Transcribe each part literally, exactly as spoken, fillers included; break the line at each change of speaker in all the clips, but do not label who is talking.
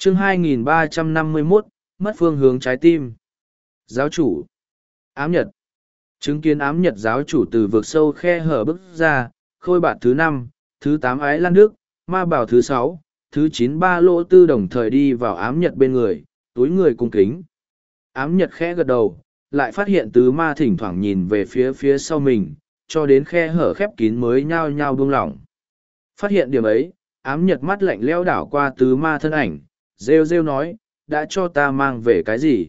chương hai nghìn ba trăm năm mươi mốt, mất phương hướng trái tim. Giáo chủ. Ám Nhật. Chứng kiến ám Nhật giáo chủ từ vực sâu khe hở bước ra, khôi bạt thứ năm, thứ tám ái lan đức, ma bảo thứ sáu, thứ chín ba lỗ tư đồng thời đi vào ám Nhật bên người, túi người cung kính. Ám Nhật khẽ gật đầu, lại phát hiện tứ ma thỉnh thoảng nhìn về phía phía sau mình, cho đến khe hở khép kín mới nhao nhao buông lỏng. Phát hiện điểm ấy, ám Nhật mắt lạnh leo đảo qua tứ ma thân ảnh, rêu rêu nói, đã cho ta mang về cái gì?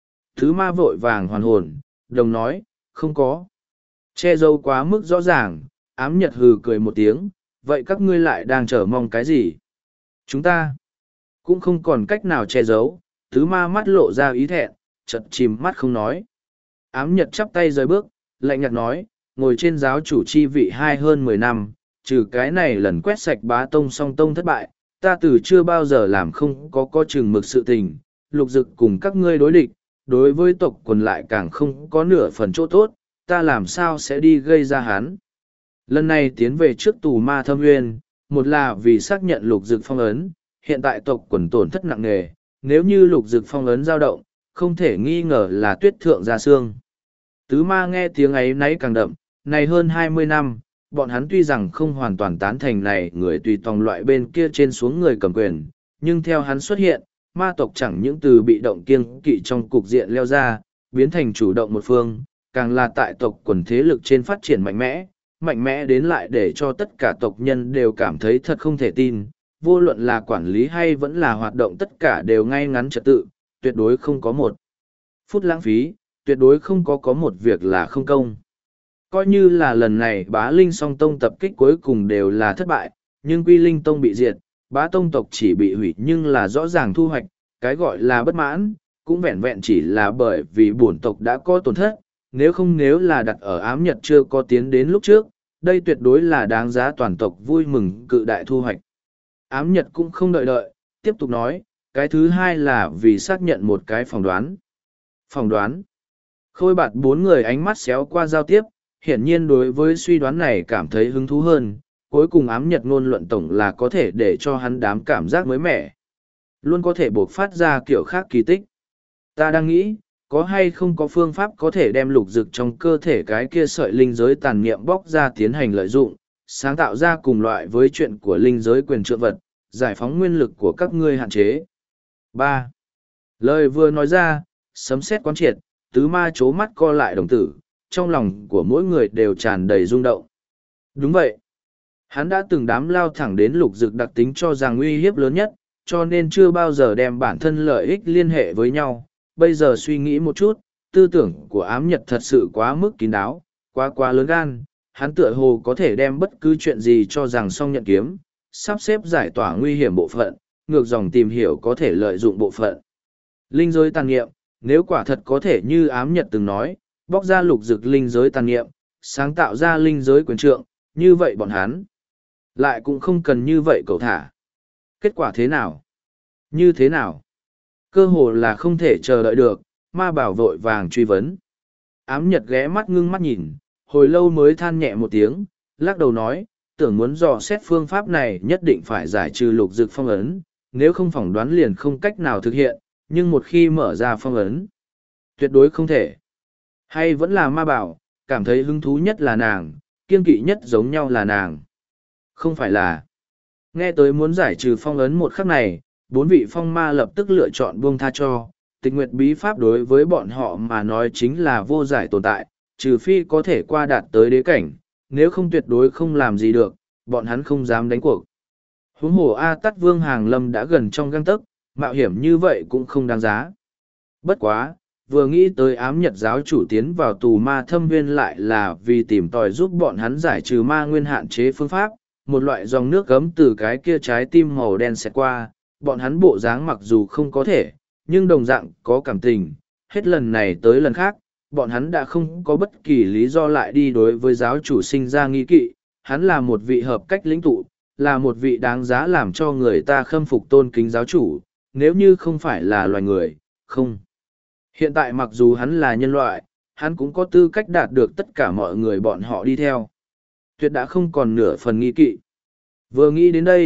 Tứ ma vội vàng hoàn hồn, đồng nói, không có. Che giấu quá mức rõ ràng, ám Nhật hừ cười một tiếng, vậy các ngươi lại đang chờ mong cái gì? Chúng ta cũng không còn cách nào che giấu, tứ ma mắt lộ ra ý thẹn, chật chìm mắt không nói. Ám Nhật chắp tay rời bước, lạnh nhạt nói, ngồi trên giáo chủ chi vị hai hơn mười năm, trừ cái này lần quét sạch bá tông song tông thất bại, ta từ chưa bao giờ làm không có có chừng mực sự tình, lục dực cùng các ngươi đối địch, đối với tộc quần lại càng không có nửa phần chỗ tốt, ta làm sao sẽ đi gây ra hắn. Lần này tiến về trước tù ma thâm nguyên, một là vì xác nhận lục dực phong ấn, hiện tại tộc quần tổn thất nặng nề, nếu như lục dực phong ấn dao động, không thể nghi ngờ là tuyết thượng ra xương. Tứ ma nghe tiếng ấy nấy càng đậm, này hơn hai mươi năm, bọn hắn tuy rằng không hoàn toàn tán thành này người tùy tòng loại bên kia trên xuống người cầm quyền, nhưng theo hắn xuất hiện, ma tộc chẳng những từ bị động kiêng kỵ trong cục diện leo ra, biến thành chủ động một phương, càng là tại tộc quần thế lực trên phát triển mạnh mẽ, mạnh mẽ đến lại để cho tất cả tộc nhân đều cảm thấy thật không thể tin, vô luận là quản lý hay vẫn là hoạt động tất cả đều ngay ngắn trật tự, tuyệt đối không có một phút lãng phí, tuyệt đối không có có một việc là không công. Coi như là lần này bá linh song tông tập kích cuối cùng đều là thất bại, nhưng quy linh tông bị diệt, bá tông tộc chỉ bị hủy nhưng là rõ ràng thu hoạch, cái gọi là bất mãn, cũng vẹn vẹn chỉ là bởi vì bổn tộc đã có tổn thất, nếu không nếu là đặt ở ám Nhật chưa có tiến đến lúc trước, đây tuyệt đối là đáng giá toàn tộc vui mừng cự đại thu hoạch. Ám Nhật cũng không đợi đợi, tiếp tục nói, cái thứ hai là vì xác nhận một cái phỏng đoán. Phỏng đoán. Khôi bạt bốn người ánh mắt xéo qua giao tiếp, hiển nhiên đối với suy đoán này cảm thấy hứng thú hơn, cuối cùng ám Nhật ngôn luận tổng là có thể để cho hắn đám cảm giác mới mẻ. Luôn có thể buộc phát ra kiểu khác kỳ tích. Ta đang nghĩ, có hay không có phương pháp có thể đem lục dực trong cơ thể cái kia sợi linh giới tàn niệm bóc ra tiến hành lợi dụng, sáng tạo ra cùng loại với chuyện của linh giới quyền trượng vật, giải phóng nguyên lực của các ngươi hạn chế. ba. Lời vừa nói ra, sấm sét quán triệt, tứ ma chố mắt co lại đồng tử, trong lòng của mỗi người đều tràn đầy rung động. Đúng vậy. Hắn đã từng đám lao thẳng đến lục dực đặc tính cho rằng uy hiếp lớn nhất, cho nên chưa bao giờ đem bản thân lợi ích liên hệ với nhau. Bây giờ suy nghĩ một chút, tư tưởng của ám Nhật thật sự quá mức kín đáo, quá quá lớn gan. Hắn tựa hồ có thể đem bất cứ chuyện gì cho rằng song nhận kiếm, sắp xếp giải tỏa nguy hiểm bộ phận, ngược dòng tìm hiểu có thể lợi dụng bộ phận. Linh giới tàn nghiệm, nếu quả thật có thể như ám Nhật từng nói, bóc ra lục dực linh giới tàn nghiệm, sáng tạo ra linh giới quyền trượng, như vậy bọn hắn lại cũng không cần như vậy cậu thả. Kết quả thế nào? Như thế nào? Cơ hồ là không thể chờ đợi được, ma bảo vội vàng truy vấn. Ám Nhật ghé mắt ngưng mắt nhìn, hồi lâu mới than nhẹ một tiếng, lắc đầu nói, tưởng muốn dò xét phương pháp này nhất định phải giải trừ lục dực phong ấn, nếu không phỏng đoán liền không cách nào thực hiện, nhưng một khi mở ra phong ấn, tuyệt đối không thể. Hay vẫn là ma bảo, cảm thấy hứng thú nhất là nàng, kiên kỵ nhất giống nhau là nàng. Không phải là. Nghe tới muốn giải trừ phong ấn một khắc này, bốn vị phong ma lập tức lựa chọn buông tha cho, tịch nguyệt bí pháp đối với bọn họ mà nói chính là vô giải tồn tại, trừ phi có thể qua đạt tới đế cảnh, nếu không tuyệt đối không làm gì được, bọn hắn không dám đánh cuộc. Huống hồ A Tát Vương Hàng Lâm đã gần trong gang tấc, mạo hiểm như vậy cũng không đáng giá. Bất quá, vừa nghĩ tới ám Nhật giáo chủ tiến vào tù ma thâm viên lại là vì tìm tòi giúp bọn hắn giải trừ ma nguyên hạn chế phương pháp, một loại dòng nước gấm từ cái kia trái tim màu đen xẹt qua, bọn hắn bộ dáng mặc dù không có thể, nhưng đồng dạng có cảm tình, hết lần này tới lần khác, bọn hắn đã không có bất kỳ lý do lại đi đối với giáo chủ sinh ra nghi kỵ, hắn là một vị hợp cách lĩnh tụ, là một vị đáng giá làm cho người ta khâm phục tôn kính giáo chủ, nếu như không phải là loài người, không. Hiện tại mặc dù hắn là nhân loại, hắn cũng có tư cách đạt được tất cả mọi người bọn họ đi theo. Tuyệt đã không còn nửa phần nghi kỵ. Vừa nghĩ đến đây,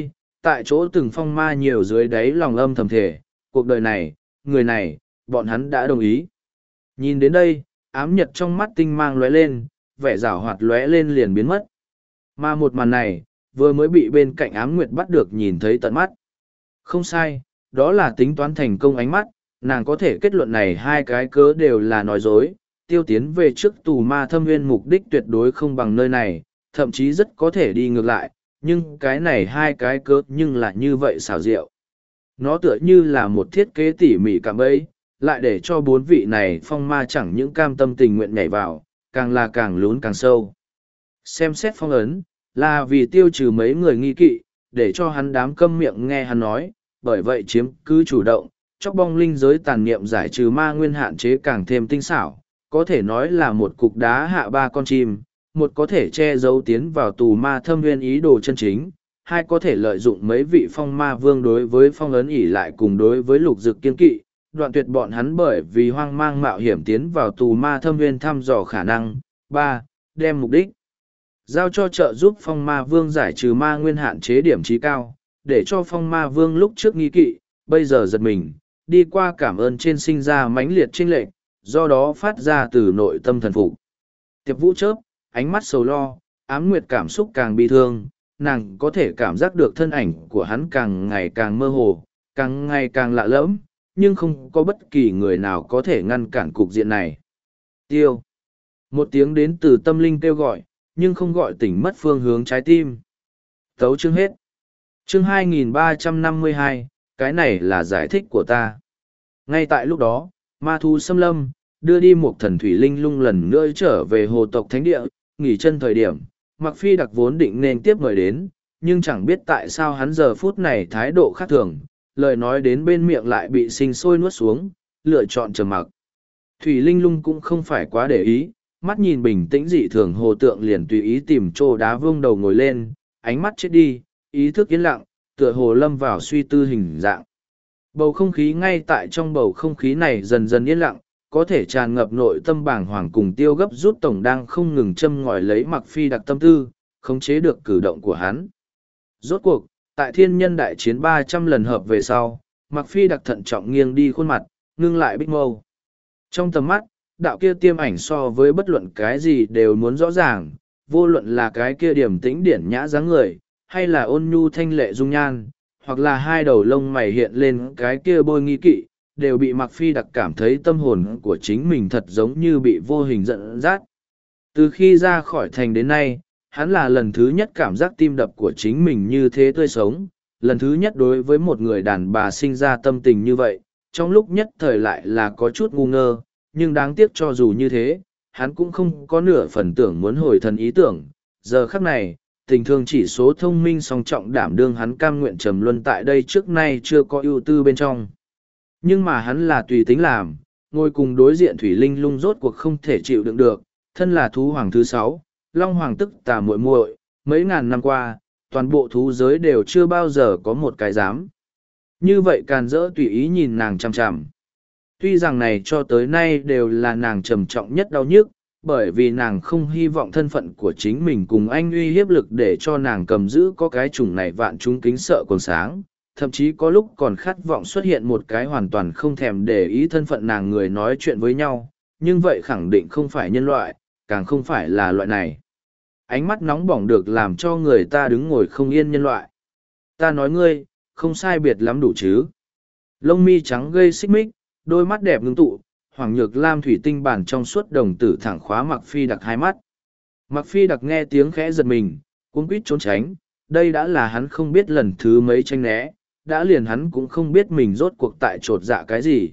Tại chỗ từng phong ma nhiều dưới đáy lòng âm thầm thể, cuộc đời này, người này, bọn hắn đã đồng ý. Nhìn đến đây, ám nhật trong mắt tinh mang lóe lên, vẻ rảo hoạt lóe lên liền biến mất. Mà một màn này, vừa mới bị bên cạnh ám nguyệt bắt được nhìn thấy tận mắt. Không sai, đó là tính toán thành công ánh mắt, nàng có thể kết luận này hai cái cớ đều là nói dối. Tiêu tiến về trước tù ma thâm nguyên mục đích tuyệt đối không bằng nơi này, thậm chí rất có thể đi ngược lại, nhưng cái này hai cái cớ nhưng là như vậy xảo diệu. Nó tựa như là một thiết kế tỉ mỉ cảm ấy, lại để cho bốn vị này phong ma chẳng những cam tâm tình nguyện nhảy vào, càng là càng lún càng sâu. Xem xét phong ấn, là vì tiêu trừ mấy người nghi kỵ, để cho hắn đám câm miệng nghe hắn nói, bởi vậy chiếm cứ chủ động, chóc bong linh giới tàn niệm giải trừ ma nguyên hạn chế càng thêm tinh xảo, có thể nói là một cục đá hạ ba con chim, một có thể che giấu tiến vào tù ma thâm nguyên ý đồ chân chính, hai có thể lợi dụng mấy vị phong ma vương đối với phong ấn ỉ lại cùng đối với lục dực kiên kỵ, đoạn tuyệt bọn hắn bởi vì hoang mang mạo hiểm tiến vào tù ma thâm nguyên thăm dò khả năng. Ba, đem mục đích giao cho trợ giúp phong ma vương giải trừ ma nguyên hạn chế điểm trí cao, để cho phong ma vương lúc trước nghi kỵ, bây giờ giật mình, đi qua cảm ơn trên sinh ra mãnh liệt chênh lệch, do đó phát ra từ nội tâm thần phục. Tiệp vũ chớp, ánh mắt sầu lo, ám nguyệt cảm xúc càng bi thương, nàng có thể cảm giác được thân ảnh của hắn càng ngày càng mơ hồ, càng ngày càng lạ lẫm, nhưng không có bất kỳ người nào có thể ngăn cản cục diện này. Tiêu. Một tiếng đến từ tâm linh kêu gọi, nhưng không gọi tỉnh mất phương hướng trái tim. Tấu chương hết. Chương hai nghìn ba trăm năm mươi hai, cái này là giải thích của ta. Ngay tại lúc đó, ma thú xâm lâm, đưa đi một thần thủy linh lung lần nữa trở về hồ tộc thánh địa, nghỉ chân thời điểm, Mặc Phi đặc vốn định nên tiếp mời đến, nhưng chẳng biết tại sao hắn giờ phút này thái độ khác thường, lời nói đến bên miệng lại bị sinh sôi nuốt xuống, lựa chọn trầm mặc. Thủy linh lung cũng không phải quá để ý, mắt nhìn bình tĩnh dị thường hồ tượng liền tùy ý tìm chỗ đá vương đầu ngồi lên, ánh mắt chết đi, ý thức yên lặng, tựa hồ lâm vào suy tư hình dạng. Bầu không khí ngay tại trong bầu không khí này dần dần yên lặng, có thể tràn ngập nội tâm bàng hoàng cùng tiêu gấp rút tổng đang không ngừng châm ngòi lấy Mặc Phi đặc tâm tư, khống chế được cử động của hắn. Rốt cuộc, tại thiên nhân đại chiến ba trăm lần hợp về sau, Mặc Phi đặc thận trọng nghiêng đi khuôn mặt, ngưng lại bích mâu. Trong tầm mắt, đạo kia tiêm ảnh so với bất luận cái gì đều muốn rõ ràng, vô luận là cái kia điểm tĩnh điển nhã dáng người, hay là ôn nhu thanh lệ dung nhan, hoặc là hai đầu lông mày hiện lên cái kia bôi nghi kỵ, đều bị Mặc Phi đặc cảm thấy tâm hồn của chính mình thật giống như bị vô hình dẫn dắt. Từ khi ra khỏi thành đến nay, hắn là lần thứ nhất cảm giác tim đập của chính mình như thế tươi sống, lần thứ nhất đối với một người đàn bà sinh ra tâm tình như vậy, trong lúc nhất thời lại là có chút ngu ngơ, nhưng đáng tiếc cho dù như thế, hắn cũng không có nửa phần tưởng muốn hồi thần ý tưởng. Giờ khắc này, tình thương chỉ số thông minh song trọng đảm đương hắn cam nguyện trầm luân tại đây trước nay chưa có ưu tư bên trong. Nhưng mà hắn là tùy tính làm, ngồi cùng đối diện Thủy Linh lung rốt cuộc không thể chịu đựng được, thân là thú hoàng thứ sáu, Long Hoàng tức tà muội muội, mấy ngàn năm qua, toàn bộ thú giới đều chưa bao giờ có một cái dám. Như vậy càn rỡ tùy ý nhìn nàng chằm chằm. Tuy rằng này cho tới nay đều là nàng trầm trọng nhất đau nhức, bởi vì nàng không hy vọng thân phận của chính mình cùng anh uy hiếp lực để cho nàng cầm giữ có cái chủng này vạn chúng kính sợ còn sáng, thậm chí có lúc còn khát vọng xuất hiện một cái hoàn toàn không thèm để ý thân phận nàng người nói chuyện với nhau, nhưng vậy khẳng định không phải nhân loại, càng không phải là loại này. Ánh mắt nóng bỏng được làm cho người ta đứng ngồi không yên nhân loại. Ta nói ngươi, không sai biệt lắm đủ chứ. Lông mi trắng gây xích mích, đôi mắt đẹp ngưng tụ, Hoàng Nhược Lam thủy tinh bản trong suốt đồng tử thẳng khóa Mặc Phi đặc hai mắt. Mặc Phi đặc nghe tiếng khẽ giật mình, cuống quýt trốn tránh, đây đã là hắn không biết lần thứ mấy tranh né, đã liền hắn cũng không biết mình rốt cuộc tại trột dạ cái gì.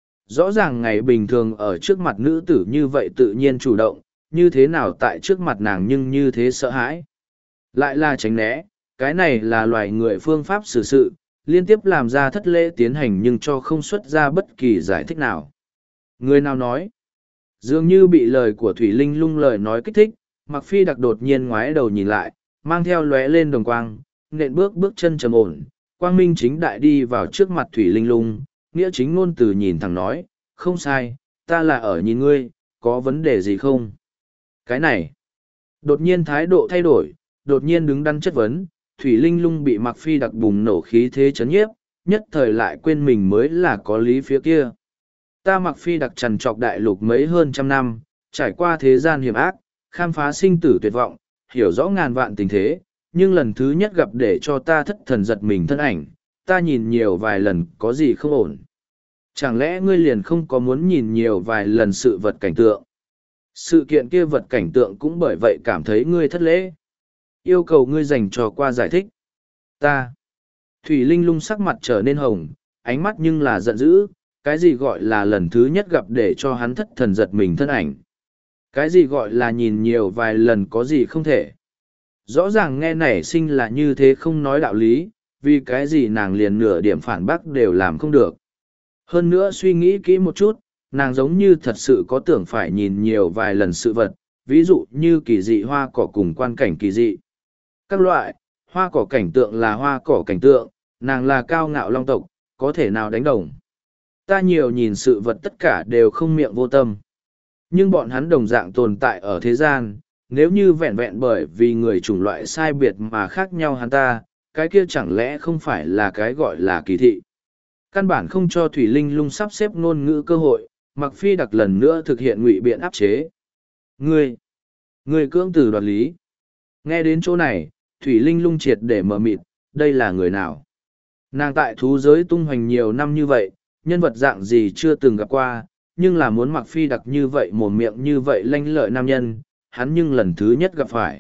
Rõ ràng ngày bình thường ở trước mặt nữ tử như vậy tự nhiên chủ động, như thế nào tại trước mặt nàng nhưng như thế sợ hãi. Lại là tránh né, cái này là loài người phương pháp xử sự, liên tiếp làm ra thất lễ tiến hành nhưng cho không xuất ra bất kỳ giải thích nào. Người nào nói? Dường như bị lời của Thủy Linh lung lời nói kích thích, Mặc Phi đặc đột nhiên ngoái đầu nhìn lại, mang theo lóe lên đồng quang, nện bước bước chân trầm ổn, quang minh chính đại đi vào trước mặt Thủy Linh lung, nghĩa chính ngôn từ nhìn thẳng nói, không sai, ta là ở nhìn ngươi, có vấn đề gì không? Cái này, đột nhiên thái độ thay đổi, đột nhiên đứng đắn chất vấn, Thủy Linh Lung bị Mặc Phi đặc bùng nổ khí thế chấn nhiếp, nhất thời lại quên mình mới là có lý phía kia. Ta Mặc Phi đặc trằn trọc đại lục mấy hơn trăm năm, trải qua thế gian hiểm ác, khám phá sinh tử tuyệt vọng, hiểu rõ ngàn vạn tình thế, nhưng lần thứ nhất gặp để cho ta thất thần giật mình thân ảnh, ta nhìn nhiều vài lần có gì không ổn. Chẳng lẽ ngươi liền không có muốn nhìn nhiều vài lần sự vật cảnh tượng? Sự kiện kia vật cảnh tượng cũng bởi vậy cảm thấy ngươi thất lễ. Yêu cầu ngươi dành cho qua giải thích. Ta. Thủy Linh Lung sắc mặt trở nên hồng, ánh mắt nhưng là giận dữ, cái gì gọi là lần thứ nhất gặp để cho hắn thất thần giật mình thân ảnh. Cái gì gọi là nhìn nhiều vài lần có gì không thể. Rõ ràng nghe nảy sinh là như thế không nói đạo lý, vì cái gì nàng liền nửa điểm phản bác đều làm không được. Hơn nữa suy nghĩ kỹ một chút, nàng giống như thật sự có tưởng phải nhìn nhiều vài lần sự vật, ví dụ như kỳ dị hoa cỏ cùng quan cảnh kỳ dị. Các loại, hoa cỏ cảnh tượng là hoa cỏ cảnh tượng, nàng là cao ngạo long tộc, có thể nào đánh đồng. Ta nhiều nhìn sự vật tất cả đều không miệng vô tâm. Nhưng bọn hắn đồng dạng tồn tại ở thế gian, nếu như vẹn vẹn bởi vì người chủng loại sai biệt mà khác nhau hắn ta, cái kia chẳng lẽ không phải là cái gọi là kỳ thị. Căn bản không cho Thủy Linh Lung sắp xếp ngôn ngữ cơ hội, Mặc Phi đặc lần nữa thực hiện ngụy biện áp chế. Ngươi, ngươi cưỡng từ đoạt lý. Nghe đến chỗ này, Thủy Linh Lung triệt để mở mịt, đây là người nào? Nàng tại thú giới tung hoành nhiều năm như vậy, nhân vật dạng gì chưa từng gặp qua, nhưng là muốn Mặc Phi đặc như vậy mồm miệng như vậy lanh lợi nam nhân, hắn nhưng lần thứ nhất gặp phải.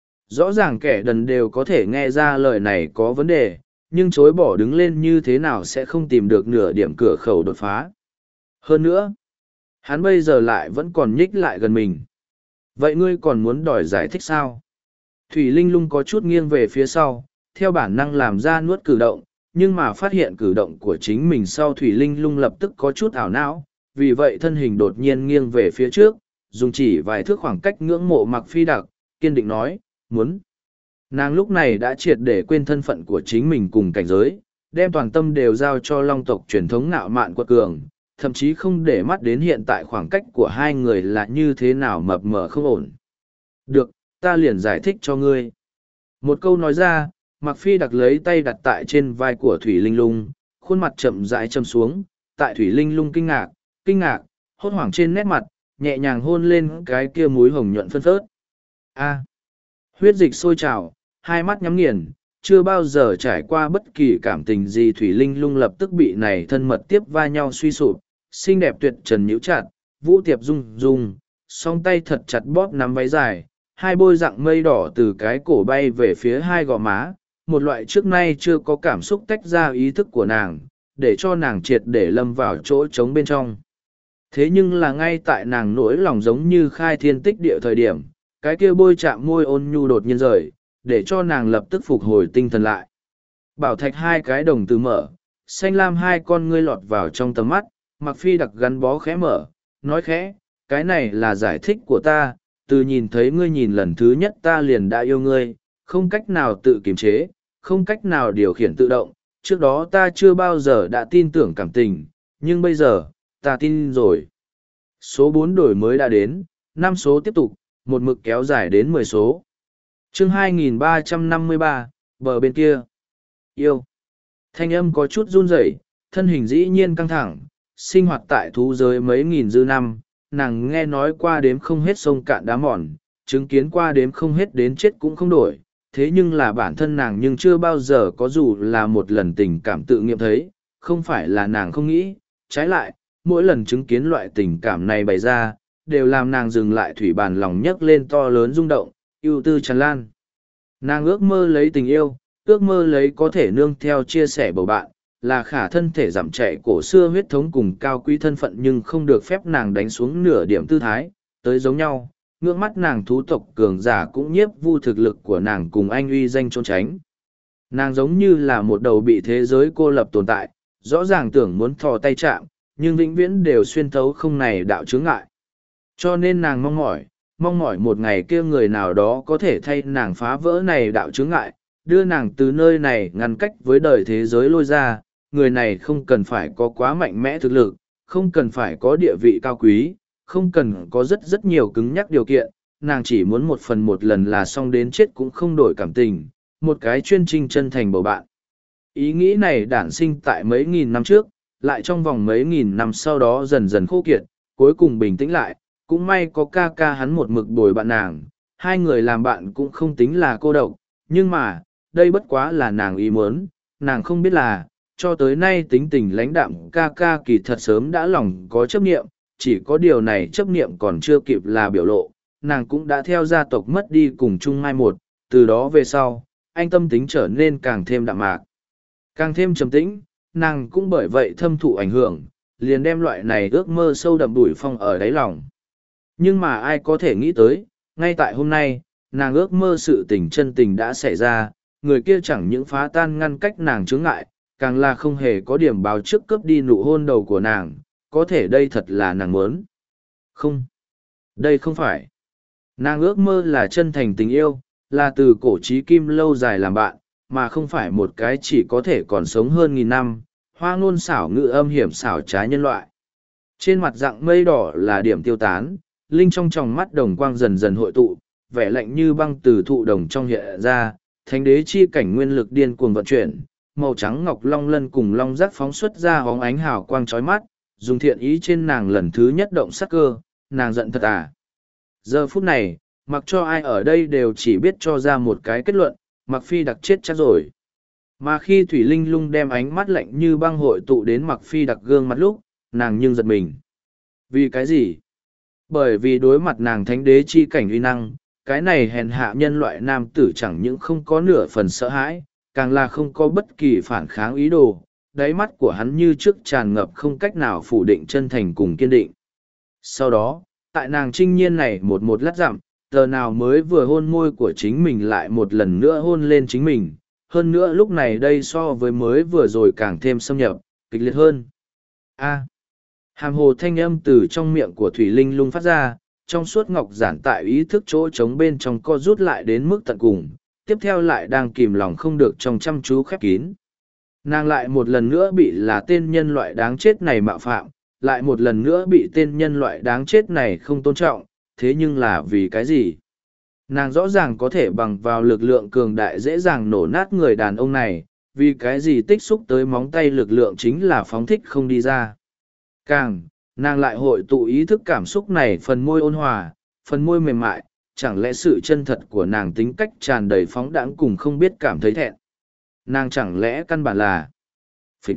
Rõ ràng kẻ đần đều có thể nghe ra lời này có vấn đề, nhưng chối bỏ đứng lên như thế nào sẽ không tìm được nửa điểm cửa khẩu đột phá. Hơn nữa, hắn bây giờ lại vẫn còn nhích lại gần mình. Vậy ngươi còn muốn đòi giải thích sao? Thủy Linh Lung có chút nghiêng về phía sau, theo bản năng làm ra nuốt cử động, nhưng mà phát hiện cử động của chính mình sau Thủy Linh Lung lập tức có chút ảo não, vì vậy thân hình đột nhiên nghiêng về phía trước, dùng chỉ vài thước khoảng cách ngưỡng mộ Mặc Phi đặc, kiên định nói, muốn. Nàng lúc này đã triệt để quên thân phận của chính mình cùng cảnh giới, đem toàn tâm đều giao cho long tộc truyền thống ngạo mạn quật cường, thậm chí không để mắt đến hiện tại khoảng cách của hai người là như thế nào mập mờ không ổn. Được, ta liền giải thích cho ngươi. Một câu nói ra, Mặc Phi đặc lấy tay đặt tại trên vai của Thủy Linh Lung, khuôn mặt chậm rãi châm xuống, tại Thủy Linh Lung kinh ngạc, kinh ngạc, hốt hoảng trên nét mặt, nhẹ nhàng hôn lên cái kia múi hồng nhuận phân phớt. A. Huyết dịch sôi trào, hai mắt nhắm nghiền, chưa bao giờ trải qua bất kỳ cảm tình gì Thủy Linh Lung lập tức bị này thân mật tiếp va nhau suy sụp, xinh đẹp tuyệt trần nhíu chặt, vũ tiệp rung rung, song tay thật chặt bóp nắm váy dài, hai bôi dạng mây đỏ từ cái cổ bay về phía hai gò má, một loại trước nay chưa có cảm xúc tách ra ý thức của nàng, để cho nàng triệt để lâm vào chỗ trống bên trong. Thế nhưng là ngay tại nàng nỗi lòng giống như khai thiên tích địa thời điểm, cái kia bôi chạm môi ôn nhu đột nhiên rời, để cho nàng lập tức phục hồi tinh thần lại. Bảo thạch hai cái đồng từ mở, xanh lam hai con ngươi lọt vào trong tầm mắt, Mặc Phi đặc gắn bó khẽ mở, nói khẽ, cái này là giải thích của ta, từ nhìn thấy ngươi nhìn lần thứ nhất ta liền đã yêu ngươi, không cách nào tự kiềm chế, không cách nào điều khiển tự động, trước đó ta chưa bao giờ đã tin tưởng cảm tình, nhưng bây giờ, ta tin rồi. Số bốn đổi mới đã đến, năm số tiếp tục, một mực kéo dài đến mười số. Chương hai nghìn ba trăm năm mươi ba, bờ bên kia. Yêu. Thanh âm có chút run rẩy, thân hình dĩ nhiên căng thẳng, sinh hoạt tại thú giới mấy nghìn dư năm, nàng nghe nói qua đếm không hết sông cạn đá mòn, chứng kiến qua đếm không hết đến chết cũng không đổi, thế nhưng là bản thân nàng nhưng chưa bao giờ có dù là một lần tình cảm tự nghiệm thấy, không phải là nàng không nghĩ, trái lại, mỗi lần chứng kiến loại tình cảm này bày ra, đều làm nàng dừng lại thủy bàn lòng nhấc lên to lớn rung động, ưu tư tràn lan. Nàng ước mơ lấy tình yêu, ước mơ lấy có thể nương theo chia sẻ bầu bạn, là khả thân thể giảm chạy cổ xưa huyết thống cùng cao quý thân phận nhưng không được phép nàng đánh xuống nửa điểm tư thái, tới giống nhau, ngưỡng mắt nàng thú tộc cường giả cũng nhiếp vu thực lực của nàng cùng anh uy danh trốn tránh. Nàng giống như là một đầu bị thế giới cô lập tồn tại, rõ ràng tưởng muốn thò tay chạm, nhưng vĩnh viễn đều xuyên thấu không này đạo chướng ngại. Cho nên nàng mong mỏi, mong mỏi một ngày kia người nào đó có thể thay nàng phá vỡ này đạo chướng ngại, đưa nàng từ nơi này ngăn cách với đời thế giới lôi ra, người này không cần phải có quá mạnh mẽ thực lực, không cần phải có địa vị cao quý, không cần có rất rất nhiều cứng nhắc điều kiện, nàng chỉ muốn một phần một lần là xong đến chết cũng không đổi cảm tình, một cái chuyên trinh chân thành bầu bạn. Ý nghĩ này đản sinh tại mấy nghìn năm trước, lại trong vòng mấy nghìn năm sau đó dần dần khô kiệt, cuối cùng bình tĩnh lại, cũng may có ca ca hắn một mực bồi bạn nàng, hai người làm bạn cũng không tính là cô độc, nhưng mà, đây bất quá là nàng ý muốn, nàng không biết là, cho tới nay tính tình lãnh đạm ca ca kỳ thật sớm đã lòng có chấp niệm, chỉ có điều này chấp niệm còn chưa kịp là biểu lộ, nàng cũng đã theo gia tộc mất đi cùng chung mai một, từ đó về sau, anh tâm tính trở nên càng thêm đạm mạc, càng thêm trầm tĩnh, nàng cũng bởi vậy thâm thụ ảnh hưởng, liền đem loại này ước mơ sâu đậm đủi phong ở đáy lòng. Nhưng mà ai có thể nghĩ tới, ngay tại hôm nay, nàng ước mơ sự tình chân tình đã xảy ra, người kia chẳng những phá tan ngăn cách nàng chướng ngại, càng là không hề có điểm báo trước cướp đi nụ hôn đầu của nàng, có thể đây thật là nàng muốn. Không, đây không phải. Nàng ước mơ là chân thành tình yêu, là từ cổ chí kim lâu dài làm bạn, mà không phải một cái chỉ có thể còn sống hơn nghìn năm, hoa ngôn xảo ngữ âm hiểm xảo trái nhân loại. Trên mặt dạng mây đỏ là điểm tiêu tán, linh trong tròng mắt đồng quang dần dần hội tụ, vẻ lạnh như băng từ thụ đồng trong hiện ra, thánh đế chi cảnh nguyên lực điên cuồng vận chuyển, màu trắng ngọc long lân cùng long giác phóng xuất ra hóng ánh hào quang chói mắt, dùng thiện ý trên nàng lần thứ nhất động sắc cơ, nàng giận thật à. Giờ phút này, mặc cho ai ở đây đều chỉ biết cho ra một cái kết luận, Mặc Phi Đặc chết chắc rồi. Mà khi Thủy Linh Lung đem ánh mắt lạnh như băng hội tụ đến Mặc Phi Đặc gương mặt lúc, nàng nhưng giật mình. Vì cái gì? Bởi vì đối mặt nàng thánh đế chi cảnh uy năng, cái này hèn hạ nhân loại nam tử chẳng những không có nửa phần sợ hãi, càng là không có bất kỳ phản kháng ý đồ, đáy mắt của hắn như trước tràn ngập không cách nào phủ định chân thành cùng kiên định. Sau đó, tại nàng trinh nhiên này một một lát dặm, giờ nào mới vừa hôn môi của chính mình lại một lần nữa hôn lên chính mình, hơn nữa lúc này đây so với mới vừa rồi càng thêm xâm nhập, kịch liệt hơn. A. Hàm hồ thanh âm từ trong miệng của Thủy Linh Lung phát ra, trong suốt ngọc giản tại ý thức chỗ trống bên trong co rút lại đến mức tận cùng, tiếp theo lại đang kìm lòng không được trong chăm chú khép kín. Nàng lại một lần nữa bị là tên nhân loại đáng chết này mạo phạm, lại một lần nữa bị tên nhân loại đáng chết này không tôn trọng, thế nhưng là vì cái gì? Nàng rõ ràng có thể bằng vào lực lượng cường đại dễ dàng nổ nát người đàn ông này, vì cái gì tích xúc tới móng tay lực lượng chính là phóng thích không đi ra. Càng, nàng lại hội tụ ý thức cảm xúc này phần môi ôn hòa, phần môi mềm mại, chẳng lẽ sự chân thật của nàng tính cách tràn đầy phóng đãng cùng không biết cảm thấy thẹn. Nàng chẳng lẽ căn bản là phịch.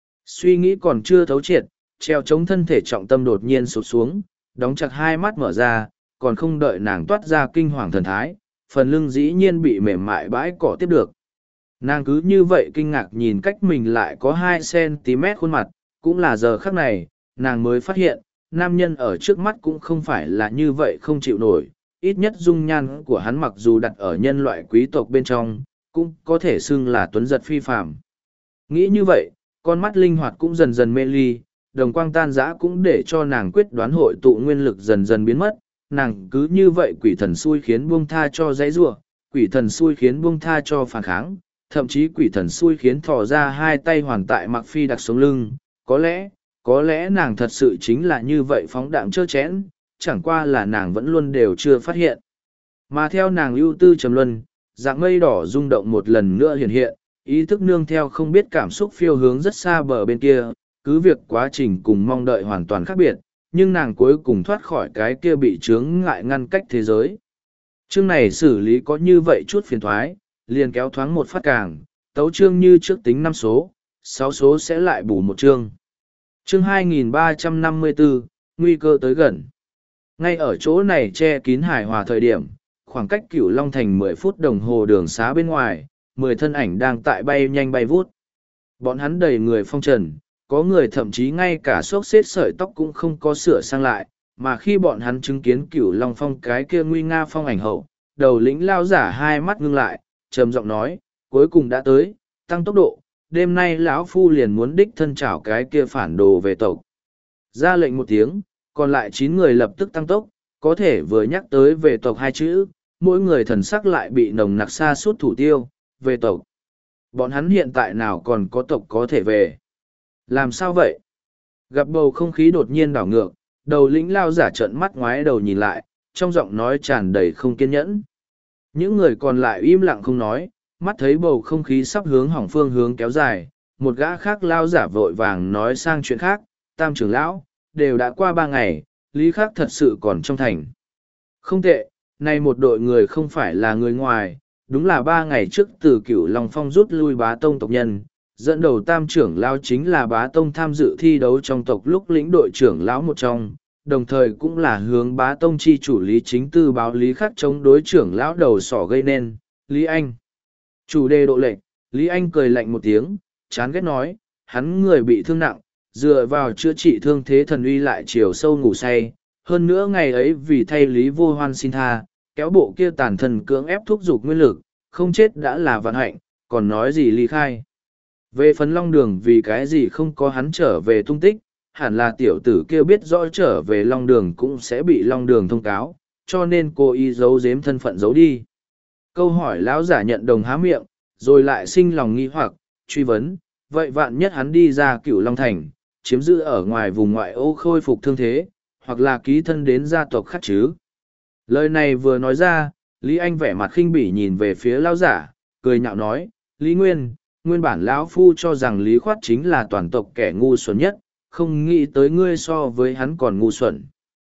Suy nghĩ còn chưa thấu triệt, treo chống thân thể trọng tâm đột nhiên sụt xuống, đóng chặt hai mắt mở ra, còn không đợi nàng toát ra kinh hoàng thần thái, phần lưng dĩ nhiên bị mềm mại bãi cỏ tiếp được. Nàng cứ như vậy kinh ngạc nhìn cách mình lại có hai xăng-ti-mét khuôn mặt, cũng là giờ khắc này, nàng mới phát hiện, nam nhân ở trước mắt cũng không phải là như vậy không chịu nổi, ít nhất dung nhan của hắn mặc dù đặt ở nhân loại quý tộc bên trong, cũng có thể xưng là tuấn giật phi phàm. Nghĩ như vậy, con mắt linh hoạt cũng dần dần mê ly, đồng quang tan rã cũng để cho nàng quyết đoán hội tụ nguyên lực dần dần biến mất, nàng cứ như vậy quỷ thần xui khiến buông tha cho dãy rủa, quỷ thần xui khiến buông tha cho phản kháng, thậm chí quỷ thần xui khiến thò ra hai tay hoàn tại Mặc Phi Đặc sống lưng, có lẽ, có lẽ nàng thật sự chính là như vậy phóng đạm trơ chẽn, chẳng qua là nàng vẫn luôn đều chưa phát hiện. Mà theo nàng ưu tư trầm luân, dạng mây đỏ rung động một lần nữa hiện hiện, ý thức nương theo không biết cảm xúc phiêu hướng rất xa bờ bên kia, cứ việc quá trình cùng mong đợi hoàn toàn khác biệt, nhưng nàng cuối cùng thoát khỏi cái kia bị chướng ngại ngăn cách thế giới. Chương này xử lý có như vậy chút phiền thoái, liền kéo thoáng một phát càng, tấu chương như trước tính năm số, sáu số sẽ lại bù một chương. Chương hai nghìn ba trăm năm mươi bốn, nguy cơ tới gần. Ngay ở chỗ này che kín hài hòa thời điểm, khoảng cách Cửu Long Thành mười phút đồng hồ đường xá bên ngoài, mười thân ảnh đang tại bay nhanh bay vút. Bọn hắn đầy người phong trần, có người thậm chí ngay cả xốc xếp sợi tóc cũng không có sửa sang lại, mà khi bọn hắn chứng kiến Cửu Long Phong cái kia nguy nga phong ảnh hậu, đầu lĩnh lao giả hai mắt ngưng lại, trầm giọng nói, cuối cùng đã tới, tăng tốc độ, đêm nay lão phu liền muốn đích thân chảo cái kia phản đồ về tộc. Ra lệnh một tiếng, còn lại chín người lập tức tăng tốc, có thể vừa nhắc tới về tộc hai chữ, mỗi người thần sắc lại bị nồng nặc xa suốt thủ tiêu, về tộc. Bọn hắn hiện tại nào còn có tộc có thể về. Làm sao vậy? Gặp bầu không khí đột nhiên đảo ngược, đầu lĩnh lao giả trợn mắt ngoái đầu nhìn lại, trong giọng nói tràn đầy không kiên nhẫn. Những người còn lại im lặng không nói, mắt thấy bầu không khí sắp hướng hỏng phương hướng kéo dài, một gã khác lao giả vội vàng nói sang chuyện khác, tam trưởng lão, đều đã qua ba ngày, Lý Khắc thật sự còn trong thành. Không tệ, này một đội người không phải là người ngoài, đúng là ba ngày trước từ Cửu Long Phong rút lui bá tông tộc nhân, dẫn đầu tam trưởng lão chính là bá tông tham dự thi đấu trong tộc lúc lĩnh đội trưởng lão một trong, đồng thời cũng là hướng bá tông chi chủ Lý Chính Tư báo Lý Khắc chống đối trưởng lão đầu sỏ gây nên, Lý Anh. Chủ đề độ lệnh, Lý Anh cười lạnh một tiếng, chán ghét nói, hắn người bị thương nặng, dựa vào chữa trị thương thế thần uy lại chiều sâu ngủ say, hơn nữa ngày ấy vì thay Lý Vô Hoan xin tha, kéo bộ kia tàn thần cưỡng ép thúc giục nguyên lực, không chết đã là vận hạnh, còn nói gì ly khai. Về phần Long Đường vì cái gì không có hắn trở về tung tích, hẳn là tiểu tử kia biết rõ trở về Long Đường cũng sẽ bị Long Đường thông cáo, cho nên cô y giấu giếm thân phận giấu đi. Câu hỏi lão giả nhận đồng há miệng, rồi lại sinh lòng nghi hoặc, truy vấn, vậy vạn nhất hắn đi ra Cửu Long Thành, chiếm giữ ở ngoài vùng ngoại ô khôi phục thương thế, hoặc là ký thân đến gia tộc khác chứ. Lời này vừa nói ra, Lý Anh vẻ mặt khinh bỉ nhìn về phía lão giả, cười nhạo nói, Lý Nguyên, nguyên bản lão phu cho rằng Lý Khoát chính là toàn tộc kẻ ngu xuẩn nhất, không nghĩ tới ngươi so với hắn còn ngu xuẩn.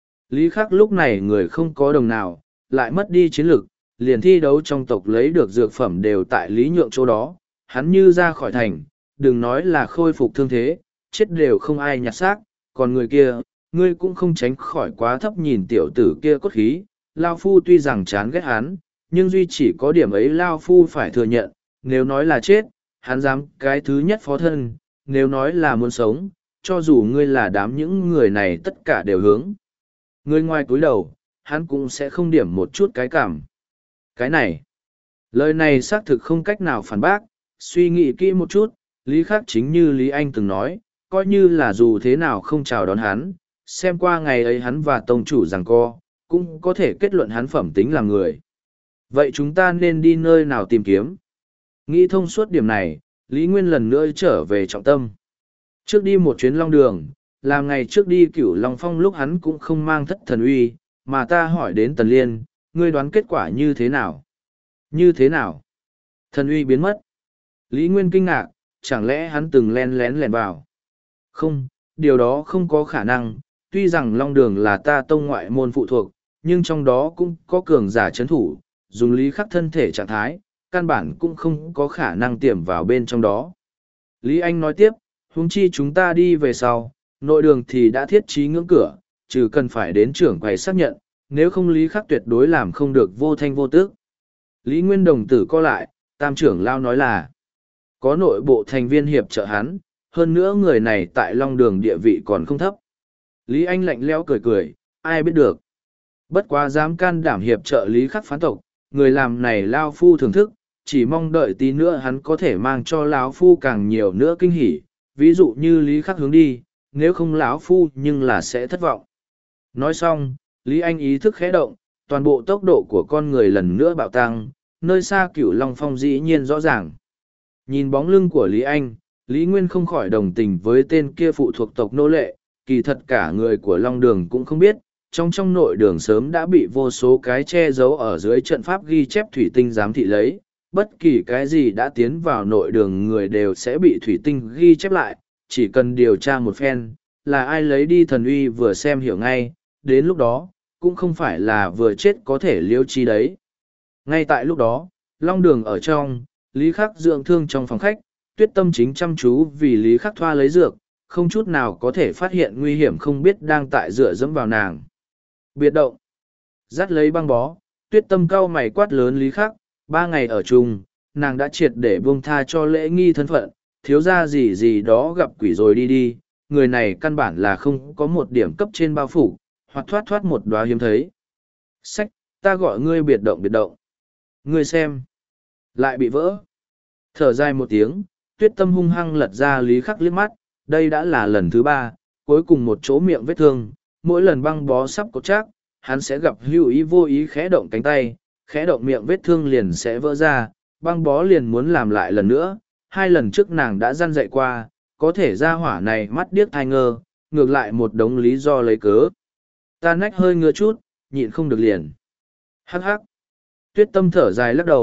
Lý Khắc lúc này người không có đồng nào, lại mất đi chiến lực, liền thi đấu trong tộc lấy được dược phẩm đều tại Lý Nhượng chỗ đó, hắn như ra khỏi thành, đừng nói là khôi phục thương thế, chết đều không ai nhặt xác, còn người kia, ngươi cũng không tránh khỏi quá thấp nhìn tiểu tử kia cốt khí, Lao Phu tuy rằng chán ghét hắn, nhưng duy chỉ có điểm ấy Lao Phu phải thừa nhận, nếu nói là chết, hắn dám cái thứ nhất phó thân, nếu nói là muốn sống, cho dù ngươi là đám những người này tất cả đều hướng. Ngươi ngoài cúi đầu, hắn cũng sẽ không điểm một chút cái cảm. Cái này, lời này xác thực không cách nào phản bác, suy nghĩ kỹ một chút, Lý Khắc chính như Lý Anh từng nói, coi như là dù thế nào không chào đón hắn, xem qua ngày ấy hắn và tông chủ giằng co, cũng có thể kết luận hắn phẩm tính là người. Vậy chúng ta nên đi nơi nào tìm kiếm? Nghĩ thông suốt điểm này, Lý Nguyên lần nữa trở về trọng tâm. Trước đi một chuyến Long Đường, làm ngày trước đi Cửu Long Phong lúc hắn cũng không mang thất thần uy, mà ta hỏi đến Tần Liên, ngươi đoán kết quả như thế nào? Như thế nào? Thần uy biến mất. Lý Nguyên kinh ngạc, chẳng lẽ hắn từng len lén lèn vào? Không, điều đó không có khả năng, tuy rằng Long Đường là ta tông ngoại môn phụ thuộc, nhưng trong đó cũng có cường giả chấn thủ, dùng Lý Khắc thân thể trạng thái, căn bản cũng không có khả năng tiềm vào bên trong đó. Lý Anh nói tiếp, huống chi chúng ta đi về sau, nội đường thì đã thiết trí ngưỡng cửa, trừ cần phải đến trưởng quầy xác nhận, nếu không Lý Khắc tuyệt đối làm không được vô thanh vô tước. Lý Nguyên đồng tử co lại, tam trưởng lao nói là, có nội bộ thành viên hiệp trợ hắn, hơn nữa người này tại Long Đường địa vị còn không thấp. Lý Anh lạnh lẽo cười cười, ai biết được. Bất quá dám can đảm hiệp trợ Lý Khắc phán tộc, người làm này lao phu thưởng thức, chỉ mong đợi tí nữa hắn có thể mang cho lão phu càng nhiều nữa kinh hỉ, ví dụ như Lý Khắc hướng đi, nếu không lão phu nhưng là sẽ thất vọng. Nói xong, Lý Anh ý thức khẽ động, toàn bộ tốc độ của con người lần nữa bạo tăng, nơi xa Cửu Long Phong dĩ nhiên rõ ràng. Nhìn bóng lưng của Lý Anh, Lý Nguyên không khỏi đồng tình với tên kia phụ thuộc tộc nô lệ, kỳ thật cả người của Long Đường cũng không biết, trong trong nội đường sớm đã bị vô số cái che giấu ở dưới trận pháp ghi chép thủy tinh giám thị lấy, bất kỳ cái gì đã tiến vào nội đường người đều sẽ bị thủy tinh ghi chép lại, chỉ cần điều tra một phen, là ai lấy đi thần uy vừa xem hiểu ngay, đến lúc đó, cũng không phải là vừa chết có thể liêu chi đấy. Ngay tại lúc đó, Long Đường ở trong, Lý Khắc dưỡng thương trong phòng khách, Tuyết Tâm chính chăm chú vì Lý Khắc thoa lấy dược, không chút nào có thể phát hiện nguy hiểm không biết đang tại dựa dẫm vào nàng. Biệt động, dắt lấy băng bó, Tuyết Tâm cau mày quát lớn Lý Khắc, ba ngày ở chung, nàng đã triệt để buông tha cho lễ nghi thân phận, thiếu ra gì gì đó gặp quỷ rồi đi đi, người này căn bản là không có một điểm cấp trên bao phủ, hoặc thoát thoát một đóa hiếm thấy. Sách, ta gọi ngươi biệt động biệt động. Ngươi xem, lại bị vỡ. Thở dài một tiếng, Tuyết Tâm hung hăng lật ra Lý Khắc liếc mắt, đây đã là lần thứ ba, cuối cùng một chỗ miệng vết thương, mỗi lần băng bó sắp cốt chắc, hắn sẽ gặp hữu ý vô ý khẽ động cánh tay, khẽ động miệng vết thương liền sẽ vỡ ra, băng bó liền muốn làm lại lần nữa, hai lần trước nàng đã răn dạy qua, có thể ra hỏa này mắt điếc thai ngơ, ngược lại một đống lý do lấy cớ. Ta nách hơi ngứa chút, nhịn không được liền. Hắc hắc. Tuyết Tâm thở dài lắc đầu,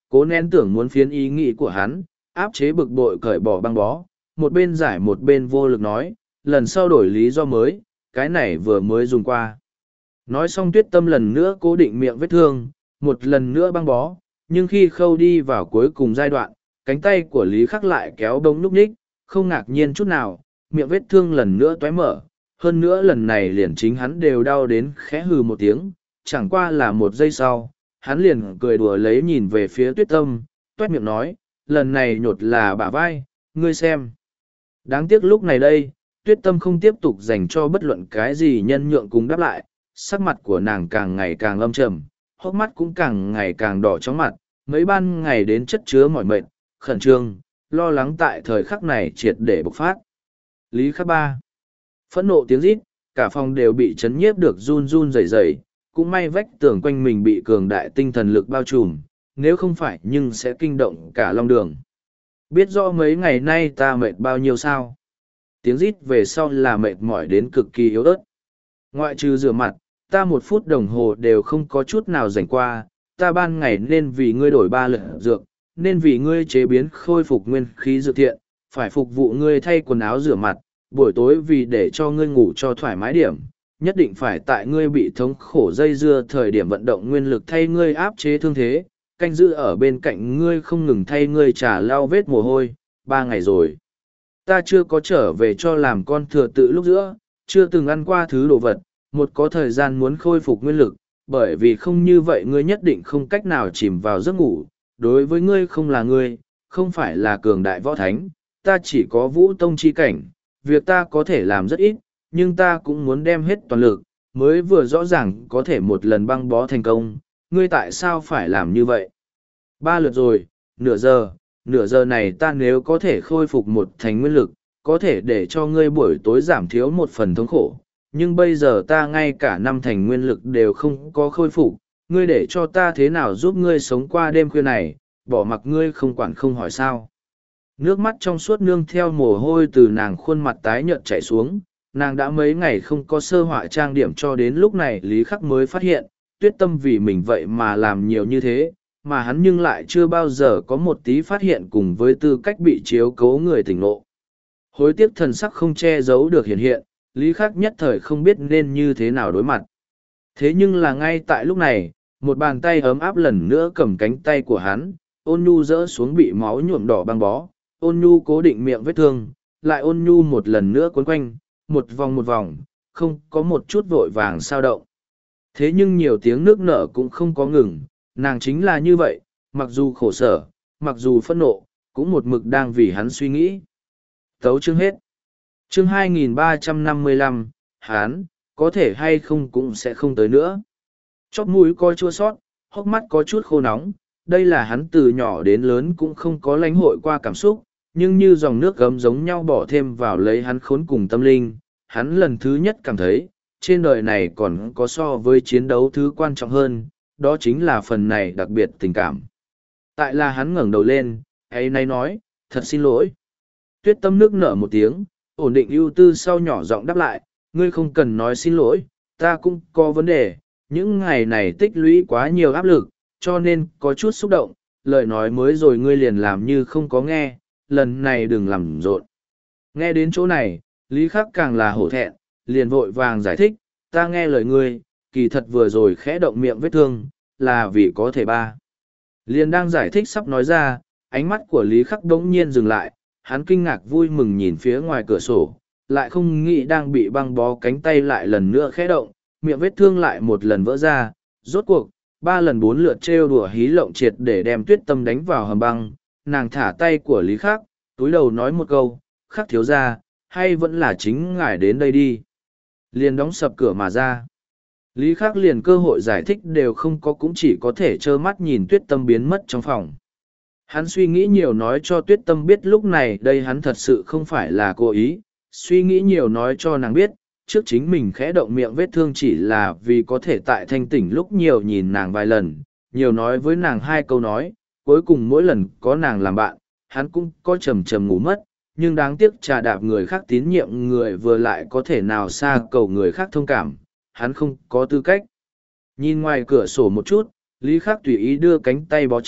Cố nén tưởng muốn phiến ý nghĩ của hắn, áp chế bực bội cởi bỏ băng bó, một bên giải một bên vô lực nói, lần sau đổi lý do mới, cái này vừa mới dùng qua. Nói xong Tuyết Tâm lần nữa cố định miệng vết thương, một lần nữa băng bó, nhưng khi khâu đi vào cuối cùng giai đoạn, cánh tay của Lý Khắc lại kéo bông núc ních, không ngạc nhiên chút nào, miệng vết thương lần nữa toé mở, hơn nữa lần này liền chính hắn đều đau đến khẽ hừ một tiếng, chẳng qua là một giây sau, hắn liền cười đùa lấy nhìn về phía Tuyết Tâm, toét miệng nói, lần này nhột là bả vai, ngươi xem. Đáng tiếc lúc này đây, Tuyết Tâm không tiếp tục dành cho bất luận cái gì nhân nhượng cùng đáp lại, sắc mặt của nàng càng ngày càng âm trầm, hốc mắt cũng càng ngày càng đỏ chóng mặt, mấy ban ngày đến chất chứa mỏi mệt, khẩn trương, lo lắng tại thời khắc này triệt để bộc phát. Lý Khắc Ba. Phẫn nộ tiếng rít, cả phòng đều bị chấn nhiếp được run run rẩy rẩy, cũng may vách tường quanh mình bị cường đại tinh thần lực bao trùm, nếu không phải nhưng sẽ kinh động cả long đường. Biết rõ mấy ngày nay ta mệt bao nhiêu sao? Tiếng rít về sau là mệt mỏi đến cực kỳ yếu ớt. Ngoại trừ rửa mặt, ta một phút đồng hồ đều không có chút nào rảnh qua, ta ban ngày nên vì ngươi đổi ba lượt dược, nên vì ngươi chế biến khôi phục nguyên khí dược thiện, phải phục vụ ngươi thay quần áo rửa mặt, buổi tối vì để cho ngươi ngủ cho thoải mái điểm, nhất định phải tại ngươi bị thống khổ dây dưa thời điểm vận động nguyên lực thay ngươi áp chế thương thế, canh giữ ở bên cạnh ngươi không ngừng thay ngươi trả lau vết mồ hôi, ba ngày rồi. Ta chưa có trở về cho làm con thừa tự lúc giữa, chưa từng ăn qua thứ đồ vật, một có thời gian muốn khôi phục nguyên lực, bởi vì không như vậy ngươi nhất định không cách nào chìm vào giấc ngủ, đối với ngươi không là ngươi, không phải là cường đại võ thánh, ta chỉ có vũ tông chi cảnh, việc ta có thể làm rất ít, nhưng ta cũng muốn đem hết toàn lực, mới vừa rõ ràng có thể một lần băng bó thành công, ngươi tại sao phải làm như vậy? Ba lượt rồi, nửa giờ, nửa giờ này ta nếu có thể khôi phục một thành nguyên lực, có thể để cho ngươi buổi tối giảm thiếu một phần thống khổ, nhưng bây giờ ta ngay cả năm thành nguyên lực đều không có khôi phục, ngươi để cho ta thế nào giúp ngươi sống qua đêm khuya này, bỏ mặc ngươi không quản không hỏi sao. Nước mắt trong suốt nương theo mồ hôi từ nàng khuôn mặt tái nhợt chảy xuống, nàng đã mấy ngày không có sơ họa trang điểm cho đến lúc này Lý Khắc mới phát hiện, Tuyết Tâm vì mình vậy mà làm nhiều như thế, mà hắn nhưng lại chưa bao giờ có một tí phát hiện cùng với tư cách bị chiếu cố người tỉnh ngộ. Hối tiếc thần sắc không che giấu được hiện hiện, Lý Khắc nhất thời không biết nên như thế nào đối mặt. Thế nhưng là ngay tại lúc này, một bàn tay ấm áp lần nữa cầm cánh tay của hắn, ôn nhu rỡ xuống bị máu nhuộm đỏ băng bó, ôn nhu cố định miệng vết thương, lại ôn nhu một lần nữa quấn quanh, một vòng một vòng, không có một chút vội vàng sao động. Thế nhưng nhiều tiếng nước nở cũng không có ngừng, nàng chính là như vậy, mặc dù khổ sở, mặc dù phẫn nộ, cũng một mực đang vì hắn suy nghĩ. Tấu chương hết. Chương hai nghìn ba trăm năm mươi lăm, hắn, có thể hay không cũng sẽ không tới nữa. Chóp mũi coi chua sót, hốc mắt có chút khô nóng, đây là hắn từ nhỏ đến lớn cũng không có lãnh hội qua cảm xúc, nhưng như dòng nước gấm giống nhau bỏ thêm vào lấy hắn khốn cùng tâm linh, hắn lần thứ nhất cảm thấy, trên đời này còn có so với chiến đấu thứ quan trọng hơn, đó chính là phần này đặc biệt tình cảm. Tại là hắn ngẩng đầu lên, ấy nay nói, thật xin lỗi. Tuyết Tâm nước nở một tiếng, ổn định ưu tư sau nhỏ giọng đáp lại, ngươi không cần nói xin lỗi, ta cũng có vấn đề, những ngày này tích lũy quá nhiều áp lực, cho nên có chút xúc động, lời nói mới rồi ngươi liền làm như không có nghe, lần này đừng làm rộn. Nghe đến chỗ này, Lý Khắc càng là hổ thẹn, liền vội vàng giải thích, ta nghe lời ngươi, kỳ thật vừa rồi khẽ động miệng vết thương, là vì có thể ba. Liền đang giải thích sắp nói ra, ánh mắt của Lý Khắc đống nhiên dừng lại, hắn kinh ngạc vui mừng nhìn phía ngoài cửa sổ, lại không nghĩ đang bị băng bó cánh tay lại lần nữa khẽ động, miệng vết thương lại một lần vỡ ra, rốt cuộc, ba lần bốn lượt trêu đùa hí lộng triệt để đem Tuyết Tâm đánh vào hầm băng, nàng thả tay của Lý Khắc, túi đầu nói một câu, Khắc thiếu ra, hay vẫn là chính ngài đến đây đi. Liền đóng sập cửa mà ra. Lý Khắc liền cơ hội giải thích đều không có, cũng chỉ có thể trơ mắt nhìn Tuyết Tâm biến mất trong phòng. Hắn suy nghĩ nhiều nói cho Tuyết Tâm biết lúc này đây hắn thật sự không phải là cố ý, suy nghĩ nhiều nói cho nàng biết, trước chính mình khẽ động miệng vết thương chỉ là vì có thể tại thanh tỉnh lúc nhiều nhìn nàng vài lần, nhiều nói với nàng hai câu nói, cuối cùng mỗi lần có nàng làm bạn, hắn cũng có trầm trầm ngủ mất, nhưng đáng tiếc trà đạp người khác tín nhiệm người vừa lại có thể nào xa cầu người khác thông cảm, hắn không có tư cách. Nhìn ngoài cửa sổ một chút, Lý Khắc tùy ý đưa cánh tay bó chặt,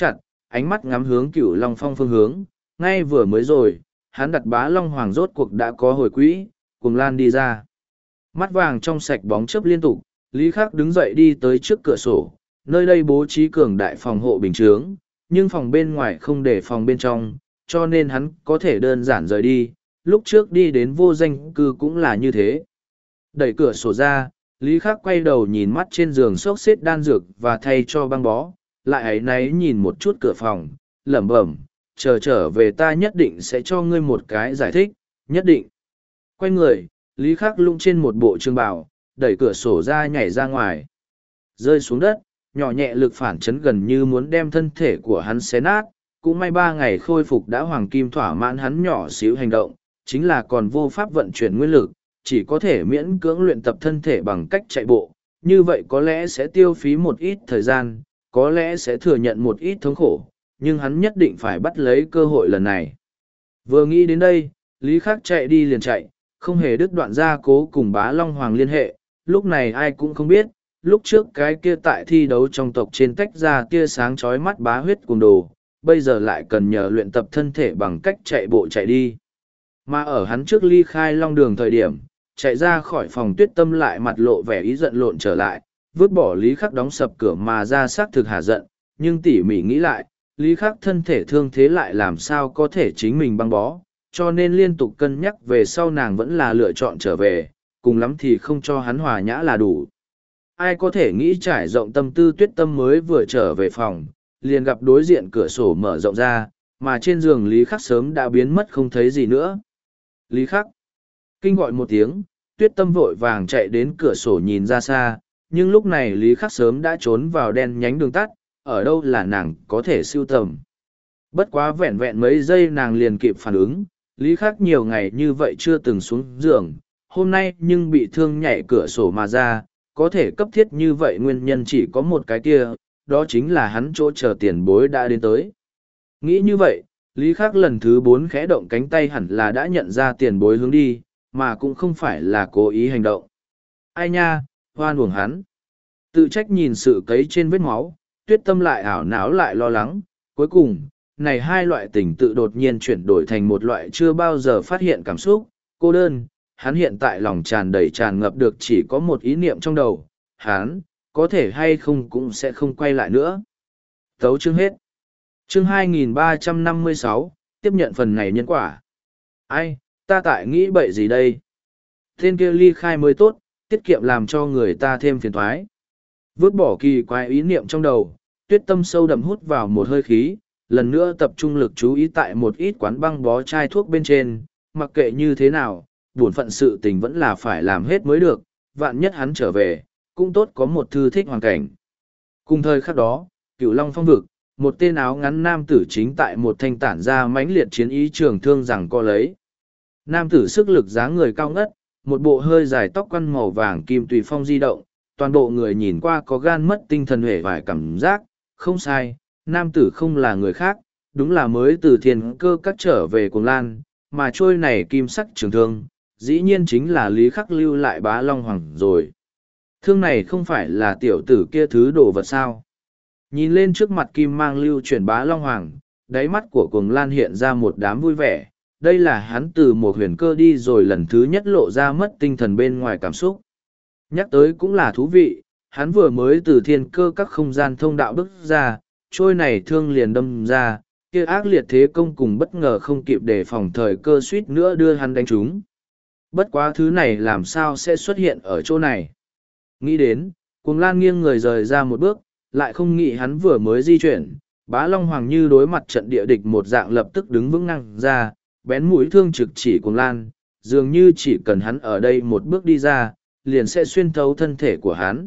ánh mắt ngắm hướng Cửu Long Phong phương hướng, ngay vừa mới rồi, hắn đặt Bá Long Hoàng rốt cuộc đã có hồi quỹ, Cuồng Lan đi ra. Mắt vàng trong sạch bóng chớp liên tục, Lý Khắc đứng dậy đi tới trước cửa sổ, nơi đây bố trí cường đại phòng hộ bình chướng, nhưng phòng bên ngoài không để phòng bên trong, cho nên hắn có thể đơn giản rời đi, lúc trước đi đến vô danh cư cũng là như thế. Đẩy cửa sổ ra, Lý Khắc quay đầu nhìn mắt trên giường xốc xếp đan dược và thay cho băng bó, lại ấy náy nhìn một chút cửa phòng, lẩm bẩm, chờ trở về ta nhất định sẽ cho ngươi một cái giải thích, nhất định. Quay người, Lý Khắc lung trên một bộ trường bào, đẩy cửa sổ ra nhảy ra ngoài. Rơi xuống đất, nhỏ nhẹ lực phản chấn gần như muốn đem thân thể của hắn xé nát, cũng may ba ngày khôi phục đã hoàng kim thỏa mãn hắn nhỏ xíu hành động, chính là còn vô pháp vận chuyển nguyên lực, chỉ có thể miễn cưỡng luyện tập thân thể bằng cách chạy bộ, như vậy có lẽ sẽ tiêu phí một ít thời gian, có lẽ sẽ thừa nhận một ít thống khổ, nhưng hắn nhất định phải bắt lấy cơ hội lần này. Vừa nghĩ đến đây, Lý Khắc chạy đi liền chạy, không hề đứt đoạn ra cố cùng Bá Long Hoàng liên hệ, lúc này ai cũng không biết, lúc trước cái kia tại thi đấu trong tộc trên tách ra tia sáng chói mắt bá huyết cùng đồ, bây giờ lại cần nhờ luyện tập thân thể bằng cách chạy bộ chạy đi. Mà ở hắn trước ly khai Long Đường thời điểm, chạy ra khỏi phòng Tuyết Tâm lại mặt lộ vẻ ý giận lộn trở lại, vứt bỏ Lý Khắc đóng sập cửa mà ra xác thực hả giận, nhưng tỉ mỉ nghĩ lại, Lý Khắc thân thể thương thế lại làm sao có thể chính mình băng bó, cho nên liên tục cân nhắc về sau nàng vẫn là lựa chọn trở về, cùng lắm thì không cho hắn hòa nhã là đủ. Ai có thể nghĩ trải rộng tâm tư Tuyết Tâm mới vừa trở về phòng, liền gặp đối diện cửa sổ mở rộng ra, mà trên giường Lý Khắc sớm đã biến mất không thấy gì nữa. Lý Khắc! Kinh gọi một tiếng, Tuyết Tâm vội vàng chạy đến cửa sổ nhìn ra xa, nhưng lúc này Lý Khắc sớm đã trốn vào đen nhánh đường tắt, ở đâu là nàng có thể siêu tầm. Bất quá vẹn vẹn mấy giây nàng liền kịp phản ứng, Lý Khắc nhiều ngày như vậy chưa từng xuống giường, hôm nay nhưng bị thương nhảy cửa sổ mà ra, có thể cấp thiết như vậy nguyên nhân chỉ có một cái kia, đó chính là hắn chỗ chờ tiền bối đã đến tới. Nghĩ như vậy, Lý Khắc lần thứ bốn khẽ động cánh tay hẳn là đã nhận ra tiền bối hướng đi, mà cũng không phải là cố ý hành động. Ai nha, hoan uổng hắn. Tự trách nhìn sự cấy trên vết máu, Tuyết Tâm lại ảo não lại lo lắng, cuối cùng, này hai loại tình tự đột nhiên chuyển đổi thành một loại chưa bao giờ phát hiện cảm xúc, cô đơn, hắn hiện tại lòng tràn đầy tràn ngập được chỉ có một ý niệm trong đầu, hắn, có thể hay không cũng sẽ không quay lại nữa. Tấu chương hết. Chương hai nghìn ba trăm năm mươi sáu, tiếp nhận phần này nhân quả. Ai, ta tại nghĩ bậy gì đây? Tên kia ly khai mới tốt, tiết kiệm làm cho người ta thêm phiền thoái. Vứt bỏ kỳ quái ý niệm trong đầu, Tuyết Tâm sâu đậm hút vào một hơi khí, lần nữa tập trung lực chú ý tại một ít quán băng bó chai thuốc bên trên, mặc kệ như thế nào, bổn phận sự tình vẫn là phải làm hết mới được, vạn nhất hắn trở về, cũng tốt có một thư thích hoàn cảnh. Cùng thời khắc đó, Cửu Long Phong vực, một tên áo ngắn nam tử chính tại một thanh tản ra mãnh liệt chiến ý trường thương rằng co lấy. Nam tử sức lực dáng người cao ngất, một bộ hơi dài tóc quăn màu vàng kim tùy phong di động, toàn bộ người nhìn qua có gan mất tinh thần hề vài cảm giác, không sai, nam tử không là người khác, đúng là mới từ thiên cơ cắt trở về Cuồng Lan, mà trôi này kim sắc trường thương, dĩ nhiên chính là Lý Khắc lưu lại Bá Long Hoàng rồi. Thương này không phải là tiểu tử kia thứ đồ vật sao. Nhìn lên trước mặt kim mang lưu chuyển Bá Long Hoàng, đáy mắt của Cuồng Lan hiện ra một đám vui vẻ, đây là hắn từ một huyền cơ đi rồi lần thứ nhất lộ ra mất tinh thần bên ngoài cảm xúc. Nhắc tới cũng là thú vị, hắn vừa mới từ thiên cơ các không gian thông đạo bước ra, trôi này thương liền đâm ra, kia ác liệt thế công cùng bất ngờ không kịp đề phòng thời cơ suýt nữa đưa hắn đánh trúng. Bất quá thứ này làm sao sẽ xuất hiện ở chỗ này. Nghĩ đến, Cuồng Lan nghiêng người rời ra một bước, lại không nghĩ hắn vừa mới di chuyển, Bá Long Hoàng như đối mặt trận địa địch một dạng lập tức đứng vững ngang ra, bén mũi thương trực chỉ Cuồng Lan, dường như chỉ cần hắn ở đây một bước đi ra, liền sẽ xuyên thấu thân thể của hắn.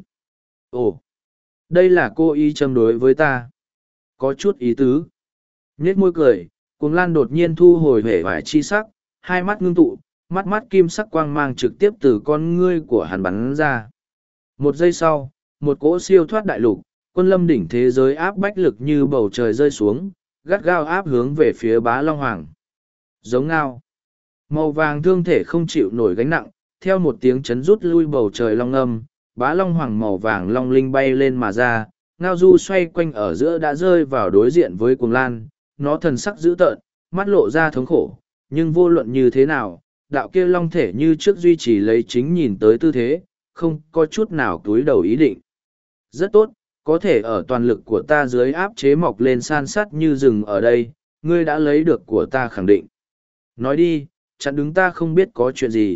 Ồ, đây là cô ý châm đối với ta. Có chút ý tứ. Nhết môi cười, Cuồng Lan đột nhiên thu hồi hể vải chi sắc, hai mắt ngưng tụ, mắt mắt kim sắc quang mang trực tiếp từ con ngươi của hắn bắn ra. Một giây sau, một cỗ siêu thoát đại lục, quân lâm đỉnh thế giới áp bách lực như bầu trời rơi xuống, gắt gao áp hướng về phía Bá Long Hoàng. Giống ngao. Màu vàng thương thể không chịu nổi gánh nặng, theo một tiếng chấn rút lui bầu trời long âm, Bá Long Hoàng màu vàng long linh bay lên mà ra, ngao du xoay quanh ở giữa đã rơi vào đối diện với cuồng lan, nó thần sắc dữ tợn, mắt lộ ra thống khổ, nhưng vô luận như thế nào, đạo kia long thể như trước duy trì lấy chính nhìn tới tư thế, không có chút nào túi đầu ý định. Rất tốt, có thể ở toàn lực của ta dưới áp chế mọc lên san sát như rừng ở đây, ngươi đã lấy được của ta khẳng định. Nói đi, chặn đứng ta không biết có chuyện gì.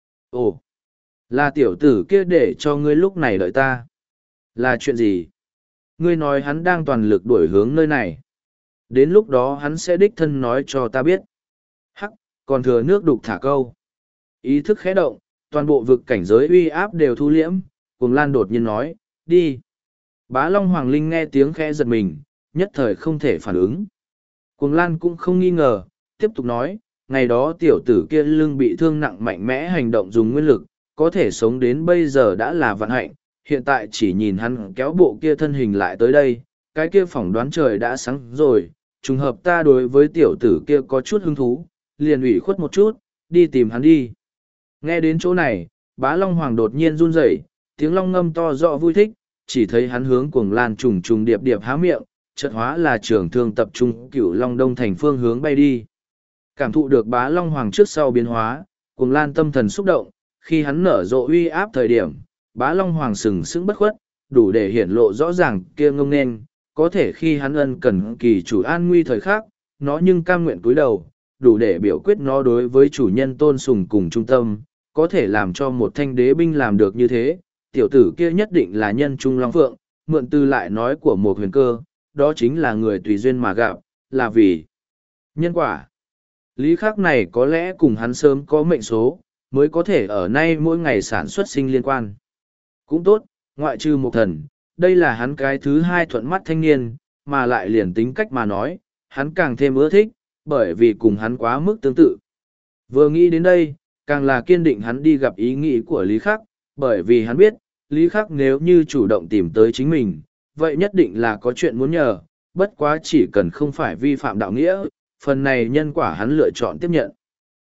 Ồ, là tiểu tử kia để cho ngươi lúc này đợi ta. Là chuyện gì? Ngươi nói hắn đang toàn lực đuổi hướng nơi này. Đến lúc đó hắn sẽ đích thân nói cho ta biết. Hắc, còn thừa nước đục thả câu. Ý thức khẽ động, toàn bộ vực cảnh giới uy áp đều thu liễm, Cuồng Lan đột nhiên nói, đi. Bá Long Hoàng Linh nghe tiếng khẽ giật mình, nhất thời không thể phản ứng. Cuồng Lan cũng không nghi ngờ, tiếp tục nói, ngày đó tiểu tử kia lưng bị thương nặng mạnh mẽ hành động dùng nguyên lực, có thể sống đến bây giờ đã là vận hạnh, hiện tại chỉ nhìn hắn kéo bộ kia thân hình lại tới đây, cái kia phỏng đoán trời đã sáng rồi, trùng hợp ta đối với tiểu tử kia có chút hứng thú, liền ủy khuất một chút, đi tìm hắn đi. Nghe đến chỗ này, Bá Long Hoàng đột nhiên run rẩy, tiếng long ngâm to rõ vui thích, chỉ thấy hắn hướng Cuồng Lan trùng trùng điệp điệp há miệng, chợt hóa là trường thương tập trung cửu long đông thành phương hướng bay đi. Cảm thụ được Bá Long Hoàng trước sau biến hóa, Cuồng Lan tâm thần xúc động, khi hắn nở rộ uy áp thời điểm, Bá Long Hoàng sừng sững bất khuất, đủ để hiển lộ rõ ràng kia ngông nên, có thể khi hắn ân cần kỳ chủ an nguy thời khắc, nó nhưng cam nguyện cúi đầu, đủ để biểu quyết nó đối với chủ nhân tôn sùng cùng trung tâm, có thể làm cho một thanh đế binh làm được như thế, tiểu tử kia nhất định là nhân trung long phượng, mượn từ lại nói của một huyền cơ, đó chính là người tùy duyên mà gặp, là vì nhân quả. Lý khắc này có lẽ cùng hắn sớm có mệnh số, mới có thể ở nay mỗi ngày sản xuất sinh liên quan. Cũng tốt, ngoại trừ một thần, đây là hắn cái thứ hai thuận mắt thanh niên, mà lại liền tính cách mà nói, hắn càng thêm ưa thích, bởi vì cùng hắn quá mức tương tự. Vừa nghĩ đến đây, càng là kiên định hắn đi gặp ý nghĩ của Lý Khắc, bởi vì hắn biết, Lý Khắc nếu như chủ động tìm tới chính mình, vậy nhất định là có chuyện muốn nhờ, bất quá chỉ cần không phải vi phạm đạo nghĩa, phần này nhân quả hắn lựa chọn tiếp nhận.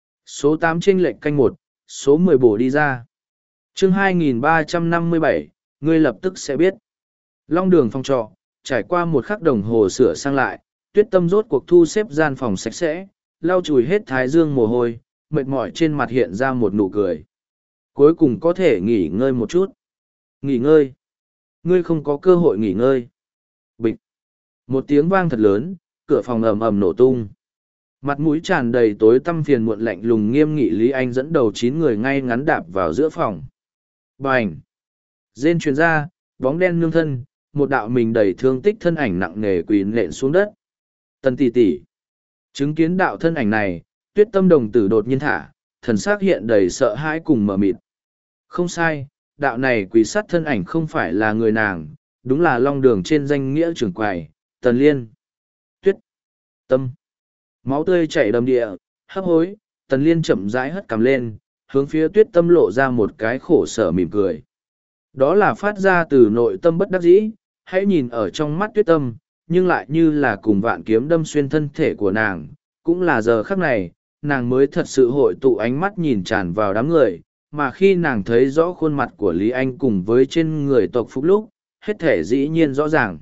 Số tám chênh lệch canh một, số mười bổ đi ra. Chương hai nghìn ba trăm năm mươi bảy, ngươi lập tức sẽ biết. Long đường phòng trọ, trải qua một khắc đồng hồ sửa sang lại, Tuyết Tâm rốt cuộc thu xếp gian phòng sạch sẽ, lau chùi hết thái dương mồ hôi, mệt mỏi trên mặt hiện ra một nụ cười. Cuối cùng có thể nghỉ ngơi một chút. Nghỉ ngơi. Ngươi không có cơ hội nghỉ ngơi. Bịch. Một tiếng vang thật lớn, cửa phòng ầm ầm nổ tung. Mặt mũi tràn đầy tối tăm phiền muộn lạnh lùng nghiêm nghị Lý Anh dẫn đầu chín người ngay ngắn đạp vào giữa phòng. Bành! Rên truyền ra, bóng đen nương thân, một đạo mình đầy thương tích thân ảnh nặng nề quỳ nện xuống đất. Tần tỷ tỷ. Chứng kiến đạo thân ảnh này, Tuyết Tâm đồng tử đột nhiên thả, thần sắc hiện đầy sợ hãi cùng mờ mịt. Không sai, đạo này quỳ sát thân ảnh không phải là người nàng, đúng là long đường trên danh nghĩa trưởng quầy, Tần Liên. Tuyết Tâm. Máu tươi chảy đầm địa, hấp hối, Tần Liên chậm rãi hất cằm lên, hướng phía Tuyết Tâm lộ ra một cái khổ sở mỉm cười. Đó là phát ra từ nội tâm bất đắc dĩ, hãy nhìn ở trong mắt Tuyết Tâm, nhưng lại như là cùng vạn kiếm đâm xuyên thân thể của nàng. Cũng là giờ khắc này, nàng mới thật sự hội tụ ánh mắt nhìn tràn vào đám người, mà khi nàng thấy rõ khuôn mặt của Lý Anh cùng với trên người tộc Phúc lúc, hết thể dĩ nhiên rõ ràng.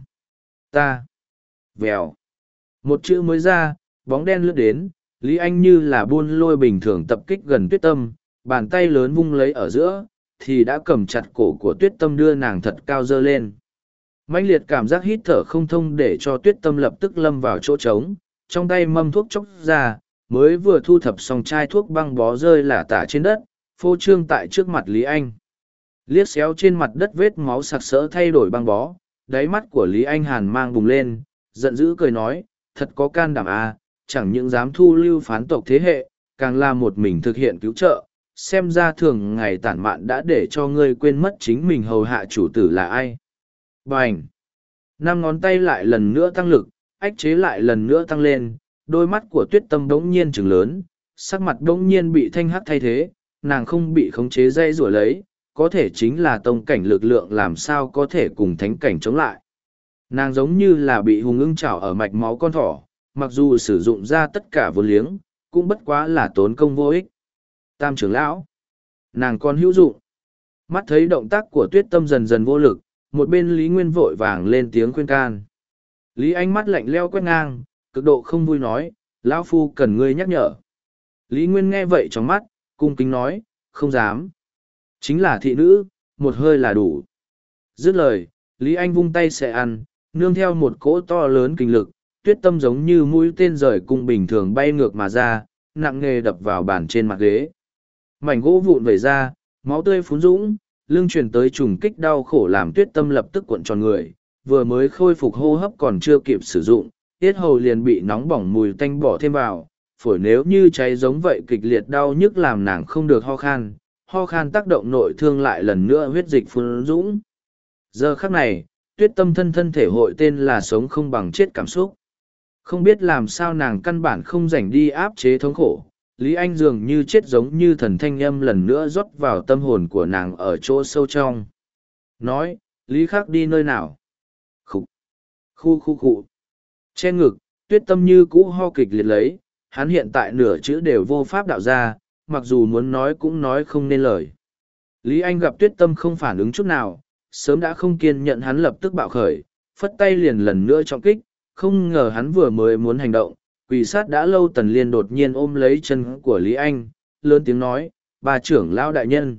Ta. Vèo. Một chữ mới ra, bóng đen lướt đến, Lý Anh như là buôn lôi bình thường tập kích gần Tuyết Tâm, bàn tay lớn vung lấy ở giữa, thì đã cầm chặt cổ của Tuyết Tâm đưa nàng thật cao dơ lên. Mãnh liệt cảm giác hít thở không thông để cho Tuyết Tâm lập tức lâm vào chỗ trống, trong tay mâm thuốc chốc ra, mới vừa thu thập xong chai thuốc băng bó rơi lả tả trên đất, phô trương tại trước mặt Lý Anh. Liếc xéo trên mặt đất vết máu sặc sỡ thay đổi băng bó, đáy mắt của Lý Anh hàn mang bùng lên, giận dữ cười nói, thật có can đảm à, chẳng những dám thu lưu phán tộc thế hệ, càng là một mình thực hiện cứu trợ, xem ra thường ngày tản mạn đã để cho ngươi quên mất chính mình hầu hạ chủ tử là ai. Bành! Năm ngón tay lại lần nữa tăng lực, ách chế lại lần nữa tăng lên, đôi mắt của Tuyết Tâm đống nhiên trừng lớn, sắc mặt đống nhiên bị thanh hắc thay thế, nàng không bị khống chế dây rủa lấy, có thể chính là tông cảnh lực lượng làm sao có thể cùng thánh cảnh chống lại. Nàng giống như là bị hùng ưng chảo ở mạch máu con thỏ, mặc dù sử dụng ra tất cả vốn liếng, cũng bất quá là tốn công vô ích. Tam trưởng lão, nàng còn hữu dụng. Mắt thấy động tác của Tuyết Tâm dần dần vô lực, một bên Lý Nguyên vội vàng lên tiếng khuyên can. Lý Anh mắt lạnh leo quét ngang, cực độ không vui nói, lão phu cần ngươi nhắc nhở. Lý Nguyên nghe vậy trong mắt, cung kính nói, không dám. Chính là thị nữ, một hơi là đủ. Dứt lời, Lý Anh vung tay sẽ ăn, nương theo một cỗ to lớn kinh lực, tuyết tâm giống như mũi tên rời cung bình thường bay ngược mà ra, nặng nề đập vào bàn trên mặt ghế. Mảnh gỗ vụn vẩy ra, máu tươi phún dũng, lưng truyền tới trùng kích đau khổ làm tuyết tâm lập tức cuộn tròn người, vừa mới khôi phục hô hấp còn chưa kịp sử dụng, tiết hầu liền bị nóng bỏng mùi tanh bỏ thêm vào, phổi nếu như cháy giống vậy kịch liệt đau nhức làm nàng không được ho khan, ho khan tác động nội thương lại lần nữa huyết dịch phun dũng. Giờ khắc này, tuyết tâm thân thân thể hội tên là sống không bằng chết cảm xúc. Không biết làm sao nàng căn bản không rảnh đi áp chế thống khổ, Lý Anh dường như chết giống như thần thanh âm lần nữa rót vào tâm hồn của nàng ở chỗ sâu trong. Nói, Lý Khắc đi nơi nào? Khủ, khu khu khu. Trên ngực, tuyết tâm như cũ ho kịch liệt lấy, hắn hiện tại nửa chữ đều vô pháp đạo ra, mặc dù muốn nói cũng nói không nên lời. Lý Anh gặp tuyết tâm không phản ứng chút nào, sớm đã không kiên nhận hắn lập tức bạo khởi, phất tay liền lần nữa trọng kích, không ngờ hắn vừa mới muốn hành động, quỷ sát đã lâu Tần Liên đột nhiên ôm lấy chân của Lý Anh, lớn tiếng nói, bà trưởng lão đại nhân.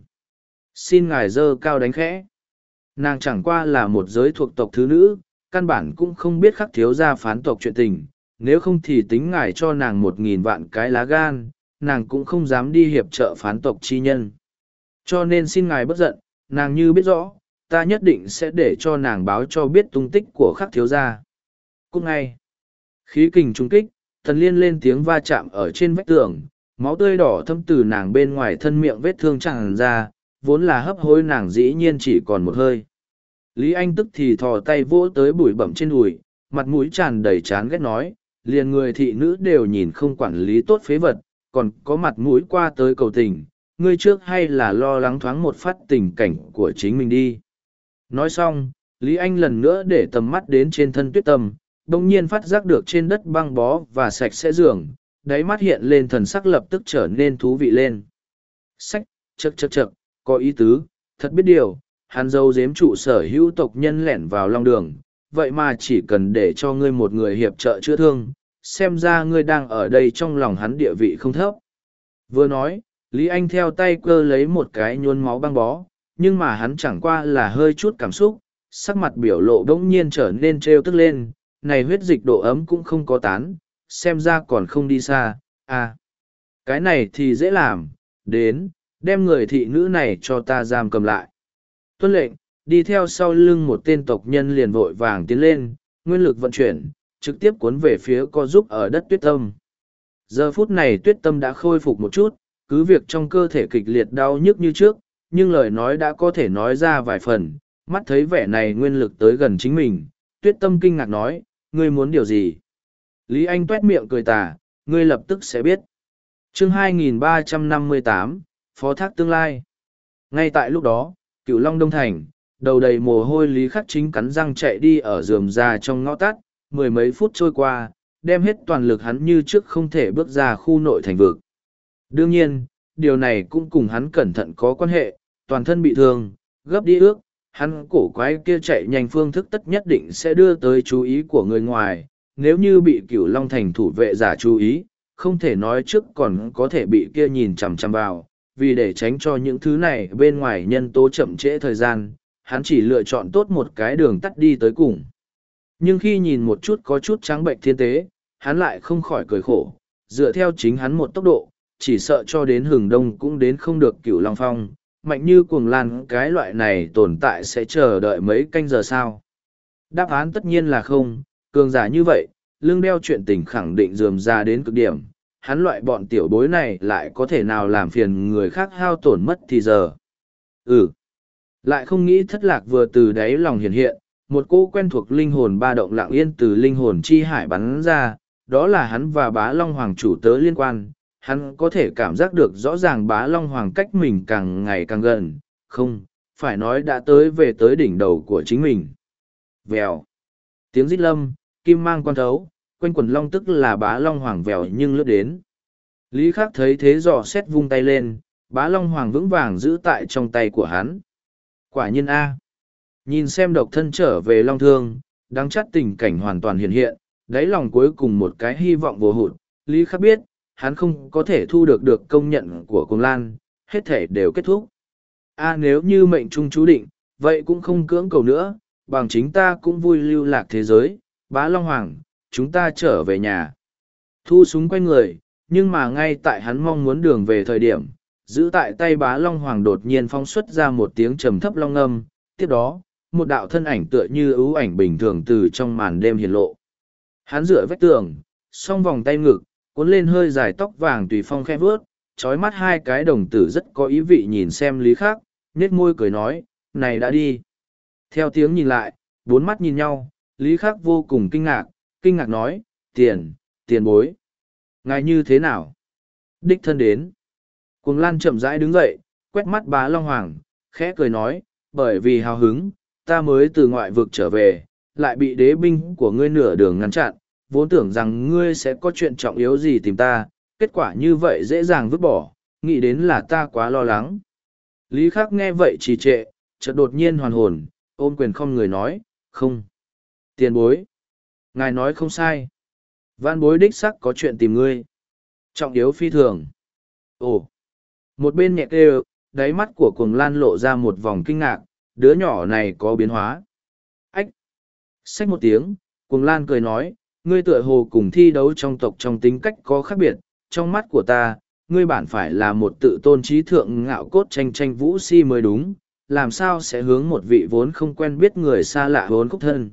Xin ngài dơ cao đánh khẽ. Nàng chẳng qua là một giới thuộc tộc thứ nữ, căn bản cũng không biết Khắc thiếu gia phán tộc chuyện tình, nếu không thì tính ngài cho nàng một nghìn vạn cái lá gan, nàng cũng không dám đi hiệp trợ phán tộc chi nhân. Cho nên xin ngài bất giận, nàng như biết rõ, ta nhất định sẽ để cho nàng báo cho biết tung tích của Khắc thiếu gia. Cũng ngay, khí kình trung kích, Tần Liên lên tiếng va chạm ở trên vách tường, máu tươi đỏ thâm từ nàng bên ngoài thân miệng vết thương tràn ra, vốn là hấp hối nàng dĩ nhiên chỉ còn một hơi. Lý Anh tức thì thò tay vỗ tới bụi bẩm trên đùi, mặt mũi tràn đầy chán ghét nói, liền người thị nữ đều nhìn không quản lý tốt phế vật, còn có mặt mũi qua tới cầu tình, ngươi trước hay là lo lắng thoáng một phát tình cảnh của chính mình đi. Nói xong, Lý Anh lần nữa để tầm mắt đến trên thân tuyết tâm, đồng nhiên phát giác được trên đất băng bó và sạch sẽ giường, đáy mắt hiện lên thần sắc lập tức trở nên thú vị lên. Sách, chậc chậc chậc, có ý tứ, thật biết điều, hắn dâu giếm trụ sở hữu tộc nhân lẻn vào long đường, vậy mà chỉ cần để cho ngươi một người hiệp trợ chữa thương, xem ra ngươi đang ở đây trong lòng hắn địa vị không thấp. Vừa nói, Lý Anh theo tay cơ lấy một cái nhuôn máu băng bó, nhưng mà hắn chẳng qua là hơi chút cảm xúc, sắc mặt biểu lộ bỗng nhiên trở nên trêu tức lên, này huyết dịch độ ấm cũng không có tán, xem ra còn không đi xa, à. Cái này thì dễ làm, đến, đem người thị nữ này cho ta giam cầm lại. Tuân lệnh, đi theo sau lưng một tên tộc nhân liền vội vàng tiến lên, nguyên lực vận chuyển, trực tiếp cuốn về phía co giúp ở đất tuyết tâm. Giờ phút này tuyết tâm đã khôi phục một chút, cứ việc trong cơ thể kịch liệt đau nhức như trước, nhưng lời nói đã có thể nói ra vài phần, mắt thấy vẻ này nguyên lực tới gần chính mình, tuyết tâm kinh ngạc nói, ngươi muốn điều gì? Lý Anh tuét miệng cười tà, ngươi lập tức sẽ biết. Chương hai nghìn ba trăm năm mươi tám, Phó thác tương lai. Ngay tại lúc đó, Cửu Long Đông Thành, đầu đầy mồ hôi Lý Khắc Chính cắn răng chạy đi ở rườm rà trong ngõ tắt, mười mấy phút trôi qua, đem hết toàn lực hắn như trước không thể bước ra khu nội thành vực. Đương nhiên, điều này cũng cùng hắn cẩn thận có quan hệ, toàn thân bị thương, gấp đi ước, hắn cổ quái kia chạy nhanh phương thức tất nhất định sẽ đưa tới chú ý của người ngoài, nếu như bị Cửu Long Thành thủ vệ giả chú ý, không thể nói trước còn có thể bị kia nhìn chằm chằm vào, vì để tránh cho những thứ này bên ngoài nhân tố chậm trễ thời gian, hắn chỉ lựa chọn tốt một cái đường tắt đi tới cùng. Nhưng khi nhìn một chút có chút trắng bệnh thiên tế, hắn lại không khỏi cười khổ, dựa theo chính hắn một tốc độ, chỉ sợ cho đến hừng đông cũng đến không được Cửu Long Phong, mạnh như cuồng lan cái loại này tồn tại sẽ chờ đợi mấy canh giờ sao. Đáp án tất nhiên là không, cường giả như vậy, lưng đeo chuyện tình khẳng định dườm ra đến cực điểm, hắn loại bọn tiểu bối này lại có thể nào làm phiền người khác hao tổn mất thì giờ. Ừ, lại không nghĩ thất lạc vừa từ đáy lòng hiện hiện, một cô quen thuộc linh hồn ba động lặng yên từ linh hồn chi hải bắn ra, đó là hắn và bá Long Hoàng chủ tớ liên quan, hắn có thể cảm giác được rõ ràng bá Long Hoàng cách mình càng ngày càng gần, không, phải nói đã tới về tới đỉnh đầu của chính mình. Vèo, tiếng rít lâm, kim mang quan thấu, quanh quần long tức là bá Long Hoàng vèo nhưng lướt đến. Lý Khắc thấy thế dò xét vung tay lên, bá Long Hoàng vững vàng giữ tại trong tay của hắn. Quả nhiên A. Nhìn xem độc thân trở về Long Thương, đáng chắc tình cảnh hoàn toàn hiện hiện, đáy lòng cuối cùng một cái hy vọng vô hụt, Lý Khắc biết, hắn không có thể thu được được công nhận của Cuồng Lan, hết thể đều kết thúc. A nếu như mệnh trung chú định, vậy cũng không cưỡng cầu nữa, bằng chính ta cũng vui lưu lạc thế giới, bá Long Hoàng, chúng ta trở về nhà. Thu súng quay người, nhưng mà ngay tại hắn mong muốn đường về thời điểm, giữ tại tay bá Long Hoàng đột nhiên phóng xuất ra một tiếng trầm thấp long âm, tiếp đó, một đạo thân ảnh tựa như ưu ảnh bình thường từ trong màn đêm hiển lộ. Hắn dựa vách tường, song vòng tay ngực, cuốn lên hơi dài tóc vàng tùy phong khẽ vớt, trói mắt hai cái đồng tử rất có ý vị nhìn xem Lý Khắc, nhếch môi cười nói, này đã đi. Theo tiếng nhìn lại, bốn mắt nhìn nhau, Lý Khắc vô cùng kinh ngạc, kinh ngạc nói, tiền, tiền bối. Ngài như thế nào? Đích thân đến. Cuồng Lan chậm rãi đứng dậy, quét mắt bá Long Hoàng, khẽ cười nói, bởi vì hào hứng, ta mới từ ngoại vực trở về, lại bị đế binh của ngươi nửa đường ngăn chặn, vốn tưởng rằng ngươi sẽ có chuyện trọng yếu gì tìm ta, kết quả như vậy dễ dàng vứt bỏ, nghĩ đến là ta quá lo lắng. Lý Khắc nghe vậy trì trệ, chợt đột nhiên hoàn hồn, ôm quyền không người nói, không. Tiền bối. Ngài nói không sai. Vạn bối đích sắc có chuyện tìm ngươi. Trọng yếu phi thường. Ồ. Một bên nhẹ kêu, đáy mắt của Cuồng Lan lộ ra một vòng kinh ngạc, đứa nhỏ này có biến hóa. Ách. Xách một tiếng, Cuồng Lan cười nói, ngươi tựa hồ cùng thi đấu trong tộc trong tính cách có khác biệt, trong mắt của ta, ngươi bản phải là một tự tôn trí thượng ngạo cốt tranh tranh vũ si mới đúng, làm sao sẽ hướng một vị vốn không quen biết người xa lạ vốn khúc thân.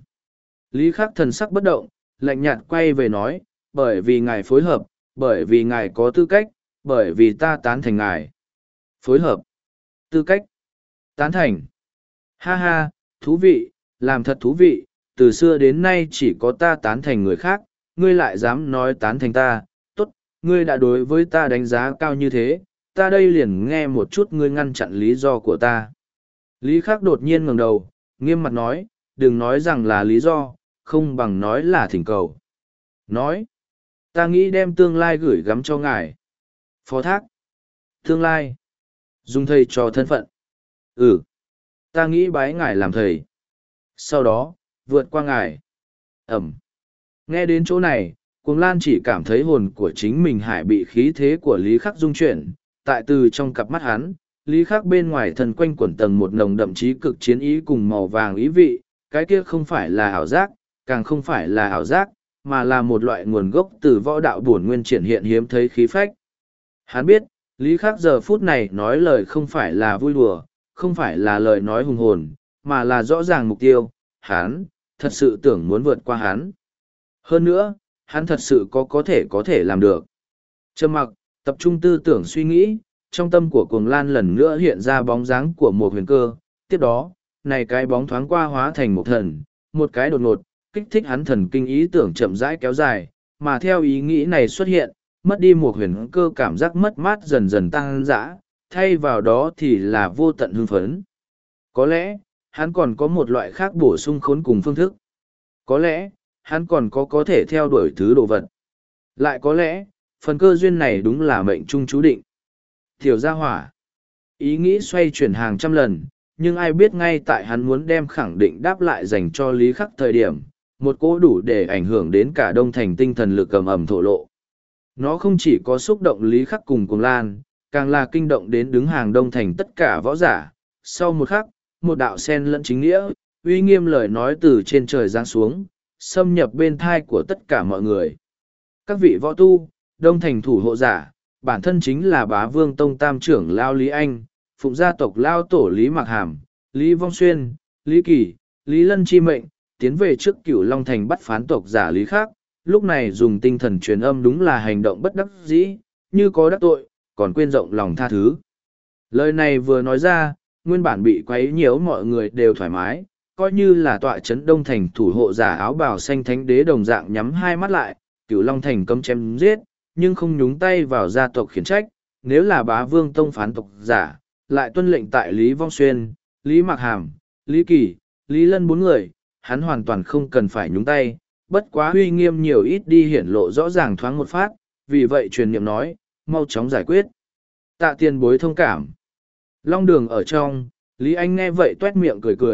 Lý Khắc thần sắc bất động, lạnh nhạt quay về nói, bởi vì ngài phối hợp, bởi vì ngài có tư cách, bởi vì ta tán thành ngài. Phối hợp, tư cách, tán thành. Ha ha, thú vị, làm thật thú vị, từ xưa đến nay chỉ có ta tán thành người khác, ngươi lại dám nói tán thành ta, tốt, ngươi đã đối với ta đánh giá cao như thế, ta đây liền nghe một chút ngươi ngăn chặn lý do của ta. Lý Khắc đột nhiên ngẩng đầu, nghiêm mặt nói, đừng nói rằng là lý do, không bằng nói là thỉnh cầu. Nói, ta nghĩ đem tương lai gửi gắm cho ngài. Phó thác, tương lai, dùng thầy cho thân phận. Ừ, ta nghĩ bái ngài làm thầy. Sau đó, vượt qua ngài. Ẩm. Nghe đến chỗ này, Cuồng Lan chỉ cảm thấy hồn của chính mình hải bị khí thế của Lý Khắc dung chuyển. Tại từ trong cặp mắt hắn, Lý Khắc bên ngoài thần quanh quẩn tầng một nồng đậm chí cực chiến ý cùng màu vàng ý vị. Cái kia không phải là ảo giác, càng không phải là ảo giác, mà là một loại nguồn gốc từ võ đạo bổn nguyên triển hiện hiếm thấy khí phách. Hắn biết, Lý Khắc giờ phút này nói lời không phải là vui đùa, không phải là lời nói hùng hồn, mà là rõ ràng mục tiêu, hắn, thật sự tưởng muốn vượt qua hắn. Hơn nữa, hắn thật sự có có thể có thể làm được. Trầm mặc, tập trung tư tưởng suy nghĩ, trong tâm của Cuồng Lan lần nữa hiện ra bóng dáng của một huyền cơ. Tiếp đó, này cái bóng thoáng qua hóa thành một thần, một cái đột ngột, kích thích hắn thần kinh ý tưởng chậm rãi kéo dài, mà theo ý nghĩ này xuất hiện, mất đi một huyền cơ cảm giác mất mát dần dần tăng dã, thay vào đó thì là vô tận hưng phấn. Có lẽ, hắn còn có một loại khác bổ sung khốn cùng phương thức. Có lẽ, hắn còn có có thể theo đuổi thứ đồ vật. Lại có lẽ, phần cơ duyên này đúng là mệnh trung chú định. Tiểu gia hỏa. Ý nghĩ xoay chuyển hàng trăm lần, nhưng ai biết ngay tại hắn muốn đem khẳng định đáp lại dành cho Lý Khắc thời điểm, một cỗ đủ để ảnh hưởng đến cả đông thành tinh thần lực cầm ẩm thổ lộ. Nó không chỉ có xúc động Lý Khắc cùng Cuồng Lan, càng là kinh động đến đứng hàng đông thành tất cả võ giả. Sau một khắc, một đạo sen lẫn chính nghĩa, uy nghiêm lời nói từ trên trời giáng xuống, xâm nhập bên thai của tất cả mọi người. Các vị võ tu, đông thành thủ hộ giả, bản thân chính là bá vương tông tam trưởng Lao Lý Anh, phụng gia tộc Lao tổ Lý Mạc Hàm, Lý Vong Xuyên, Lý Kỳ, Lý Lân chi mệnh, tiến về trước cửu Long Thành bắt phán tộc giả Lý Khác, lúc này dùng tinh thần truyền âm đúng là hành động bất đắc dĩ, như có đắc tội, còn quên rộng lòng tha thứ. Lời này vừa nói ra, nguyên bản bị quấy nhiễu mọi người đều thoải mái, coi như là tọa chấn đông thành thủ hộ giả áo bào xanh thánh đế đồng dạng nhắm hai mắt lại, cửu Long Thành cấm chém giết, nhưng không nhúng tay vào gia tộc khiển trách, nếu là bá vương tông phán tộc giả, lại tuân lệnh tại Lý Vong Xuyên, Lý Mạc Hàm, Lý Kỳ, Lý Lân bốn người, hắn hoàn toàn không cần phải nhúng tay, bất quá uy nghiêm nhiều ít đi hiển lộ rõ ràng thoáng một phát, vì vậy truyền niệm nói, mau chóng giải quyết. Tạ tiền bối thông cảm. Long đường ở trong, Lý Anh nghe vậy tuét miệng cười cười,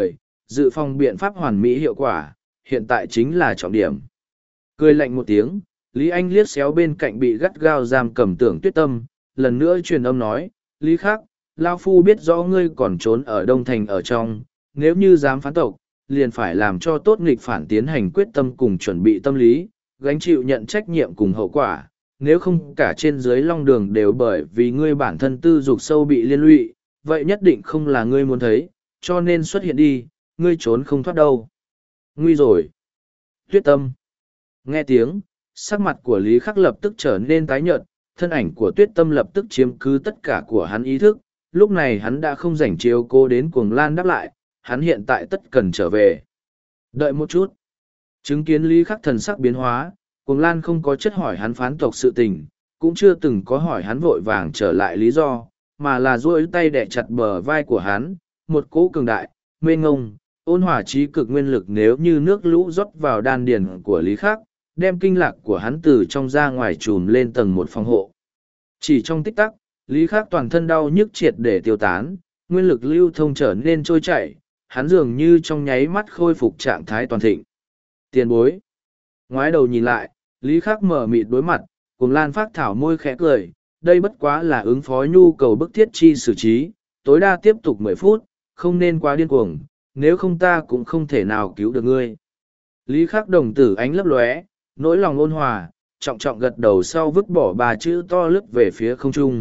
dự phòng biện pháp hoàn mỹ hiệu quả, hiện tại chính là trọng điểm. Cười lạnh một tiếng, Lý Anh liếc xéo bên cạnh bị gắt gao giam cầm Tưởng Tuyết Tâm, lần nữa truyền âm nói, Lý Khắc, Lao Phu biết rõ ngươi còn trốn ở Đông Thành ở trong, nếu như dám phản tộc, liền phải làm cho tốt nghịch phản tiến hành quyết tâm cùng chuẩn bị tâm lý, gánh chịu nhận trách nhiệm cùng hậu quả, nếu không cả trên dưới long đường đều bởi vì ngươi bản thân tư dục sâu bị liên lụy, vậy nhất định không là ngươi muốn thấy, cho nên xuất hiện đi, ngươi trốn không thoát đâu. Nguy rồi. Tuyết Tâm. Nghe tiếng, sắc mặt của Lý Khắc lập tức trở nên tái nhợt, thân ảnh của Tuyết Tâm lập tức chiếm cứ tất cả của hắn ý thức, lúc này hắn đã không rảnh chiếu cố đến Cuồng Lan đáp lại, hắn hiện tại tất cần trở về. Đợi một chút. Chứng kiến Lý Khắc thần sắc biến hóa, Cuồng Lan không có chất hỏi hắn phán tộc sự tình, cũng chưa từng có hỏi hắn vội vàng trở lại lý do, mà là duỗi tay đè chặt bờ vai của hắn, một cỗ cường đại, mênh ngông, ôn hòa trí cực nguyên lực nếu như nước lũ rót vào đan điền của Lý Khắc, đem kinh lạc của hắn từ trong ra ngoài trùm lên tầng một phòng hộ. Chỉ trong tích tắc, Lý Khắc toàn thân đau nhức triệt để tiêu tán, nguyên lực lưu thông trở nên trôi chảy, hắn dường như trong nháy mắt khôi phục trạng thái toàn thịnh. Tiền bối. Ngoái đầu nhìn lại, Lý Khắc mở mịt đối mặt, Cuồng Lan phát thảo môi khẽ cười, đây bất quá là ứng phó nhu cầu bức thiết chi xử trí, tối đa tiếp tục mười phút, không nên quá điên cuồng, nếu không ta cũng không thể nào cứu được ngươi. Lý Khắc đồng tử ánh lấp lóe, nỗi lòng ôn hòa, trọng trọng gật đầu sau vứt bỏ ba chữ to lướt về phía không trung.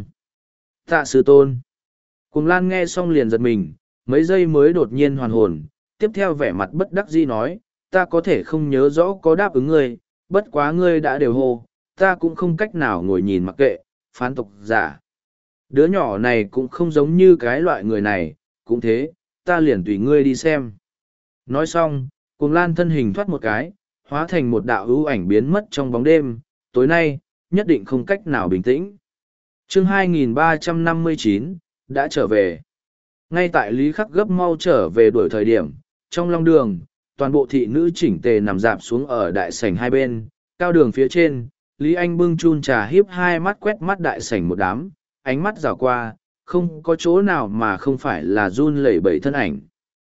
Tạ sư tôn. Cuồng Lan nghe xong liền giật mình, mấy giây mới đột nhiên hoàn hồn, tiếp theo vẻ mặt bất đắc dĩ nói, ta có thể không nhớ rõ có đáp ứng ngươi, bất quá ngươi đã đều hô, ta cũng không cách nào ngồi nhìn mặc kệ, phán tộc giả. Đứa nhỏ này cũng không giống như cái loại người này, cũng thế, ta liền tùy ngươi đi xem. Nói xong, Cuồng Lan thân hình thoát một cái, hóa thành một đạo ưu ảnh biến mất trong bóng đêm, tối nay, nhất định không cách nào bình tĩnh. chương hai nghìn ba trăm năm mươi chín, đã trở về. Ngay tại Lý Khắc gấp mau trở về đuổi thời điểm, trong long đường, toàn bộ thị nữ chỉnh tề nằm dạp xuống ở đại sảnh hai bên, cao đường phía trên, Lý Anh bưng chun trà hiếp hai mắt quét mắt đại sảnh một đám, ánh mắt rào qua, không có chỗ nào mà không phải là run lẩy bẩy thân ảnh.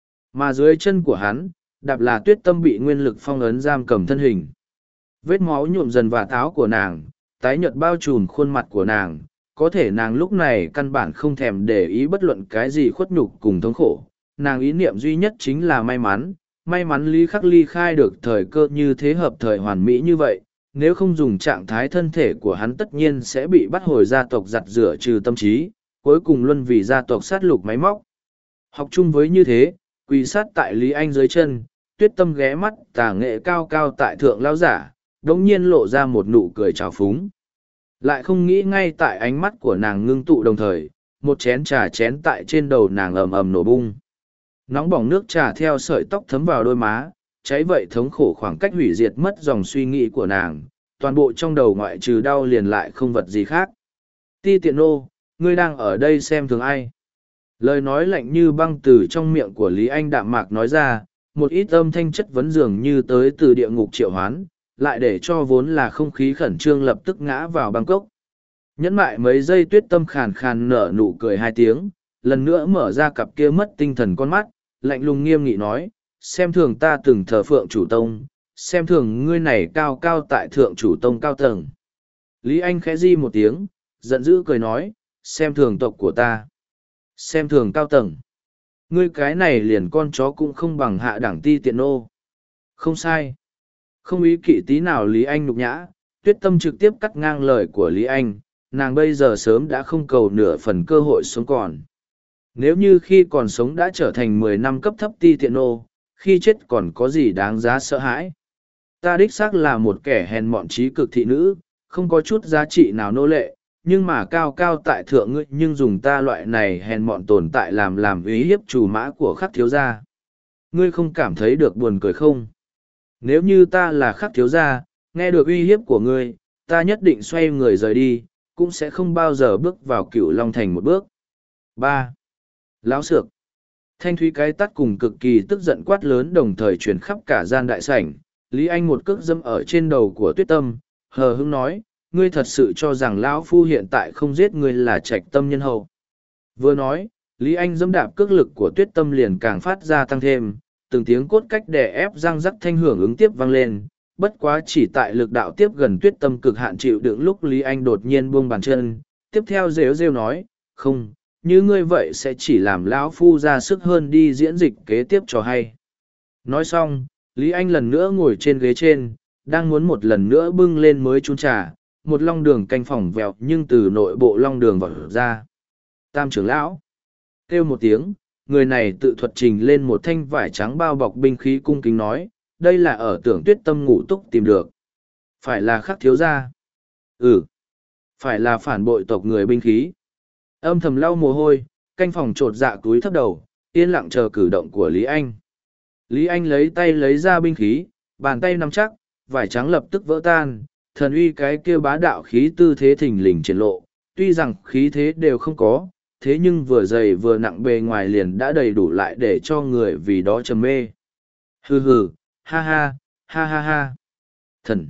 Mà dưới chân của hắn, đạp là Tuyết Tâm bị nguyên lực phong ấn giam cầm thân hình. Vết máu nhuộm dần và táo của nàng, tái nhợt bao trùm khuôn mặt của nàng, có thể nàng lúc này căn bản không thèm để ý bất luận cái gì khuất nhục cùng thống khổ. Nàng ý niệm duy nhất chính là may mắn, may mắn Lý Khắc ly khai được thời cơ như thế hợp thời hoàn mỹ như vậy, nếu không dùng trạng thái thân thể của hắn tất nhiên sẽ bị bắt hồi gia tộc giặt rửa trừ tâm trí, cuối cùng luân vì gia tộc sát lục máy móc. Học chung với như thế, quỳ sát tại Lý Anh dưới chân, Tuyết Tâm ghé mắt tà nghệ cao cao tại thượng lao giả, đống nhiên lộ ra một nụ cười trào phúng. Lại không nghĩ ngay tại ánh mắt của nàng ngưng tụ đồng thời, một chén trà chén tại trên đầu nàng ầm ầm nổ bung. Nóng bỏng nước trà theo sợi tóc thấm vào đôi má, cháy vậy thống khổ khoảng cách hủy diệt mất dòng suy nghĩ của nàng, toàn bộ trong đầu ngoại trừ đau liền lại không vật gì khác. Ti tiện nô, ngươi đang ở đây xem thường ai? Lời nói lạnh như băng từ trong miệng của Lý Anh đạm mạc nói ra, một ít âm thanh chất vấn dường như tới từ địa ngục triệu hoán, lại để cho vốn là không khí khẩn trương lập tức ngã vào Bangkok. Nhẫn mại mấy giây Tuyết Tâm khàn khàn nở nụ cười hai tiếng, lần nữa mở ra cặp kia mất tinh thần con mắt, lạnh lùng nghiêm nghị nói, xem thường ta từng thờ phượng chủ tông, xem thường ngươi này cao cao tại thượng chủ tông cao tầng. Lý Anh khẽ di một tiếng, giận dữ cười nói, xem thường tộc của ta, xem thường cao tầng. Ngươi cái này liền con chó cũng không bằng hạ đẳng ti tiện nô. Không sai. Không ý kỵ tí nào Lý Anh nhục nhã, Tuyết Tâm trực tiếp cắt ngang lời của Lý Anh, nàng bây giờ sớm đã không cầu nửa phần cơ hội sống còn. Nếu như khi còn sống đã trở thành mười năm cấp thấp ti tiện nô, khi chết còn có gì đáng giá sợ hãi. Ta đích xác là một kẻ hèn mọn trí cực thị nữ, không có chút giá trị nào nô lệ, nhưng mà cao cao tại thượng ngươi nhưng dùng ta loại này hèn mọn tồn tại làm làm uy hiếp chủ mã của Khắc thiếu gia. Ngươi không cảm thấy được buồn cười không? Nếu như ta là Khắc thiếu gia, nghe được uy hiếp của ngươi, ta nhất định xoay người rời đi, cũng sẽ không bao giờ bước vào Cửu Long Thành một bước. ba. Láo xược. Thanh thúy cái tắt cùng cực kỳ tức giận quát lớn đồng thời truyền khắp cả gian đại sảnh. Lý Anh một cước dâm ở trên đầu của Tuyết Tâm, hờ hững nói, ngươi thật sự cho rằng lão phu hiện tại không giết ngươi là trạch tâm nhân hậu. Vừa nói, Lý Anh dâm đạp cước lực của Tuyết Tâm liền càng phát ra tăng thêm, từng tiếng cốt cách đè ép răng rắc thanh hưởng ứng tiếp vang lên, bất quá chỉ tại lực đạo tiếp gần Tuyết Tâm cực hạn chịu đựng lúc Lý Anh đột nhiên buông bàn chân, tiếp theo rêu rêu nói, không, như ngươi vậy sẽ chỉ làm lão phu ra sức hơn đi diễn dịch kế tiếp cho hay. Nói xong, Lý Anh lần nữa ngồi trên ghế trên, đang muốn một lần nữa bưng lên mới chun trà, một long đường canh phỏng vẹo nhưng từ nội bộ long đường vọt ra. Tam trưởng lão kêu một tiếng, người này tự thuật trình lên một thanh vải trắng bao bọc binh khí cung kính nói, đây là ở Tưởng Tuyết Tâm ngủ túc tìm được. Phải là Khắc thiếu gia? Ừ. Phải là phản bội tộc người binh khí? Âm thầm lau mồ hôi, canh phòng trột dạ túi thấp đầu, yên lặng chờ cử động của Lý Anh. Lý Anh lấy tay lấy ra binh khí, bàn tay nắm chắc, vải trắng lập tức vỡ tan, thần uy cái kia bá đạo khí tư thế thình lình triển lộ, tuy rằng khí thế đều không có, thế nhưng vừa dày vừa nặng bề ngoài liền đã đầy đủ lại để cho người vì đó trầm mê. Hừ hừ, ha ha, ha ha ha. Thần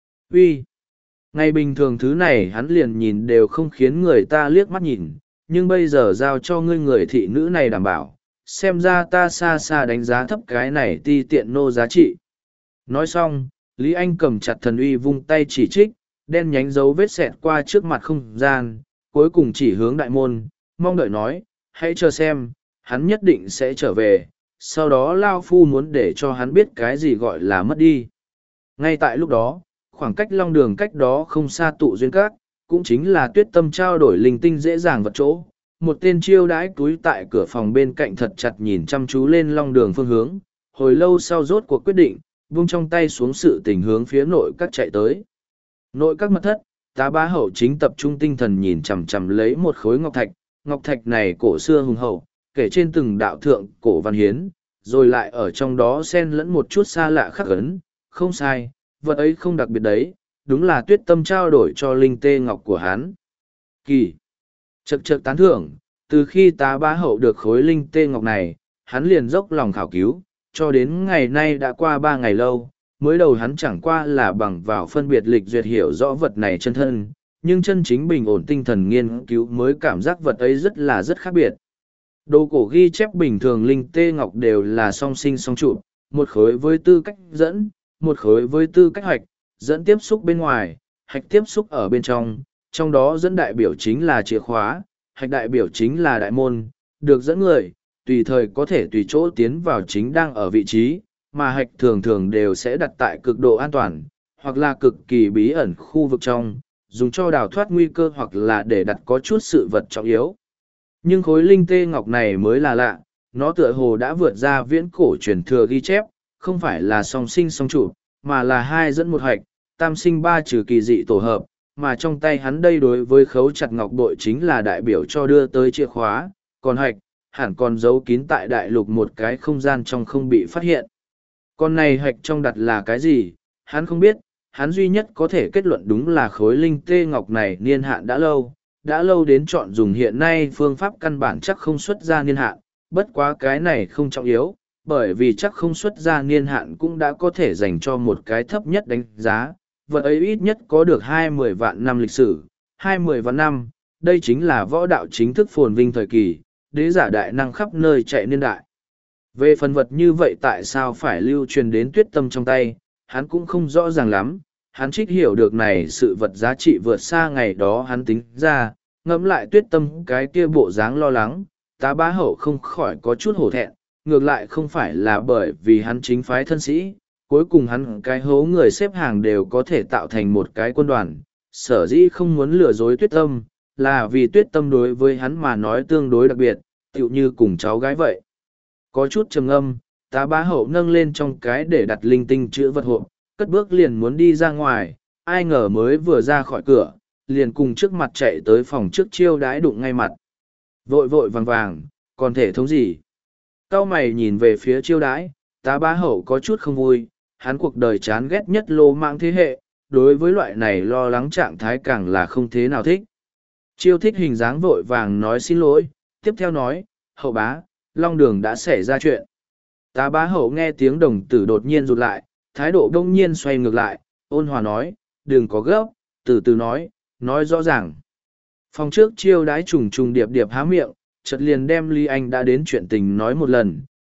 uy. Ngày bình thường thứ này hắn liền nhìn đều không khiến người ta liếc mắt nhìn, nhưng bây giờ giao cho ngươi người thị nữ này đảm bảo, xem ra ta xa xa đánh giá thấp cái này ti tiện nô giá trị. Nói xong, Lý Anh cầm chặt thần uy vung tay chỉ trích, đen nhánh dấu vết xẹt qua trước mặt không gian, cuối cùng chỉ hướng đại môn, mong đợi nói, hãy chờ xem, hắn nhất định sẽ trở về, sau đó Lao Phu muốn để cho hắn biết cái gì gọi là mất đi. Ngay tại lúc đó, khoảng cách long đường cách đó không xa tụ duyên các, cũng chính là Tuyết Tâm trao đổi linh tinh dễ dàng vật chỗ. Một tên chiêu đãi túi tại cửa phòng bên cạnh thật chặt nhìn chăm chú lên long đường phương hướng, hồi lâu sau rốt cuộc quyết định, vung trong tay xuống sự tình hướng phía nội các chạy tới. Nội các mật thất, Tá Bá Hậu chính tập trung tinh thần nhìn chằm chằm lấy một khối ngọc thạch, ngọc thạch này cổ xưa hùng hậu, kể trên từng đạo thượng cổ văn hiến, rồi lại ở trong đó xen lẫn một chút xa lạ khắc ấn, không sai, vật ấy không đặc biệt đấy, đúng là Tuyết Tâm trao đổi cho linh tê ngọc của hắn. Kỳ! Chậc chậc tán thưởng, từ khi Tá Bá Hậu được khối linh tê ngọc này, hắn liền dốc lòng khảo cứu, cho đến ngày nay đã qua ba ngày lâu, mới đầu hắn chẳng qua là bằng vào phân biệt lịch duyệt hiểu rõ vật này chân thân, nhưng chân chính bình ổn tinh thần nghiên cứu mới cảm giác vật ấy rất là rất khác biệt. Đồ cổ ghi chép bình thường linh tê ngọc đều là song sinh song trụ, một khối với tư cách dẫn, một khối với tư cách hoạch, dẫn tiếp xúc bên ngoài, hạch tiếp xúc ở bên trong, trong đó dẫn đại biểu chính là chìa khóa, hạch đại biểu chính là đại môn, được dẫn người, tùy thời có thể tùy chỗ tiến vào chính đang ở vị trí, mà hạch thường thường đều sẽ đặt tại cực độ an toàn, hoặc là cực kỳ bí ẩn khu vực trong, dùng cho đào thoát nguy cơ hoặc là để đặt có chút sự vật trọng yếu. Nhưng khối linh tê ngọc này mới là lạ, nó tựa hồ đã vượt ra viễn cổ truyền thừa ghi chép, không phải là song sinh song trụ, mà là hai dẫn một hạch, tam sinh ba trừ kỳ dị tổ hợp, mà trong tay hắn đây đối với khấu chặt ngọc bội chính là đại biểu cho đưa tới chìa khóa, còn hạch, hẳn còn giấu kín tại đại lục một cái không gian trong không bị phát hiện. Con này hạch trong đặt là cái gì, hắn không biết, hắn duy nhất có thể kết luận đúng là khối linh tê ngọc này niên hạn đã lâu, đã lâu đến chọn dùng hiện nay phương pháp căn bản chắc không xuất ra niên hạn, bất quá cái này không trọng yếu, bởi vì chắc không xuất ra niên hạn cũng đã có thể dành cho một cái thấp nhất đánh giá, vật ấy ít nhất có được hai mươi vạn năm lịch sử, hai mươi vạn năm, đây chính là võ đạo chính thức phồn vinh thời kỳ, đế giả đại năng khắp nơi chạy niên đại. Về phần vật như vậy tại sao phải lưu truyền đến Tuyết Tâm trong tay, hắn cũng không rõ ràng lắm, hắn trích hiểu được này sự vật giá trị vượt xa ngày đó hắn tính ra, ngẫm lại Tuyết Tâm cái kia bộ dáng lo lắng, Tá Bá Hậu không khỏi có chút hổ thẹn, ngược lại không phải là bởi vì hắn chính phái thân sĩ, cuối cùng hắn cái hố người xếp hàng đều có thể tạo thành một cái quân đoàn, sở dĩ không muốn lừa dối Tuyết Tâm, là vì Tuyết Tâm đối với hắn mà nói tương đối đặc biệt, tựu như cùng cháu gái vậy. Có chút trầm ngâm, Tá Bá Hậu nâng lên trong cái để đặt linh tinh chữ vật hộp, cất bước liền muốn đi ra ngoài, ai ngờ mới vừa ra khỏi cửa, liền cùng trước mặt chạy tới phòng trước chiêu đãi đụng ngay mặt. Vội vội vàng vàng, còn thể thống gì? Cao mày nhìn về phía chiêu đãi, Tá Bá Hậu có chút không vui, hắn cuộc đời chán ghét nhất lô mạng thế hệ, đối với loại này lo lắng trạng thái càng là không thế nào thích. Chiêu thích hình dáng vội vàng nói xin lỗi, tiếp theo nói, Hậu bá, Long Đường đã xảy ra chuyện. Tá Bá Hậu nghe tiếng đồng tử đột nhiên rụt lại, thái độ đông nhiên xoay ngược lại, ôn hòa nói, đừng có gấp, từ từ nói, nói rõ ràng. Phòng trước chiêu đái trùng trùng điệp điệp há miệng, chợt liền đem Lý Anh đã đến chuyện tình nói một lần,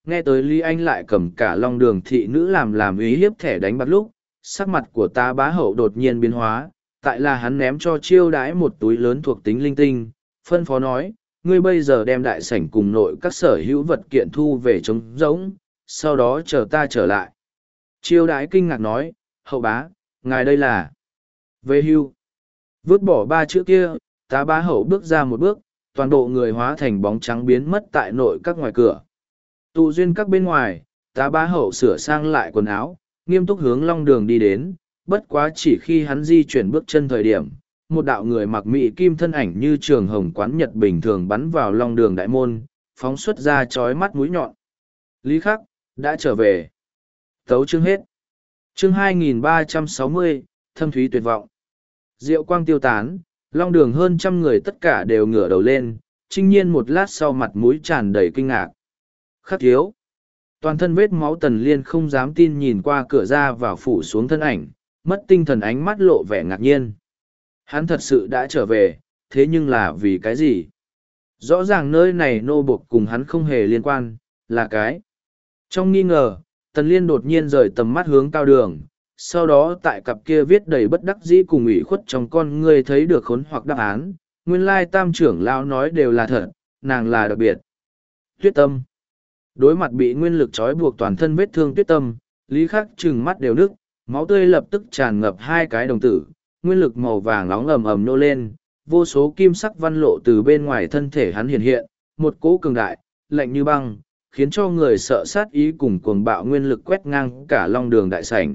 Nghe tới Lý Anh lại cầm cả long đường thị nữ làm làm ý hiếp thẻ đánh bạc lúc, sắc mặt của tá bá hậu đột nhiên biến hóa, tại là hắn ném cho chiêu đãi một túi lớn thuộc tính linh tinh, phân phó nói, ngươi bây giờ đem đại sảnh cùng nội các sở hữu vật kiện thu về trống rỗng, sau đó chờ ta trở lại. Chiêu đãi kinh ngạc nói, hậu bá, ngài đây là về hưu. Vứt bỏ ba chữ kia, tá bá hậu bước ra một bước, toàn bộ người hóa thành bóng trắng biến mất tại nội các ngoài cửa. Tụ duyên các bên ngoài, tá bá hậu sửa sang lại quần áo, nghiêm túc hướng long đường đi đến, bất quá chỉ khi hắn di chuyển bước chân thời điểm, một đạo người mặc mỹ kim thân ảnh như trường hồng quán nhật bình thường bắn vào long đường đại môn, phóng xuất ra chói mắt mũi nhọn. Lý Khắc, đã trở về. Tấu chương hết. Chương hai nghìn ba trăm sáu mươi, thâm thúy tuyệt vọng. Diệu quang tiêu tán, long đường hơn trăm người tất cả đều ngửa đầu lên, trinh nhiên một lát sau mặt mũi tràn đầy kinh ngạc. Khắc thiếu. Toàn thân vết máu Tần Liên không dám tin nhìn qua cửa ra vào phủ xuống thân ảnh, mất tinh thần ánh mắt lộ vẻ ngạc nhiên. Hắn thật sự đã trở về, thế nhưng là vì cái gì? Rõ ràng nơi này nô buộc cùng hắn không hề liên quan, là cái. Trong nghi ngờ, Tần Liên đột nhiên rời tầm mắt hướng cao đường, sau đó tại cặp kia viết đầy bất đắc dĩ cùng ủy khuất trong con ngươi thấy được khốn hoặc đáp án, nguyên lai tam trưởng lão nói đều là thật, nàng là đặc biệt. Tuyết Tâm. Đối mặt bị nguyên lực trói buộc toàn thân vết thương Tuyết Tâm, Lý Khắc trừng mắt đều nức, máu tươi lập tức tràn ngập hai cái đồng tử, nguyên lực màu vàng nóng ầm ầm nô lên, vô số kim sắc văn lộ từ bên ngoài thân thể hắn hiện hiện, một cỗ cường đại, lạnh như băng, khiến cho người sợ sát ý cùng cuồng bạo nguyên lực quét ngang cả long đường đại sảnh.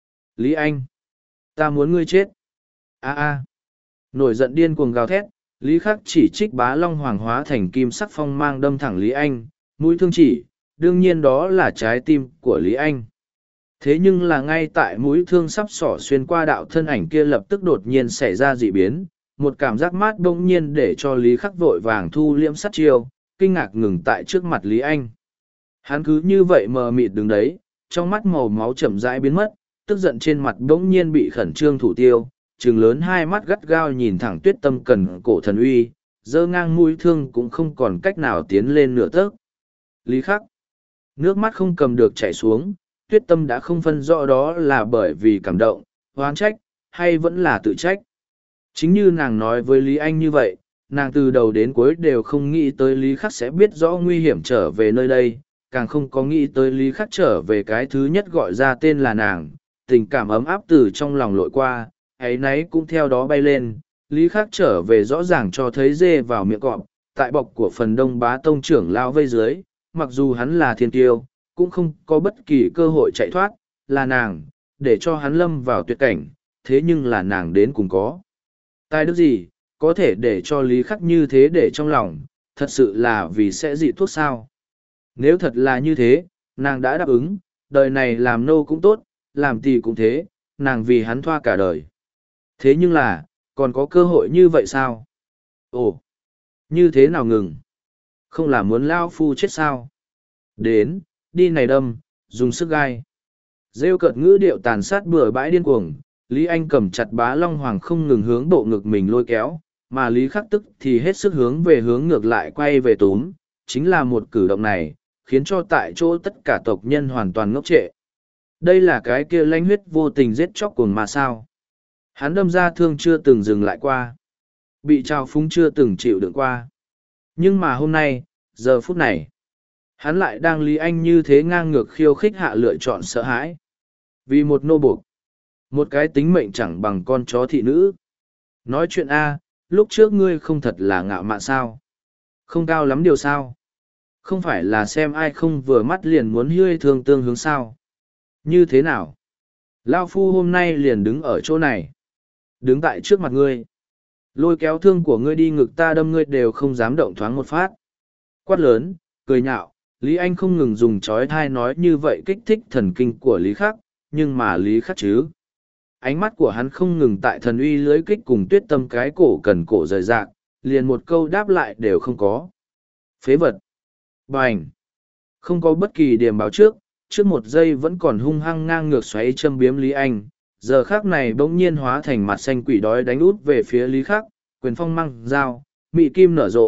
Lý Anh, ta muốn ngươi chết. A a. Nổi giận điên cuồng gào thét, Lý Khắc chỉ trích bá long hoàng hóa thành kim sắc phong mang đâm thẳng Lý Anh, mũi thương chỉ, đương nhiên đó là trái tim của Lý Anh. Thế nhưng là ngay tại mũi thương sắp xỏ xuyên qua đạo thân ảnh kia lập tức đột nhiên xảy ra dị biến, một cảm giác mát bỗng nhiên để cho Lý Khắc vội vàng thu liễm sát chiêu, kinh ngạc ngừng tại trước mặt Lý Anh. Hắn cứ như vậy mờ mịt đứng đấy, trong mắt màu máu chậm rãi biến mất, tức giận trên mặt bỗng nhiên bị khẩn trương thủ tiêu, trừng lớn hai mắt gắt gao nhìn thẳng Tuyết Tâm cần cổ thần uy, dơ ngang mũi thương cũng không còn cách nào tiến lên nửa tấc. Lý Khắc, nước mắt không cầm được chảy xuống. Tuyết Tâm đã không phân rõ đó là bởi vì cảm động, oán trách, hay vẫn là tự trách. Chính như nàng nói với Lý Anh như vậy, nàng từ đầu đến cuối đều không nghĩ tới Lý Khắc sẽ biết rõ nguy hiểm trở về nơi đây, càng không có nghĩ tới Lý Khắc trở về cái thứ nhất gọi ra tên là nàng. Tình cảm ấm áp từ trong lòng lội qua, ấy nấy cũng theo đó bay lên. Lý Khắc trở về rõ ràng cho thấy dê vào miệng cọp, tại bọc của phần đông bá tông trưởng lao vây dưới, mặc dù hắn là thiên tiêu, cũng không có bất kỳ cơ hội chạy thoát, là nàng, để cho hắn lâm vào tuyệt cảnh, thế nhưng là nàng đến cùng có. Tài đức gì, có thể để cho Lý Khắc như thế để trong lòng, thật sự là vì sẽ dị thuốc sao. Nếu thật là như thế, nàng đã đáp ứng, đời này làm nô cũng tốt, làm tỳ cũng thế, nàng vì hắn thoa cả đời. Thế nhưng là, còn có cơ hội như vậy sao? Ồ, như thế nào ngừng? Không là muốn lao phu chết sao? Đến, đi này đâm, dùng sức gai. Rêu cợt ngữ điệu tàn sát bừa bãi điên cuồng, Lý Anh cầm chặt bá long hoàng không ngừng hướng bộ ngực mình lôi kéo, mà Lý Khắc tức thì hết sức hướng về hướng ngược lại quay về túm, chính là một cử động này, khiến cho tại chỗ tất cả tộc nhân hoàn toàn ngốc trệ. Đây là cái kia lãnh huyết vô tình giết chóc cuồng mà sao. Hắn đâm ra thương chưa từng dừng lại qua. Bị trao phúng chưa từng chịu đựng qua. Nhưng mà hôm nay, giờ phút này, hắn lại đang Lý Anh như thế ngang ngược khiêu khích hạ lựa chọn sợ hãi. Vì một nô buộc, một cái tính mệnh chẳng bằng con chó thị nữ. Nói chuyện A, lúc trước ngươi không thật là ngạo mạn sao? Không cao lắm điều sao? Không phải là xem ai không vừa mắt liền muốn hươi thương tương hướng sao? Như thế nào? Lao phu hôm nay liền đứng ở chỗ này. Đứng tại trước mặt ngươi. Lôi kéo thương của ngươi đi ngực ta đâm ngươi đều không dám động thoáng một phát. Quát lớn, cười nhạo, Lý Anh không ngừng dùng chói thai nói như vậy kích thích thần kinh của Lý Khắc, nhưng mà Lý Khắc chứ. Ánh mắt của hắn không ngừng tại thần uy lưới kích cùng Tuyết Tâm cái cổ cần cổ rời rạc, liền một câu đáp lại đều không có. Phế vật. Bành. Không có bất kỳ điểm báo trước, trước một giây vẫn còn hung hăng ngang ngược xoáy châm biếm Lý Anh, giờ khác này bỗng nhiên hóa thành mặt xanh quỷ đói đánh út về phía Lý Khắc, quyền phong măng, dao, mị kim nở rộ,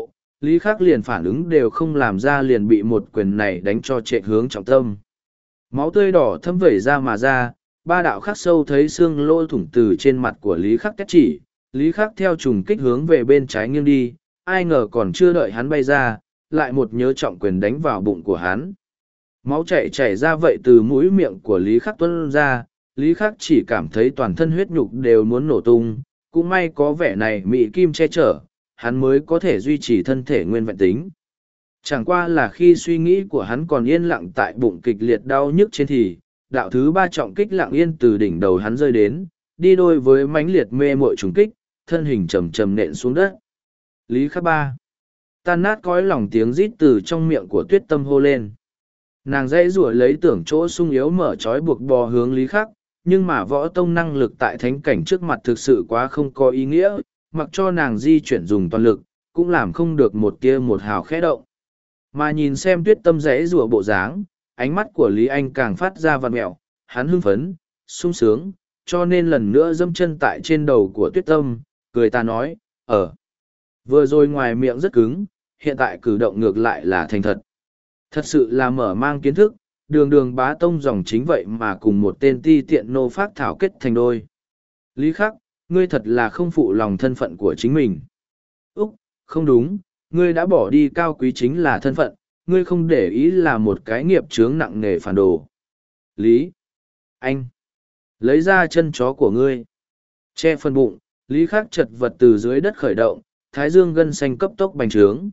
Lý Khắc liền phản ứng đều không làm ra liền bị một quyền này đánh cho trệ hướng trọng tâm. Máu tươi đỏ thấm vẩy ra mà ra, ba đạo khắc sâu thấy xương lỗ thủng từ trên mặt của Lý Khắc tét chỉ, Lý Khắc theo trùng kích hướng về bên trái nghiêng đi, ai ngờ còn chưa đợi hắn bay ra, lại một nhớ trọng quyền đánh vào bụng của hắn. Máu chảy chảy ra vậy từ mũi miệng của Lý Khắc tuôn ra, Lý Khắc chỉ cảm thấy toàn thân huyết nhục đều muốn nổ tung, cũng may có vẻ này Mỹ Kim che chở, hắn mới có thể duy trì thân thể nguyên vẹn tính. Chẳng qua là khi suy nghĩ của hắn còn yên lặng tại bụng kịch liệt đau nhức trên thì, đạo thứ ba trọng kích lặng yên từ đỉnh đầu hắn rơi đến, đi đôi với mãnh liệt mê muội trùng kích, thân hình trầm trầm nện xuống đất. Lý Khắc ba. Tan nát cõi lòng tiếng rít từ trong miệng của Tuyết Tâm hô lên. Nàng dãy rủa lấy tưởng chỗ sung yếu mở trói buộc bò hướng Lý Khắc, nhưng mà võ tông năng lực tại thánh cảnh trước mặt thực sự quá không có ý nghĩa, mặc cho nàng di chuyển dùng toàn lực, cũng làm không được một tia một hào khẽ động. Mà nhìn xem Tuyết Tâm dãy rủa bộ dáng, ánh mắt của Lý Anh càng phát ra vằn mẹo, hắn hưng phấn, sung sướng, cho nên lần nữa dâm chân tại trên đầu của Tuyết Tâm, cười ta nói, ở. Vừa rồi ngoài miệng rất cứng, hiện tại cử động ngược lại là thành thật. Thật sự là mở mang kiến thức, đường đường bá tông dòng chính vậy mà cùng một tên ti tiện nô phát thảo kết thành đôi. Lý Khắc, ngươi thật là không phụ lòng thân phận của chính mình. Úc, không đúng, ngươi đã bỏ đi cao quý chính là thân phận, ngươi không để ý là một cái nghiệp chướng nặng nề phản đồ. Lý, anh, lấy ra chân chó của ngươi. Che phần bụng, Lý Khắc chật vật từ dưới đất khởi động, thái dương gân xanh cấp tốc bành trướng.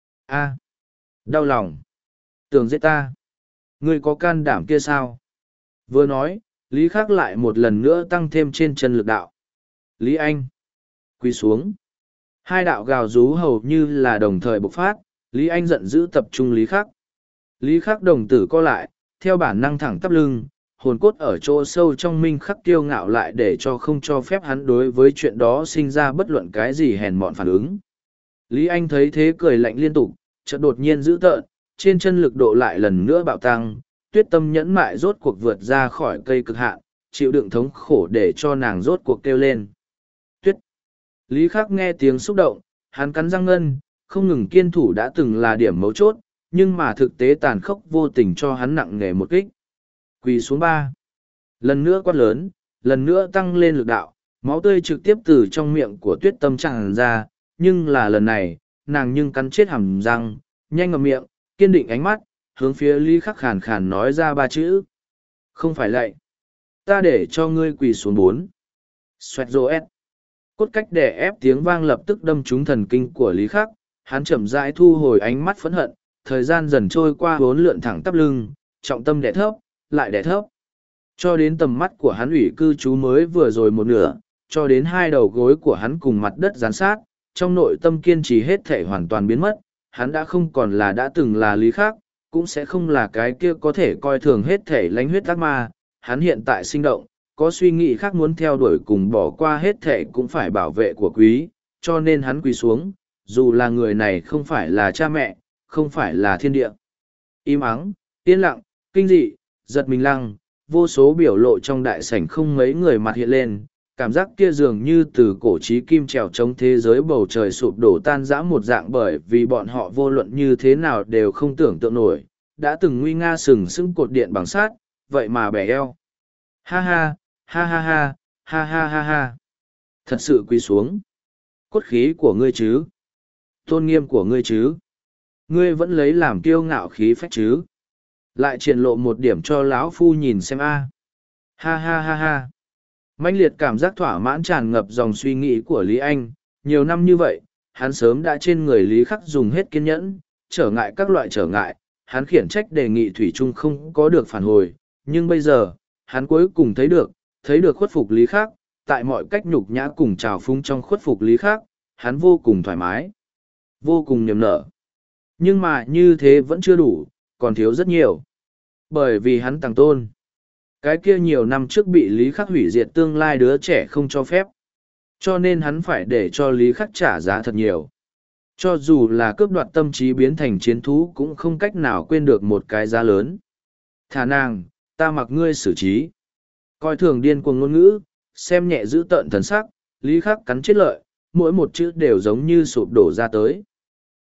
A, đau lòng. Tưởng giết ta. Ngươi có can đảm kia sao? Vừa nói, Lý Khắc lại một lần nữa tăng thêm trên chân lực đạo. Lý Anh. Quỳ xuống. Hai đạo gào rú hầu như là đồng thời bộc phát, Lý Anh giận dữ tập trung Lý Khắc. Lý Khắc đồng tử co lại, theo bản năng thẳng tắp lưng, hồn cốt ở chỗ sâu trong minh khắc kiêu ngạo lại để cho không cho phép hắn đối với chuyện đó sinh ra bất luận cái gì hèn mọn phản ứng. Lý Anh thấy thế cười lạnh liên tục, chợt đột nhiên dữ tợn, trên chân lực độ lại lần nữa bạo tăng, Tuyết Tâm nhẫn mại rốt cuộc vượt ra khỏi cây cực hạn, chịu đựng thống khổ để cho nàng rốt cuộc kêu lên. Tuyết! Lý Khắc nghe tiếng xúc động, hắn cắn răng ngân, không ngừng kiên thủ đã từng là điểm mấu chốt, nhưng mà thực tế tàn khốc vô tình cho hắn nặng nề một kích. Quỳ xuống ba. Lần nữa quát lớn, lần nữa tăng lên lực đạo, máu tươi trực tiếp từ trong miệng của Tuyết Tâm tràn ra, nhưng là lần này, nàng nhưng cắn chết hàm răng, nhanh ngậm miệng, kiên định ánh mắt, hướng phía Lý Khắc khàn khàn nói ra ba chữ. Không phải lạy. Ta để cho ngươi quỳ xuống bốn. Xoẹt rô ép. Cốt cách đè ép tiếng vang lập tức đâm trúng thần kinh của Lý Khắc, hắn chậm rãi thu hồi ánh mắt phẫn hận, thời gian dần trôi qua bốn lượn thẳng tắp lưng, trọng tâm đè thấp, lại đè thấp. Cho đến tầm mắt của hắn ủy cư trú mới vừa rồi một nửa, cho đến hai đầu gối của hắn cùng mặt đất dán sát, trong nội tâm kiên trì hết thể hoàn toàn biến mất, hắn đã không còn là đã từng là Lý Khắc, cũng sẽ không là cái kia có thể coi thường hết thể lánh huyết ác ma, hắn hiện tại sinh động, có suy nghĩ khác muốn theo đuổi cùng bỏ qua hết thể cũng phải bảo vệ của quý, cho nên hắn quỳ xuống, dù là người này không phải là cha mẹ, không phải là thiên địa. Im ắng, yên lặng, kinh dị, giật mình lăng, vô số biểu lộ trong đại sảnh không mấy người mặt hiện lên, cảm giác kia dường như từ cổ trí kim trèo chống thế giới bầu trời sụp đổ tan rã một dạng, bởi vì bọn họ vô luận như thế nào đều không tưởng tượng nổi, đã từng nguy nga sừng sững cột điện bằng sát, vậy mà bẻ eo. Ha ha, ha ha ha, ha ha ha ha. Thật sự quỳ xuống. Cốt khí của ngươi chứ? Tôn nghiêm của ngươi chứ? Ngươi vẫn lấy làm kiêu ngạo khí phách chứ? Lại triển lộ một điểm cho lão phu nhìn xem a. Ha ha ha ha. Mãnh liệt cảm giác thỏa mãn tràn ngập dòng suy nghĩ của Lý Anh, nhiều năm như vậy, hắn sớm đã trên người Lý Khắc dùng hết kiên nhẫn, trở ngại các loại trở ngại, hắn khiển trách đề nghị Thủy Trung không có được phản hồi, nhưng bây giờ, hắn cuối cùng thấy được, thấy được khuất phục Lý Khắc, tại mọi cách nhục nhã cùng trào phúng trong khuất phục Lý Khắc, hắn vô cùng thoải mái, vô cùng niềm nở. Nhưng mà như thế vẫn chưa đủ, còn thiếu rất nhiều. Bởi vì hắn tàng tôn. Cái kia nhiều năm trước bị Lý Khắc hủy diệt tương lai đứa trẻ không cho phép. Cho nên hắn phải để cho Lý Khắc trả giá thật nhiều. Cho dù là cướp đoạt tâm trí biến thành chiến thú cũng không cách nào quên được một cái giá lớn. Thả nàng, ta mặc ngươi xử trí. Coi thường điên cuồng ngôn ngữ, xem nhẹ giữ tợn thần sắc, Lý Khắc cắn chết lợi, mỗi một chữ đều giống như sụp đổ ra tới.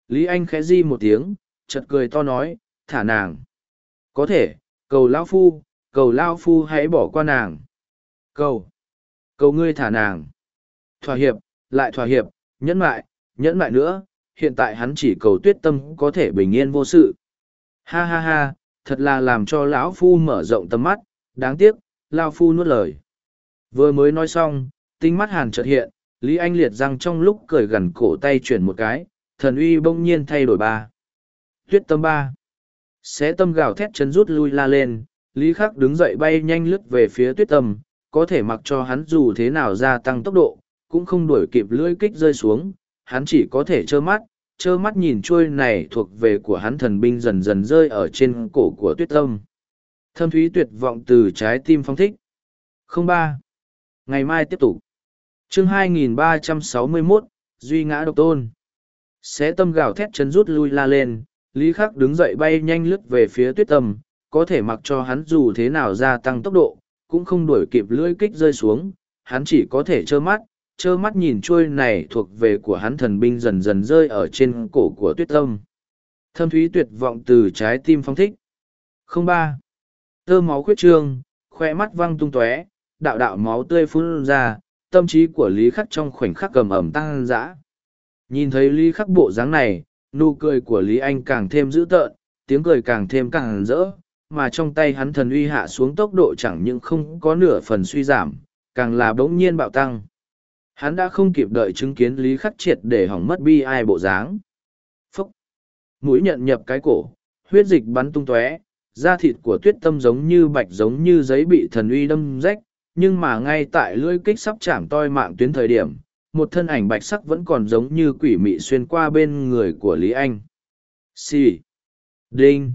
Lý Anh khẽ di một tiếng, chợt cười to nói, thả nàng. Có thể, cầu lão phu, cầu lão phu hãy bỏ qua nàng. Cầu, cầu ngươi thả nàng. Thỏa hiệp, lại thỏa hiệp, nhẫn mại, nhẫn mại nữa, hiện tại hắn chỉ cầu Tuyết Tâm có thể bình yên vô sự. Ha ha ha, thật là làm cho lão phu mở rộng tầm mắt, đáng tiếc, lão phu nuốt lời. Vừa mới nói xong, tinh mắt hàn chợt hiện, Lý Anh liệt răng trong lúc cười gần cổ tay chuyển một cái, thần uy bỗng nhiên thay đổi ba. Tuyết Tâm ba. Xé Tâm gào thét chân rút lui la lên, Lý Khắc đứng dậy bay nhanh lướt về phía Tuyết Tâm, có thể mặc cho hắn dù thế nào gia tăng tốc độ, cũng không đuổi kịp lưỡi kích rơi xuống, hắn chỉ có thể trơ mắt, trơ mắt nhìn chuôi này thuộc về của hắn thần binh dần dần rơi ở trên cổ của Tuyết Tâm. Thâm thúy tuyệt vọng từ trái tim phong thích. Không ba. Ngày mai tiếp tục. Chương hai nghìn ba trăm sáu mươi mốt, Duy ngã độc tôn. Xé Tâm gào thét chân rút lui la lên, Lý Khắc đứng dậy bay nhanh lướt về phía Tuyết Tâm, có thể mặc cho hắn dù thế nào gia tăng tốc độ, cũng không đuổi kịp lưỡi kích rơi xuống, hắn chỉ có thể trơ mắt, trơ mắt nhìn chuôi này thuộc về của hắn thần binh dần dần rơi ở trên cổ của Tuyết Tâm. Thâm thúy tuyệt vọng từ trái tim phong thích. Không ba. Tơ máu khuyết trương, khoe mắt văng tung tóe, đạo đạo máu tươi phun ra, tâm trí của Lý Khắc trong khoảnh khắc cầm ẩm tăng dã. Nhìn thấy Lý Khắc bộ dáng này, nụ cười của Lý Anh càng thêm dữ tợn, tiếng cười càng thêm càng rỡ, mà trong tay hắn thần uy hạ xuống tốc độ chẳng những không có nửa phần suy giảm, càng là bỗng nhiên bạo tăng. Hắn đã không kịp đợi chứng kiến Lý Khắc triệt để hỏng mất bi ai bộ dáng. Phúc! Mũi nhận nhập cái cổ, huyết dịch bắn tung tóe, da thịt của Tuyết Tâm giống như bạch giống như giấy bị thần uy đâm rách, nhưng mà ngay tại lưỡi kích sắp chạm toi mạng tuyến thời điểm, một thân ảnh bạch sắc vẫn còn giống như quỷ mị xuyên qua bên người của Lý Anh. Xì! Đinh!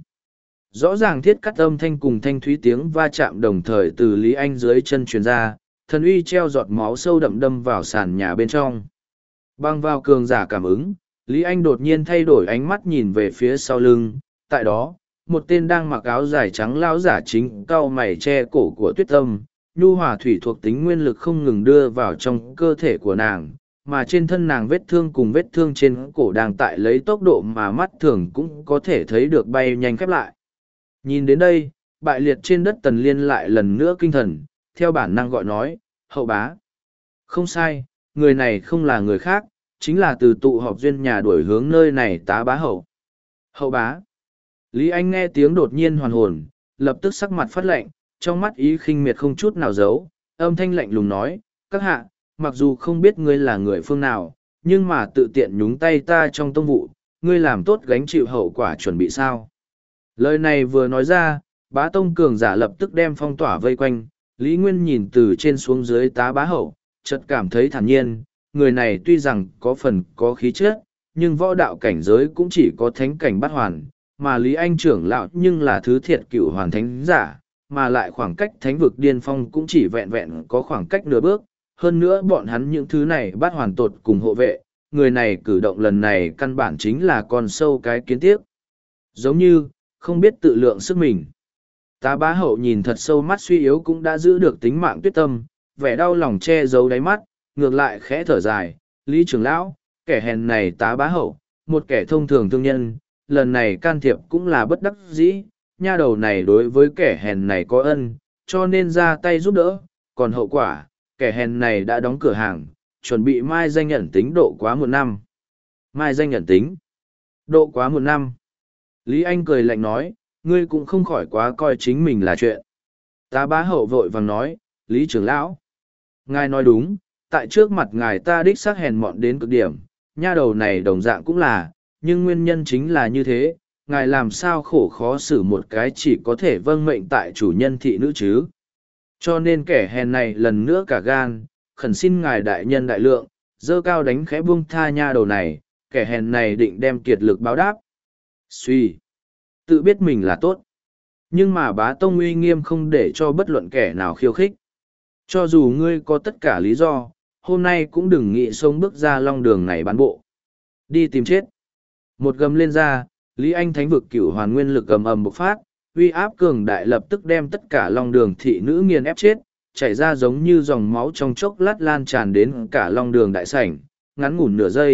Rõ ràng thiết cắt âm thanh cùng thanh thúy tiếng va chạm đồng thời từ Lý Anh dưới chân truyền ra, thần uy treo giọt máu sâu đậm đâm vào sàn nhà bên trong. Băng vào cường giả cảm ứng, Lý Anh đột nhiên thay đổi ánh mắt nhìn về phía sau lưng, tại đó, một tên đang mặc áo dài trắng lão giả chính cau mày che cổ của Tuyết Tâm, nhu hòa thủy thuộc tính nguyên lực không ngừng đưa vào trong cơ thể của nàng, mà trên thân nàng vết thương cùng vết thương trên cổ đang tại lấy tốc độ mà mắt thường cũng có thể thấy được bay nhanh khép lại. Nhìn đến đây, bại liệt trên đất Tần Liên lại lần nữa kinh thần, theo bản năng gọi nói, hậu bá. Không sai, người này không là người khác, chính là từ tụ họp duyên nhà đuổi hướng nơi này tá bá hậu. Hậu bá. Lý Anh nghe tiếng đột nhiên hoàn hồn, lập tức sắc mặt phát lạnh, trong mắt ý khinh miệt không chút nào giấu, âm thanh lạnh lùng nói, các hạ, mặc dù không biết ngươi là người phương nào, nhưng mà tự tiện nhúng tay ta trong tông vụ, ngươi làm tốt gánh chịu hậu quả chuẩn bị sao. Lời này vừa nói ra, bá tông cường giả lập tức đem phong tỏa vây quanh, Lý Nguyên nhìn từ trên xuống dưới tá bá hậu, chợt cảm thấy thản nhiên, người này tuy rằng có phần có khí chất, nhưng võ đạo cảnh giới cũng chỉ có thánh cảnh bát hoàn, mà Lý Anh trưởng lão nhưng là thứ thiệt cửu hoàn thánh giả, mà lại khoảng cách thánh vực điên phong cũng chỉ vẹn vẹn có khoảng cách nửa bước, hơn nữa bọn hắn những thứ này bát hoàn tột cùng hộ vệ, người này cử động lần này căn bản chính là con sâu cái kiến tiếc. Giống như, không biết tự lượng sức mình. Tá bá hậu nhìn thật sâu mắt suy yếu cũng đã giữ được tính mạng Tuyết Tâm, vẻ đau lòng che giấu đáy mắt, ngược lại khẽ thở dài, Lý trưởng lão, kẻ hèn này tá bá hậu, một kẻ thông thường thương nhân, lần này can thiệp cũng là bất đắc dĩ, nha đầu này đối với kẻ hèn này có ân, cho nên ra tay giúp đỡ, còn hậu quả, kẻ hèn này đã đóng cửa hàng, chuẩn bị mai danh nhận tính độ quá một năm. Mai danh nhận tính, độ quá một năm. Lý Anh cười lạnh nói, ngươi cũng không khỏi quá coi chính mình là chuyện. Tá bá hậu vội vàng nói, Lý trưởng lão. Ngài nói đúng, tại trước mặt ngài ta đích xác hèn mọn đến cực điểm, nha đầu này đồng dạng cũng là, nhưng nguyên nhân chính là như thế, ngài làm sao khổ khó xử một cái chỉ có thể vâng mệnh tại chủ nhân thị nữ chứ. Cho nên kẻ hèn này lần nữa cả gan, khẩn xin ngài đại nhân đại lượng, dơ cao đánh khẽ buông tha nha đầu này, kẻ hèn này định đem kiệt lực báo đáp. Suy, tự biết mình là tốt. Nhưng mà bá tông uy nghiêm không để cho bất luận kẻ nào khiêu khích. Cho dù ngươi có tất cả lý do, hôm nay cũng đừng nghĩ sống bước ra long đường này bán bộ. Đi tìm chết. Một gầm lên ra, Lý Anh thánh vực cửu hoàn nguyên lực ầm ầm bộc phát, uy áp cường đại lập tức đem tất cả long đường thị nữ nghiền ép chết, chảy ra giống như dòng máu trong chốc lát lan tràn đến cả long đường đại sảnh, ngắn ngủn nửa giây,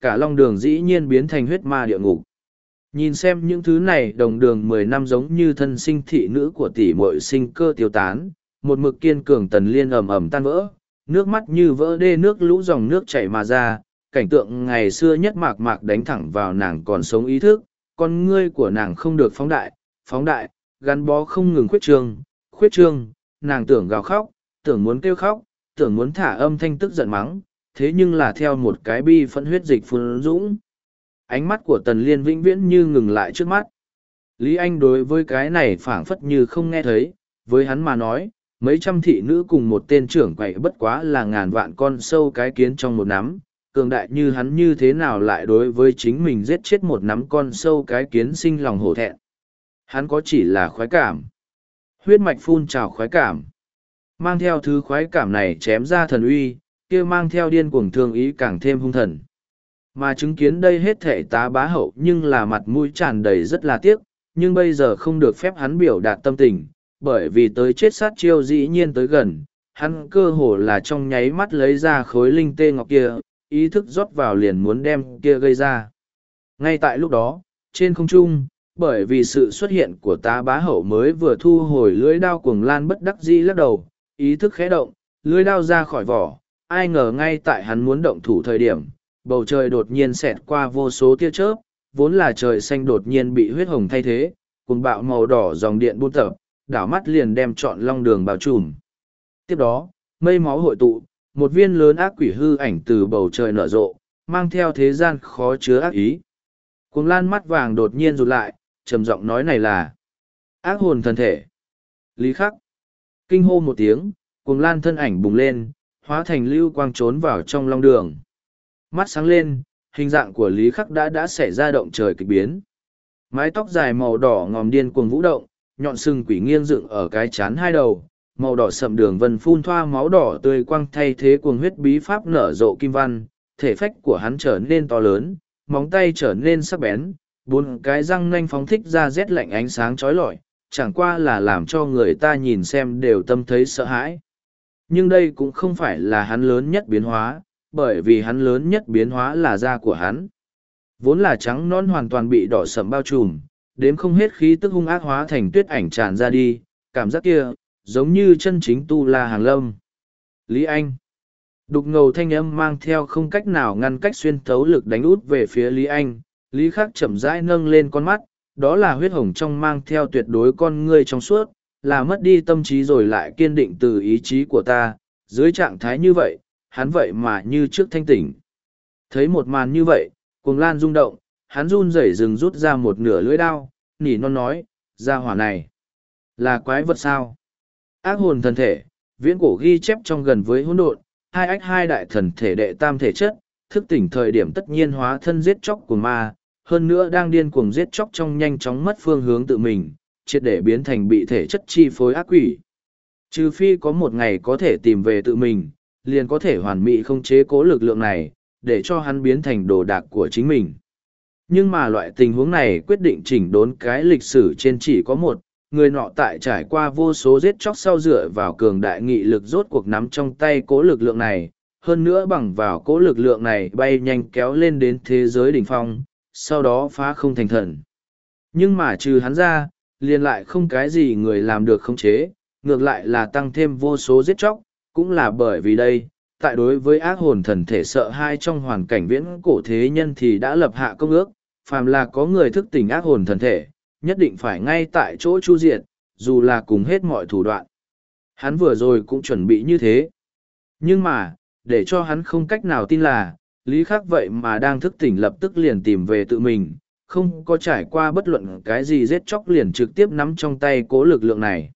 cả long đường dĩ nhiên biến thành huyết ma địa ngục. Nhìn xem những thứ này đồng đường mười năm giống như thân sinh thị nữ của tỷ muội sinh cơ tiêu tán, một mực kiên cường Tần Liên ầm ầm tan vỡ, nước mắt như vỡ đê nước lũ dòng nước chảy mà ra, cảnh tượng ngày xưa nhất mạc mạc đánh thẳng vào nàng còn sống ý thức, con ngươi của nàng không được phóng đại, phóng đại, gắn bó không ngừng khuyết trương, khuyết trương, nàng tưởng gào khóc, tưởng muốn kêu khóc, tưởng muốn thả âm thanh tức giận mắng, thế nhưng là theo một cái bi phẫn huyết dịch phun dũng. Ánh mắt của Tần Liên vĩnh viễn như ngừng lại trước mắt. Lý Anh đối với cái này phảng phất như không nghe thấy, với hắn mà nói, mấy trăm thị nữ cùng một tên trưởng quậy bất quá là ngàn vạn con sâu cái kiến trong một nắm, cường đại như hắn như thế nào lại đối với chính mình giết chết một nắm con sâu cái kiến sinh lòng hổ thẹn. Hắn có chỉ là khoái cảm. Huyết mạch phun trào khoái cảm. Mang theo thứ khoái cảm này chém ra thần uy, kia mang theo điên cuồng thương ý càng thêm hung thần. Mà chứng kiến đây hết thể tá bá hậu nhưng là mặt mũi tràn đầy rất là tiếc, nhưng bây giờ không được phép hắn biểu đạt tâm tình, bởi vì tới chết sát chiêu dĩ nhiên tới gần, hắn cơ hồ là trong nháy mắt lấy ra khối linh tê ngọc kia, ý thức rót vào liền muốn đem kia gây ra. Ngay tại lúc đó, trên không trung, bởi vì sự xuất hiện của tá bá hậu mới vừa thu hồi lưỡi đao cuồng lan bất đắc dĩ lắc đầu, ý thức khẽ động, lưỡi đao ra khỏi vỏ, ai ngờ ngay tại hắn muốn động thủ thời điểm, bầu trời đột nhiên xẹt qua vô số tia chớp, vốn là trời xanh đột nhiên bị huyết hồng thay thế, cùng bạo màu đỏ dòng điện buôn tập, đảo mắt liền đem trọn long đường bao trùm. Tiếp đó, mây máu hội tụ, một viên lớn ác quỷ hư ảnh từ bầu trời nở rộ, mang theo thế gian khó chứa ác ý. Cuồng lan mắt vàng đột nhiên rụt lại, trầm giọng nói này là ác hồn thần thể. Lý Khắc. Kinh hô một tiếng, cuồng lan thân ảnh bùng lên, hóa thành lưu quang trốn vào trong long đường. Mắt sáng lên, hình dạng của Lý Khắc đã đã xảy ra động trời kịch biến. Mái tóc dài màu đỏ ngòm điên cuồng vũ động, nhọn sừng quỷ nghiêng dựng ở cái chán hai đầu, màu đỏ sậm đường vân phun thoa máu đỏ tươi quang thay thế cuồng huyết bí pháp nở rộ kim văn, thể phách của hắn trở nên to lớn, móng tay trở nên sắc bén, bốn cái răng nanh phóng thích ra rét lạnh ánh sáng chói lọi, chẳng qua là làm cho người ta nhìn xem đều tâm thấy sợ hãi. Nhưng đây cũng không phải là hắn lớn nhất biến hóa, bởi vì hắn lớn nhất biến hóa là da của hắn. Vốn là trắng non hoàn toàn bị đỏ sẫm bao trùm, đếm không hết khí tức hung ác hóa thành tuyết ảnh tràn ra đi, cảm giác kia, giống như chân chính tu la hàng lâm. Lý Anh. Đục ngầu thanh âm mang theo không cách nào ngăn cách xuyên thấu lực đánh út về phía Lý Anh, Lý Khắc chậm rãi nâng lên con mắt, đó là huyết hồng trong mang theo tuyệt đối con ngươi trong suốt, là mất đi tâm trí rồi lại kiên định từ ý chí của ta, dưới trạng thái như vậy, hắn vậy mà như trước thanh tỉnh. Thấy một màn như vậy, cuồng lan rung động, hắn run rẩy rừng rút ra một nửa lưỡi đao, nỉ non nói, ra hỏa này, là quái vật sao? Ác hồn thần thể, viễn cổ ghi chép trong gần với hỗn độn, hai ách hai đại thần thể đệ tam thể chất, thức tỉnh thời điểm tất nhiên hóa thân giết chóc của ma, hơn nữa đang điên cuồng giết chóc trong nhanh chóng mất phương hướng tự mình, triệt để biến thành bị thể chất chi phối ác quỷ. Trừ phi có một ngày có thể tìm về tự mình, liền có thể hoàn mỹ không chế cố lực lượng này, để cho hắn biến thành đồ đạc của chính mình. Nhưng mà loại tình huống này quyết định chỉnh đốn cái lịch sử trên chỉ có một, người nọ tại trải qua vô số giết chóc sau dựa vào cường đại nghị lực rốt cuộc nắm trong tay cố lực lượng này, hơn nữa bằng vào cố lực lượng này bay nhanh kéo lên đến thế giới đỉnh phong, sau đó phá không thành thần. Nhưng mà trừ hắn ra, liền lại không cái gì người làm được khống chế, ngược lại là tăng thêm vô số giết chóc, cũng là bởi vì đây, tại đối với ác hồn thần thể sợ hai trong hoàn cảnh viễn cổ thế nhân thì đã lập hạ công ước, phàm là có người thức tỉnh ác hồn thần thể, nhất định phải ngay tại chỗ chu diệt, dù là cùng hết mọi thủ đoạn. Hắn vừa rồi cũng chuẩn bị như thế. Nhưng mà, để cho hắn không cách nào tin là, Lý Khắc vậy mà đang thức tỉnh lập tức liền tìm về tự mình, không có trải qua bất luận cái gì giết chóc liền trực tiếp nắm trong tay cố lực lượng này.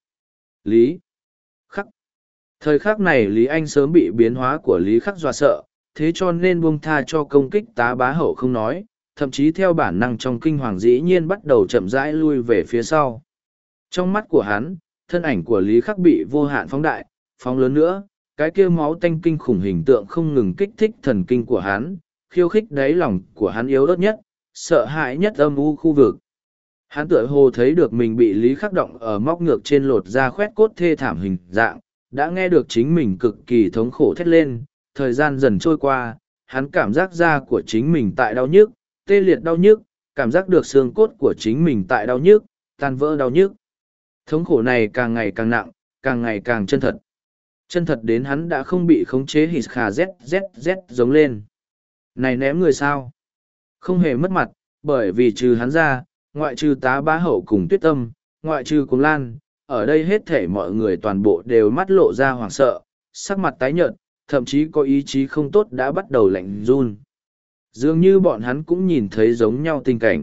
Lý Khắc. Thời khắc này Lý Anh sớm bị biến hóa của Lý Khắc dọa sợ, thế cho nên buông tha cho công kích tá bá hậu không nói, thậm chí theo bản năng trong kinh hoàng dĩ nhiên bắt đầu chậm rãi lui về phía sau. Trong mắt của hắn, thân ảnh của Lý Khắc bị vô hạn phóng đại, phóng lớn nữa, cái kia máu tanh kinh khủng hình tượng không ngừng kích thích thần kinh của hắn, khiêu khích đáy lòng của hắn yếu ớt nhất, sợ hãi nhất âm u khu vực. Hắn tựa hồ thấy được mình bị Lý Khắc động ở móc ngược trên lột da khoét cốt thê thảm hình dạng, đã nghe được chính mình cực kỳ thống khổ thét lên, thời gian dần trôi qua, hắn cảm giác da của chính mình tại đau nhức, tê liệt đau nhức, cảm giác được xương cốt của chính mình tại đau nhức, tan vỡ đau nhức. Thống khổ này càng ngày càng nặng, càng ngày càng chân thật. Chân thật đến hắn đã không bị khống chế hít khà z z z giống lên. Này ném người sao? Không hề mất mặt, bởi vì trừ hắn ra, ngoại trừ tá bá hậu cùng tuyết tâm, ngoại trừ cùng lan, ở đây hết thể mọi người toàn bộ đều mắt lộ ra hoảng sợ, sắc mặt tái nhợt, thậm chí có ý chí không tốt đã bắt đầu lạnh run. Dường như bọn hắn cũng nhìn thấy giống nhau tình cảnh.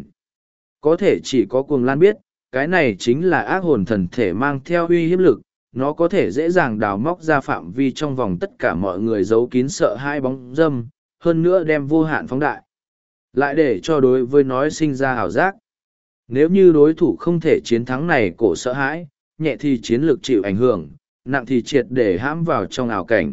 Có thể chỉ có cuồng lan biết, cái này chính là ác hồn thần thể mang theo uy hiếp lực, nó có thể dễ dàng đào móc ra phạm vi trong vòng tất cả mọi người giấu kín sợ hai bóng dâm, hơn nữa đem vô hạn phóng đại. Lại để cho đối với nói sinh ra ảo giác. Nếu như đối thủ không thể chiến thắng này cổ sợ hãi, nhẹ thì chiến lược chịu ảnh hưởng, nặng thì triệt để hãm vào trong ảo cảnh.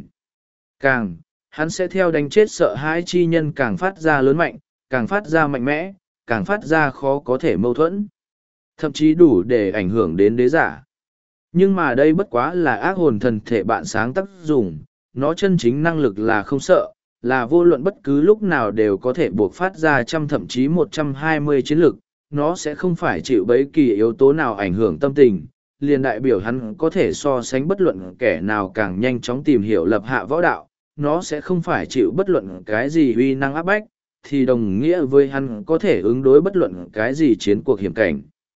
Càng, hắn sẽ theo đánh chết sợ hãi chi nhân càng phát ra lớn mạnh, càng phát ra mạnh mẽ, càng phát ra khó có thể mâu thuẫn. Thậm chí đủ để ảnh hưởng đến đế giả. Nhưng mà đây bất quá là ác hồn thần thể bạn sáng tác dùng, nó chân chính năng lực là không sợ, là vô luận bất cứ lúc nào đều có thể buộc phát ra trăm thậm chí một trăm hai mươi chiến lực, nó sẽ không phải chịu bất kỳ yếu tố nào ảnh hưởng tâm tình, liền đại biểu hắn có thể so sánh bất luận kẻ nào càng nhanh chóng tìm hiểu lập hạ võ đạo, nó sẽ không phải chịu bất luận cái gì uy năng áp bách, thì đồng nghĩa với hắn có thể ứng đối bất luận cái gì chiến cuộc hiểm cảnh.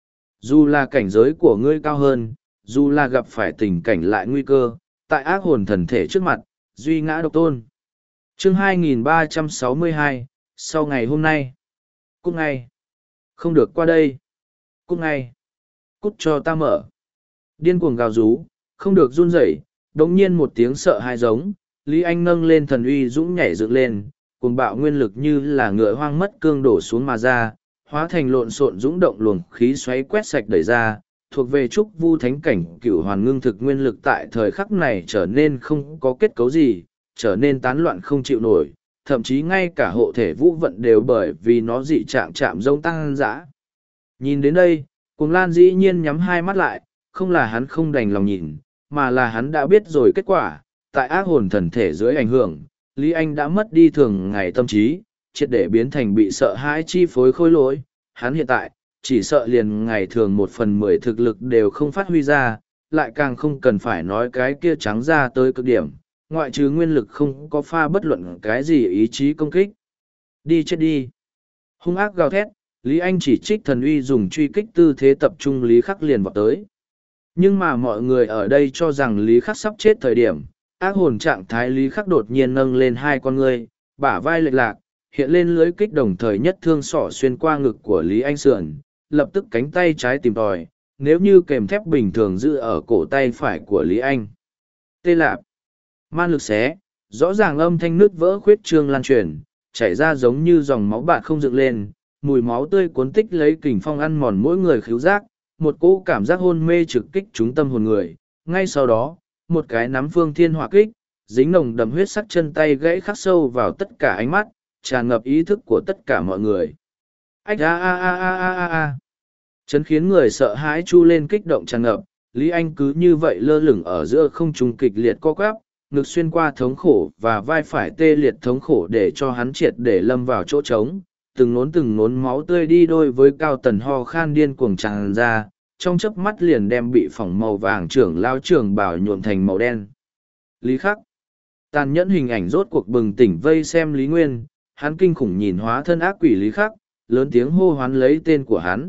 Dù là cảnh giới của ngươi cao hơn, dù là gặp phải tình cảnh lại nguy cơ, tại ác hồn thần thể trước mặt, duy ngã độc tôn. Chương hai nghìn ba trăm sáu mươi hai, sau ngày hôm nay. Cút ngay. Không được qua đây. Cút ngay. Cút cho ta mở. Điên cuồng gào rú, không được run rẩy, đống nhiên một tiếng sợ hãi giống, Lý Anh nâng lên thần uy dũng nhảy dựng lên, cuồng bạo nguyên lực như là ngựa hoang mất cương đổ xuống mà ra, hóa thành lộn xộn dũng động luồng khí xoáy quét sạch đẩy ra, thuộc về trúc vu thánh cảnh cửu hoàn ngưng thực nguyên lực tại thời khắc này trở nên không có kết cấu gì, trở nên tán loạn không chịu nổi, thậm chí ngay cả hộ thể vũ vận đều bởi vì nó dị trạng chạm rông tăng dã. Nhìn đến đây, Cuồng Lan dĩ nhiên nhắm hai mắt lại, không là hắn không đành lòng nhìn, mà là hắn đã biết rồi kết quả, tại ác hồn thần thể dưới ảnh hưởng, Lý Anh đã mất đi thường ngày tâm trí, triệt để biến thành bị sợ hãi chi phối khôi lỗi, hắn hiện tại, chỉ sợ liền ngày thường một phần mười thực lực đều không phát huy ra, lại càng không cần phải nói cái kia trắng ra tới cực điểm, ngoại trừ nguyên lực không có pha bất luận cái gì ý chí công kích. Đi chết đi. Hung ác gào thét, Lý Anh chỉ trích thần uy dùng truy kích tư thế tập trung Lý Khắc liền vọt tới. Nhưng mà mọi người ở đây cho rằng Lý Khắc sắp chết thời điểm, ác hồn trạng thái Lý Khắc đột nhiên nâng lên hai con ngươi, bả vai lệch lạc, hiện lên lưới kích đồng thời nhất thương sỏ xuyên qua ngực của Lý Anh sườn, lập tức cánh tay trái tìm tòi, nếu như kèm thép bình thường giữ ở cổ tay phải của Lý Anh. Tê lạp, man lực xé, rõ ràng âm thanh nứt vỡ khuyết trương lan truyền, chảy ra giống như dòng máu bạt không dựng lên, mùi máu tươi cuốn tích lấy kình phong ăn mòn mỗi người khứu giác, một cỗ cảm giác hôn mê trực kích trúng tâm hồn người. Ngay sau đó, một cái nắm phương thiên hỏa kích, dính nồng đậm huyết sắc chân tay gãy khắc sâu vào tất cả ánh mắt, tràn ngập ý thức của tất cả mọi người. Ách a a a a a a a. Chấn khiến người sợ hãi chu lên kích động tràn ngập, Lý Anh cứ như vậy lơ lửng ở giữa không trung kịch liệt co quắp, ngực xuyên qua thống khổ và vai phải tê liệt thống khổ để cho hắn triệt để lâm vào chỗ trống, từng nốn từng nốn máu tươi đi đôi với cao tần ho khan điên cuồng tràn ra, trong chớp mắt liền đem bị phỏng màu vàng trưởng lao trưởng bảo nhuộm thành màu đen. Lý Khắc. Tàn nhẫn hình ảnh rốt cuộc bừng tỉnh vây xem Lý Nguyên, hắn kinh khủng nhìn hóa thân ác quỷ Lý Khắc, lớn tiếng hô hoán lấy tên của hắn.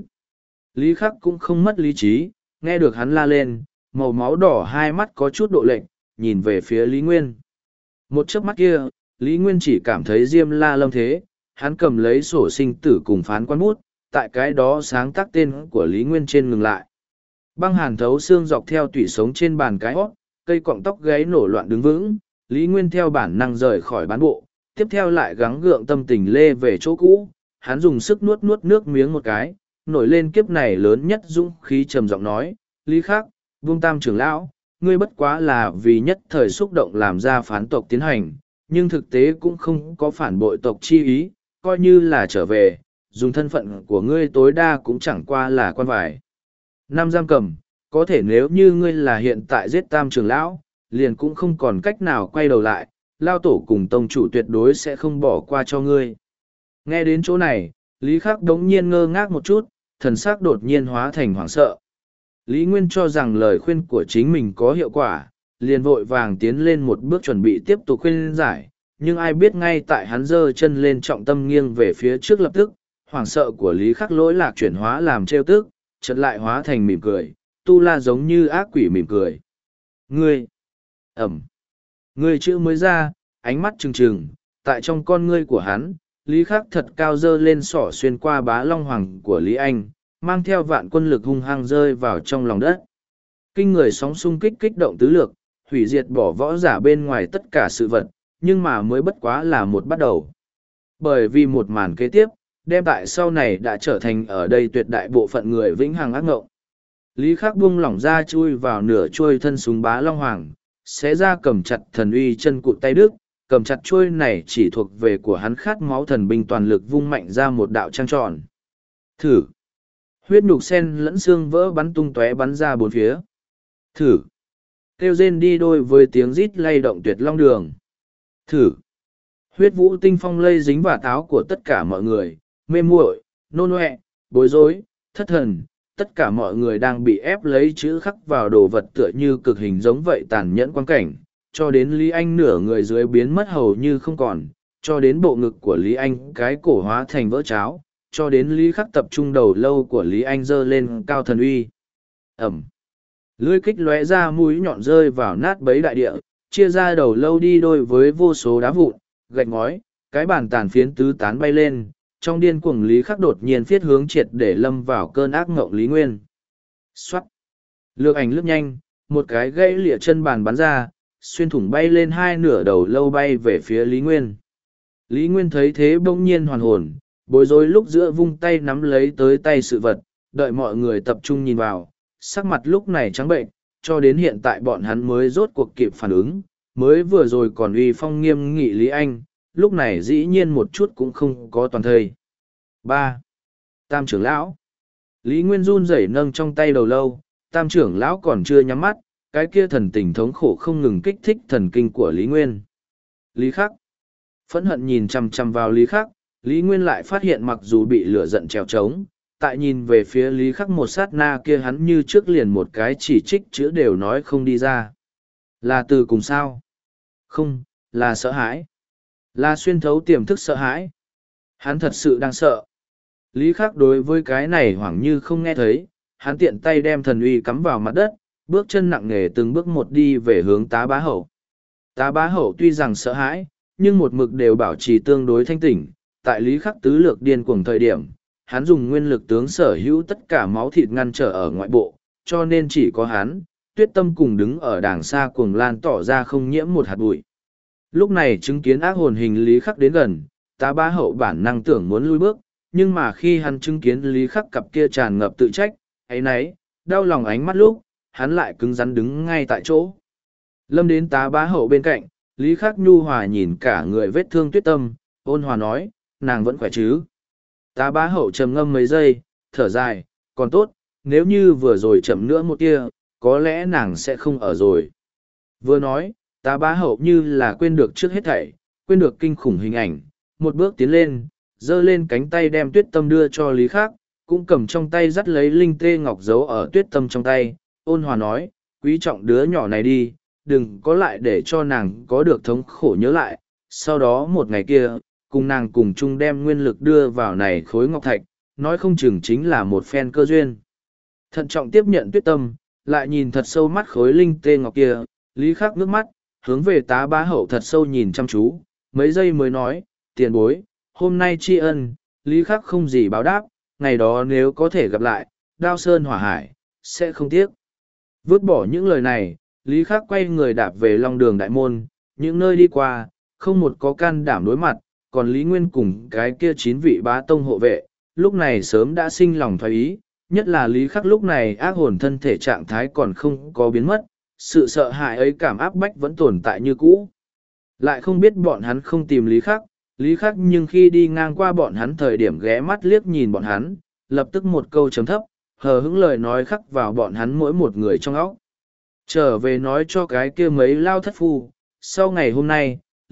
Lý Khắc cũng không mất lý trí, nghe được hắn la lên, màu máu đỏ hai mắt có chút độ lệnh, nhìn về phía Lý Nguyên. Một chớp mắt kia, Lý Nguyên chỉ cảm thấy Diêm La lâm thế, hắn cầm lấy sổ sinh tử cùng phán quan bút, tại cái đó sáng tác tên của Lý Nguyên trên ngừng lại. Băng hàn thấu xương dọc theo tủy sống trên bàn cái hót, cây cọng tóc gáy nổ loạn đứng vững, Lý Nguyên theo bản năng rời khỏi bán bộ, tiếp theo lại gắng gượng tâm tình lê về chỗ cũ, hắn dùng sức nuốt nuốt nước miếng một cái, nổi lên kiếp này lớn nhất dũng khí trầm giọng nói, Lý Khắc, Vương Tam trưởng lão, ngươi bất quá là vì nhất thời xúc động làm ra phán tộc tiến hành, nhưng thực tế cũng không có phản bội tộc chi ý, coi như là trở về, dùng thân phận của ngươi tối đa cũng chẳng qua là quan vải. Năm giam cầm, có thể nếu như ngươi là hiện tại giết Tam trưởng lão, liền cũng không còn cách nào quay đầu lại, lao tổ cùng tông chủ tuyệt đối sẽ không bỏ qua cho ngươi. Nghe đến chỗ này, Lý Khắc đống nhiên ngơ ngác một chút, thần sắc đột nhiên hóa thành hoảng sợ. Lý Nguyên cho rằng lời khuyên của chính mình có hiệu quả, liền vội vàng tiến lên một bước chuẩn bị tiếp tục khuyên giải, nhưng ai biết ngay tại hắn giơ chân lên trọng tâm nghiêng về phía trước lập tức, hoảng sợ của Lý Khắc lỗi lạc chuyển hóa làm trêu tức, chợt lại hóa thành mỉm cười, tu la giống như ác quỷ mỉm cười. Ngươi! Ẩm! Ngươi chữ mới ra, ánh mắt trừng trừng, tại trong con ngươi của hắn, Lý Khắc thật cao dơ lên sỏ xuyên qua bá long hoàng của Lý Anh, mang theo vạn quân lực hung hăng rơi vào trong lòng đất. Kinh người sóng xung kích kích động tứ lược, hủy diệt bỏ võ giả bên ngoài tất cả sự vật, nhưng mà mới bất quá là một bắt đầu. Bởi vì một màn kế tiếp, đem tại sau này đã trở thành ở đây tuyệt đại bộ phận người vĩnh hằng ác ngộng. Lý Khắc buông lỏng ra chui vào nửa trôi thân súng bá long hoàng, xé ra cầm chặt thần uy chân cụt tay đức, cầm chặt trôi này chỉ thuộc về của hắn khát máu thần binh toàn lực vung mạnh ra một đạo trăng tròn. Thử! Huyết nhục sen lẫn xương vỡ bắn tung tóe bắn ra bốn phía. Thử! Kêu rên đi đôi với tiếng rít lay động tuyệt long đường. Thử! Huyết vũ tinh phong lây dính vào táo của tất cả mọi người, mê muội, nôn oẹ, bối rối, thất thần. Tất cả mọi người đang bị ép lấy chữ khắc vào đồ vật tựa như cực hình giống vậy tàn nhẫn quan cảnh, cho đến Lý Anh nửa người dưới biến mất hầu như không còn, cho đến bộ ngực của Lý Anh cái cổ hóa thành vỡ cháo, cho đến Lý Khắc tập trung đầu lâu của Lý Anh giơ lên cao thần uy. Ẩm. Lưỡi kích lóe ra mũi nhọn rơi vào nát bấy đại địa, chia ra đầu lâu đi đôi với vô số đá vụn, gạch ngói, cái bàn tàn phiến tứ tán bay lên. Trong điên cuồng Lý Khắc đột nhiên phiết hướng triệt để lâm vào cơn ác ngộng Lý Nguyên. Xoát! Lược ảnh lướt nhanh, một cái gãy lịa chân bàn bắn ra, xuyên thủng bay lên hai nửa đầu lâu bay về phía Lý Nguyên. Lý Nguyên thấy thế bỗng nhiên hoàn hồn, bối rối lúc giữa vung tay nắm lấy tới tay sự vật, đợi mọi người tập trung nhìn vào, sắc mặt lúc này trắng bệnh, cho đến hiện tại bọn hắn mới rốt cuộc kịp phản ứng, mới vừa rồi còn uy phong nghiêm nghị Lý Anh. Lúc này dĩ nhiên một chút cũng không có toàn thây. ba. Tam trưởng lão. Lý Nguyên run rẩy nâng trong tay đầu lâu, tam trưởng lão còn chưa nhắm mắt, cái kia thần tình thống khổ không ngừng kích thích thần kinh của Lý Nguyên. Lý Khắc. Phẫn hận nhìn chằm chằm vào Lý Khắc, Lý Nguyên lại phát hiện mặc dù bị lửa giận trèo trống, tại nhìn về phía Lý Khắc một sát na kia hắn như trước liền một cái chỉ trích chữ đều nói không đi ra. Là từ cùng sao? Không, là sợ hãi. Là xuyên thấu tiềm thức sợ hãi. Hắn thật sự đang sợ. Lý Khắc đối với cái này hoảng như không nghe thấy, hắn tiện tay đem thần uy cắm vào mặt đất, bước chân nặng nề từng bước một đi về hướng tá bá hậu. Tá bá hậu tuy rằng sợ hãi, nhưng một mực đều bảo trì tương đối thanh tỉnh. Tại Lý Khắc tứ lược điên cuồng thời điểm, hắn dùng nguyên lực tướng sở hữu tất cả máu thịt ngăn trở ở ngoại bộ, cho nên chỉ có hắn, Tuyết Tâm cùng đứng ở đàng xa cuồng lan tỏ ra không nhiễm một hạt bụi. Lúc này chứng kiến ác hồn hình Lý Khắc đến gần, tá bá hậu bản năng tưởng muốn lui bước, nhưng mà khi hắn chứng kiến Lý Khắc cặp kia tràn ngập tự trách, ấy nấy, đau lòng ánh mắt lúc, hắn lại cứng rắn đứng ngay tại chỗ. Lâm đến tá bá hậu bên cạnh, Lý Khắc nhu hòa nhìn cả người vết thương Tuyết Tâm, ôn hòa nói, nàng vẫn khỏe chứ. Tá bá hậu trầm ngâm mấy giây, thở dài, còn tốt, nếu như vừa rồi chậm nữa một tia, có lẽ nàng sẽ không ở rồi. Vừa nói, tá bá hậu như là quên được trước hết thảy, quên được kinh khủng hình ảnh, một bước tiến lên, giơ lên cánh tay đem Tuyết Tâm đưa cho Lý Khắc, cũng cầm trong tay dắt lấy linh tê ngọc giấu ở Tuyết Tâm trong tay, ôn hòa nói, quý trọng đứa nhỏ này đi, đừng có lại để cho nàng có được thống khổ nhớ lại, sau đó một ngày kia, cùng nàng cùng chung đem nguyên lực đưa vào này khối ngọc thạch, nói không chừng chính là một phen cơ duyên. Thận trọng tiếp nhận Tuyết Tâm, lại nhìn thật sâu mắt khối linh tê ngọc kia, Lý Khắc nước mắt, hướng về tá bá hậu thật sâu nhìn chăm chú, mấy giây mới nói, tiền bối, hôm nay tri ân, Lý Khắc không gì báo đáp, ngày đó nếu có thể gặp lại, đao sơn hỏa hải, sẽ không tiếc. Vứt bỏ những lời này, Lý Khắc quay người đạp về Long Đường Đại Môn, những nơi đi qua, không một có can đảm đối mặt, còn Lý Nguyên cùng cái kia chín vị bá tông hộ vệ, lúc này sớm đã sinh lòng thoái ý, nhất là Lý Khắc lúc này ác hồn thân thể trạng thái còn không có biến mất, sự sợ hãi ấy cảm áp bách vẫn tồn tại như cũ. Lại không biết bọn hắn không tìm Lý Khắc, Lý Khắc nhưng khi đi ngang qua bọn hắn thời điểm ghé mắt liếc nhìn bọn hắn, lập tức một câu chấm thấp, hờ hững lời nói khắc vào bọn hắn mỗi một người trong óc. Trở về nói cho cái kia mấy lao thất phu, sau ngày hôm nay,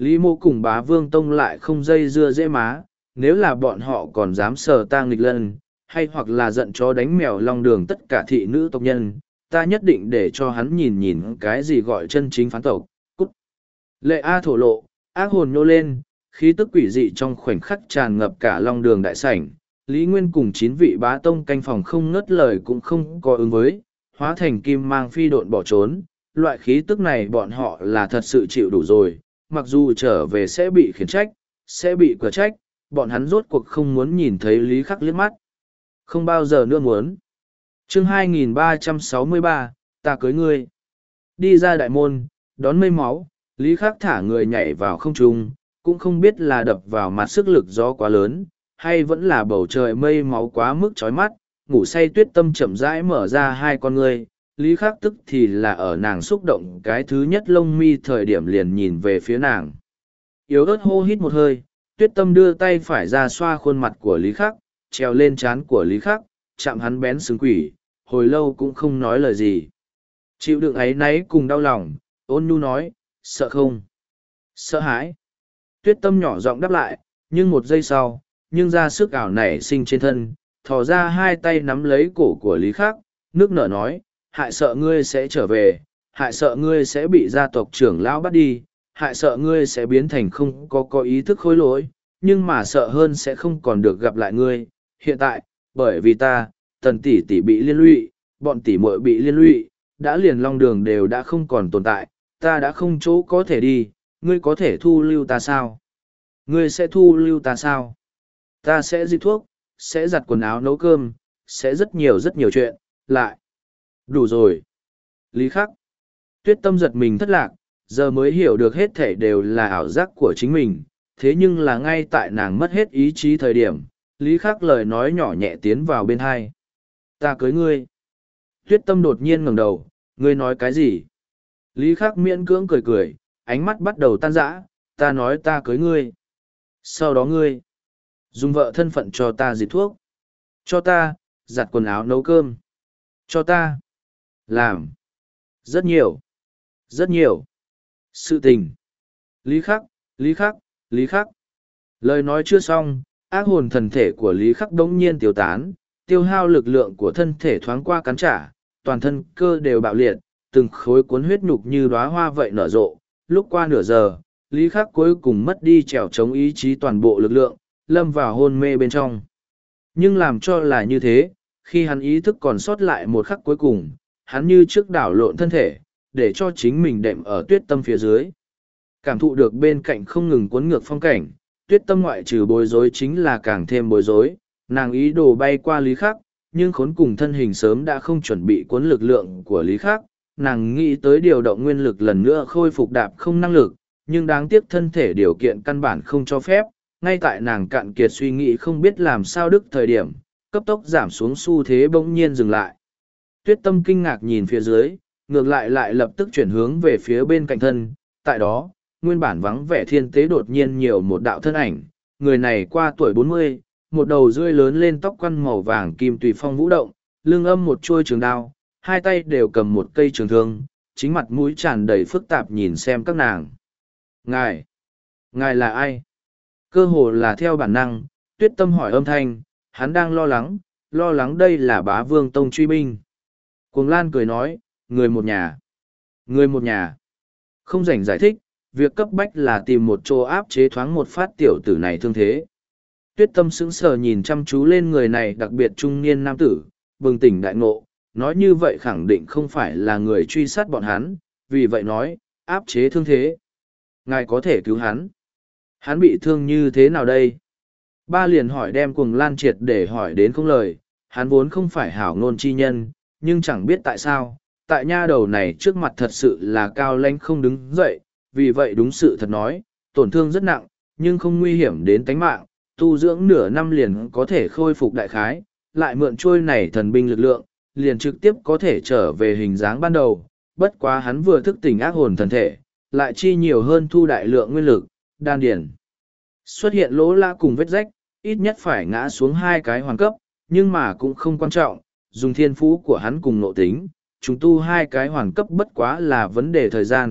Lý Mộ cùng Bá Vương Tông lại không dây dưa dễ má, nếu là bọn họ còn dám sờ ta nghịch lân, hay hoặc là giận chó đánh mèo long đường tất cả thị nữ tộc nhân, ta nhất định để cho hắn nhìn nhìn cái gì gọi chân chính phán tộc. Cút! Lệ A thổ lộ, ác hồn nhô lên, khí tức quỷ dị trong khoảnh khắc tràn ngập cả long đường đại sảnh. Lý Nguyên cùng chín vị bá tông canh phòng không ngớt lời cũng không có ứng với, hóa thành kim mang phi độn bỏ trốn. Loại khí tức này bọn họ là thật sự chịu đủ rồi, mặc dù trở về sẽ bị khiển trách, sẽ bị cửa trách, bọn hắn rốt cuộc không muốn nhìn thấy Lý Khắc liếc mắt. Không bao giờ nữa muốn. chương hai nghìn ba trăm sáu mươi ba, ta cưới ngươi. Đi ra đại môn, đón mây máu, Lý Khắc thả người nhảy vào không trung, cũng không biết là đập vào mặt sức lực gió quá lớn, hay vẫn là bầu trời mây máu quá mức chói mắt, ngủ say Tuyết Tâm chậm rãi mở ra hai con ngươi. Lý Khắc tức thì là ở nàng xúc động cái thứ nhất lông mi thời điểm liền nhìn về phía nàng. Yếu ớt hô hít một hơi, Tuyết Tâm đưa tay phải ra xoa khuôn mặt của Lý Khắc, treo lên trán của Lý Khắc, chạm hắn bén xứng quỷ, hồi lâu cũng không nói lời gì. Chịu đựng ấy náy cùng đau lòng, ôn nhu nói, sợ không? Sợ hãi. Tuyết Tâm nhỏ giọng đáp lại, nhưng một giây sau, nhưng ra sức ảo nảy sinh trên thân, thò ra hai tay nắm lấy cổ của Lý Khắc, nước nở nói, hại sợ ngươi sẽ trở về, hại sợ ngươi sẽ bị gia tộc trưởng lão bắt đi, hại sợ ngươi sẽ biến thành không có có ý thức khối lỗi, nhưng mà sợ hơn sẽ không còn được gặp lại ngươi. Hiện tại, bởi vì ta, tần tỷ tỷ bị liên lụy, bọn tỷ muội bị liên lụy, đã liền long đường đều đã không còn tồn tại, ta đã không chỗ có thể đi, ngươi có thể thu lưu ta sao? Ngươi sẽ thu lưu ta sao? Ta sẽ di thuốc, sẽ giặt quần áo nấu cơm, sẽ rất nhiều rất nhiều chuyện, lại. Đủ rồi. Lý Khắc. Tuyết Tâm giật mình thất lạc, giờ mới hiểu được hết thể đều là ảo giác của chính mình, thế nhưng là ngay tại nàng mất hết ý chí thời điểm, Lý Khắc lời nói nhỏ nhẹ tiến vào bên hai. Ta cưới ngươi. Tuyết Tâm đột nhiên ngẩng đầu, ngươi nói cái gì? Lý Khắc miễn cưỡng cười cười, ánh mắt bắt đầu tan rã, ta nói ta cưới ngươi. Sau đó ngươi, dùng vợ thân phận cho ta dịch thuốc, cho ta, giặt quần áo nấu cơm, cho ta, làm, rất nhiều, rất nhiều, sự tình. Lý Khắc, Lý Khắc, Lý Khắc. Lời nói chưa xong, ác hồn thần thể của Lý Khắc đống nhiên tiêu tán, tiêu hao lực lượng của thân thể thoáng qua cắn trả, toàn thân cơ đều bạo liệt, từng khối cuốn huyết nhục như đóa hoa vậy nở rộ. Lúc qua nửa giờ, Lý Khắc cuối cùng mất đi trèo chống ý chí toàn bộ lực lượng, lâm vào hôn mê bên trong. Nhưng làm cho là như thế, khi hắn ý thức còn sót lại một khắc cuối cùng, hắn như trước đảo lộn thân thể, để cho chính mình đệm ở Tuyết Tâm phía dưới. Cảm thụ được bên cạnh không ngừng cuốn ngược phong cảnh, Tuyết Tâm ngoại trừ bối rối chính là càng thêm bối rối, nàng ý đồ bay qua Lý Khắc, nhưng khốn cùng thân hình sớm đã không chuẩn bị cuốn lực lượng của Lý Khắc, nàng nghĩ tới điều động nguyên lực lần nữa khôi phục đạp không năng lực, nhưng đáng tiếc thân thể điều kiện căn bản không cho phép, ngay tại nàng cạn kiệt suy nghĩ không biết làm sao đức thời điểm, cấp tốc giảm xuống xu thế bỗng nhiên dừng lại. Tuyết Tâm kinh ngạc nhìn phía dưới, ngược lại lại lập tức chuyển hướng về phía bên cạnh thân, tại đó, nguyên bản vắng vẻ thiên tế đột nhiên nhiều một đạo thân ảnh, người này qua tuổi bốn mươi, một đầu rươi lớn lên tóc quăn màu vàng kim tùy phong vũ động, lưng âm một chuôi trường đao, hai tay đều cầm một cây trường thương, chính mặt mũi tràn đầy phức tạp nhìn xem các nàng. Ngài, ngài là ai? Cơ hồ là theo bản năng, Tuyết Tâm hỏi âm thanh, hắn đang lo lắng, lo lắng đây là Bá Vương Tông truy binh. Cuồng Lan cười nói, người một nhà. Người một nhà. Không rảnh giải thích, việc cấp bách là tìm một chỗ áp chế thoáng một phát tiểu tử này thương thế. Tuyết Tâm sững sờ nhìn chăm chú lên người này đặc biệt trung niên nam tử, bừng tỉnh đại ngộ, nói như vậy khẳng định không phải là người truy sát bọn hắn, vì vậy nói, áp chế thương thế. Ngài có thể cứu hắn. Hắn bị thương như thế nào đây? Ba liền hỏi đem Cuồng Lan triệt để hỏi đến không lời, hắn vốn không phải hảo ngôn chi nhân, nhưng chẳng biết tại sao, tại nha đầu này trước mặt thật sự là cao lãnh không đứng dậy, vì vậy đúng sự thật nói, tổn thương rất nặng, nhưng không nguy hiểm đến tánh mạng, tu dưỡng nửa năm liền có thể khôi phục đại khái, lại mượn trôi này thần binh lực lượng, liền trực tiếp có thể trở về hình dáng ban đầu, bất quá hắn vừa thức tỉnh ác hồn thần thể, lại chi nhiều hơn thu đại lượng nguyên lực, đan điển. Xuất hiện lỗ la cùng vết rách, ít nhất phải ngã xuống hai cái hoàn cấp, nhưng mà cũng không quan trọng, dùng thiên phú của hắn cùng nội tính, chúng tu hai cái hoàn cấp bất quá là vấn đề thời gian,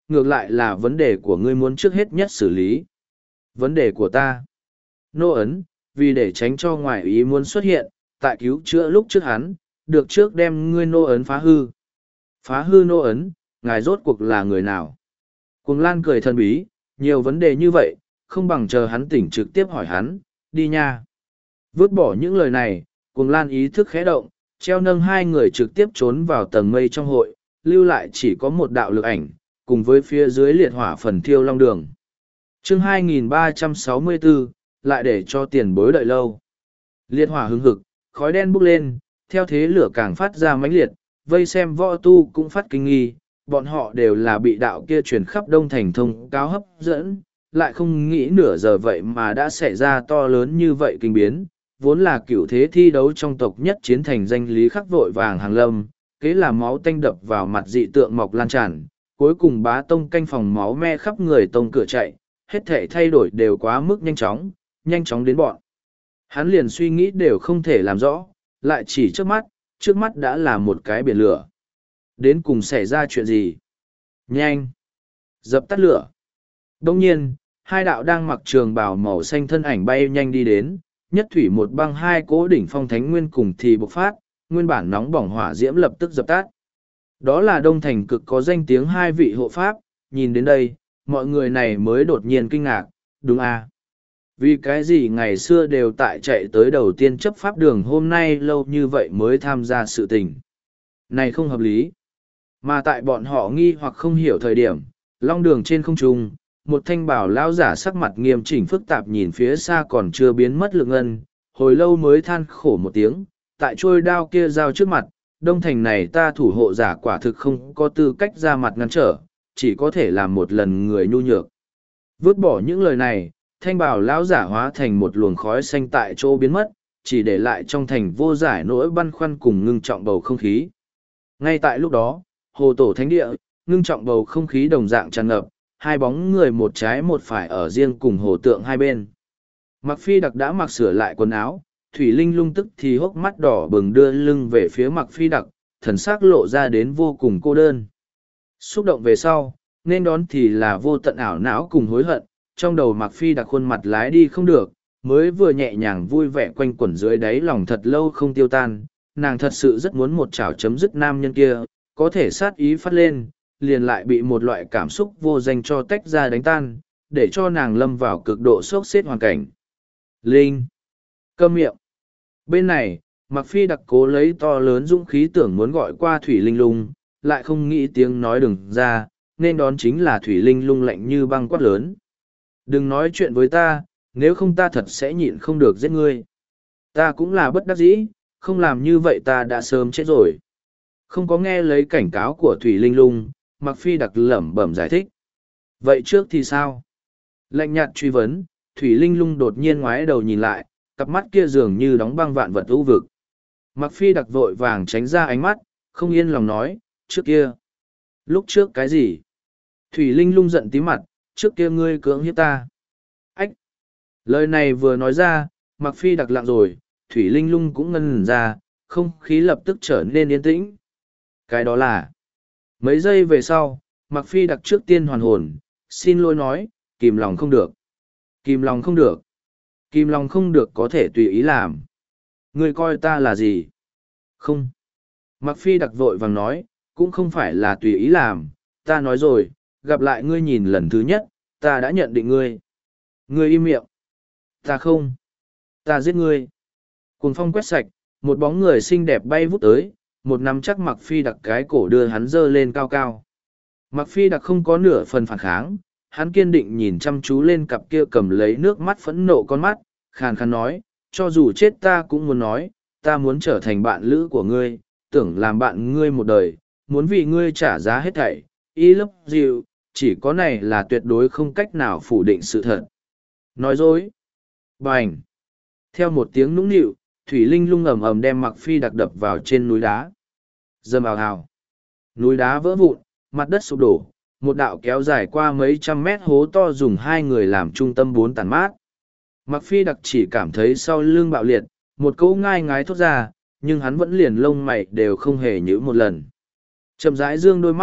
ngược lại là vấn đề của ngươi muốn trước hết nhất xử lý. Vấn đề của ta. Nô ấn, vì để tránh cho ngoại ý muốn xuất hiện, tại cứu chữa lúc trước hắn, được trước đem ngươi nô ấn phá hư. Phá hư nô ấn, ngài rốt cuộc là người nào? Cuồng Lan cười thần bí, nhiều vấn đề như vậy, không bằng chờ hắn tỉnh trực tiếp hỏi hắn, đi nha. Vứt bỏ những lời này, Cuồng Lan ý thức khẽ động, treo nâng hai người trực tiếp trốn vào tầng mây trong hội, lưu lại chỉ có một đạo lực ảnh, cùng với phía dưới liệt hỏa phần thiêu long đường. chương hai nghìn ba trăm sáu mươi bốn, lại để cho tiền bối đợi lâu. Liệt hỏa hứng hực, khói đen bốc lên, theo thế lửa càng phát ra mãnh liệt, vây xem võ tu cũng phát kinh nghi, bọn họ đều là bị đạo kia truyền khắp đông thành thông cáo hấp dẫn, lại không nghĩ nửa giờ vậy mà đã xảy ra to lớn như vậy kinh biến, vốn là cựu thế thi đấu trong tộc nhất chiến thành danh lý khắc vội vàng hàng lâm, kế là máu tanh đập vào mặt dị tượng mọc lan tràn, cuối cùng bá tông canh phòng máu me khắp người tông cửa chạy, hết thể thay đổi đều quá mức nhanh chóng, nhanh chóng đến bọn. Hắn liền suy nghĩ đều không thể làm rõ, lại chỉ trước mắt, trước mắt đã là một cái biển lửa. Đến cùng xảy ra chuyện gì? Nhanh! Dập tắt lửa. Đông nhiên, hai đạo đang mặc trường bào màu xanh thân ảnh bay nhanh đi đến, nhất thủy một băng hai cố đỉnh phong thánh nguyên cùng thì bộc phát, nguyên bản nóng bỏng hỏa diễm lập tức dập tắt. Đó là đông thành cực có danh tiếng hai vị hộ pháp, nhìn đến đây, mọi người này mới đột nhiên kinh ngạc, đúng à? Vì cái gì ngày xưa đều tại chạy tới đầu tiên chấp pháp đường hôm nay lâu như vậy mới tham gia sự tình. Này không hợp lý. Mà tại bọn họ nghi hoặc không hiểu thời điểm, long đường trên không trung, một thanh bảo lão giả sắc mặt nghiêm chỉnh phức tạp nhìn phía xa còn chưa biến mất lượng ngân, hồi lâu mới than khổ một tiếng, tại trôi đao kia giao trước mặt, đông thành này ta thủ hộ giả quả thực không có tư cách ra mặt ngăn trở, chỉ có thể làm một lần người nhu nhược. Vứt bỏ những lời này, thanh bảo lão giả hóa thành một luồng khói xanh tại chỗ biến mất, chỉ để lại trong thành vô giải nỗi băn khoăn cùng ngưng trọng bầu không khí. Ngay tại lúc đó, hồ tổ thánh địa, ngưng trọng bầu không khí đồng dạng tràn ngập, hai bóng người một trái một phải ở riêng cùng hồ tượng hai bên. Mặc Phi Đặc đã mặc sửa lại quần áo, Thủy Linh lung tức thì hốc mắt đỏ bừng đưa lưng về phía Mặc Phi Đặc, thần sắc lộ ra đến vô cùng cô đơn. Xúc động về sau, nên đón thì là vô tận ảo não cùng hối hận, trong đầu Mặc Phi Đặc khuôn mặt lái đi không được, mới vừa nhẹ nhàng vui vẻ quanh quẩn dưới đáy lòng thật lâu không tiêu tan, nàng thật sự rất muốn một chảo chấm dứt nam nhân kia, có thể sát ý phát lên, liền lại bị một loại cảm xúc vô danh cho tách ra đánh tan, để cho nàng lâm vào cực độ sốc xếp hoàn cảnh. Linh! Câm miệng! Bên này, Mặc Phi Đặc cố lấy to lớn dũng khí tưởng muốn gọi qua Thủy Linh lung, lại không nghĩ tiếng nói đừng ra, nên đón chính là Thủy Linh lung lạnh như băng quát lớn. Đừng nói chuyện với ta, nếu không ta thật sẽ nhịn không được giết ngươi. Ta cũng là bất đắc dĩ, không làm như vậy ta đã sớm chết rồi. Không có nghe lấy cảnh cáo của Thủy Linh lung, Mặc Phi Đặc lẩm bẩm giải thích. Vậy trước thì sao? Lạnh nhạt truy vấn, Thủy Linh lung đột nhiên ngoái đầu nhìn lại, cặp mắt kia dường như đóng băng vạn vật u vực. Mặc Phi Đặc vội vàng tránh ra ánh mắt, không yên lòng nói, trước kia. Lúc trước cái gì? Thủy Linh lung giận tí mặt, trước kia ngươi cưỡng hiếp ta. Ách! Lời này vừa nói ra, Mặc Phi Đặc lặng rồi, Thủy Linh lung cũng ngân ra, không khí lập tức trở nên yên tĩnh. Cái đó là... Mấy giây về sau, Mặc Phi Đặc trước tiên hoàn hồn, xin lỗi nói, kìm lòng không được. Kìm lòng không được. Kìm lòng không được có thể tùy ý làm. Ngươi coi ta là gì? Không. Mặc Phi Đặc vội vàng nói, cũng không phải là tùy ý làm, ta nói rồi, gặp lại ngươi nhìn lần thứ nhất, ta đã nhận định ngươi. Ngươi im miệng. Ta không. Ta giết ngươi. Cuồng phong quét sạch, một bóng người xinh đẹp bay vút tới, một nắm chắc Mặc Phi Đặc cái cổ đưa hắn dơ lên cao cao. Mặc Phi Đặc không có nửa phần phản kháng, hắn kiên định nhìn chăm chú lên cặp kia cầm lấy nước mắt phẫn nộ con mắt, khàn khàn nói, cho dù chết ta cũng muốn nói, ta muốn trở thành bạn lữ của ngươi, tưởng làm bạn ngươi một đời, muốn vì ngươi trả giá hết thảy, y love you, chỉ có này là tuyệt đối không cách nào phủ định sự thật. Nói dối. Bành. Theo một tiếng nũng nịu, Thủy Linh lung ầm ầm đem Mặc Phi Đặc đập vào trên núi đá. Dầm ào ào. Núi đá vỡ vụn, mặt đất sụp đổ, một đạo kéo dài qua mấy trăm mét hố to dùng hai người làm trung tâm bốn tàn mát. Mặc Phi Đặc chỉ cảm thấy sau lưng bạo liệt, một câu ngai ngái thốt ra, nhưng hắn vẫn liền lông mày đều không hề nhíu một lần. Chậm rãi dương đôi mắt,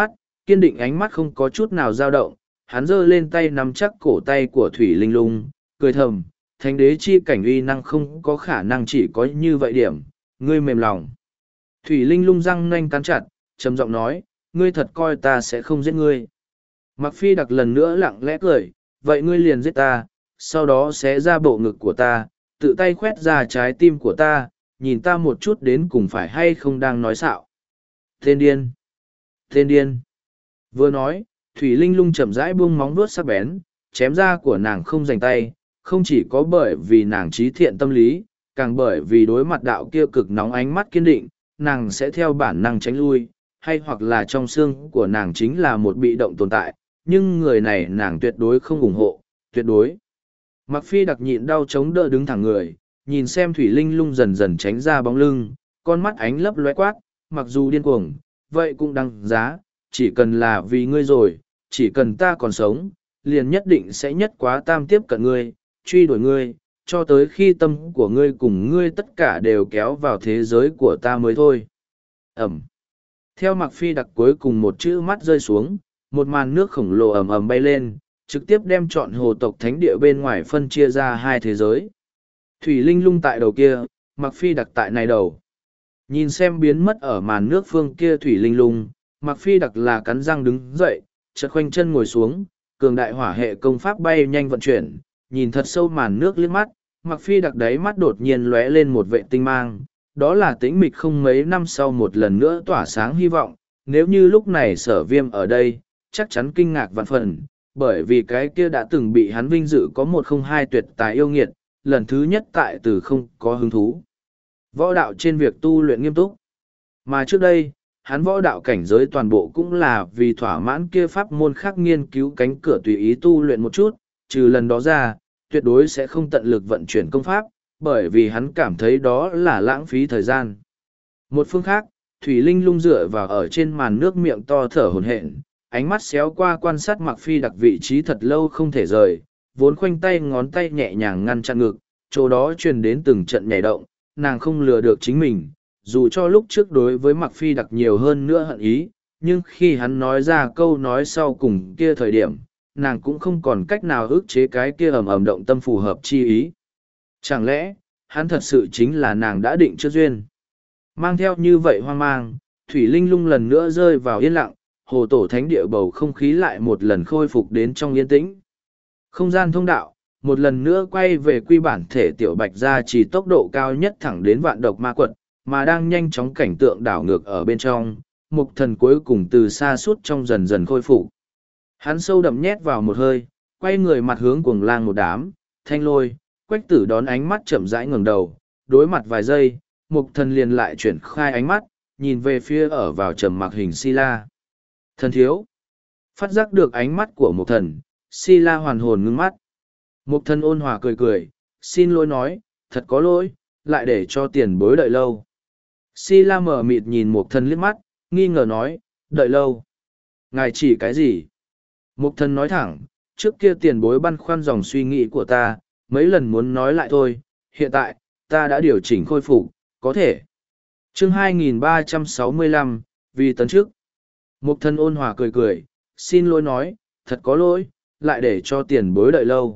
kiên định ánh mắt không có chút nào dao động, hắn giơ lên tay nắm chắc cổ tay của Thủy Linh Lung, cười thầm, thánh đế chi cảnh uy năng không có khả năng chỉ có như vậy điểm, ngươi mềm lòng. Thủy Linh Lung răng nanh cắn chặt, trầm giọng nói, ngươi thật coi ta sẽ không giết ngươi. Mặc Phi Đặc lần nữa lặng lẽ cười, vậy ngươi liền giết ta, sau đó sẽ ra bộ ngực của ta, tự tay khoét ra trái tim của ta, nhìn ta một chút đến cùng phải hay không đang nói xạo. Tên điên! Tên điên! Vừa nói, Thủy Linh Lung chậm rãi buông móng vuốt sắc bén, chém ra của nàng không dành tay, không chỉ có bởi vì nàng trí thiện tâm lý, càng bởi vì đối mặt đạo kia cực nóng ánh mắt kiên định, nàng sẽ theo bản năng tránh lui, hay hoặc là trong xương của nàng chính là một bị động tồn tại, nhưng người này nàng tuyệt đối không ủng hộ, tuyệt đối. Mặc Phi Đặc nhịn đau chống đỡ đứng thẳng người, nhìn xem Thủy Linh Lung dần dần tránh ra bóng lưng, con mắt ánh lấp lóe quát, mặc dù điên cuồng, vậy cũng đăng giá, chỉ cần là vì ngươi rồi, chỉ cần ta còn sống, liền nhất định sẽ nhất quá tam tiếp cận ngươi, truy đuổi ngươi, cho tới khi tâm của ngươi cùng ngươi tất cả đều kéo vào thế giới của ta mới thôi. Ẩm. Theo Mặc Phi Đặc cuối cùng một chữ mắt rơi xuống, một màn nước khổng lồ ầm ầm bay lên, trực tiếp đem trọn hồ tộc thánh địa bên ngoài phân chia ra hai thế giới. Thủy Linh Lung tại đầu kia, Mặc Phi Đặc tại này đầu. Nhìn xem biến mất ở màn nước phương kia Thủy Linh Lung, Mặc Phi Đặc là cắn răng đứng dậy, chợt khoanh chân ngồi xuống, cường đại hỏa hệ công pháp bay nhanh vận chuyển, nhìn thật sâu màn nước liếc mắt, Mặc Phi Đặc đáy mắt đột nhiên lóe lên một vệ tinh mang, đó là tĩnh mịch không mấy năm sau một lần nữa tỏa sáng hy vọng, nếu như lúc này Sở Viêm ở đây, chắc chắn kinh ngạc vạn phần, bởi vì cái kia đã từng bị hắn vinh dự có một không hai tuyệt tài yêu nghiệt, lần thứ nhất tại từ không có hứng thú. Võ đạo trên việc tu luyện nghiêm túc. Mà trước đây, hắn võ đạo cảnh giới toàn bộ cũng là vì thỏa mãn kia pháp môn khác nghiên cứu cánh cửa tùy ý tu luyện một chút, trừ lần đó ra, tuyệt đối sẽ không tận lực vận chuyển công pháp, bởi vì hắn cảm thấy đó là lãng phí thời gian. Một phương khác, Thủy Linh Lung dựa vào ở trên màn nước miệng to thở hổn hển, ánh mắt xéo qua quan sát Mặc Phi Đặc vị trí thật lâu không thể rời, vốn khoanh tay ngón tay nhẹ nhàng ngăn chặn ngực, chỗ đó truyền đến từng trận nhảy động, nàng không lừa được chính mình, dù cho lúc trước đối với Mặc Phi Đặc nhiều hơn nữa hận ý, nhưng khi hắn nói ra câu nói sau cùng kia thời điểm, nàng cũng không còn cách nào ức chế cái kia ầm ầm động tâm phù hợp chi ý. Chẳng lẽ, hắn thật sự chính là nàng đã định trước duyên? Mang theo như vậy hoang mang, Thủy Linh Lung lần nữa rơi vào yên lặng, hồ tổ thánh địa bầu không khí lại một lần khôi phục đến trong yên tĩnh. Không gian thông đạo, một lần nữa quay về quy bản thể tiểu bạch ra chỉ tốc độ cao nhất thẳng đến vạn độc ma quật, mà đang nhanh chóng cảnh tượng đảo ngược ở bên trong, mục thần cuối cùng từ xa suốt trong dần dần khôi phục. Hắn sâu đậm nhét vào một hơi, quay người mặt hướng cuồng lang một đám, thanh lôi, quách tử đón ánh mắt chậm rãi ngẩng đầu, đối mặt vài giây, mục thần liền lại chuyển khai ánh mắt, nhìn về phía ở vào trầm mặc hình Sila. Thần thiếu, phát giác được ánh mắt của mục thần, Sila hoàn hồn ngưng mắt. Mục thần ôn hòa cười cười, xin lỗi nói, thật có lỗi, lại để cho tiền bối đợi lâu. Sila mở mịt nhìn mục thần liếc mắt, nghi ngờ nói, đợi lâu. Ngài chỉ cái gì? Mục thần nói thẳng, trước kia tiền bối băn khoăn dòng suy nghĩ của ta, mấy lần muốn nói lại thôi, hiện tại, ta đã điều chỉnh khôi phục, có thể. Chương hai nghìn ba trăm sáu mươi lăm, vì tấn trước. Mục thần ôn hòa cười cười, xin lỗi nói, thật có lỗi, lại để cho tiền bối đợi lâu.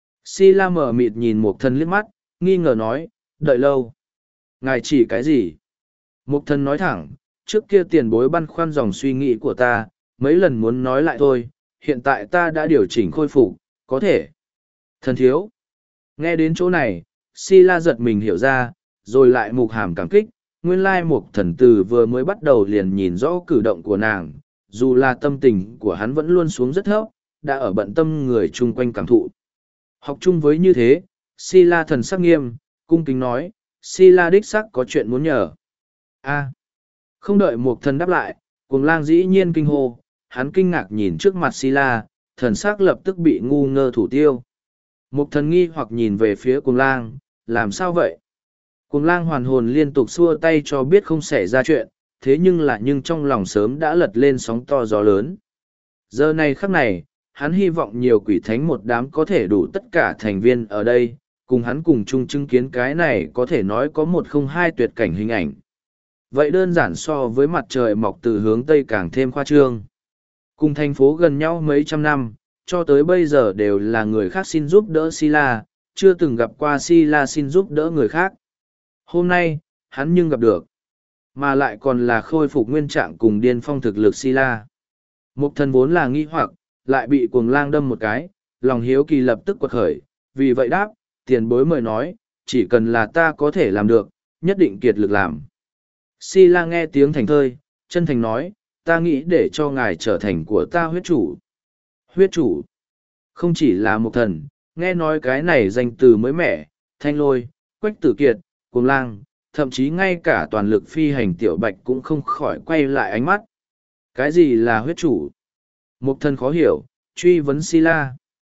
Sila mở mịt nhìn mục thần liếc mắt, nghi ngờ nói, đợi lâu. Ngài chỉ cái gì? Mục thần nói thẳng, trước kia tiền bối băn khoăn dòng suy nghĩ của ta, mấy lần muốn nói lại thôi, hiện tại ta đã điều chỉnh khôi phục, có thể. Thần thiếu. Nghe đến chỗ này, Sila giật mình hiểu ra, rồi lại mục hàm cảm kích, nguyên lai mục thần từ vừa mới bắt đầu liền nhìn rõ cử động của nàng, dù là tâm tình của hắn vẫn luôn xuống rất thấp, đã ở bận tâm người chung quanh cảm thụ. Học chung với như thế, Sila thần sắc nghiêm, cung kính nói, Sila đích sắc có chuyện muốn nhờ. A. Không đợi mục thần đáp lại, cuồng lang dĩ nhiên kinh hô, hắn kinh ngạc nhìn trước mặt Sila, thần sắc lập tức bị ngu ngơ thủ tiêu. Mục thần nghi hoặc nhìn về phía cuồng lang, làm sao vậy? Cuồng lang hoàn hồn liên tục xua tay cho biết không xảy ra chuyện, thế nhưng là nhưng trong lòng sớm đã lật lên sóng to gió lớn. Giờ này khắc này, hắn hy vọng nhiều quỷ thánh một đám có thể đủ tất cả thành viên ở đây, cùng hắn cùng chung chứng kiến cái này có thể nói có một không hai tuyệt cảnh hình ảnh. Vậy đơn giản so với mặt trời mọc từ hướng Tây càng thêm khoa trương. Cùng thành phố gần nhau mấy trăm năm, cho tới bây giờ đều là người khác xin giúp đỡ Sila, chưa từng gặp qua Sila xin giúp đỡ người khác. Hôm nay, hắn nhưng gặp được, mà lại còn là khôi phục nguyên trạng cùng điên phong thực lực Sila. Mục thần vốn là nghi hoặc, lại bị cuồng lang đâm một cái, lòng hiếu kỳ lập tức quật khởi, vì vậy đáp, tiền bối mời nói, chỉ cần là ta có thể làm được, nhất định kiệt lực làm. Sila nghe tiếng thành thơi, chân thành nói, ta nghĩ để cho ngài trở thành của ta huyết chủ. Huyết chủ, không chỉ là một thần, nghe nói cái này danh từ mới mẻ, thanh lôi, quách tử kiệt, cuồng lang, thậm chí ngay cả toàn lực phi hành tiểu bạch cũng không khỏi quay lại ánh mắt. Cái gì là huyết chủ? Một thần khó hiểu, truy vấn Sila.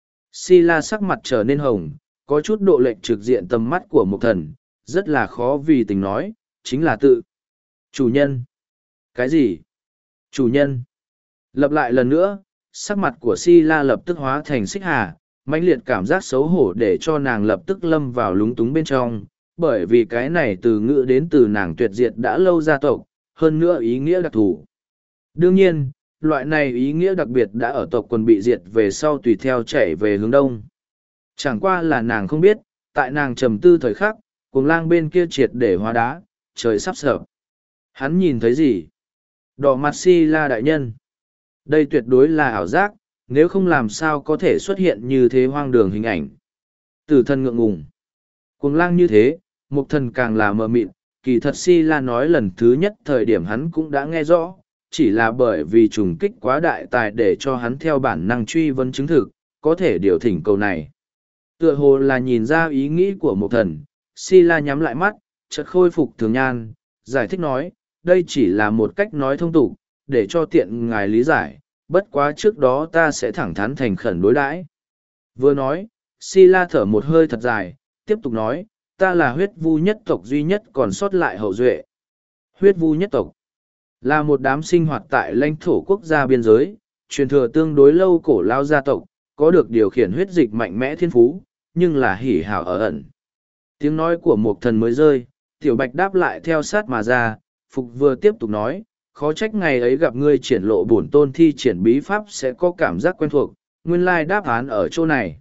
Sila sắc mặt trở nên hồng, có chút độ lệch trực diện tầm mắt của một thần, rất là khó vì tình nói, chính là tự. Chủ nhân. Cái gì? Chủ nhân. Lặp lại lần nữa, sắc mặt của Sila lập tức hóa thành xích hà, mãnh liệt cảm giác xấu hổ để cho nàng lập tức lâm vào lúng túng bên trong, bởi vì cái này từ ngữ đến từ nàng tuyệt diệt đã lâu gia tộc, hơn nữa ý nghĩa đặc thù. Đương nhiên, loại này ý nghĩa đặc biệt đã ở tộc quần bị diệt về sau tùy theo chạy về hướng đông. Chẳng qua là nàng không biết, tại nàng trầm tư thời khắc, cuồng lang bên kia triệt để hóa đá, trời sắp sập. Hắn nhìn thấy gì? Đỏ mặt Sila đại nhân. Đây tuyệt đối là ảo giác, nếu không làm sao có thể xuất hiện như thế hoang đường hình ảnh. Tử thần ngượng ngùng. Cuồng lang như thế, mục thần càng là mờ mịt, kỳ thật Sila nói lần thứ nhất thời điểm hắn cũng đã nghe rõ, chỉ là bởi vì trùng kích quá đại tài để cho hắn theo bản năng truy vấn chứng thực, có thể điều thỉnh cầu này. Tựa hồ là nhìn ra ý nghĩ của mục thần, Sila nhắm lại mắt, chợt khôi phục thường nhan, giải thích nói, đây chỉ là một cách nói thông tục, để cho tiện ngài lý giải, bất quá trước đó ta sẽ thẳng thắn thành khẩn đối đãi. Vừa nói, Sila thở một hơi thật dài, tiếp tục nói, ta là huyết vu nhất tộc duy nhất còn sót lại hậu duệ. Huyết vu nhất tộc là một đám sinh hoạt tại lãnh thổ quốc gia biên giới, truyền thừa tương đối lâu cổ lao gia tộc, có được điều khiển huyết dịch mạnh mẽ thiên phú, nhưng là hỉ hảo ở ẩn. Tiếng nói của một thần mới rơi, tiểu bạch đáp lại theo sát mà ra, Phục vừa tiếp tục nói, khó trách ngày ấy gặp ngươi triển lộ bổn tôn thi triển bí pháp sẽ có cảm giác quen thuộc, nguyên lai đáp án ở chỗ này.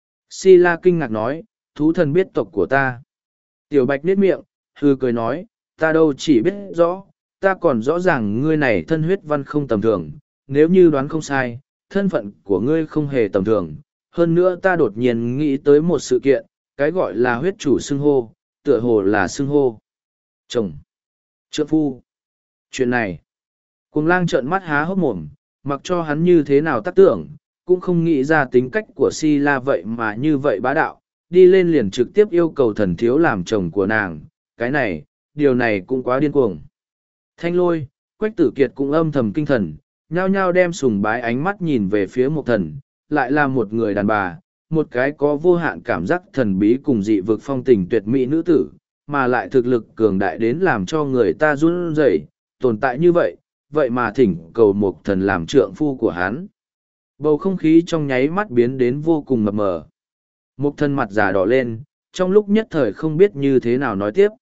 Sila kinh ngạc nói, thú thần biết tộc của ta. Tiểu bạch niết miệng, hư cười nói, ta đâu chỉ biết rõ, ta còn rõ ràng ngươi này thân huyết văn không tầm thường, nếu như đoán không sai, thân phận của ngươi không hề tầm thường. Hơn nữa ta đột nhiên nghĩ tới một sự kiện, cái gọi là huyết chủ xưng hô, tựa hồ là xưng hô. Chồng. Trượng phu. Chuyện này. Cuồng lang trợn mắt há hốc mồm, mặc cho hắn như thế nào tác tưởng, cũng không nghĩ ra tính cách của Sila vậy mà như vậy bá đạo, đi lên liền trực tiếp yêu cầu thần thiếu làm chồng của nàng. Cái này, điều này cũng quá điên cuồng. Thanh lôi, quách tử kiệt cũng âm thầm kinh thần, nhao nhao đem sùng bái ánh mắt nhìn về phía một thần, lại là một người đàn bà, một cái có vô hạn cảm giác thần bí cùng dị vực phong tình tuyệt mỹ nữ tử, mà lại thực lực cường đại đến làm cho người ta run rẩy, tồn tại như vậy, vậy mà thỉnh cầu một thần làm trượng phu của hắn. Bầu không khí trong nháy mắt biến đến vô cùng mập mờ. Một thần mặt già đỏ lên, trong lúc nhất thời không biết như thế nào nói tiếp.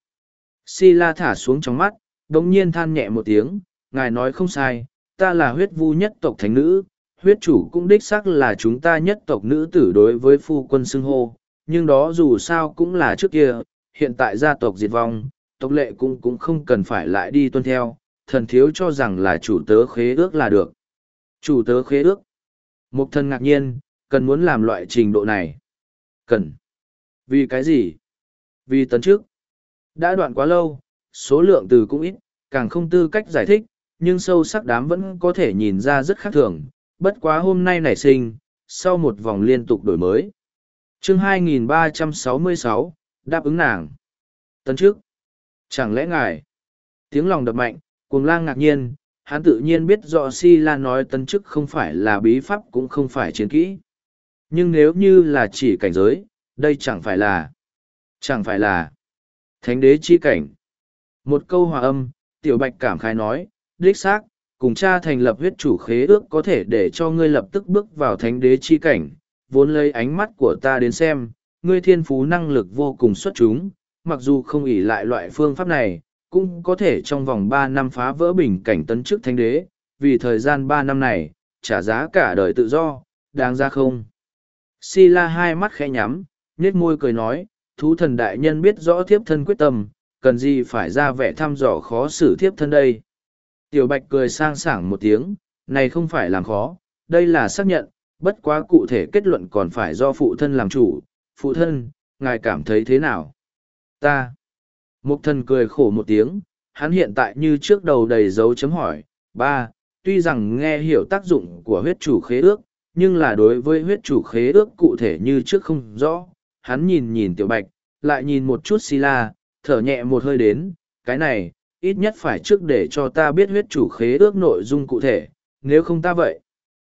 Sila thả xuống trong mắt, đồng nhiên than nhẹ một tiếng, ngài nói không sai, ta là huyết vu nhất tộc thánh nữ, huyết chủ cũng đích xác là chúng ta nhất tộc nữ tử đối với phu quân xưng hô, nhưng đó dù sao cũng là trước kia, hiện tại gia tộc diệt vong, tộc lệ cũng cũng không cần phải lại đi tuân theo, thần thiếu cho rằng là chủ tớ khế ước là được. Chủ tớ khế ước. Mục thần ngạc nhiên, cần muốn làm loại trình độ này. Cần. Vì cái gì? Vì tấn trước. Đã đoạn quá lâu, số lượng từ cũng ít, càng không tư cách giải thích, nhưng sâu sắc đám vẫn có thể nhìn ra rất khác thường, bất quá hôm nay nảy sinh, sau một vòng liên tục đổi mới. Chương hai nghìn ba trăm sáu mươi sáu, đáp ứng nàng. Tấn trước. Chẳng lẽ ngài? Tiếng lòng đập mạnh, cuồng lang ngạc nhiên, hắn tự nhiên biết rõ Sila nói tấn chức không phải là bí pháp cũng không phải chiến kỹ. Nhưng nếu như là chỉ cảnh giới, đây chẳng phải là, chẳng phải là thánh đế chi cảnh. Một câu hòa âm, tiểu bạch cảm khái nói, đích xác, cùng cha thành lập huyết chủ khế ước có thể để cho ngươi lập tức bước vào thánh đế chi cảnh, vốn lấy ánh mắt của ta đến xem, ngươi thiên phú năng lực vô cùng xuất chúng, mặc dù không ỷ lại loại phương pháp này, cũng có thể trong vòng ba năm phá vỡ bình cảnh tấn chức thánh đế, vì thời gian ba năm này, trả giá cả đời tự do, đáng ra không? Sila hai mắt khẽ nhắm, nhếch môi cười nói, thú thần đại nhân biết rõ thiếp thân quyết tâm, cần gì phải ra vẻ thăm dò khó xử thiếp thân đây. Tiểu Bạch cười sang sảng một tiếng, này không phải làm khó, đây là xác nhận, bất quá cụ thể kết luận còn phải do phụ thân làm chủ. Phụ thân, ngài cảm thấy thế nào? Ta. Mục thần cười khổ một tiếng, hắn hiện tại như trước đầu đầy dấu chấm hỏi. Ba, tuy rằng nghe hiểu tác dụng của huyết chủ khế ước, nhưng là đối với huyết chủ khế ước cụ thể như trước không rõ. Hắn nhìn nhìn Tiểu Bạch, lại nhìn một chút Sila, thở nhẹ một hơi đến, cái này, ít nhất phải trước để cho ta biết huyết chủ khế ước nội dung cụ thể, nếu không ta vậy.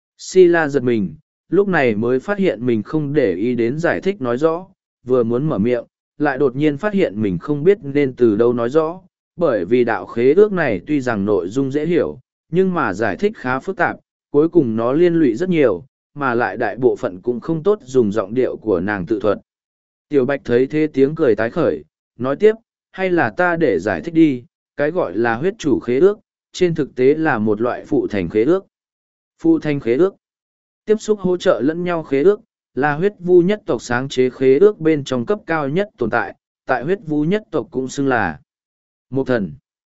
Sila giật mình, lúc này mới phát hiện mình không để ý đến giải thích nói rõ, vừa muốn mở miệng, lại đột nhiên phát hiện mình không biết nên từ đâu nói rõ, bởi vì đạo khế ước này tuy rằng nội dung dễ hiểu, nhưng mà giải thích khá phức tạp, cuối cùng nó liên lụy rất nhiều, mà lại đại bộ phận cũng không tốt dùng giọng điệu của nàng tự thuật. Tiểu Bạch thấy thế tiếng cười tái khởi, nói tiếp, hay là ta để giải thích đi, cái gọi là huyết chủ khế ước, trên thực tế là một loại phụ thành khế ước. Phụ thành khế ước, tiếp xúc hỗ trợ lẫn nhau khế ước, là huyết vu nhất tộc sáng chế khế ước bên trong cấp cao nhất tồn tại, tại huyết vu nhất tộc cũng xưng là một thần.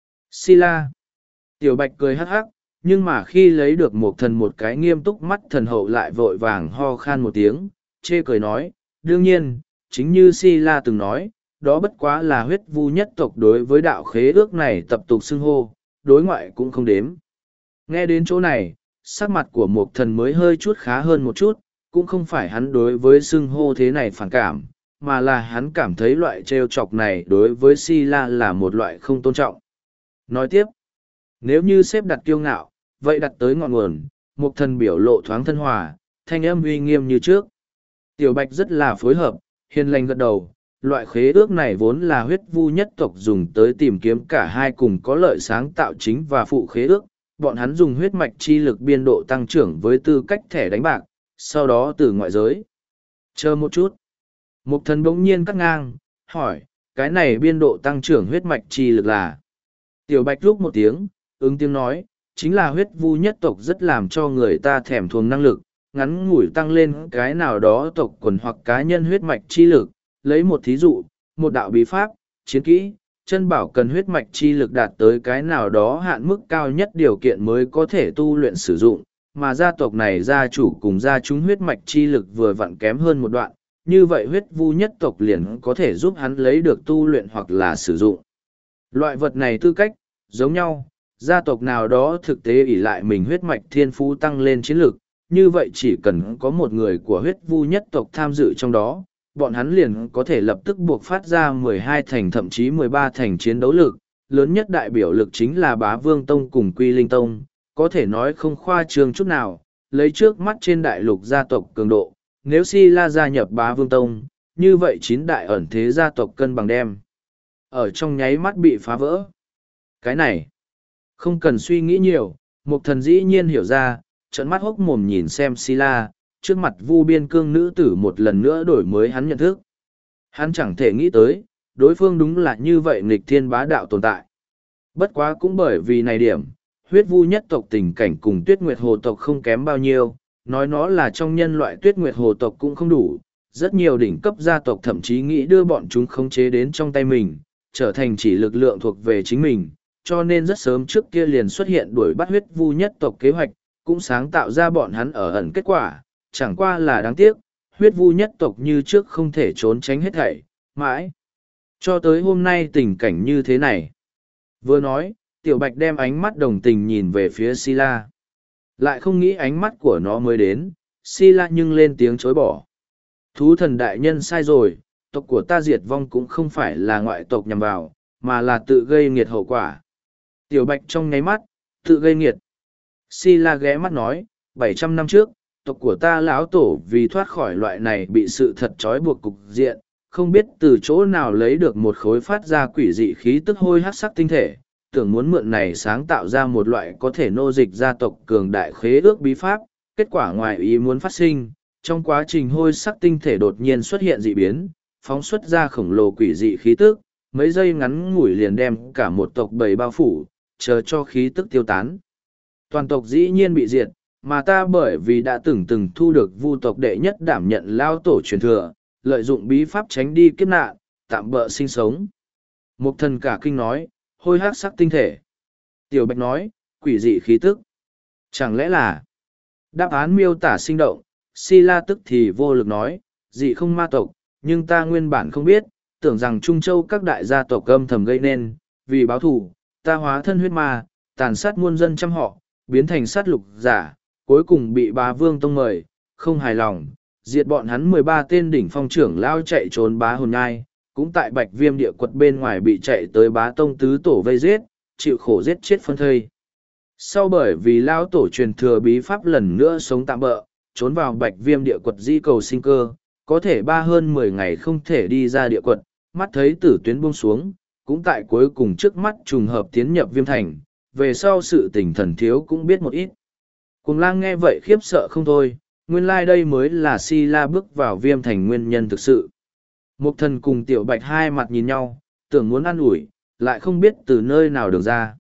Sila. Tiểu Bạch cười hắc hắc, nhưng mà khi lấy được một thần một cái nghiêm túc mắt thần hậu lại vội vàng ho khan một tiếng, chê cười nói, đương nhiên, chính như Sila từng nói, đó bất quá là huyết vu nhất tộc đối với đạo khế ước này tập tục xưng hô, đối ngoại cũng không đếm. Nghe đến chỗ này, sắc mặt của một thần mới hơi chút khá hơn một chút, cũng không phải hắn đối với xưng hô thế này phản cảm, mà là hắn cảm thấy loại trêu chọc này đối với Sila là một loại không tôn trọng. Nói tiếp, nếu như xếp đặt kiêu ngạo, vậy đặt tới ngọn nguồn, một thần biểu lộ thoáng thân hòa, thanh âm uy nghiêm như trước. Tiểu Bạch rất là phối hợp, hiền lành gật đầu, loại khế ước này vốn là huyết vu nhất tộc dùng tới tìm kiếm cả hai cùng có lợi sáng tạo chính và phụ khế ước, bọn hắn dùng huyết mạch chi lực biên độ tăng trưởng với tư cách thẻ đánh bạc, sau đó từ ngoại giới. Chờ một chút. Mục thần bỗng nhiên cắt ngang, hỏi, cái này biên độ tăng trưởng huyết mạch chi lực là? Tiểu Bạch lúc một tiếng, ứng tiếng nói, chính là huyết vu nhất tộc rất làm cho người ta thèm thuồng năng lực, ngắn ngủi tăng lên cái nào đó tộc quần hoặc cá nhân huyết mạch chi lực. Lấy một thí dụ, một đạo bí pháp, chiến kỹ, chân bảo cần huyết mạch chi lực đạt tới cái nào đó hạn mức cao nhất điều kiện mới có thể tu luyện sử dụng, mà gia tộc này gia chủ cùng gia chúng huyết mạch chi lực vừa vặn kém hơn một đoạn, như vậy huyết vu nhất tộc liền có thể giúp hắn lấy được tu luyện hoặc là sử dụng. Loại vật này tư cách, giống nhau, gia tộc nào đó thực tế ỷ lại mình huyết mạch thiên phú tăng lên chiến lực, như vậy chỉ cần có một người của huyết vu nhất tộc tham dự trong đó, bọn hắn liền có thể lập tức buộc phát ra mười hai thành thậm chí mười ba thành chiến đấu lực, lớn nhất đại biểu lực chính là Bá Vương Tông cùng Quy Linh Tông, có thể nói không khoa trương chút nào, lấy trước mắt trên đại lục gia tộc cường độ, nếu Sila gia nhập Bá Vương Tông, như vậy chín đại ẩn thế gia tộc cân bằng đem. Ở trong nháy mắt bị phá vỡ. Cái này, không cần suy nghĩ nhiều, Mục Thần dĩ nhiên hiểu ra, trợn mắt hốc mồm nhìn xem Sila, trước mặt Vu Biên Cương nữ tử một lần nữa đổi mới hắn nhận thức. Hắn chẳng thể nghĩ tới, đối phương đúng là như vậy nghịch thiên bá đạo tồn tại. Bất quá cũng bởi vì này điểm, huyết vu nhất tộc tình cảnh cùng tuyết nguyệt hồ tộc không kém bao nhiêu, nói nó là trong nhân loại tuyết nguyệt hồ tộc cũng không đủ, rất nhiều đỉnh cấp gia tộc thậm chí nghĩ đưa bọn chúng khống chế đến trong tay mình, trở thành chỉ lực lượng thuộc về chính mình, cho nên rất sớm trước kia liền xuất hiện đuổi bắt huyết vu nhất tộc kế hoạch, cũng sáng tạo ra bọn hắn ở ẩn kết quả, chẳng qua là đáng tiếc, huyết vu nhất tộc như trước không thể trốn tránh hết thảy, mãi. Cho tới hôm nay tình cảnh như thế này. Vừa nói, Tiểu Bạch đem ánh mắt đồng tình nhìn về phía Sila. Lại không nghĩ ánh mắt của nó mới đến, Sila nhưng lên tiếng chối bỏ. Thú thần đại nhân sai rồi, tộc của ta diệt vong cũng không phải là ngoại tộc nhằm vào, mà là tự gây nghiệt hậu quả. Tiểu Bạch trong nháy mắt, tự gây nghiệt. Sila ghé mắt nói, bảy trăm năm trước, tộc của ta lão tổ vì thoát khỏi loại này bị sự thật trói buộc cục diện, không biết từ chỗ nào lấy được một khối phát ra quỷ dị khí tức hôi hắc sắc tinh thể, tưởng muốn mượn này sáng tạo ra một loại có thể nô dịch gia tộc cường đại khế ước bí pháp, kết quả ngoài ý muốn phát sinh, trong quá trình hôi sắc tinh thể đột nhiên xuất hiện dị biến, phóng xuất ra khổng lồ quỷ dị khí tức, mấy giây ngắn ngủi liền đem cả một tộc bầy bao phủ, chờ cho khí tức tiêu tán. Toàn tộc dĩ nhiên bị diệt, mà ta bởi vì đã từng từng thu được vu tộc đệ nhất đảm nhận lao tổ truyền thừa, lợi dụng bí pháp tránh đi kiếp nạn, tạm bợ sinh sống. Mục thần cả kinh nói, hôi hắc sắc tinh thể. Tiểu Bạch nói, quỷ dị khí tức. Chẳng lẽ là... Đáp án miêu tả sinh động, Si La tức thì vô lực nói, dị không ma tộc, nhưng ta nguyên bản không biết, tưởng rằng Trung Châu các đại gia tộc âm thầm gây nên, vì báo thù, ta hóa thân huyết ma, tàn sát muôn dân trăm họ, biến thành sát lục giả, cuối cùng bị bá vương tông mời, không hài lòng, diệt bọn hắn mười ba tên đỉnh phong trưởng lao chạy trốn bá hồn nhai, cũng tại bạch viêm địa quật bên ngoài bị chạy tới bá tông tứ tổ vây giết, chịu khổ giết chết phân thây. Sau bởi vì lao tổ truyền thừa bí pháp lần nữa sống tạm bỡ, trốn vào bạch viêm địa quật di cầu sinh cơ, có thể ba hơn mười ngày không thể đi ra địa quật, mắt thấy tử tuyến buông xuống, cũng tại cuối cùng trước mắt trùng hợp tiến nhập viêm thành, về sau sự tình thần thiếu cũng biết một ít. Cuồng lang nghe vậy khiếp sợ không thôi, nguyên lai like đây mới là Si La bước vào viêm thành nguyên nhân thực sự. Mục thần cùng tiểu bạch hai mặt nhìn nhau, tưởng muốn ăn ủi, lại không biết từ nơi nào được ra.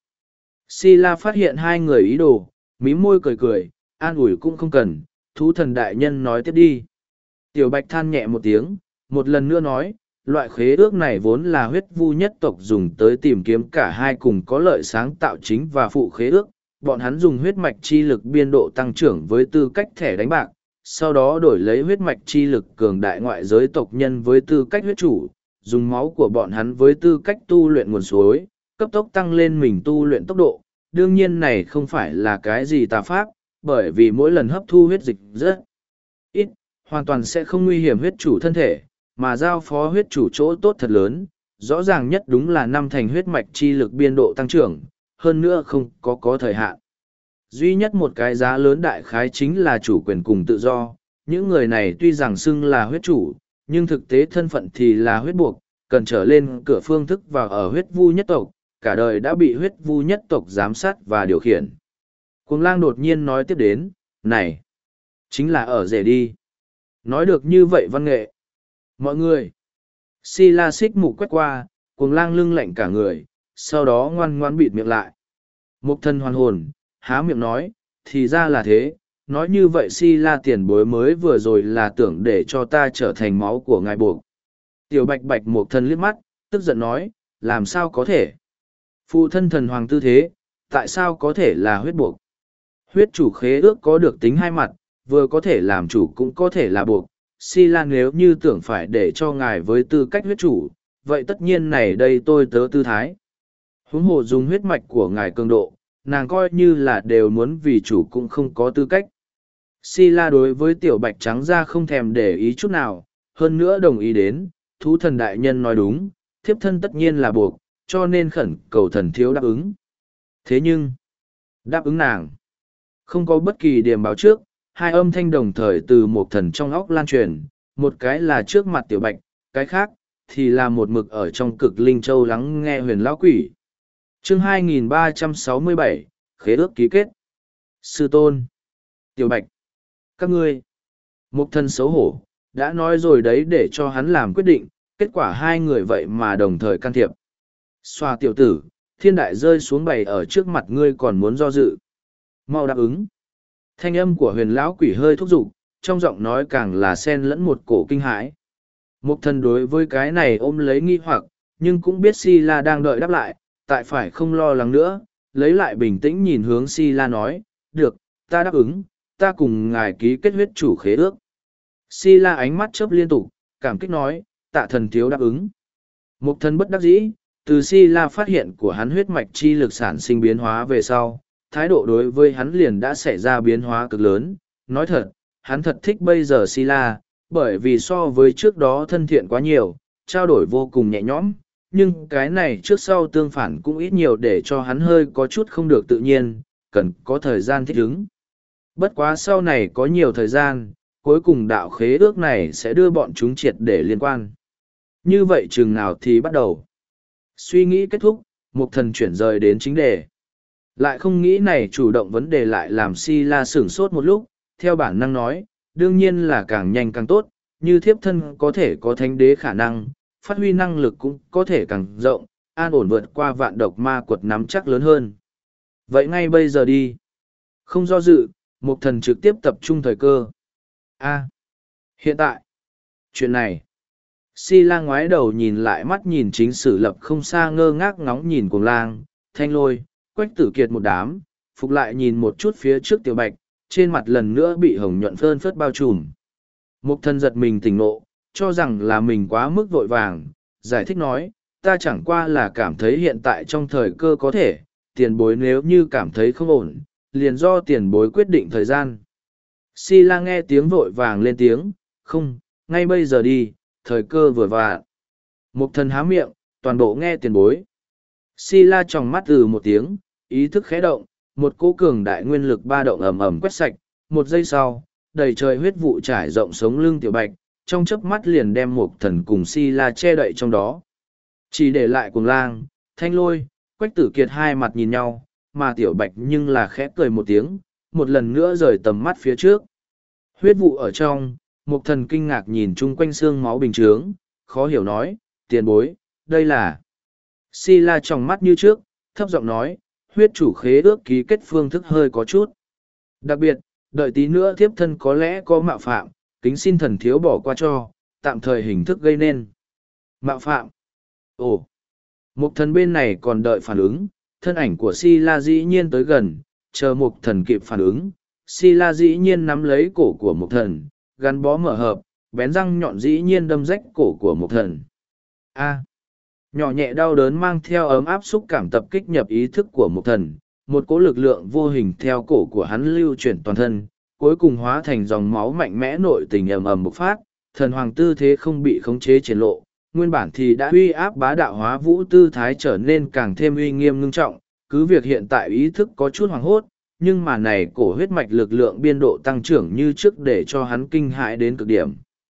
Si La phát hiện hai người ý đồ, mím môi cười cười, an ủi cũng không cần, thú thần đại nhân nói tiếp đi. Tiểu bạch than nhẹ một tiếng, một lần nữa nói, loại khế ước này vốn là huyết vu nhất tộc dùng tới tìm kiếm cả hai cùng có lợi sáng tạo chính và phụ khế ước. Bọn hắn dùng huyết mạch chi lực biên độ tăng trưởng với tư cách thẻ đánh bạc, sau đó đổi lấy huyết mạch chi lực cường đại ngoại giới tộc nhân với tư cách huyết chủ, dùng máu của bọn hắn với tư cách tu luyện nguồn suối, cấp tốc tăng lên mình tu luyện tốc độ. Đương nhiên này không phải là cái gì tà pháp, bởi vì mỗi lần hấp thu huyết dịch rất ít, hoàn toàn sẽ không nguy hiểm huyết chủ thân thể, mà giao phó huyết chủ chỗ tốt thật lớn, rõ ràng nhất đúng là năm thành huyết mạch chi lực biên độ tăng trưởng, hơn nữa không có có thời hạn. Duy nhất một cái giá lớn đại khái chính là chủ quyền cùng tự do, những người này tuy rằng xưng là huyết chủ, nhưng thực tế thân phận thì là huyết buộc, cần trở lên cửa phương thức vào ở huyết vu nhất tộc, cả đời đã bị huyết vu nhất tộc giám sát và điều khiển. Cuồng lang đột nhiên nói tiếp đến, này, chính là ở rể đi. Nói được như vậy văn nghệ. Mọi người, Si La xích mục quét qua, cuồng lang lưng lạnh cả người, sau đó ngoan ngoan bịt miệng lại. Mục thân hoàn hồn, há miệng nói, thì ra là thế, nói như vậy Si La tiền bối mới vừa rồi là tưởng để cho ta trở thành máu của ngài buộc. Tiểu bạch bạch mục thân liếc mắt, tức giận nói, làm sao có thể? Phụ thân thần hoàng tư thế, tại sao có thể là huyết buộc? Huyết chủ khế ước có được tính hai mặt, vừa có thể làm chủ cũng có thể là buộc. Si La nếu như tưởng phải để cho ngài với tư cách huyết chủ, vậy tất nhiên này đây tôi tớ tư thái. Huống hồ dùng huyết mạch của ngài cường độ, nàng coi như là đều muốn vì chủ cũng không có tư cách. Si La đối với tiểu bạch trắng ra không thèm để ý chút nào, hơn nữa đồng ý đến, thú thần đại nhân nói đúng, thiếp thân tất nhiên là buộc, cho nên khẩn cầu thần thiếu đáp ứng. Thế nhưng, đáp ứng nàng, không có bất kỳ điểm báo trước, hai âm thanh đồng thời từ một thần trong óc lan truyền, một cái là trước mặt tiểu bạch, cái khác, thì là một mực ở trong cực linh châu lắng nghe huyền lão quỷ. Chương hai nghìn ba trăm sáu mươi bảy, khế ước ký kết. Sư tôn, tiểu bạch, các ngươi, một thần xấu hổ, đã nói rồi đấy để cho hắn làm quyết định, kết quả hai người vậy mà đồng thời can thiệp. Xoa tiểu tử, thiên đại rơi xuống bày ở trước mặt ngươi còn muốn do dự. Mau đáp ứng. Thanh âm của huyền lão quỷ hơi thúc giục, trong giọng nói càng là xen lẫn một cổ kinh hãi. Mục thần đối với cái này ôm lấy nghi hoặc, nhưng cũng biết Si La đang đợi đáp lại, tại phải không lo lắng nữa, lấy lại bình tĩnh nhìn hướng Si La nói, được, ta đáp ứng, ta cùng ngài ký kết huyết chủ khế ước. Si La ánh mắt chớp liên tục, cảm kích nói, tạ thần thiếu đáp ứng. Mục thần bất đắc dĩ, từ Si La phát hiện của hắn huyết mạch chi lực sản sinh biến hóa về sau, thái độ đối với hắn liền đã xảy ra biến hóa cực lớn. Nói thật, hắn thật thích bây giờ Si La, bởi vì so với trước đó thân thiện quá nhiều, trao đổi vô cùng nhẹ nhõm, nhưng cái này trước sau tương phản cũng ít nhiều để cho hắn hơi có chút không được tự nhiên, cần có thời gian thích ứng. Bất quá sau này có nhiều thời gian, cuối cùng đạo khế ước này sẽ đưa bọn chúng triệt để liên quan. Như vậy chừng nào thì bắt đầu. Suy nghĩ kết thúc, Mục thần chuyển rời đến chính đề. Lại không nghĩ này chủ động vấn đề lại làm Si La sửng sốt một lúc, theo bản năng nói, đương nhiên là càng nhanh càng tốt, như thiếp thân có thể có thánh đế khả năng, phát huy năng lực cũng có thể càng rộng, an ổn vượt qua vạn độc ma quật nắm chắc lớn hơn. Vậy ngay bây giờ đi. Không do dự, Mục thần trực tiếp tập trung thời cơ. A. Hiện tại. Chuyện này. Si la ngoái đầu nhìn lại mắt nhìn chính sử lập không xa ngơ ngác ngóng nhìn cuồng lang, thanh lôi, quách tử kiệt một đám, phục lại nhìn một chút phía trước tiểu bạch, trên mặt lần nữa bị hồng nhuận phơn phớt bao trùm. Mục thần giật mình tỉnh nộ, cho rằng là mình quá mức vội vàng, giải thích nói, ta chẳng qua là cảm thấy hiện tại trong thời cơ có thể, tiền bối nếu như cảm thấy không ổn, liền do tiền bối quyết định thời gian. Si la nghe tiếng vội vàng lên tiếng, không, ngay bây giờ đi, thời cơ vừa vặn. Mục thần há miệng, toàn bộ nghe tiền bối. Si la tròng mắt từ một tiếng, ý thức khẽ động, một cỗ cường đại nguyên lực ba động ầm ầm quét sạch, một giây sau, đầy trời huyết vụ trải rộng sống lưng tiểu bạch, trong chớp mắt liền đem mục thần cùng Si la che đậy trong đó. Chỉ để lại cuồng lang, thanh lôi, quách tử kiệt hai mặt nhìn nhau, mà tiểu bạch nhưng là khẽ cười một tiếng, một lần nữa rời tầm mắt phía trước. Huyết vụ ở trong, mục thần kinh ngạc nhìn chung quanh xương máu bình trướng, khó hiểu nói, tiền bối, đây là... Si la trong mắt như trước, thấp giọng nói, huyết chủ khế ước ký kết phương thức hơi có chút. Đặc biệt, đợi tí nữa thiếp thân có lẽ có mạo phạm, kính xin thần thiếu bỏ qua cho, tạm thời hình thức gây nên. Mạo phạm. Ồ, mục thần bên này còn đợi phản ứng, thân ảnh của Si la dĩ nhiên tới gần, chờ mục thần kịp phản ứng. Si la dĩ nhiên nắm lấy cổ của mục thần, gắn bó mở hợp, bén răng nhọn dĩ nhiên đâm rách cổ của mục thần. A. Nhỏ nhẹ đau đớn mang theo ấm áp xúc cảm tập kích nhập ý thức của mục thần, một cỗ lực lượng vô hình theo cổ của hắn lưu chuyển toàn thân, cuối cùng hóa thành dòng máu mạnh mẽ nội tình ầm ầm bộc phát, thần hoàng tư thế không bị khống chế triển lộ, nguyên bản thì đã uy áp bá đạo hóa vũ tư thái trở nên càng thêm uy nghiêm ngưng trọng, cứ việc hiện tại ý thức có chút hoảng hốt, nhưng mà này cổ huyết mạch lực lượng biên độ tăng trưởng như trước để cho hắn kinh hãi đến cực điểm.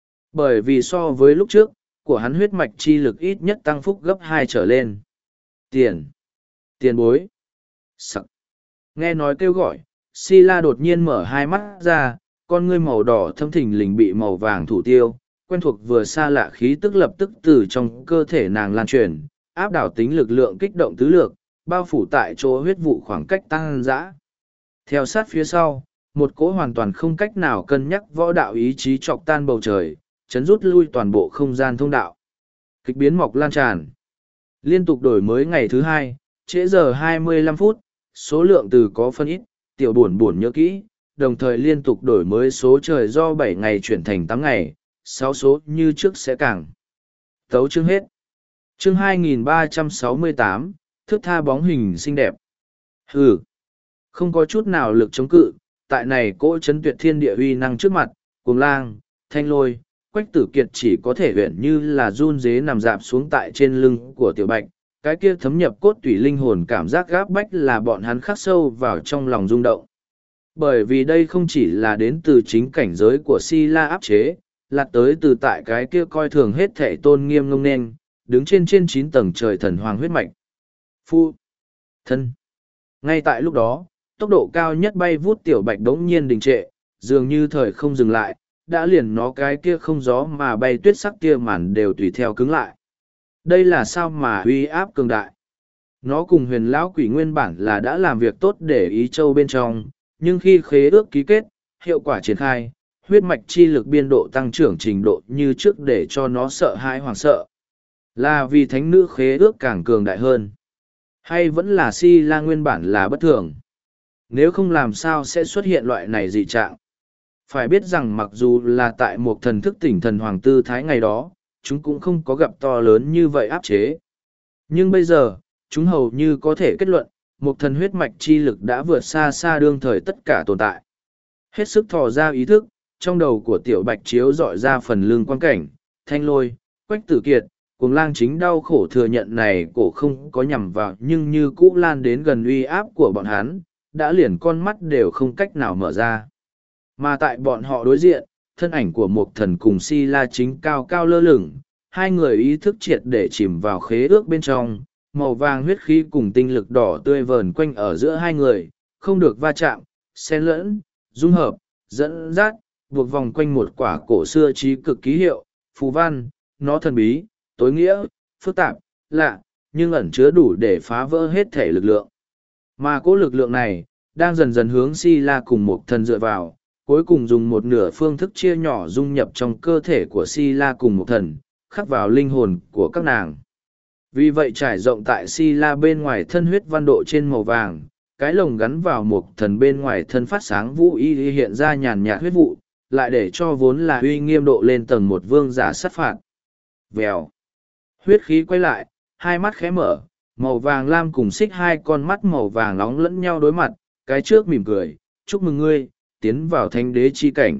Bởi vì so với lúc trước, của hắn huyết mạch chi lực ít nhất tăng phúc gấp hai trở lên. Tiền. Tiền bối. Sắc. Nghe nói kêu gọi, Si la đột nhiên mở hai mắt ra, con ngươi màu đỏ thâm thình lình bị màu vàng thủ tiêu, quen thuộc vừa xa lạ khí tức lập tức từ trong cơ thể nàng lan truyền, áp đảo tính lực lượng kích động tứ lược, bao phủ tại chỗ huyết vụ khoảng cách tăng dã. Theo sát phía sau, một cỗ hoàn toàn không cách nào cân nhắc võ đạo ý chí chọc tan bầu trời, chấn rút lui toàn bộ không gian thông đạo. Kịch biến mọc lan tràn. Liên tục đổi mới ngày thứ hai, trễ giờ hai mươi lăm phút, số lượng từ có phân ít, tiểu buồn buồn nhớ kỹ, đồng thời liên tục đổi mới số trời do bảy ngày chuyển thành tám ngày, sáu số như trước sẽ càng. Tấu chương hết. Chương hai nghìn ba trăm sáu mươi tám, thước tha bóng hình xinh đẹp. Hừ. Không có chút nào lực chống cự, tại này cỗ chấn tuyệt thiên địa uy năng trước mặt, cuồng lang, thanh lôi, quách tử kiệt chỉ có thể huyện như là run dế nằm dạp xuống tại trên lưng của tiểu bạch, cái kia thấm nhập cốt tủy linh hồn cảm giác gáp bách là bọn hắn khắc sâu vào trong lòng rung động. Bởi vì đây không chỉ là đến từ chính cảnh giới của Si la áp chế, là tới từ tại cái kia coi thường hết thể tôn nghiêm ngông nên, đứng trên trên chín tầng trời thần hoàng huyết mạch. Phu. Thân. Ngay tại lúc đó, tốc độ cao nhất bay vút tiểu bạch đống nhiên đình trệ, dường như thời không dừng lại, đã liền nó cái kia không gió mà bay tuyết sắc kia màn đều tùy theo cứng lại. Đây là sao mà uy áp cường đại. Nó cùng huyền lão quỷ nguyên bản là đã làm việc tốt để ý châu bên trong, nhưng khi khế ước ký kết, hiệu quả triển khai, huyết mạch chi lực biên độ tăng trưởng trình độ như trước để cho nó sợ hãi hoảng sợ. Là vì thánh nữ khế ước càng cường đại hơn. Hay vẫn là Si la nguyên bản là bất thường. Nếu không làm sao sẽ xuất hiện loại này dị trạng. Phải biết rằng mặc dù là tại một thần thức tỉnh thần hoàng tư thái ngày đó, chúng cũng không có gặp to lớn như vậy áp chế. Nhưng bây giờ, chúng hầu như có thể kết luận, một thần huyết mạch chi lực đã vượt xa xa đương thời tất cả tồn tại. Hết sức thò ra ý thức, trong đầu của tiểu bạch chiếu dọi ra phần lưng quan cảnh, thanh lôi, quách tử kiệt, cuồng lang chính đau khổ thừa nhận này cổ không có nhằm vào nhưng như cũ lan đến gần uy áp của bọn hắn, đã liền con mắt đều không cách nào mở ra. Mà tại bọn họ đối diện, thân ảnh của một thần cùng Si la chính cao cao lơ lửng, hai người ý thức triệt để chìm vào khế ước bên trong, màu vàng huyết khí cùng tinh lực đỏ tươi vờn quanh ở giữa hai người, không được va chạm, xen lẫn, dung hợp, dẫn dắt, buộc vòng quanh một quả cổ xưa trí cực ký hiệu, phù văn, nó thần bí, tối nghĩa, phức tạp, lạ, nhưng ẩn chứa đủ để phá vỡ hết thể lực lượng. Mà cỗ lực lượng này, đang dần dần hướng Sila cùng một thần dựa vào, cuối cùng dùng một nửa phương thức chia nhỏ dung nhập trong cơ thể của Sila cùng một thần, khắc vào linh hồn của các nàng. Vì vậy trải rộng tại Sila bên ngoài thân huyết văn độ trên màu vàng, cái lồng gắn vào một thần bên ngoài thân phát sáng vũ y hiện ra nhàn nhạt huyết vụ, lại để cho vốn là uy nghiêm độ lên tầng một vương giả sát phạt. Vèo. Huyết khí quay lại, hai mắt khẽ mở, màu vàng lam cùng xích hai con mắt màu vàng nóng lẫn nhau đối mặt, cái trước mỉm cười, chúc mừng ngươi, tiến vào thánh đế chi cảnh.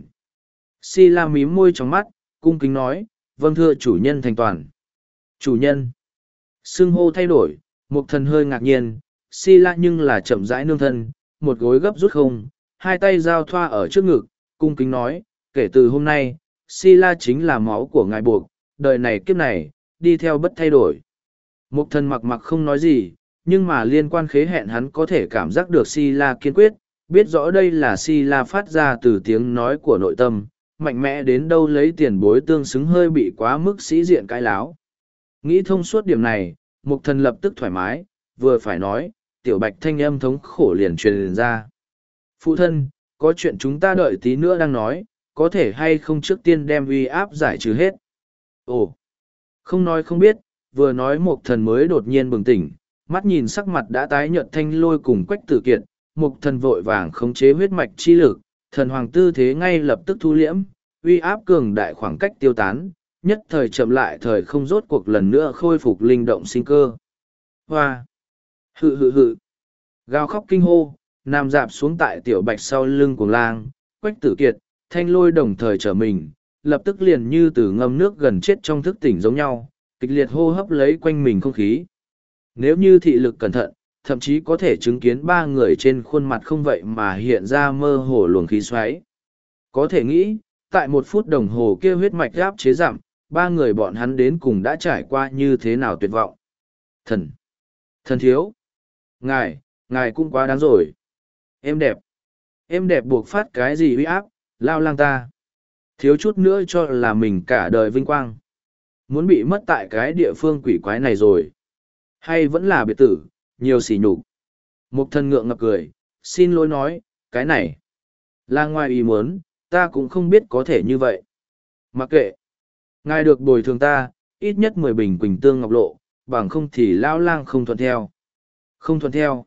Sila mím môi trong mắt, cung kính nói, vâng thưa chủ nhân thành toàn. Chủ nhân. Xưng hô thay đổi, một thần hơi ngạc nhiên, Sila nhưng là chậm rãi nương thân, một gối gấp rút không, hai tay giao thoa ở trước ngực, cung kính nói, kể từ hôm nay, Sila chính là máu của ngài buộc, đời này kiếp này, đi theo bất thay đổi. Một thần mặc mặc không nói gì, nhưng mà liên quan khế hẹn hắn có thể cảm giác được Sila kiên quyết, biết rõ đây là Sila phát ra từ tiếng nói của nội tâm, mạnh mẽ đến đâu lấy tiền bối tương xứng hơi bị quá mức sĩ diện cái láo. Nghĩ thông suốt điểm này, Mục thần lập tức thoải mái, vừa phải nói, tiểu bạch thanh âm thống khổ liền truyền ra. Phụ thân, có chuyện chúng ta đợi tí nữa đang nói, có thể hay không trước tiên đem uy áp giải trừ hết. Ồ, không nói không biết, vừa nói Mục thần mới đột nhiên bừng tỉnh, mắt nhìn sắc mặt đã tái nhợt Thanh Lôi cùng Quách Tử Kiệt, Mục thần vội vàng khống chế huyết mạch chi lực, thần hoàng tư thế ngay lập tức thu liễm, uy áp cường đại khoảng cách tiêu tán, nhất thời chậm lại thời không rốt cuộc lần nữa khôi phục linh động sinh cơ. Hoa! Hự hự hự! Gào khóc kinh hô, nằm dạp xuống tại tiểu bạch sau lưng của lang, Quách Tử Kiệt, Thanh Lôi đồng thời trở mình, lập tức liền như từ ngâm nước gần chết trong thức tỉnh giống nhau, kịch liệt hô hấp lấy quanh mình không khí. Nếu như thị lực cẩn thận, thậm chí có thể chứng kiến ba người trên khuôn mặt không vậy mà hiện ra mơ hồ luồng khí xoáy. Có thể nghĩ, tại một phút đồng hồ kia huyết mạch áp chế giảm, ba người bọn hắn đến cùng đã trải qua như thế nào tuyệt vọng. Thần! Thần thiếu! Ngài, ngài cũng quá đáng rồi. Em đẹp! Em đẹp buộc phát cái gì uy áp, lao lang ta. Thiếu chút nữa cho là mình cả đời vinh quang. Muốn bị mất tại cái địa phương quỷ quái này rồi. Hay vẫn là biệt tử, nhiều sỉ nhục. Một thần ngượng ngập cười, xin lỗi nói, cái này. Là ngoài ý muốn, ta cũng không biết có thể như vậy. Mặc kệ. Ngài được bồi thường ta, ít nhất mười bình quỳnh tương ngọc lộ, bằng không thì lão lang không thuận theo. Không thuận theo.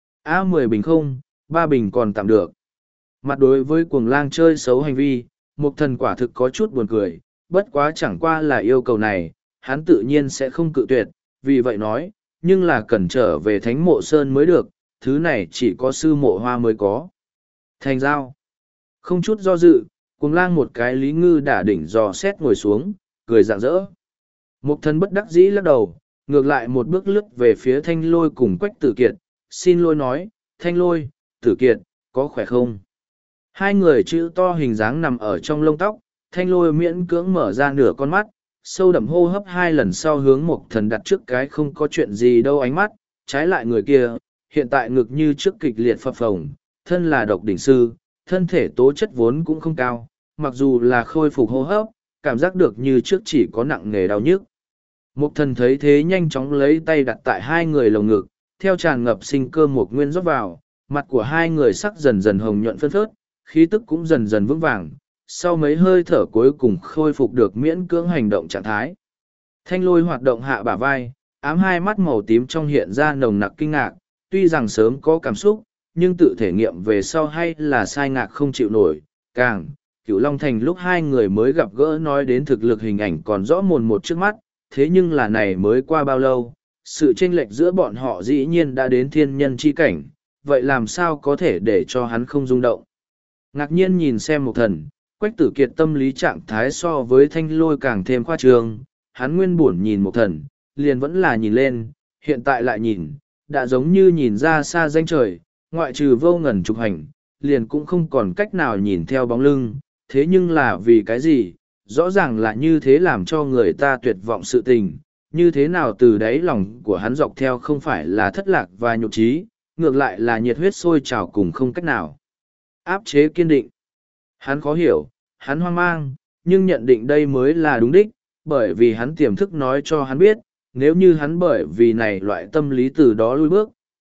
À mười bình không, ba bình còn tạm được. Mặt đối với cuồng lang chơi xấu hành vi, Mục thần quả thực có chút buồn cười, bất quá chẳng qua là yêu cầu này, hắn tự nhiên sẽ không cự tuyệt, vì vậy nói, nhưng là cần trở về thánh mộ sơn mới được, thứ này chỉ có sư mộ hoa mới có. Thành giao. Không chút do dự, cuồng lang một cái lý ngư đả đỉnh dò xét ngồi xuống, cười rạng rỡ. Mục thần bất đắc dĩ lắc đầu, ngược lại một bước lướt về phía Thanh Lôi cùng Quách Tử Kiệt, xin lôi nói, Thanh Lôi, Tử Kiệt, có khỏe không? Hai người chữ to hình dáng nằm ở trong lông tóc, Thanh Lôi miễn cưỡng mở ra nửa con mắt, sâu đậm hô hấp hai lần sau hướng Mục thần đặt trước cái không có chuyện gì đâu ánh mắt, trái lại người kia, hiện tại ngực như trước kịch liệt phập phồng, thân là độc đỉnh sư, thân thể tố chất vốn cũng không cao, mặc dù là khôi phục hô hấp, cảm giác được như trước chỉ có nặng nề đau nhức. Mục thần thấy thế nhanh chóng lấy tay đặt tại hai người lồng ngực, theo tràn ngập sinh cơ một nguyên rót vào, mặt của hai người sắc dần dần hồng nhuận phân phớt, khí tức cũng dần dần vững vàng, sau mấy hơi thở cuối cùng khôi phục được miễn cưỡng hành động trạng thái. Thanh Lôi hoạt động hạ bả vai, ám hai mắt màu tím trong hiện ra nồng nặc kinh ngạc, tuy rằng sớm có cảm xúc, nhưng tự thể nghiệm về sau hay là sai ngạc không chịu nổi, càng, Cửu Long Thành lúc hai người mới gặp gỡ nói đến thực lực hình ảnh còn rõ mồn một trước mắt, thế nhưng là này mới qua bao lâu, sự chênh lệch giữa bọn họ dĩ nhiên đã đến thiên nhân chi cảnh, vậy làm sao có thể để cho hắn không rung động. Ngạc nhiên nhìn xem Mục thần, Quách Tử Kiệt tâm lý trạng thái so với Thanh Lôi càng thêm khoa trương, hắn nguyên buồn nhìn Mục thần, liền vẫn là nhìn lên, hiện tại lại nhìn, đã giống như nhìn ra xa danh trời, ngoại trừ vô ngần trục hành, liền cũng không còn cách nào nhìn theo bóng lưng, thế nhưng là vì cái gì, rõ ràng là như thế làm cho người ta tuyệt vọng sự tình, như thế nào từ đáy lòng của hắn dọc theo không phải là thất lạc và nhục trí, ngược lại là nhiệt huyết sôi trào cùng không cách nào. Áp chế kiên định. Hắn khó hiểu, hắn hoang mang, nhưng nhận định đây mới là đúng đích, bởi vì hắn tiềm thức nói cho hắn biết, nếu như hắn bởi vì này loại tâm lý từ đó lui bước,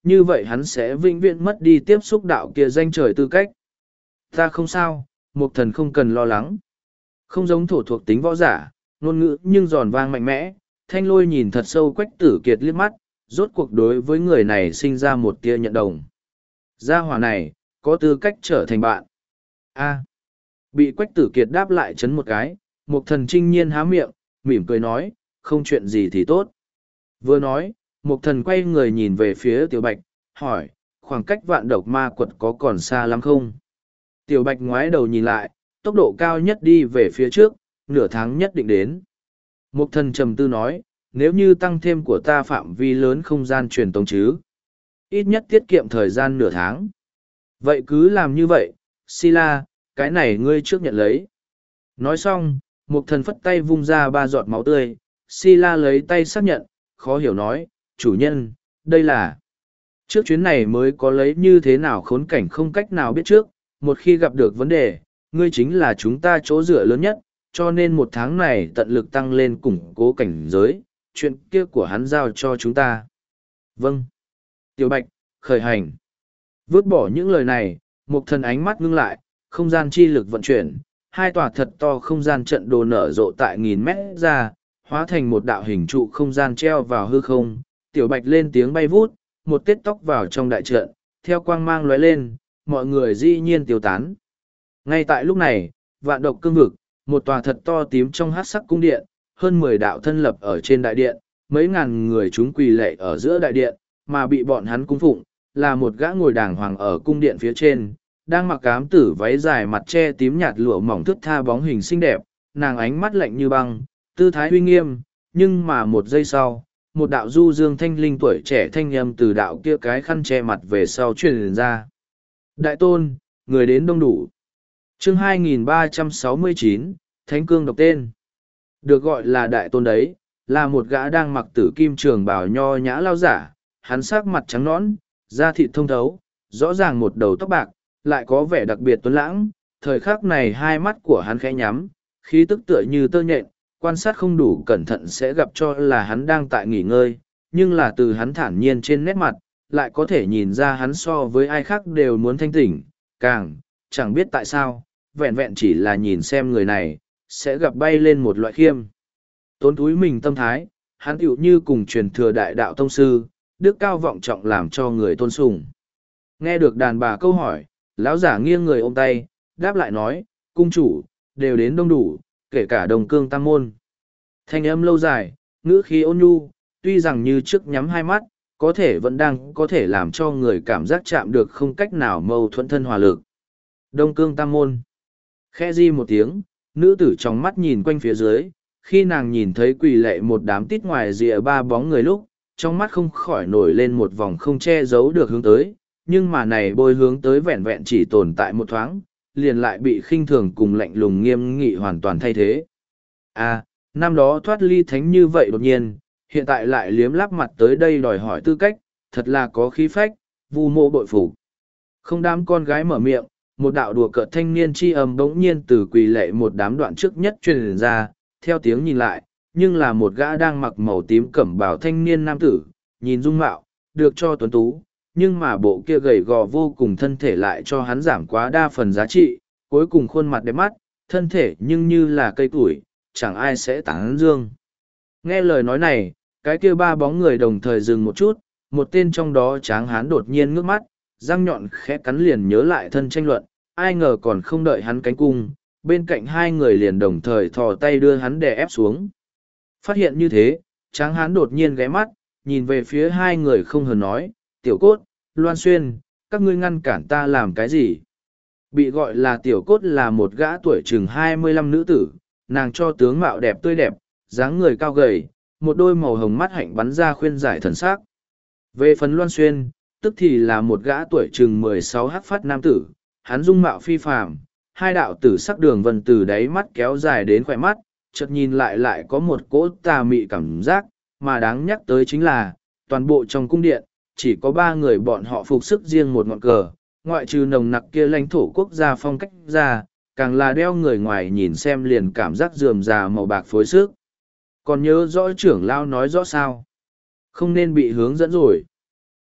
như vậy hắn sẽ vĩnh viễn mất đi tiếp xúc đạo kia danh trời tư cách. Ta không sao, Mục Thần không cần lo lắng. Không giống thổ thuộc tính võ giả, ngôn ngữ nhưng giòn vang mạnh mẽ, Thanh Lôi nhìn thật sâu Quách Tử Kiệt liếc mắt, rốt cuộc đối với người này sinh ra một tia nhận đồng. Gia hỏa này, có tư cách trở thành bạn. A. Bị Quách Tử Kiệt đáp lại chấn một cái, Mục Thần trinh nhiên há miệng, mỉm cười nói, không chuyện gì thì tốt. Vừa nói, Mục Thần quay người nhìn về phía Tiểu Bạch, hỏi, khoảng cách Vạn Độc Ma Quật có còn xa lắm không? Tiểu Bạch ngoái đầu nhìn lại, tốc độ cao nhất đi về phía trước, nửa tháng nhất định đến. Mục Thần trầm tư nói, nếu như tăng thêm của ta phạm vi lớn không gian truyền tống chứ, ít nhất tiết kiệm thời gian nửa tháng. Vậy cứ làm như vậy, Sila, cái này ngươi trước nhận lấy. Nói xong, Mục Thần phất tay vung ra ba giọt máu tươi, Sila lấy tay xác nhận, khó hiểu nói, chủ nhân, đây là... Trước chuyến này mới có lấy như thế nào khốn cảnh không cách nào biết trước, một khi gặp được vấn đề, ngươi chính là chúng ta chỗ dựa lớn nhất, cho nên một tháng này tận lực tăng lên củng cố cảnh giới, chuyện kia của hắn giao cho chúng ta. Vâng. Tiểu Bạch, khởi hành. Vứt bỏ những lời này, Mục Thần ánh mắt ngưng lại, không gian chi lực vận chuyển, hai tòa thật to không gian trận đồ nở rộ tại nghìn mét ra, hóa thành một đạo hình trụ không gian treo vào hư không. Tiểu Bạch lên tiếng bay vút, một tết tóc vào trong đại trận, theo quang mang lóe lên, mọi người dĩ nhiên tiêu tán. Ngay tại lúc này, Vạn Độc Cương Vực, một tòa thật to tím trong hắc sắc cung điện, hơn mười đạo thân lập ở trên đại điện, mấy ngàn người chúng quỳ lệ ở giữa đại điện, mà bị bọn hắn cung phụng, là một gã ngồi đàng hoàng ở cung điện phía trên, đang mặc ám tử váy dài mặt che tím nhạt lụa mỏng thướt tha bóng hình xinh đẹp, nàng ánh mắt lạnh như băng, tư thái uy nghiêm, nhưng mà một giây sau, một đạo du dương thanh linh tuổi trẻ thanh âm từ đạo kia cái khăn che mặt về sau truyền ra. Đại tôn, người đến đông đủ. Chương hai nghìn ba trăm sáu mươi chín, Thánh Cương độc tên. Được gọi là đại tôn đấy, là một gã đang mặc tử kim trường bào nho nhã lao giả, hắn sắc mặt trắng nõn, da thịt thông thấu, rõ ràng một đầu tóc bạc, lại có vẻ đặc biệt tuấn lãng, thời khắc này hai mắt của hắn khẽ nhắm, khí tức tựa như tơ nhện, quan sát không đủ cẩn thận sẽ gặp cho là hắn đang tại nghỉ ngơi, nhưng là từ hắn thản nhiên trên nét mặt, lại có thể nhìn ra hắn so với ai khác đều muốn thanh tỉnh, càng, chẳng biết tại sao, vẹn vẹn chỉ là nhìn xem người này, sẽ gặp bay lên một loại khiêm. Tốn túi mình tâm thái, hắn tựu như cùng truyền thừa đại đạo tông sư, đức cao vọng trọng làm cho người tôn sùng. Nghe được đàn bà câu hỏi, lão giả nghiêng người ôm tay, đáp lại nói, cung chủ, đều đến đông đủ, kể cả đồng cương tam môn. Thanh âm lâu dài, ngữ khí ôn nhu, tuy rằng như trước nhắm hai mắt, có thể vẫn đang có thể làm cho người cảm giác chạm được không cách nào mâu thuẫn thân hòa lực. Đông cương tam môn. Khẽ di một tiếng, nữ tử trong mắt nhìn quanh phía dưới, khi nàng nhìn thấy quỳ lệ một đám tít ngoài rìa ba bóng người lúc, trong mắt không khỏi nổi lên một vòng không che giấu được hướng tới, nhưng mà này bôi hướng tới vẹn vẹn chỉ tồn tại một thoáng, liền lại bị khinh thường cùng lạnh lùng nghiêm nghị hoàn toàn thay thế. À, năm đó thoát ly thánh như vậy đột nhiên, hiện tại lại liếm lắp mặt tới đây đòi hỏi tư cách, thật là có khí phách, vu mộ bội phục. Không đám con gái mở miệng, một đạo đùa cợt thanh niên chi âm bỗng nhiên từ quỳ lệ một đám đoạn trước nhất truyền ra, theo tiếng nhìn lại, nhưng là một gã đang mặc màu tím cẩm bào thanh niên nam tử, nhìn dung mạo, được cho tuấn tú, nhưng mà bộ kia gầy gò vô cùng thân thể lại cho hắn giảm quá đa phần giá trị, cuối cùng khuôn mặt đẹp mắt, thân thể nhưng như là cây củi, chẳng ai sẽ tán dương. Nghe lời nói này, cái kia ba bóng người đồng thời dừng một chút, một tên trong đó tráng hán đột nhiên ngước mắt, răng nhọn khẽ cắn liền nhớ lại thân tranh luận, ai ngờ còn không đợi hắn cánh cung, bên cạnh hai người liền đồng thời thò tay đưa hắn đè ép xuống. Phát hiện như thế, tráng hán đột nhiên ghé mắt, nhìn về phía hai người không hờn nói, tiểu cốt, Loan Xuyên, các ngươi ngăn cản ta làm cái gì? Bị gọi là tiểu cốt là một gã tuổi chừng hai mươi lăm nữ tử, nàng cho tướng mạo đẹp tươi đẹp, dáng người cao gầy, một đôi màu hồng mắt hạnh bắn ra khuyên giải thần sắc. Về phần Loan Xuyên, tức thì là một gã tuổi chừng mười sáu hắc phát nam tử, hắn dung mạo phi phàm, hai đạo tử sắc đường vân từ đáy mắt kéo dài đến khỏe mắt, chợt nhìn lại lại có một cỗ tà mị cảm giác, mà đáng nhắc tới chính là, toàn bộ trong cung điện, chỉ có ba người bọn họ phục sức riêng một ngọn cờ, ngoại trừ nồng nặc kia lãnh thổ quốc gia phong cách ra, càng là đeo người ngoài nhìn xem liền cảm giác rườm rà màu bạc phối sức. Còn nhớ rõ trưởng lao nói rõ sao? Không nên bị hướng dẫn rồi.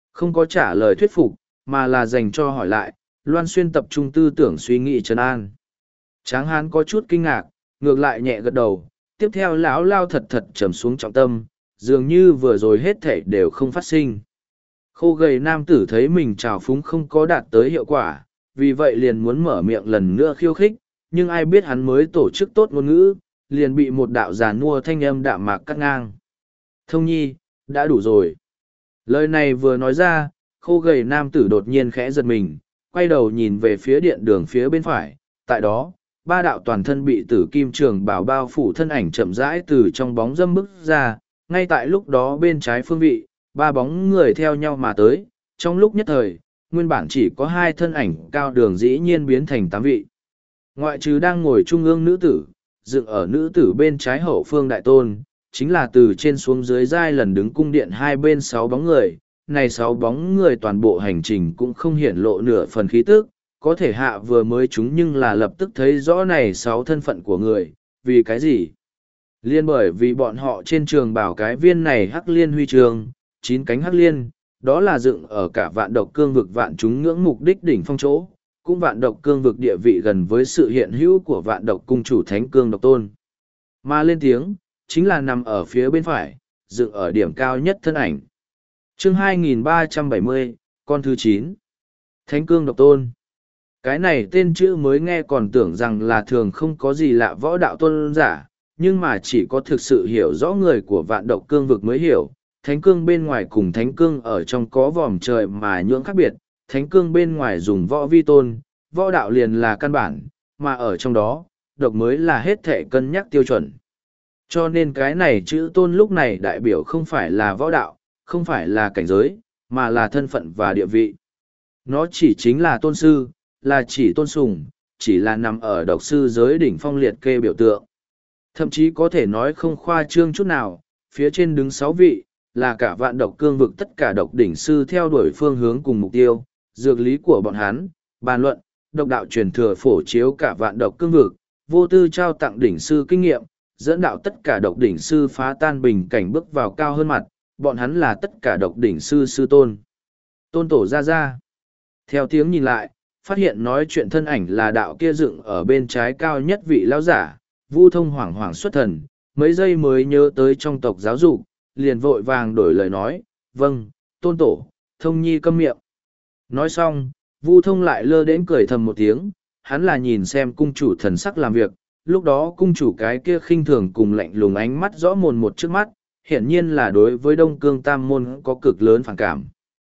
Không có trả lời thuyết phục, mà là dành cho hỏi lại, Loan Xuyên tập trung tư tưởng suy nghĩ trấn an. Tráng hán có chút kinh ngạc, ngược lại nhẹ gật đầu, tiếp theo lão lao thật thật trầm xuống trọng tâm, dường như vừa rồi hết thảy đều không phát sinh. Khô gầy nam tử thấy mình trào phúng không có đạt tới hiệu quả, vì vậy liền muốn mở miệng lần nữa khiêu khích, nhưng ai biết hắn mới tổ chức tốt ngôn ngữ, liền bị một đạo giàn mua thanh âm đạm mạc cắt ngang. Thông nhi, đã đủ rồi. Lời này vừa nói ra, khô gầy nam tử đột nhiên khẽ giật mình, quay đầu nhìn về phía điện đường phía bên phải, tại đó, ba đạo toàn thân bị tử kim trường bảo bao phủ thân ảnh chậm rãi từ trong bóng dâm bước ra, ngay tại lúc đó bên trái phương vị, ba bóng người theo nhau mà tới, trong lúc nhất thời, nguyên bản chỉ có hai thân ảnh cao đường dĩ nhiên biến thành tám vị. Ngoại trừ đang ngồi trung ương nữ tử, dựng ở nữ tử bên trái hậu phương đại tôn, chính là từ trên xuống dưới giai lần đứng cung điện hai bên sáu bóng người. Này sáu bóng người toàn bộ hành trình cũng không hiển lộ nửa phần khí tức, có thể hạ vừa mới chúng nhưng là lập tức thấy rõ này sáu thân phận của người, vì cái gì? Liên bởi vì bọn họ trên trường bảo cái viên này hắc liên huy trường, chín cánh hắc liên, đó là dựng ở cả vạn độc cương vực vạn chúng ngưỡng mục đích đỉnh phong chỗ, cũng vạn độc cương vực địa vị gần với sự hiện hữu của vạn độc cung chủ thánh cương độc tôn. Mà lên tiếng, chính là nằm ở phía bên phải, dựng ở điểm cao nhất thân ảnh. Chương hai nghìn ba trăm bảy mươi, con thứ chín. Thánh cương độc tôn. Cái này tên chữ mới nghe còn tưởng rằng là thường không có gì lạ võ đạo tôn giả, nhưng mà chỉ có thực sự hiểu rõ người của vạn độc cương vực mới hiểu. Thánh cương bên ngoài cùng thánh cương ở trong có vòm trời mà nhưỡng khác biệt, thánh cương bên ngoài dùng võ vi tôn, võ đạo liền là căn bản, mà ở trong đó, độc mới là hết thể cân nhắc tiêu chuẩn. Cho nên cái này chữ tôn lúc này đại biểu không phải là võ đạo, không phải là cảnh giới, mà là thân phận và địa vị. Nó chỉ chính là tôn sư, là chỉ tôn sùng, chỉ là nằm ở độc sư giới đỉnh phong liệt kê biểu tượng. Thậm chí có thể nói không khoa trương chút nào, phía trên đứng sáu vị, là cả vạn độc cương vực tất cả độc đỉnh sư theo đuổi phương hướng cùng mục tiêu, dược lý của bọn hắn, bàn luận, độc đạo truyền thừa phổ chiếu cả vạn độc cương vực, vô tư trao tặng đỉnh sư kinh nghiệm, dẫn đạo tất cả độc đỉnh sư phá tan bình cảnh bước vào cao hơn mặt, bọn hắn là tất cả độc đỉnh sư sư tôn. Tôn tổ ra ra. Theo tiếng nhìn lại, phát hiện nói chuyện thân ảnh là đạo kia dựng ở bên trái cao nhất vị lão giả, Vu Thông hoảng hoảng xuất thần, mấy giây mới nhớ tới trong tộc giáo dục, liền vội vàng đổi lời nói, vâng, tôn tổ, Thông nhi câm miệng. Nói xong, Vu Thông lại lơ đến cười thầm một tiếng, hắn là nhìn xem cung chủ thần sắc làm việc, lúc đó cung chủ cái kia khinh thường cùng lạnh lùng ánh mắt rõ mồn một trước mắt, hiển nhiên là đối với Đông Cương Tam Môn có cực lớn phản cảm.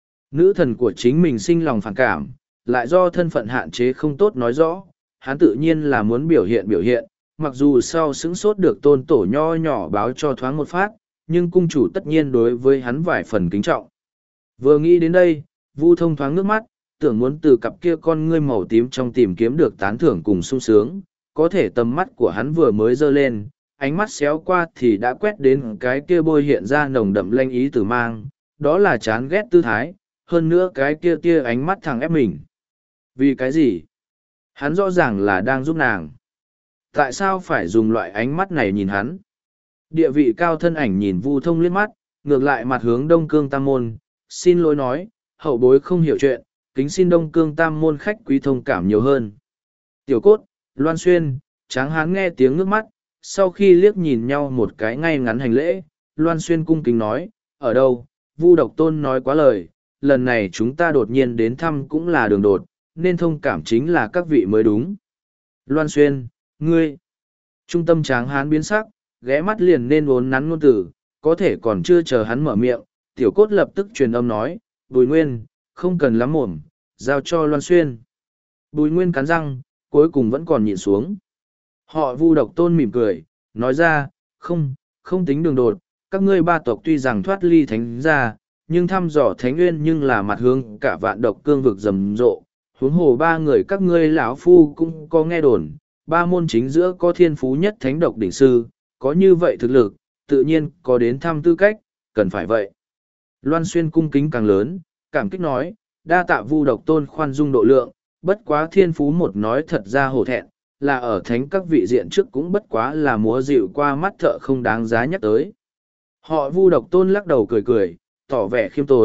Nữ thần của chính mình sinh lòng phản cảm, lại do thân phận hạn chế không tốt nói rõ, hắn tự nhiên là muốn biểu hiện biểu hiện, mặc dù sau xứng sốt được tôn tổ nho nhỏ báo cho thoáng một phát, nhưng cung chủ tất nhiên đối với hắn vài phần kính trọng. Vừa nghĩ đến đây, Vu Thông thoáng nước mắt, tưởng muốn từ cặp kia con ngươi màu tím trong tìm kiếm được tán thưởng cùng sung sướng, có thể tầm mắt của hắn vừa mới dơ lên, ánh mắt xéo qua thì đã quét đến cái kia bôi hiện ra nồng đậm lanh ý tử mang, đó là chán ghét tư thái, hơn nữa cái kia kia ánh mắt thằng ép mình. Vì cái gì? Hắn rõ ràng là đang giúp nàng. Tại sao phải dùng loại ánh mắt này nhìn hắn? Địa vị cao thân ảnh nhìn Vu Thông liếc mắt, ngược lại mặt hướng Đông Cương Tam Môn, xin lỗi nói, hậu bối không hiểu chuyện, kính xin Đông Cương Tam Môn khách quý thông cảm nhiều hơn. Tiểu Cốt, Loan Xuyên, Tráng Hán nghe tiếng nước mắt, sau khi liếc nhìn nhau một cái ngay ngắn hành lễ, Loan Xuyên cung kính nói, ở đâu, Vu Độc Tôn nói quá lời, lần này chúng ta đột nhiên đến thăm cũng là đường đột, nên thông cảm chính là các vị mới đúng. Loan Xuyên, ngươi, trung tâm Tráng Hán biến sắc, ghé mắt liền nên vốn nắn ngôn tử, có thể còn chưa chờ hắn mở miệng, Tiểu Cốt lập tức truyền âm nói, Bùi Nguyên, không cần lắm mồm, giao cho Loan Xuyên. Bùi Nguyên cắn răng, cuối cùng vẫn còn nhịn xuống. Họ Vu Độc Tôn mỉm cười, nói ra, không, không tính đường đột, các ngươi ba tộc tuy rằng thoát ly thánh gia, nhưng thăm dò thánh nguyên nhưng là mặt hướng cả vạn độc cương vực rầm rộ. Huống hồ ba người các ngươi lão phu cũng có nghe đồn, ba môn chính giữa có thiên phú nhất thánh độc đỉnh sư, có như vậy thực lực, tự nhiên có đến thăm tư cách, cần phải vậy. Loan Xuyên cung kính càng lớn, cảm kích nói, đa tạ Vu Độc Tôn khoan dung độ lượng, bất quá thiên phú một nói thật ra hổ thẹn, là ở thánh các vị diện trước cũng bất quá là múa dịu qua mắt thợ không đáng giá nhắc tới. Họ Vu Độc Tôn lắc đầu cười cười, tỏ vẻ khiêm tốn,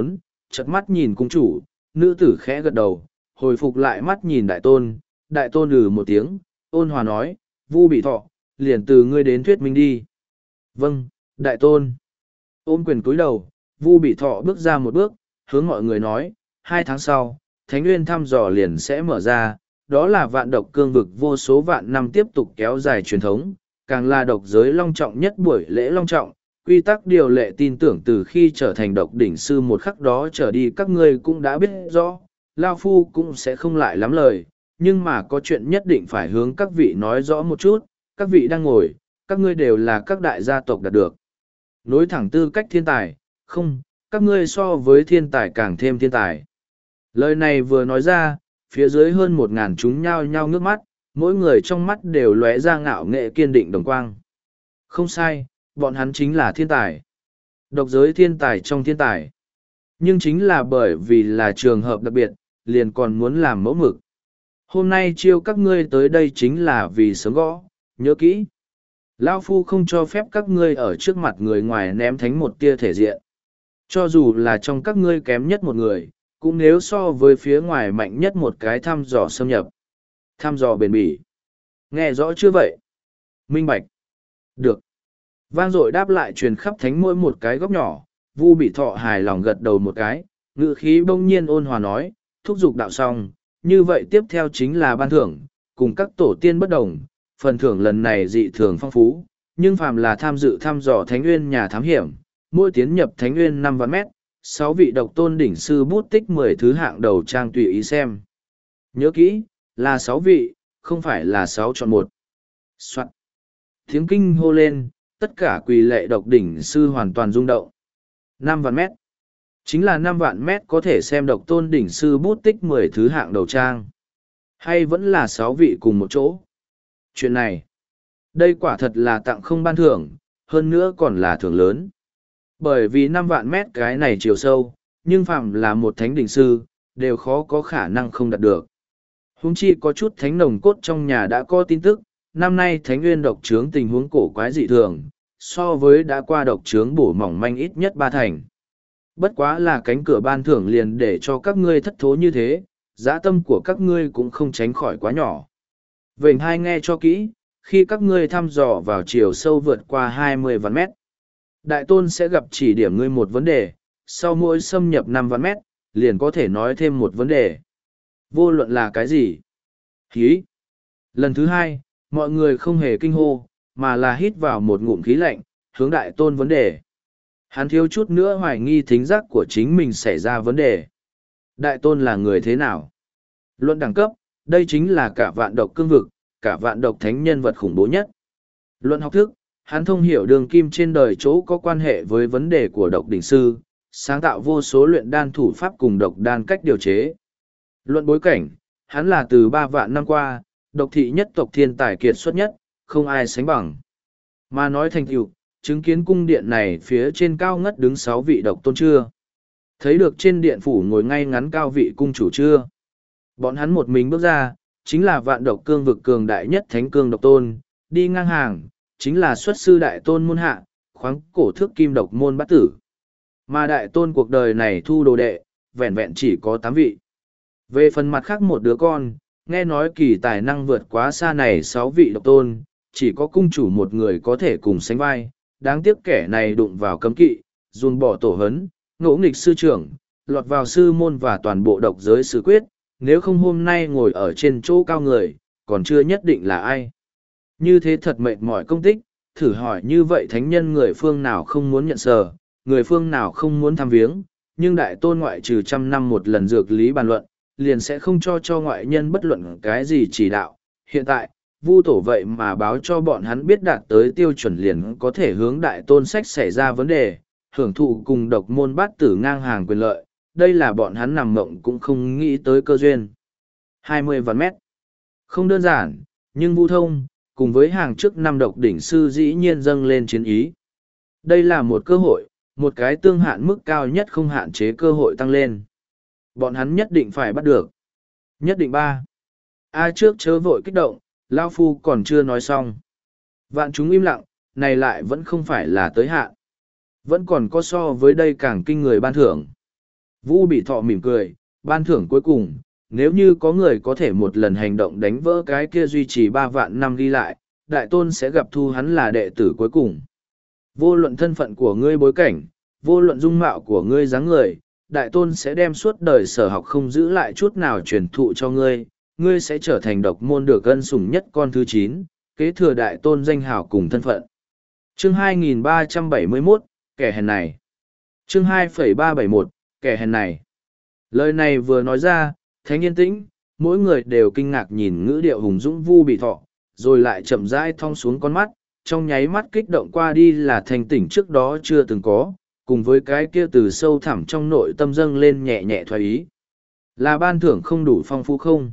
chợt mắt nhìn cung chủ, nữ tử khẽ gật đầu, hồi phục lại mắt nhìn đại tôn, đại tôn lừ một tiếng, ôn hòa nói, Vu Bị Thọ, liền từ ngươi đến thuyết minh đi. Vâng, đại tôn. Ôm quyền cúi đầu, Vu Bị Thọ bước ra một bước, hướng mọi người nói, hai tháng sau, Thánh Nguyên thăm dò liền sẽ mở ra, đó là vạn độc cương vực vô số vạn năm tiếp tục kéo dài truyền thống, càng là độc giới long trọng nhất buổi lễ long trọng, quy tắc điều lệ tin tưởng từ khi trở thành độc đỉnh sư một khắc đó trở đi các ngươi cũng đã biết rõ, Lao Phu cũng sẽ không lại lắm lời, nhưng mà có chuyện nhất định phải hướng các vị nói rõ một chút, các vị đang ngồi, các ngươi đều là các đại gia tộc đạt được. Nối thẳng tư cách thiên tài, không, các ngươi so với thiên tài càng thêm thiên tài. Lời này vừa nói ra, phía dưới hơn một ngàn chúng nhao nhao ngước mắt, mỗi người trong mắt đều lóe ra ngạo nghệ kiên định đồng quang. Không sai, bọn hắn chính là thiên tài. Độc giới thiên tài trong thiên tài. Nhưng chính là bởi vì là trường hợp đặc biệt, liền còn muốn làm mẫu mực. Hôm nay chiêu các ngươi tới đây chính là vì sớm gõ, nhớ kỹ. Lao Phu không cho phép các ngươi ở trước mặt người ngoài ném thánh một tia thể diện. Cho dù là trong các ngươi kém nhất một người, cũng nếu so với phía ngoài mạnh nhất một cái thăm dò xâm nhập. Thăm dò bền bỉ. Nghe rõ chưa vậy? Minh bạch. Được. Vang dội đáp lại truyền khắp thánh mỗi một cái góc nhỏ, Vu Bị Thọ hài lòng gật đầu một cái, ngữ khí bỗng nhiên ôn hòa nói, thúc giục đạo xong, như vậy tiếp theo chính là ban thưởng, cùng các tổ tiên bất đồng, phần thưởng lần này dị thường phong phú, nhưng phàm là tham dự thăm dò Thánh Nguyên nhà thám hiểm, mỗi tiến nhập Thánh Nguyên năm vạn mét, sáu vị độc tôn đỉnh sư bút tích mười thứ hạng đầu trang tùy ý xem. Nhớ kỹ, là sáu vị, không phải là sáu chọn một. Soạn. Tiếng kinh hô lên, tất cả quỳ lệ độc đỉnh sư hoàn toàn rung động. Năm vạn mét. Chính là năm vạn mét có thể xem độc tôn đỉnh sư bút tích mười thứ hạng đầu trang. Hay vẫn là sáu vị cùng một chỗ. Chuyện này, đây quả thật là tặng không ban thưởng, hơn nữa còn là thưởng lớn. Bởi vì năm vạn mét cái này chiều sâu, nhưng phạm là một thánh đỉnh sư, đều khó có khả năng không đạt được. Huống chi có chút thánh nồng cốt trong nhà đã có tin tức, năm nay thánh nguyên độc trướng tình huống cổ quái dị thường, so với đã qua độc trướng bổ mỏng manh ít nhất ba thành. Bất quá là cánh cửa ban thưởng liền để cho các ngươi thất thố như thế, dã tâm của các ngươi cũng không tránh khỏi quá nhỏ. Vệnh hai nghe cho kỹ, khi các ngươi thăm dò vào chiều sâu vượt qua hai mươi vạn mét, đại tôn sẽ gặp chỉ điểm ngươi một vấn đề, sau mỗi xâm nhập năm vạn mét, liền có thể nói thêm một vấn đề. Vô luận là cái gì? Khí. Lần thứ hai, mọi người không hề kinh hô, mà là hít vào một ngụm khí lạnh, hướng đại tôn vấn đề. Hắn thiếu chút nữa hoài nghi thính giác của chính mình xảy ra vấn đề. Đại tôn là người thế nào? Luận đẳng cấp, đây chính là cả vạn độc cương vực, cả vạn độc thánh nhân vật khủng bố nhất. Luận học thức, hắn thông hiểu đường kim trên đời chỗ có quan hệ với vấn đề của độc đỉnh sư, sáng tạo vô số luyện đan thủ pháp cùng độc đan cách điều chế. Luận bối cảnh, hắn là từ ba vạn năm qua, độc thị nhất tộc thiên tài kiệt xuất nhất, không ai sánh bằng. Mà nói thành tựu, chứng kiến cung điện này phía trên cao ngất đứng sáu vị độc tôn chưa? Thấy được trên điện phủ ngồi ngay ngắn cao vị cung chủ chưa? Bọn hắn một mình bước ra, chính là vạn độc cương vực cường đại nhất thánh cương độc tôn, đi ngang hàng, chính là xuất sư đại tôn môn hạ, khoáng cổ thước kim độc môn bát tử. Mà đại tôn cuộc đời này thu đồ đệ, vẹn vẹn chỉ có tám vị. Về phần mặt khác một đứa con, nghe nói kỳ tài năng vượt quá xa này sáu vị độc tôn, chỉ có cung chủ một người có thể cùng sánh vai, đáng tiếc kẻ này đụng vào cấm kỵ, dùn bỏ tổ hấn, ngỗ nghịch sư trưởng, lọt vào sư môn và toàn bộ độc giới sư quyết, nếu không hôm nay ngồi ở trên chỗ cao người, còn chưa nhất định là ai. Như thế thật mệt mỏi công tích, thử hỏi như vậy thánh nhân người phương nào không muốn nhận sờ, người phương nào không muốn tham viếng, nhưng đại tôn ngoại trừ trăm năm một lần dược lý bàn luận, liền sẽ không cho cho ngoại nhân bất luận cái gì chỉ đạo. Hiện tại, Vu tổ vậy mà báo cho bọn hắn biết đạt tới tiêu chuẩn liền có thể hướng đại tôn sách xảy ra vấn đề, hưởng thụ cùng độc môn bát tử ngang hàng quyền lợi, đây là bọn hắn nằm mộng cũng không nghĩ tới cơ duyên. hai mươi vạn mét. Không đơn giản, nhưng Vu thông, cùng với hàng trước năm độc đỉnh sư dĩ nhiên dâng lên chiến ý. Đây là một cơ hội, một cái tương hạn mức cao nhất không hạn chế cơ hội tăng lên. Bọn hắn nhất định phải bắt được. Nhất định ba. A trước chớ vội kích động, Lao Phu còn chưa nói xong. Vạn chúng im lặng, này lại vẫn không phải là tới hạn. Vẫn còn có so với đây càng kinh người ban thưởng. Vu Bị Thọ mỉm cười, ban thưởng cuối cùng, nếu như có người có thể một lần hành động đánh vỡ cái kia duy trì ba vạn năm ghi lại, đại tôn sẽ gặp thu hắn là đệ tử cuối cùng. Vô luận thân phận của ngươi bối cảnh, vô luận dung mạo của ngươi dáng người, đại tôn sẽ đem suốt đời sở học không giữ lại chút nào truyền thụ cho ngươi, ngươi sẽ trở thành độc môn được ân sủng nhất con thứ chín, kế thừa đại tôn danh hào cùng thân phận. Chương hai nghìn ba trăm bảy mươi mốt, kẻ hèn này. Chương hai nghìn ba trăm bảy mươi mốt, kẻ hèn này. Lời này vừa nói ra, Thánh yên tĩnh, mỗi người đều kinh ngạc nhìn ngữ điệu hùng dũng Vu Bị Thọ, rồi lại chậm rãi thong xuống con mắt, trong nháy mắt kích động qua đi là thành tỉnh trước đó chưa từng có, cùng với cái kia từ sâu thẳm trong nội tâm dâng lên nhẹ nhẹ thoái ý. Là ban thưởng không đủ phong phú không?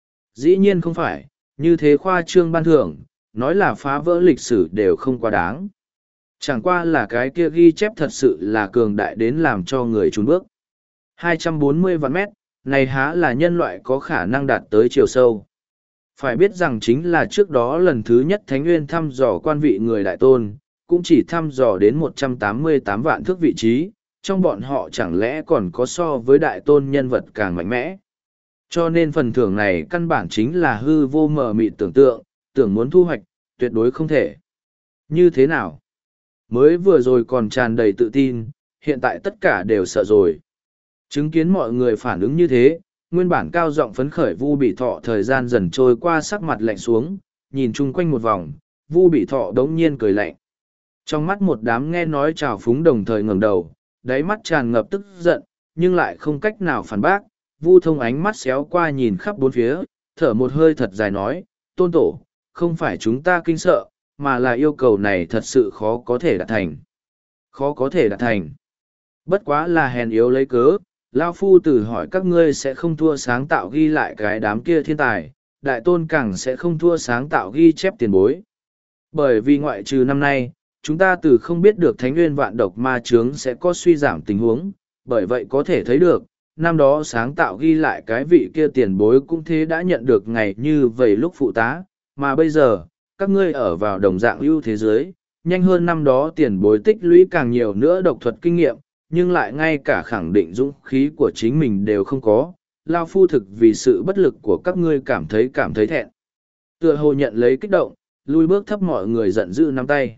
Dĩ nhiên không phải, như thế khoa trương ban thưởng, nói là phá vỡ lịch sử đều không quá đáng. Chẳng qua là cái kia ghi chép thật sự là cường đại đến làm cho người trốn bước. hai trăm bốn mươi vạn mét, này há là nhân loại có khả năng đạt tới chiều sâu. Phải biết rằng chính là trước đó lần thứ nhất Thánh Nguyên thăm dò quan vị người đại tôn, cũng chỉ thăm dò đến một trăm tám mươi tám vạn thước vị trí, trong bọn họ chẳng lẽ còn có so với đại tôn nhân vật càng mạnh mẽ. Cho nên phần thưởng này căn bản chính là hư vô mờ mịt tưởng tượng, tưởng muốn thu hoạch, tuyệt đối không thể. Như thế nào? Mới vừa rồi còn tràn đầy tự tin, hiện tại tất cả đều sợ rồi. Chứng kiến mọi người phản ứng như thế, nguyên bản cao giọng phấn khởi Vu Bị Thọ thời gian dần trôi qua sắc mặt lạnh xuống, nhìn chung quanh một vòng, Vu Bị Thọ đống nhiên cười lạnh. Trong mắt một đám nghe nói trào phúng đồng thời ngẩng đầu, đáy mắt tràn ngập tức giận, nhưng lại không cách nào phản bác. Vu Thông ánh mắt xéo qua nhìn khắp bốn phía, thở một hơi thật dài nói, tôn tổ, không phải chúng ta kinh sợ, mà là yêu cầu này thật sự khó có thể đạt thành. Khó có thể đạt thành. Bất quá là hèn yếu lấy cớ, Lao Phu tử hỏi các ngươi sẽ không thua sáng tạo ghi lại cái đám kia thiên tài, đại tôn càng sẽ không thua sáng tạo ghi chép tiền bối. Bởi vì ngoại trừ năm nay, chúng ta từ không biết được thánh nguyên vạn độc ma chướng sẽ có suy giảm tình huống, bởi vậy có thể thấy được, năm đó sáng tạo ghi lại cái vị kia tiền bối cũng thế đã nhận được ngày như vậy lúc phụ tá, mà bây giờ, các ngươi ở vào đồng dạng ưu thế giới, nhanh hơn năm đó tiền bối tích lũy càng nhiều nữa độc thuật kinh nghiệm, nhưng lại ngay cả khẳng định dũng khí của chính mình đều không có, Lao Phu thực vì sự bất lực của các ngươi cảm thấy cảm thấy thẹn. Tựa hồ nhận lấy kích động, lui bước thấp mọi người giận dữ nắm tay.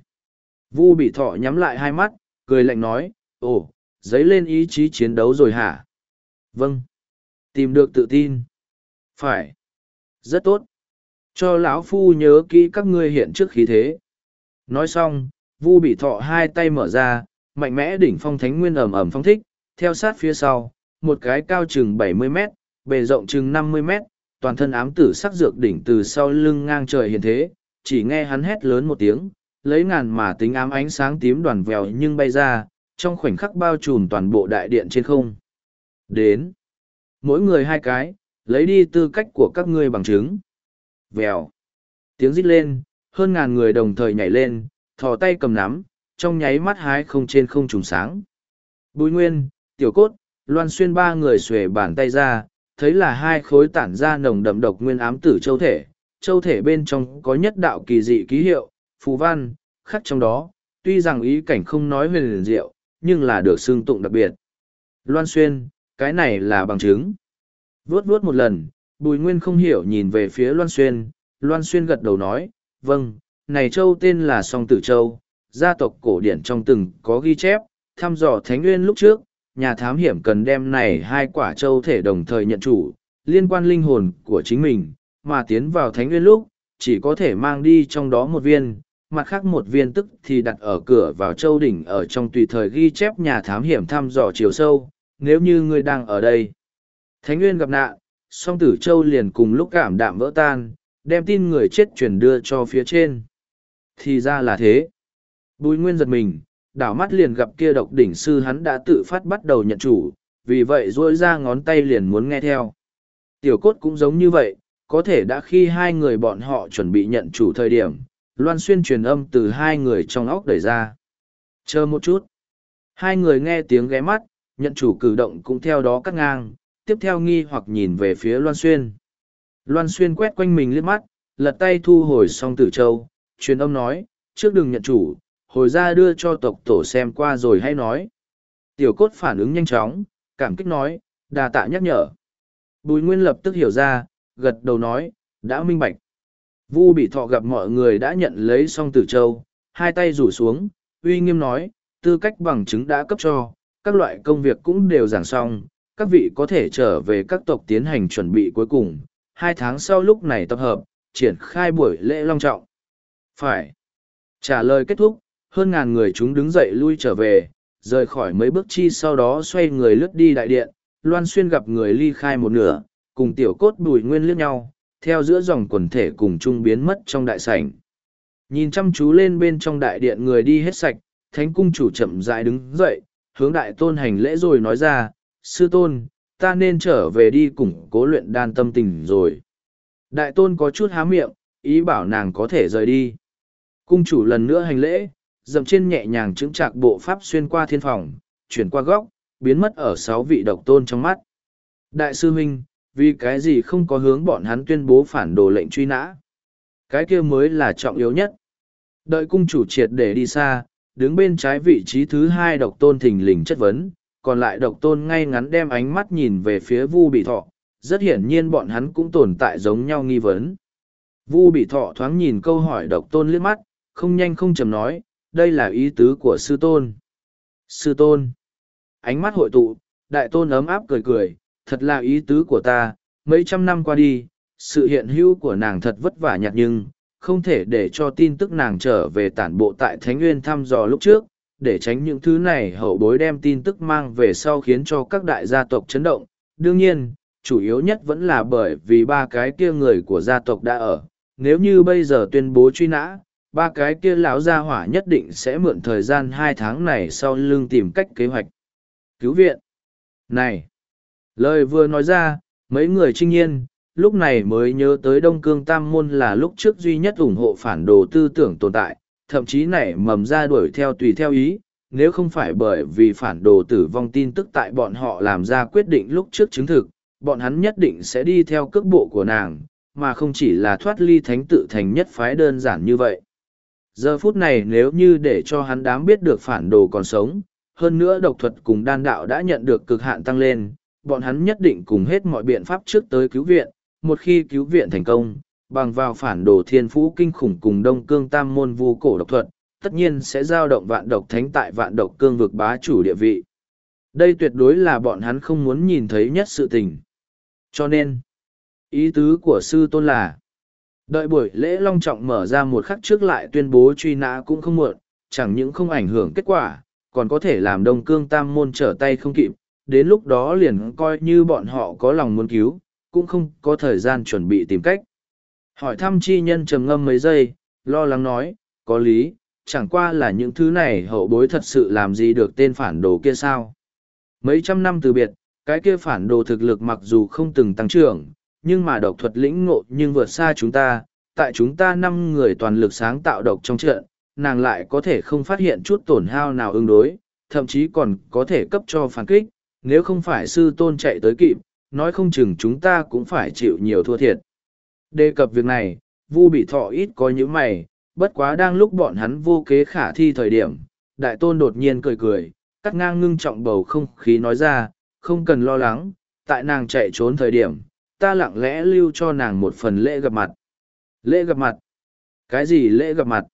Vu Bị Thọ nhắm lại hai mắt, cười lạnh nói, ồ, dấy lên ý chí chiến đấu rồi hả? Vâng. Tìm được tự tin. Phải. Rất tốt. Cho lão Phu nhớ kỹ các ngươi hiện trước khí thế. Nói xong, Vu Bị Thọ hai tay mở ra, mạnh mẽ đỉnh phong thánh nguyên ẩm ẩm phong thích, theo sát phía sau, một cái cao chừng bảy mươi mét, bề rộng chừng năm mươi mét, toàn thân ám tử sắc dược đỉnh từ sau lưng ngang trời hiện thế, chỉ nghe hắn hét lớn một tiếng, lấy ngàn mà tính ám ánh sáng tím đoàn vèo nhưng bay ra, trong khoảnh khắc bao trùm toàn bộ đại điện trên không. Đến. Mỗi người hai cái, lấy đi tư cách của các ngươi bằng chứng. Vèo. Tiếng rít lên, hơn ngàn người đồng thời nhảy lên, thò tay cầm nắm, trong nháy mắt hái không trên không trùng sáng. Bùi Nguyên, Tiểu Cốt, Loan Xuyên ba người xuề bàn tay ra, thấy là hai khối tản ra nồng đậm độc nguyên ám tử châu thể. Châu thể bên trong có nhất đạo kỳ dị ký hiệu, phù văn, khắc trong đó, tuy rằng ý cảnh không nói huyền liền diệu, nhưng là được xưng tụng đặc biệt. Loan Xuyên, cái này là bằng chứng. Vuốt vuốt một lần, Bùi Nguyên không hiểu nhìn về phía Loan Xuyên, Loan Xuyên gật đầu nói, vâng, này châu tên là Song Tử Châu, gia tộc cổ điển trong từng có ghi chép, thăm dò Thánh Nguyên lúc trước, nhà thám hiểm cần đem này hai quả châu thể đồng thời nhận chủ, liên quan linh hồn của chính mình, mà tiến vào Thánh Nguyên lúc, chỉ có thể mang đi trong đó một viên, mặt khác một viên tức thì đặt ở cửa vào châu đỉnh ở trong tùy thời ghi chép nhà thám hiểm thăm dò chiều sâu, nếu như ngươi đang ở đây. Thánh Nguyên gặp nạn, Song Tử Châu liền cùng lúc cảm đạm vỡ tan, đem tin người chết chuyển đưa cho phía trên. Thì ra là thế. Bùi Nguyên giật mình, đảo mắt liền gặp kia độc đỉnh sư hắn đã tự phát bắt đầu nhận chủ, vì vậy duỗi ra ngón tay liền muốn nghe theo. Tiểu Cốt cũng giống như vậy, có thể đã khi hai người bọn họ chuẩn bị nhận chủ thời điểm, Loan Xuyên truyền âm từ hai người trong óc đẩy ra. Chờ một chút. Hai người nghe tiếng ghé mắt, nhận chủ cử động cũng theo đó cắt ngang, tiếp theo nghi hoặc nhìn về phía Loan Xuyên. Loan Xuyên quét quanh mình liếc mắt, lật tay thu hồi Song Tử Châu, truyền âm nói, trước đừng nhận chủ, hồi ra đưa cho tộc tổ xem qua rồi hay nói. Tiểu Cốt phản ứng nhanh chóng, cảm kích nói, đà tạ nhắc nhở. Bùi Nguyên lập tức hiểu ra, gật đầu nói, đã minh bạch. Vu Bị Thọ gặp mọi người đã nhận lấy xong Tử Châu, hai tay rủ xuống, uy nghiêm nói, tư cách bằng chứng đã cấp cho, các loại công việc cũng đều giảng xong, các vị có thể trở về các tộc tiến hành chuẩn bị cuối cùng, hai tháng sau lúc này tập hợp, triển khai buổi lễ long trọng. Phải. Trả lời kết thúc, hơn ngàn người chúng đứng dậy lui trở về, rời khỏi mấy bước chi sau đó xoay người lướt đi đại điện, Loan Xuyên gặp người ly khai một nửa, cùng tiểu cốt Bùi Nguyên liếc nhau, theo giữa dòng quần thể cùng chung biến mất trong đại sảnh. Nhìn chăm chú lên bên trong đại điện người đi hết sạch, thánh cung chủ chậm rãi đứng dậy, hướng đại tôn hành lễ rồi nói ra, sư tôn, ta nên trở về đi củng cố luyện đan tâm tình rồi. Đại tôn có chút há miệng, ý bảo nàng có thể rời đi. Cung chủ lần nữa hành lễ, dậm trên nhẹ nhàng chững chạc bộ pháp xuyên qua thiên phòng, chuyển qua góc, biến mất ở sáu vị độc tôn trong mắt. Đại sư huynh, vì cái gì không có hướng bọn hắn tuyên bố phản đồ lệnh truy nã? Cái kia mới là trọng yếu nhất. Đợi cung chủ triệt để đi xa, đứng bên trái vị trí thứ hai độc tôn thình lình chất vấn, còn lại độc tôn ngay ngắn đem ánh mắt nhìn về phía Vu Bị Thọ, rất hiển nhiên bọn hắn cũng tồn tại giống nhau nghi vấn. Vu Bị Thọ thoáng nhìn câu hỏi độc tôn liếc mắt, không nhanh không chậm nói, đây là ý tứ của sư tôn. Sư tôn. Ánh mắt hội tụ, đại tôn ấm áp cười cười, thật là ý tứ của ta, mấy trăm năm qua đi, sự hiện hữu của nàng thật vất vả nhạt nhưng, không thể để cho tin tức nàng trở về tản bộ tại Thánh Nguyên thăm dò lúc trước, để tránh những thứ này hậu bối đem tin tức mang về sau khiến cho các đại gia tộc chấn động. Đương nhiên, chủ yếu nhất vẫn là bởi vì ba cái kia người của gia tộc đã ở, nếu như bây giờ tuyên bố truy nã, ba cái kia lão gia hỏa nhất định sẽ mượn thời gian hai tháng này sau lưng tìm cách kế hoạch cứu viện. Này! Lời vừa nói ra, mấy người trinh nhiên, lúc này mới nhớ tới Đông Cương Tam Môn là lúc trước duy nhất ủng hộ phản đồ tư tưởng tồn tại, thậm chí nảy mầm ra đuổi theo tùy theo ý, nếu không phải bởi vì phản đồ tử vong tin tức tại bọn họ làm ra quyết định lúc trước chứng thực, bọn hắn nhất định sẽ đi theo cước bộ của nàng, mà không chỉ là thoát ly thánh tự thành nhất phái đơn giản như vậy. Giờ phút này nếu như để cho hắn đám biết được phản đồ còn sống, hơn nữa độc thuật cùng đan đạo đã nhận được cực hạn tăng lên, bọn hắn nhất định cùng hết mọi biện pháp trước tới cứu viện, một khi cứu viện thành công, bằng vào phản đồ thiên phú kinh khủng cùng Đông Cương Tam Môn vu cổ độc thuật, tất nhiên sẽ giao động vạn độc thánh tại vạn độc cương vực bá chủ địa vị. Đây tuyệt đối là bọn hắn không muốn nhìn thấy nhất sự tình. Cho nên, ý tứ của sư tôn là, đợi buổi lễ long trọng mở ra một khắc trước lại tuyên bố truy nã cũng không muộn, chẳng những không ảnh hưởng kết quả, còn có thể làm Đông Cương Tam Môn trở tay không kịp, đến lúc đó liền coi như bọn họ có lòng muốn cứu, cũng không có thời gian chuẩn bị tìm cách. Hỏi thăm chi nhân trầm ngâm mấy giây, lo lắng nói, có lý, chẳng qua là những thứ này hậu bối thật sự làm gì được tên phản đồ kia sao. Mấy trăm năm từ biệt, cái kia phản đồ thực lực mặc dù không từng tăng trưởng, nhưng mà độc thuật lĩnh ngộ nhưng vượt xa chúng ta, tại chúng ta năm người toàn lực sáng tạo độc trong trận, nàng lại có thể không phát hiện chút tổn hao nào ứng đối, thậm chí còn có thể cấp cho phản kích, nếu không phải sư tôn chạy tới kịp, nói không chừng chúng ta cũng phải chịu nhiều thua thiệt. Đề cập việc này, Vu Bị Thọ ít có những mày, bất quá đang lúc bọn hắn vô kế khả thi thời điểm, đại tôn đột nhiên cười cười, cắt ngang ngưng trọng bầu không khí nói ra, không cần lo lắng, tại nàng chạy trốn thời điểm, ta lặng lẽ lưu cho nàng một phần lễ gặp mặt. Lễ gặp mặt? Cái gì lễ gặp mặt?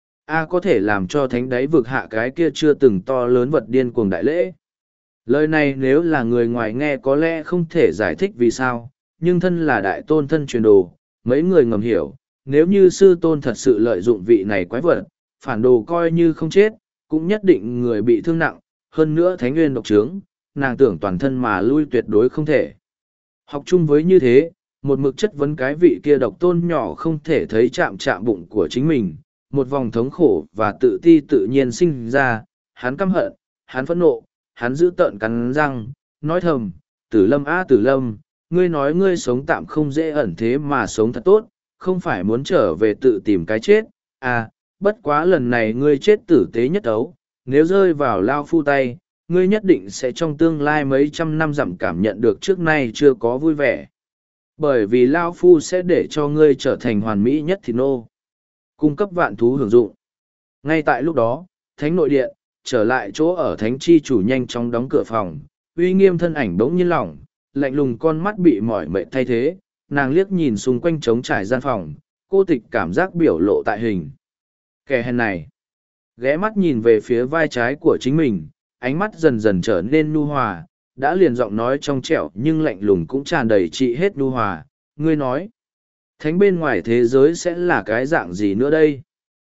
A có thể làm cho thánh đáy vực hạ cái kia chưa từng to lớn vật điên cuồng đại lễ. Lời này nếu là người ngoài nghe có lẽ không thể giải thích vì sao, nhưng thân là đại tôn thân truyền đồ, mấy người ngầm hiểu, nếu như sư tôn thật sự lợi dụng vị này quái vật, phản đồ coi như không chết, cũng nhất định người bị thương nặng, hơn nữa thánh nguyên độc trướng, nàng tưởng toàn thân mà lui tuyệt đối không thể. Học chung với như thế, một mực chất vấn cái vị kia độc tôn nhỏ không thể thấy chạm chạm bụng của chính mình, một vòng thống khổ và tự ti tự nhiên sinh ra, hắn căm hận, hắn phẫn nộ, hắn giữ tợn cắn răng, nói thầm, tử lâm a tử lâm, ngươi nói ngươi sống tạm không dễ ẩn thế mà sống thật tốt, không phải muốn trở về tự tìm cái chết, à, bất quá lần này ngươi chết tử tế nhất ấu, nếu rơi vào lao phu tay, ngươi nhất định sẽ trong tương lai mấy trăm năm dặm cảm nhận được trước nay chưa có vui vẻ. Bởi vì lao phu sẽ để cho ngươi trở thành hoàn mỹ nhất thịt nô, cung cấp vạn thú hưởng dụng. Ngay tại lúc đó, thánh nội điện, trở lại chỗ ở thánh chi chủ nhanh chóng đóng cửa phòng, uy nghiêm thân ảnh bỗng nhiên lỏng, lạnh lùng con mắt bị mỏi mệt thay thế, nàng liếc nhìn xung quanh trống trải gian phòng, cô tịch cảm giác biểu lộ tại hình. Kẻ hèn này, ghé mắt nhìn về phía vai trái của chính mình, ánh mắt dần dần trở nên nhu hòa, đã liền giọng nói trong trẻo nhưng lạnh lùng cũng tràn đầy trị hết nhu hòa. Ngươi nói, thánh bên ngoài thế giới sẽ là cái dạng gì nữa đây?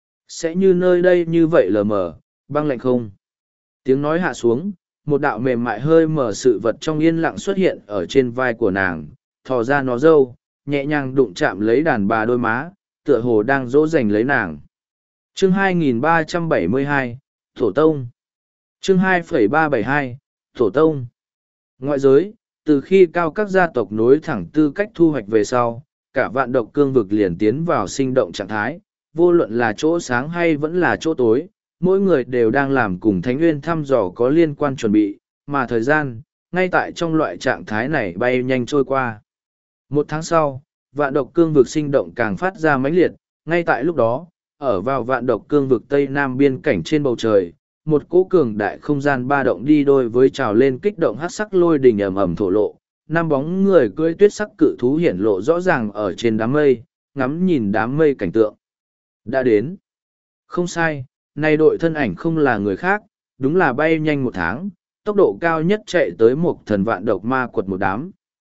Sẽ như nơi đây như vậy lờ mờ, băng lạnh không? Tiếng nói hạ xuống, một đạo mềm mại hơi mở sự vật trong yên lặng xuất hiện ở trên vai của nàng, thò ra nó râu, nhẹ nhàng đụng chạm lấy đàn bà đôi má, tựa hồ đang dỗ dành lấy nàng. Chương hai nghìn ba trăm bảy mươi hai, Tổ Tông. Chương hai nghìn ba trăm bảy mươi hai, Tổ Tông. Ngoại giới, từ khi cao các gia tộc nối thẳng tư cách thu hoạch về sau, cả vạn độc cương vực liền tiến vào sinh động trạng thái, vô luận là chỗ sáng hay vẫn là chỗ tối, mỗi người đều đang làm cùng Thánh Nguyên thăm dò có liên quan chuẩn bị, mà thời gian, ngay tại trong loại trạng thái này bay nhanh trôi qua. Một tháng sau, vạn độc cương vực sinh động càng phát ra mãnh liệt, ngay tại lúc đó, ở vào vạn độc cương vực Tây Nam biên cảnh trên bầu trời, một cỗ cường đại không gian ba động đi đôi với trào lên kích động hát sắc lôi đình ầm ầm thổ lộ, năm bóng người cưỡi tuyết sắc cự thú hiển lộ rõ ràng ở trên đám mây, ngắm nhìn đám mây cảnh tượng. Đã đến. Không sai, nay đội thân ảnh không là người khác, đúng là bay nhanh một tháng, tốc độ cao nhất chạy tới một thần vạn độc ma quật một đám.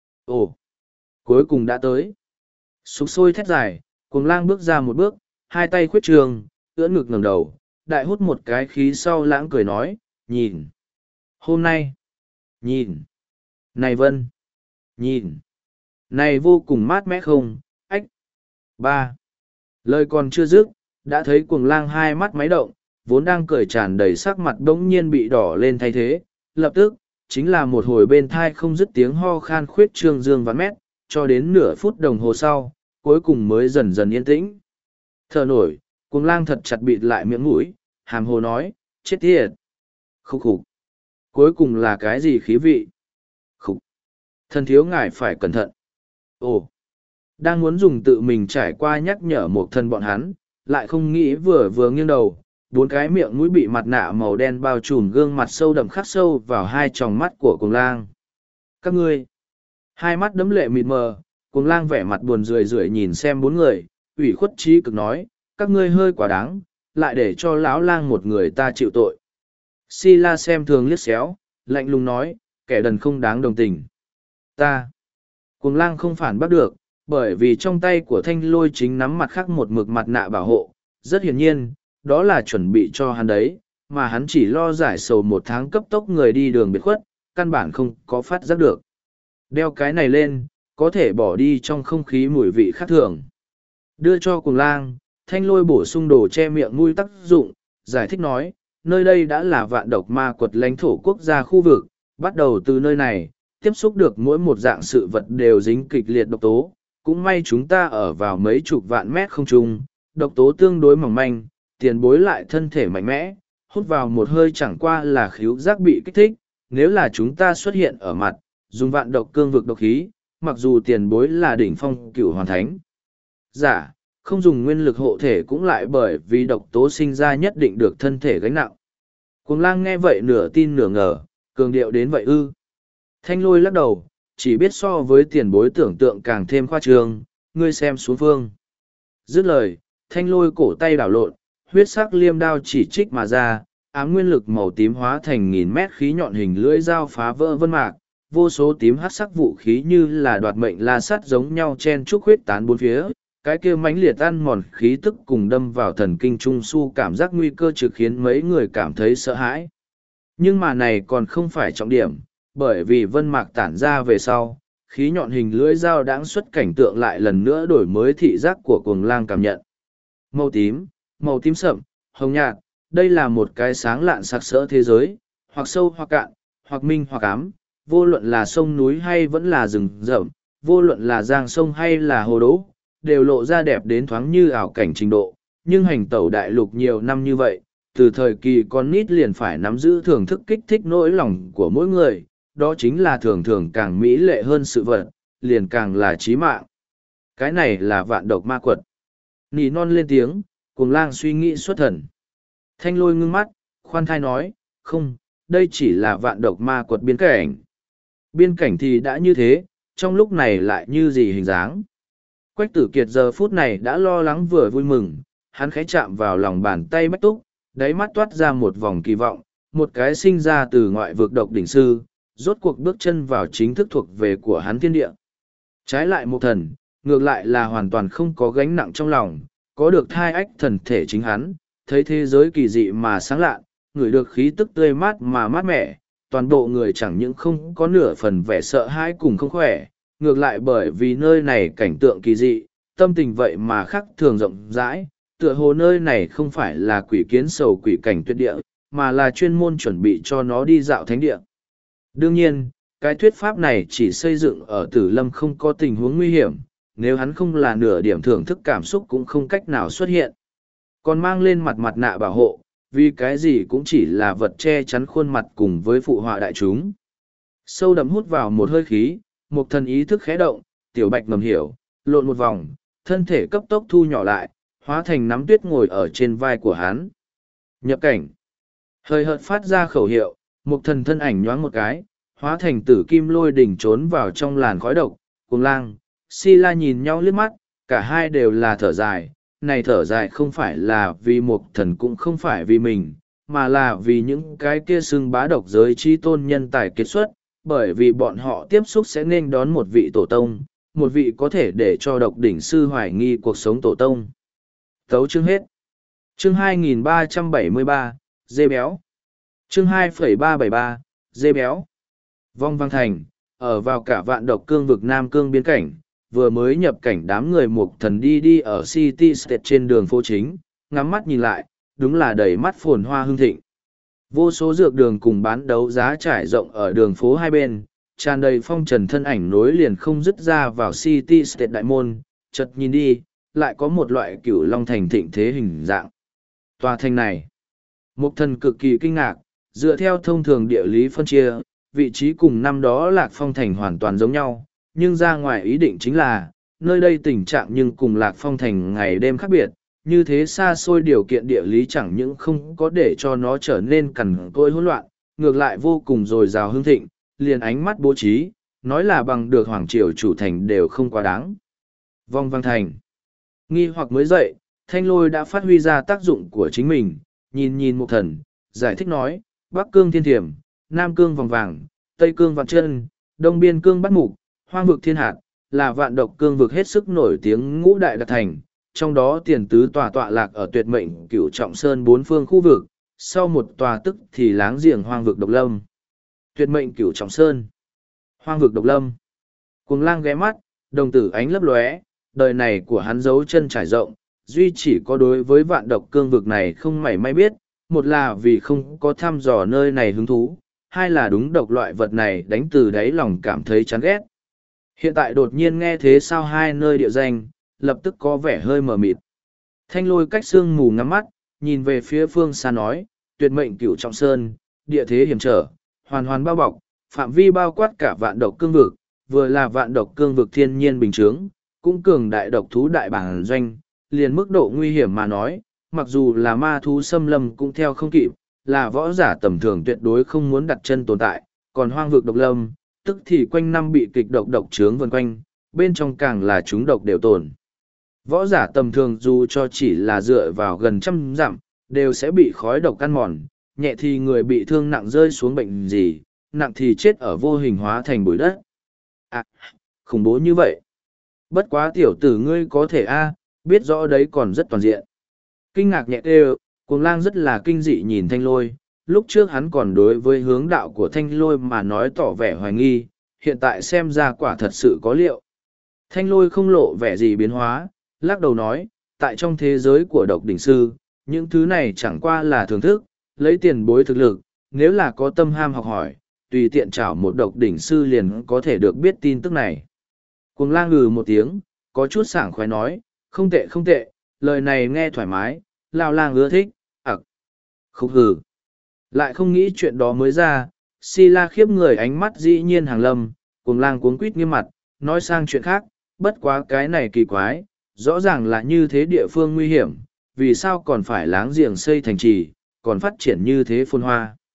Ồ, cuối cùng đã tới. Sục sôi thét dài, cuồng lang bước ra một bước, hai tay khuyết trường, ưỡn ngực ngẩng đầu, đại hút một cái khí sau lãng cười nói, nhìn. Hôm nay, nhìn. Này Vân, nhìn. Này vô cùng mát mẻ không, ách. Ba. Lời còn chưa dứt, đã thấy cuồng lang hai mắt máy động, vốn đang cười tràn đầy sắc mặt bỗng nhiên bị đỏ lên thay thế, lập tức, chính là một hồi bên thai không dứt tiếng ho khan khuyết trương dương vạn mét, cho đến nửa phút đồng hồ sau, cuối cùng mới dần dần yên tĩnh. Thở nổi, cuồng lang thật chặt bịt lại miệng mũi, hàm hồ nói, chết tiệt. Khúc khục. Cuối cùng là cái gì khí vị? Khúc. Thần thiếu ngài phải cẩn thận. Ồ. Đang muốn dùng tự mình trải qua nhắc nhở một thân bọn hắn, lại không nghĩ vừa vừa nghiêng đầu, bốn cái miệng mũi bị mặt nạ màu đen bao trùm gương mặt sâu đậm khắc sâu vào hai tròng mắt của cuồng lang. Các ngươi. Hai mắt đấm lệ mịt mờ, cuồng lang vẻ mặt buồn rười rượi nhìn xem bốn người, ủy khuất trí cực nói, các ngươi hơi quá đáng, lại để cho lão lang một người ta chịu tội. Si La xem thường liếc xéo, lạnh lùng nói, kẻ đần không đáng đồng tình. Ta. Cuồng lang không phản bắt được, bởi vì trong tay của thanh lôi chính nắm mặt khác một mực mặt nạ bảo hộ, rất hiển nhiên, đó là chuẩn bị cho hắn đấy, mà hắn chỉ lo giải sầu một tháng cấp tốc người đi đường biệt khuất, căn bản không có phát giác được. Đeo cái này lên, có thể bỏ đi trong không khí mùi vị khác thường. Đưa cho cuồng lang, thanh lôi bổ sung đồ che miệng mũi tác dụng, giải thích nói, nơi đây đã là vạn độc ma quật lãnh thổ quốc gia khu vực, bắt đầu từ nơi này, tiếp xúc được mỗi một dạng sự vật đều dính kịch liệt độc tố. Cũng may chúng ta ở vào mấy chục vạn mét không trung, độc tố tương đối mỏng manh, tiền bối lại thân thể mạnh mẽ, hút vào một hơi chẳng qua là khíu giác bị kích thích, nếu là chúng ta xuất hiện ở mặt, dùng vạn độc cương vực độc khí, mặc dù tiền bối là đỉnh phong cửu hoàn thánh. Giả, không dùng nguyên lực hộ thể cũng lại bởi vì độc tố sinh ra nhất định được thân thể gánh nặng. Cuồng lang nghe vậy nửa tin nửa ngờ, cường điệu đến vậy ư. Thanh lôi lắc đầu, chỉ biết so với tiền bối tưởng tượng càng thêm khoa trương, ngươi xem xuống phương. Dứt lời, thanh lôi cổ tay đảo lộn, huyết sắc liêm đao chỉ trích mà ra, ám nguyên lực màu tím hóa thành nghìn mét khí nhọn hình lưỡi dao phá vỡ vân mạc, vô số tím hát sắc vũ khí như là đoạt mệnh la sắt giống nhau chen chúc huyết tán bốn phía, cái kia mãnh liệt ăn mòn khí tức cùng đâm vào thần kinh trung su cảm giác nguy cơ trực khiến mấy người cảm thấy sợ hãi. Nhưng mà này còn không phải trọng điểm, bởi vì vân mạc tản ra về sau, khí nhọn hình lưỡi dao đãng xuất cảnh tượng lại lần nữa đổi mới thị giác của cuồng lang cảm nhận. Màu tím, màu tím sậm, hồng nhạt, đây là một cái sáng lạn sặc sỡ thế giới, hoặc sâu hoặc cạn, hoặc minh hoặc ám, vô luận là sông núi hay vẫn là rừng rậm, vô luận là giang sông hay là hồ đố, đều lộ ra đẹp đến thoáng như ảo cảnh trình độ. Nhưng hành tẩu đại lục nhiều năm như vậy, từ thời kỳ con nít liền phải nắm giữ thưởng thức kích thích nỗi lòng của mỗi người, đó chính là thường thường càng mỹ lệ hơn sự vật, liền càng là chí mạng. Cái này là vạn độc ma quật. Nỉ non lên tiếng, cuồng lang suy nghĩ xuất thần. Thanh lôi ngưng mắt, khoan thai nói, không, đây chỉ là vạn độc ma quật biên cảnh. Biên cảnh thì đã như thế, trong lúc này lại như gì hình dáng. Quách Tử Kiệt giờ phút này đã lo lắng vừa vui mừng, hắn khẽ chạm vào lòng bàn tay Bách Túc, đáy mắt toát ra một vòng kỳ vọng, một cái sinh ra từ ngoại vực độc đỉnh sư, rốt cuộc bước chân vào chính thức thuộc về của hắn thiên địa. Trái lại Mục Thần, ngược lại là hoàn toàn không có gánh nặng trong lòng, có được thai ách thần thể chính hắn, thấy thế giới kỳ dị mà sáng lạ, ngửi được khí tức tươi mát mà mát mẻ, toàn bộ người chẳng những không có nửa phần vẻ sợ hãi cùng không khỏe, ngược lại bởi vì nơi này cảnh tượng kỳ dị, tâm tình vậy mà khác thường rộng rãi, tựa hồ nơi này không phải là quỷ kiến sầu quỷ cảnh tuyệt địa, mà là chuyên môn chuẩn bị cho nó đi dạo thánh địa. Đương nhiên, cái thuyết pháp này chỉ xây dựng ở Tử Lâm không có tình huống nguy hiểm, nếu hắn không là nửa điểm thưởng thức cảm xúc cũng không cách nào xuất hiện. Còn mang lên mặt mặt nạ bảo hộ, vì cái gì cũng chỉ là vật che chắn khuôn mặt cùng với phụ họa đại chúng. Sâu đậm hút vào một hơi khí, Mục Thần ý thức khẽ động, Tiểu Bạch ngầm hiểu, lộn một vòng, thân thể cấp tốc thu nhỏ lại, hóa thành nắm tuyết ngồi ở trên vai của hắn. Nhập cảnh. Hơi hợt phát ra khẩu hiệu, Mục Thần thân ảnh nhoáng một cái, hóa thành tử kim lôi đỉnh trốn vào trong làn khói độc. Cuồng Lang, Si La nhìn nhau liếc mắt, cả hai đều là thở dài. Này thở dài không phải là vì Mục Thần cũng không phải vì mình, mà là vì những cái kia xưng bá độc giới chi tôn nhân tài kết xuất, bởi vì bọn họ tiếp xúc sẽ nên đón một vị tổ tông, một vị có thể để cho độc đỉnh sư hoài nghi cuộc sống tổ tông. Tấu chương hết. Chương hai nghìn ba trăm bảy mươi ba, dê béo. Chương hai phẩy ba bảy ba, dê béo. Vong Văn Thành, ở vào cả vạn độc cương vực Nam Cương biên cảnh, vừa mới nhập cảnh đám người Mục Thần đi đi ở City State trên đường phố chính, ngắm mắt nhìn lại, đúng là đầy mắt phồn hoa hương thịnh. Vô số dược đường cùng bán đấu giá trải rộng ở đường phố hai bên, tràn đầy phong trần thân ảnh nối liền không dứt ra vào City State đại môn, chợt nhìn đi, lại có một loại cửu long thành thịnh thế hình dạng. Tòa thành này, Mục Thần cực kỳ kinh ngạc, dựa theo thông thường địa lý phân chia, vị trí cùng năm đó Lạc Phong thành hoàn toàn giống nhau, nhưng ra ngoài ý định chính là, nơi đây tình trạng nhưng cùng Lạc Phong thành ngày đêm khác biệt, như thế xa xôi điều kiện địa lý chẳng những không có để cho nó trở nên cằn cỗi hỗn loạn, ngược lại vô cùng dồi dào hương thịnh, liền ánh mắt bố trí, nói là bằng được hoàng triều chủ thành đều không quá đáng. Vong Văn Thành. Nghi hoặc mới dậy, Thanh Lôi đã phát huy ra tác dụng của chính mình, nhìn nhìn Mục Thần, giải thích nói, Bắc Cương Thiên Thiểm, Nam Cương Vòng Vàng, Tây Cương Vạn Chân, Đông Biên Cương Bát Mục, Hoang vực Thiên Hạt, là vạn độc cương vực hết sức nổi tiếng ngũ đại đặc thành, trong đó tiền tứ tòa tọa lạc ở tuyệt mệnh cửu trọng sơn bốn phương khu vực, sau một tòa tức thì láng giềng hoang vực độc lâm. Tuyệt mệnh cửu trọng sơn, hoang vực độc lâm. Cuồng Lang ghé mắt, đồng tử ánh lấp lóe, đời này của hắn giấu chân trải rộng, duy chỉ có đối với vạn độc cương vực này không mảy may biết, một là vì không có thăm dò nơi này hứng thú, hai là đúng độc loại vật này đánh từ đáy lòng cảm thấy chán ghét. Hiện tại đột nhiên nghe thế sao hai nơi địa danh, lập tức có vẻ hơi mờ mịt. Thanh Lôi cách sương mù ngắm mắt, nhìn về phía phương xa nói, tuyệt mệnh cửu trọng sơn, địa thế hiểm trở, hoàn hoàn bao bọc, phạm vi bao quát cả vạn độc cương vực, vừa là vạn độc cương vực thiên nhiên bình chướng, cũng cường đại độc thú đại bản doanh, liền mức độ nguy hiểm mà nói, mặc dù là ma thú xâm lâm cũng theo không kịp, là võ giả tầm thường tuyệt đối không muốn đặt chân tồn tại, còn hoang vực độc lâm, tức thì quanh năm bị kịch độc độc trướng vần quanh, bên trong càng là chúng độc đều tồn. Võ giả tầm thường dù cho chỉ là dựa vào gần trăm dặm, đều sẽ bị khói độc ăn mòn, nhẹ thì người bị thương nặng rơi xuống bệnh gì, nặng thì chết ở vô hình hóa thành bụi đất. À, khủng bố như vậy. Bất quá tiểu tử ngươi có thể a biết rõ đấy còn rất toàn diện. Kinh ngạc nhẹ đều, Cuồng Lang rất là kinh dị nhìn Thanh Lôi, lúc trước hắn còn đối với hướng đạo của Thanh Lôi mà nói tỏ vẻ hoài nghi, hiện tại xem ra quả thật sự có liệu. Thanh Lôi không lộ vẻ gì biến hóa, lắc đầu nói, tại trong thế giới của độc đỉnh sư, những thứ này chẳng qua là thưởng thức, lấy tiền bối thực lực, nếu là có tâm ham học hỏi, tùy tiện trảo một độc đỉnh sư liền có thể được biết tin tức này. Cuồng Lang ngừ một tiếng, có chút sảng khoái nói, không tệ không tệ, lời này nghe thoải mái, Lao Lang ưa thích, ặc, khúc hừ. Lại không nghĩ chuyện đó mới ra, Si La khiếp người ánh mắt dĩ nhiên hàng lâm, Cuồng Lang cuống quýt nghiêm mặt, nói sang chuyện khác, bất quá cái này kỳ quái, rõ ràng là như thế địa phương nguy hiểm, vì sao còn phải láng giềng xây thành trì, còn phát triển như thế phồn hoa.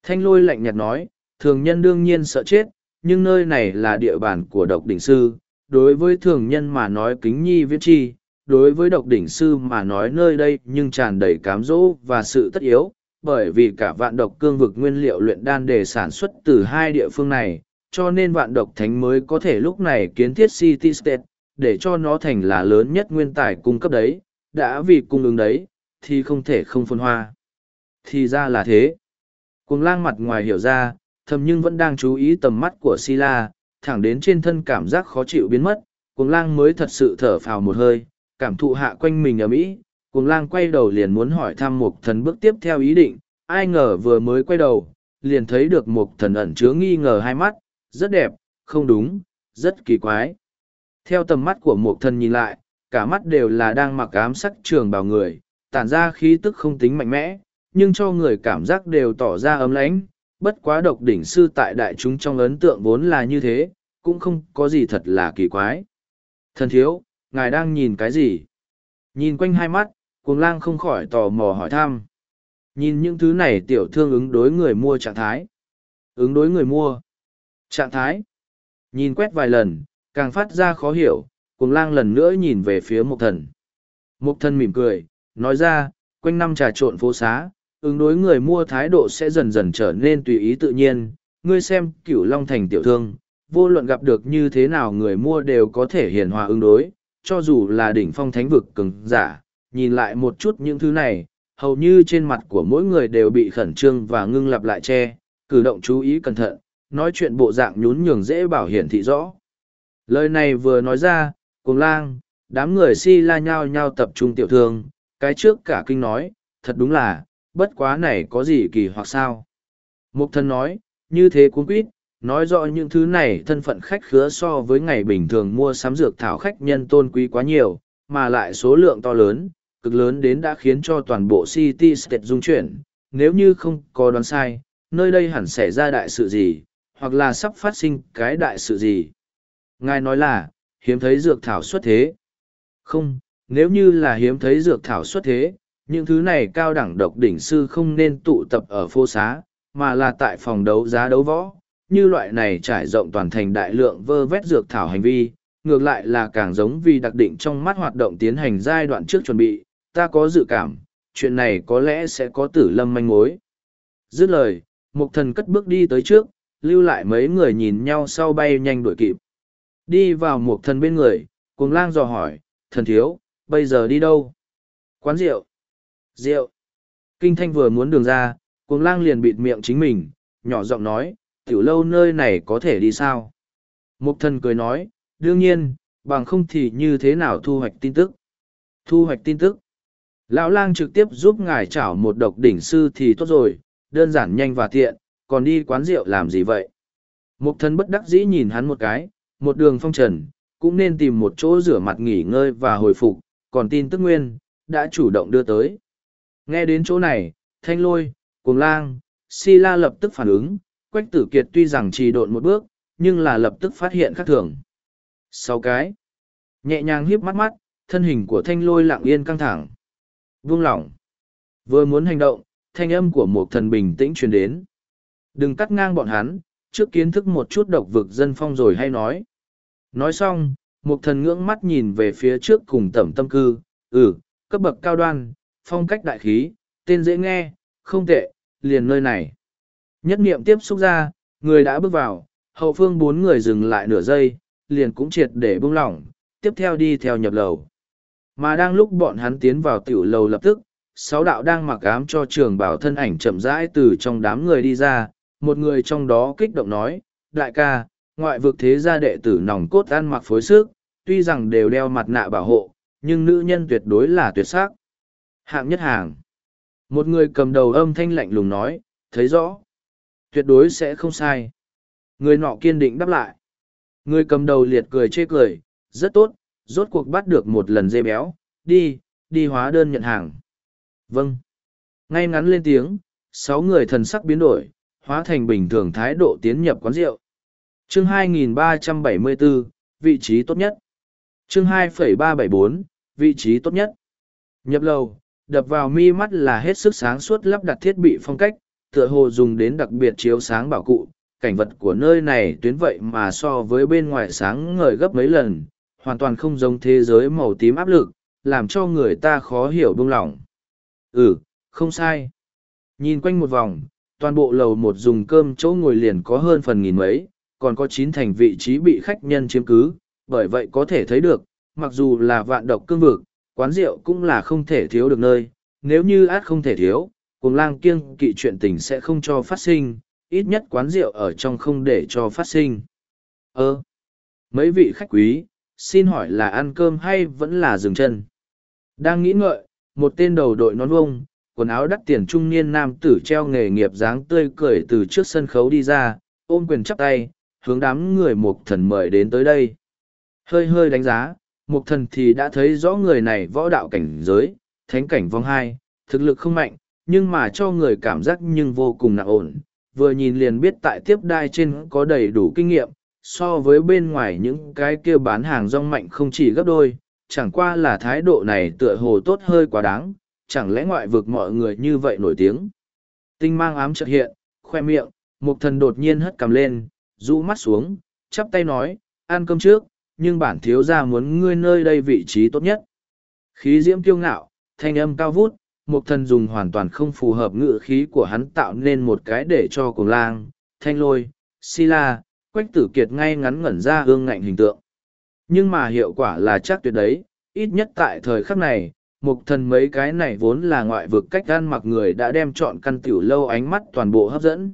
Thanh lôi lạnh nhạt nói, thường nhân đương nhiên sợ chết, nhưng nơi này là địa bàn của độc đỉnh sư. Đối với thường nhân mà nói kính nhi viễn chi, đối với độc đỉnh sư mà nói nơi đây nhưng tràn đầy cám dỗ và sự tất yếu, bởi vì cả vạn độc cương vực nguyên liệu luyện đan để sản xuất từ hai địa phương này, cho nên vạn độc thánh mới có thể lúc này kiến thiết City State, để cho nó thành là lớn nhất nguyên tài cung cấp đấy, đã vì cung ứng đấy, thì không thể không phân hoa. Thì ra là thế. Cuồng lang mặt ngoài hiểu ra, thầm nhưng vẫn đang chú ý tầm mắt của Sila, thẳng đến trên thân cảm giác khó chịu biến mất, cuồng lang mới thật sự thở phào một hơi, cảm thụ hạ quanh mình ở Mỹ. Cuồng lang quay đầu liền muốn hỏi thăm Mục Thần bước tiếp theo ý định, ai ngờ vừa mới quay đầu, liền thấy được Mục Thần ẩn chứa nghi ngờ hai mắt, rất đẹp, không đúng, rất kỳ quái. Theo tầm mắt của Mục Thần nhìn lại, cả mắt đều là đang mặc ám sắc trường bào người, tản ra khí tức không tính mạnh mẽ, nhưng cho người cảm giác đều tỏ ra ấm lãnh. Bất quá độc đỉnh sư tại đại chúng trong ấn tượng vốn là như thế, cũng không có gì thật là kỳ quái. Thần thiếu, ngài đang nhìn cái gì? Nhìn quanh hai mắt, cuồng lang không khỏi tò mò hỏi thăm. Nhìn những thứ này tiểu thương ứng đối người mua trạng thái. Ứng đối người mua. Trạng thái. Nhìn quét vài lần, càng phát ra khó hiểu, cuồng lang lần nữa nhìn về phía Mục Thần. Mục Thần mỉm cười, nói ra, quanh năm trà trộn phố xá, ứng đối người mua thái độ sẽ dần dần trở nên tùy ý tự nhiên. Ngươi xem Cửu Long Thành tiểu thương, vô luận gặp được như thế nào người mua đều có thể hiền hòa ứng đối, cho dù là đỉnh phong thánh vực cường giả. Nhìn lại một chút những thứ này, hầu như trên mặt của mỗi người đều bị khẩn trương và ngưng lặp lại che, cử động chú ý cẩn thận, nói chuyện bộ dạng nhún nhường dễ bảo hiển thị rõ. Lời này vừa nói ra, Cuồng lang, đám người si la nhao nhao tập trung tiểu thương, cái trước cả kinh nói, thật đúng là, bất quá này có gì kỳ hoặc sao. Mục Thần nói, như thế cuốn quýt, nói rõ những thứ này thân phận khách khứa so với ngày bình thường mua sắm dược thảo khách nhân tôn quý quá nhiều, mà lại số lượng to lớn, cực lớn đến đã khiến cho toàn bộ City State rung chuyển. Nếu như không có đoán sai, nơi đây hẳn xảy ra đại sự gì, hoặc là sắp phát sinh cái đại sự gì. Ngài nói là, hiếm thấy dược thảo xuất thế. Không, nếu như là hiếm thấy dược thảo xuất thế, những thứ này cao đẳng độc đỉnh sư không nên tụ tập ở phố xá, mà là tại phòng đấu giá đấu võ. Như loại này trải rộng toàn thành đại lượng vơ vét dược thảo hành vi, ngược lại là càng giống vì đặc định trong mắt hoạt động tiến hành giai đoạn trước chuẩn bị, ta có dự cảm, chuyện này có lẽ sẽ có tử lâm manh mối. Dứt lời, Mục Thần cất bước đi tới trước, lưu lại mấy người nhìn nhau sau bay nhanh đuổi kịp. Đi vào Mục Thần bên người, Cuồng lang dò hỏi, thần thiếu, bây giờ đi đâu? Quán rượu. Rượu. Kinh Thanh vừa muốn đường ra, Cuồng lang liền bịt miệng chính mình, nhỏ giọng nói, tiểu lâu nơi này có thể đi sao? Mục Thần cười nói, đương nhiên, bằng không thì như thế nào thu hoạch tin tức? Thu hoạch tin tức. Lão lang trực tiếp giúp ngài chảo một độc đỉnh sư thì tốt rồi, đơn giản nhanh và tiện, còn đi quán rượu làm gì vậy? Mục Thần bất đắc dĩ nhìn hắn một cái, một đường phong trần, cũng nên tìm một chỗ rửa mặt nghỉ ngơi và hồi phục, còn tin tức nguyên, đã chủ động đưa tới. Nghe đến chỗ này, Thanh Lôi, Cuồng lang, Si La lập tức phản ứng, Quách Tử Kiệt tuy rằng trì độn một bước, nhưng là lập tức phát hiện khác thường. Sáu cái, nhẹ nhàng hiếp mắt mắt, thân hình của Thanh Lôi lặng yên căng thẳng. Buông lỏng. Vừa muốn hành động, thanh âm của một thần bình tĩnh truyền đến. Đừng cắt ngang bọn hắn, trước kiến thức một chút độc vực dân phong rồi hay nói. Nói xong, một thần ngưỡng mắt nhìn về phía trước cùng tẩm tâm cư, ừ, cấp bậc cao đoan, phong cách đại khí, tên dễ nghe, không tệ, liền nơi này. Nhất niệm tiếp xúc ra, người đã bước vào, hậu phương bốn người dừng lại nửa giây, liền cũng triệt để buông lỏng, tiếp theo đi theo nhập lầu. Mà đang lúc bọn hắn tiến vào tiểu lầu lập tức, sáu đạo đang mặc ám cho trường bảo thân ảnh chậm rãi từ trong đám người đi ra, một người trong đó kích động nói, đại ca, ngoại vực thế gia đệ tử nòng cốt ăn mặc phối sức, tuy rằng đều đeo mặt nạ bảo hộ, nhưng nữ nhân tuyệt đối là tuyệt sắc. Hạng nhất hàng. Một người cầm đầu âm thanh lạnh lùng nói, thấy rõ. Tuyệt đối sẽ không sai. Người nọ kiên định đáp lại. Người cầm đầu liệt cười chê cười, rất tốt, rốt cuộc bắt được một lần dê béo, đi, đi hóa đơn nhận hàng. Vâng. Ngay ngắn lên tiếng, sáu người thần sắc biến đổi, hóa thành bình thường thái độ tiến nhập quán rượu. Chương hai nghìn ba trăm bảy mươi bốn, vị trí tốt nhất. Chương hai phẩy ba bảy bốn, vị trí tốt nhất. Nhập lầu, đập vào mi mắt là hết sức sáng suốt lắp đặt thiết bị phong cách, tựa hồ dùng đến đặc biệt chiếu sáng bảo cụ, cảnh vật của nơi này tuyến vậy mà so với bên ngoài sáng ngời gấp mấy lần, hoàn toàn không giống thế giới màu tím áp lực, làm cho người ta khó hiểu buông lỏng. Ừ, không sai. Nhìn quanh một vòng, toàn bộ lầu một dùng cơm chỗ ngồi liền có hơn phần nghìn mấy, còn có chín thành vị trí bị khách nhân chiếm cứ, bởi vậy có thể thấy được, mặc dù là vạn độc cương vực, quán rượu cũng là không thể thiếu được nơi, nếu như át không thể thiếu, cuồng lang kiêng kỵ chuyện tình sẽ không cho phát sinh, ít nhất quán rượu ở trong không để cho phát sinh. Ơ, mấy vị khách quý, xin hỏi là ăn cơm hay vẫn là dừng chân? Đang nghĩ ngợi, một tên đầu đội nón vông, quần áo đắt tiền trung niên nam tử treo nghề nghiệp dáng tươi cười từ trước sân khấu đi ra, ôm quyền chắp tay, hướng đám người mục thần mời đến tới đây. Hơi hơi đánh giá, mục thần thì đã thấy rõ người này võ đạo cảnh giới, thánh cảnh vong hai, thực lực không mạnh, nhưng mà cho người cảm giác nhưng vô cùng nặng ổn. Vừa nhìn liền biết tại tiếp đai trên có đầy đủ kinh nghiệm, so với bên ngoài những cái kia bán hàng rong mạnh không chỉ gấp đôi, chẳng qua là thái độ này tựa hồ tốt hơi quá đáng, chẳng lẽ ngoại vực mọi người như vậy nổi tiếng. Tinh mang ám chợt hiện, khoe miệng, mục thần đột nhiên hất cằm lên, rũ mắt xuống, chắp tay nói, ăn cơm trước, nhưng bản thiếu gia muốn ngươi nơi đây vị trí tốt nhất. Khí diễm kiêu ngạo, thanh âm cao vút, mục thần dùng hoàn toàn không phù hợp ngữ khí của hắn tạo nên một cái để cho cuồng lang, thanh lôi, si la, quách tử kiệt ngay ngắn ngẩn ra ương ngạnh hình tượng. Nhưng mà hiệu quả là chắc tuyệt đấy, ít nhất tại thời khắc này, mục thần mấy cái này vốn là ngoại vực cách ăn mặc người đã đem chọn căn tiểu lâu ánh mắt toàn bộ hấp dẫn.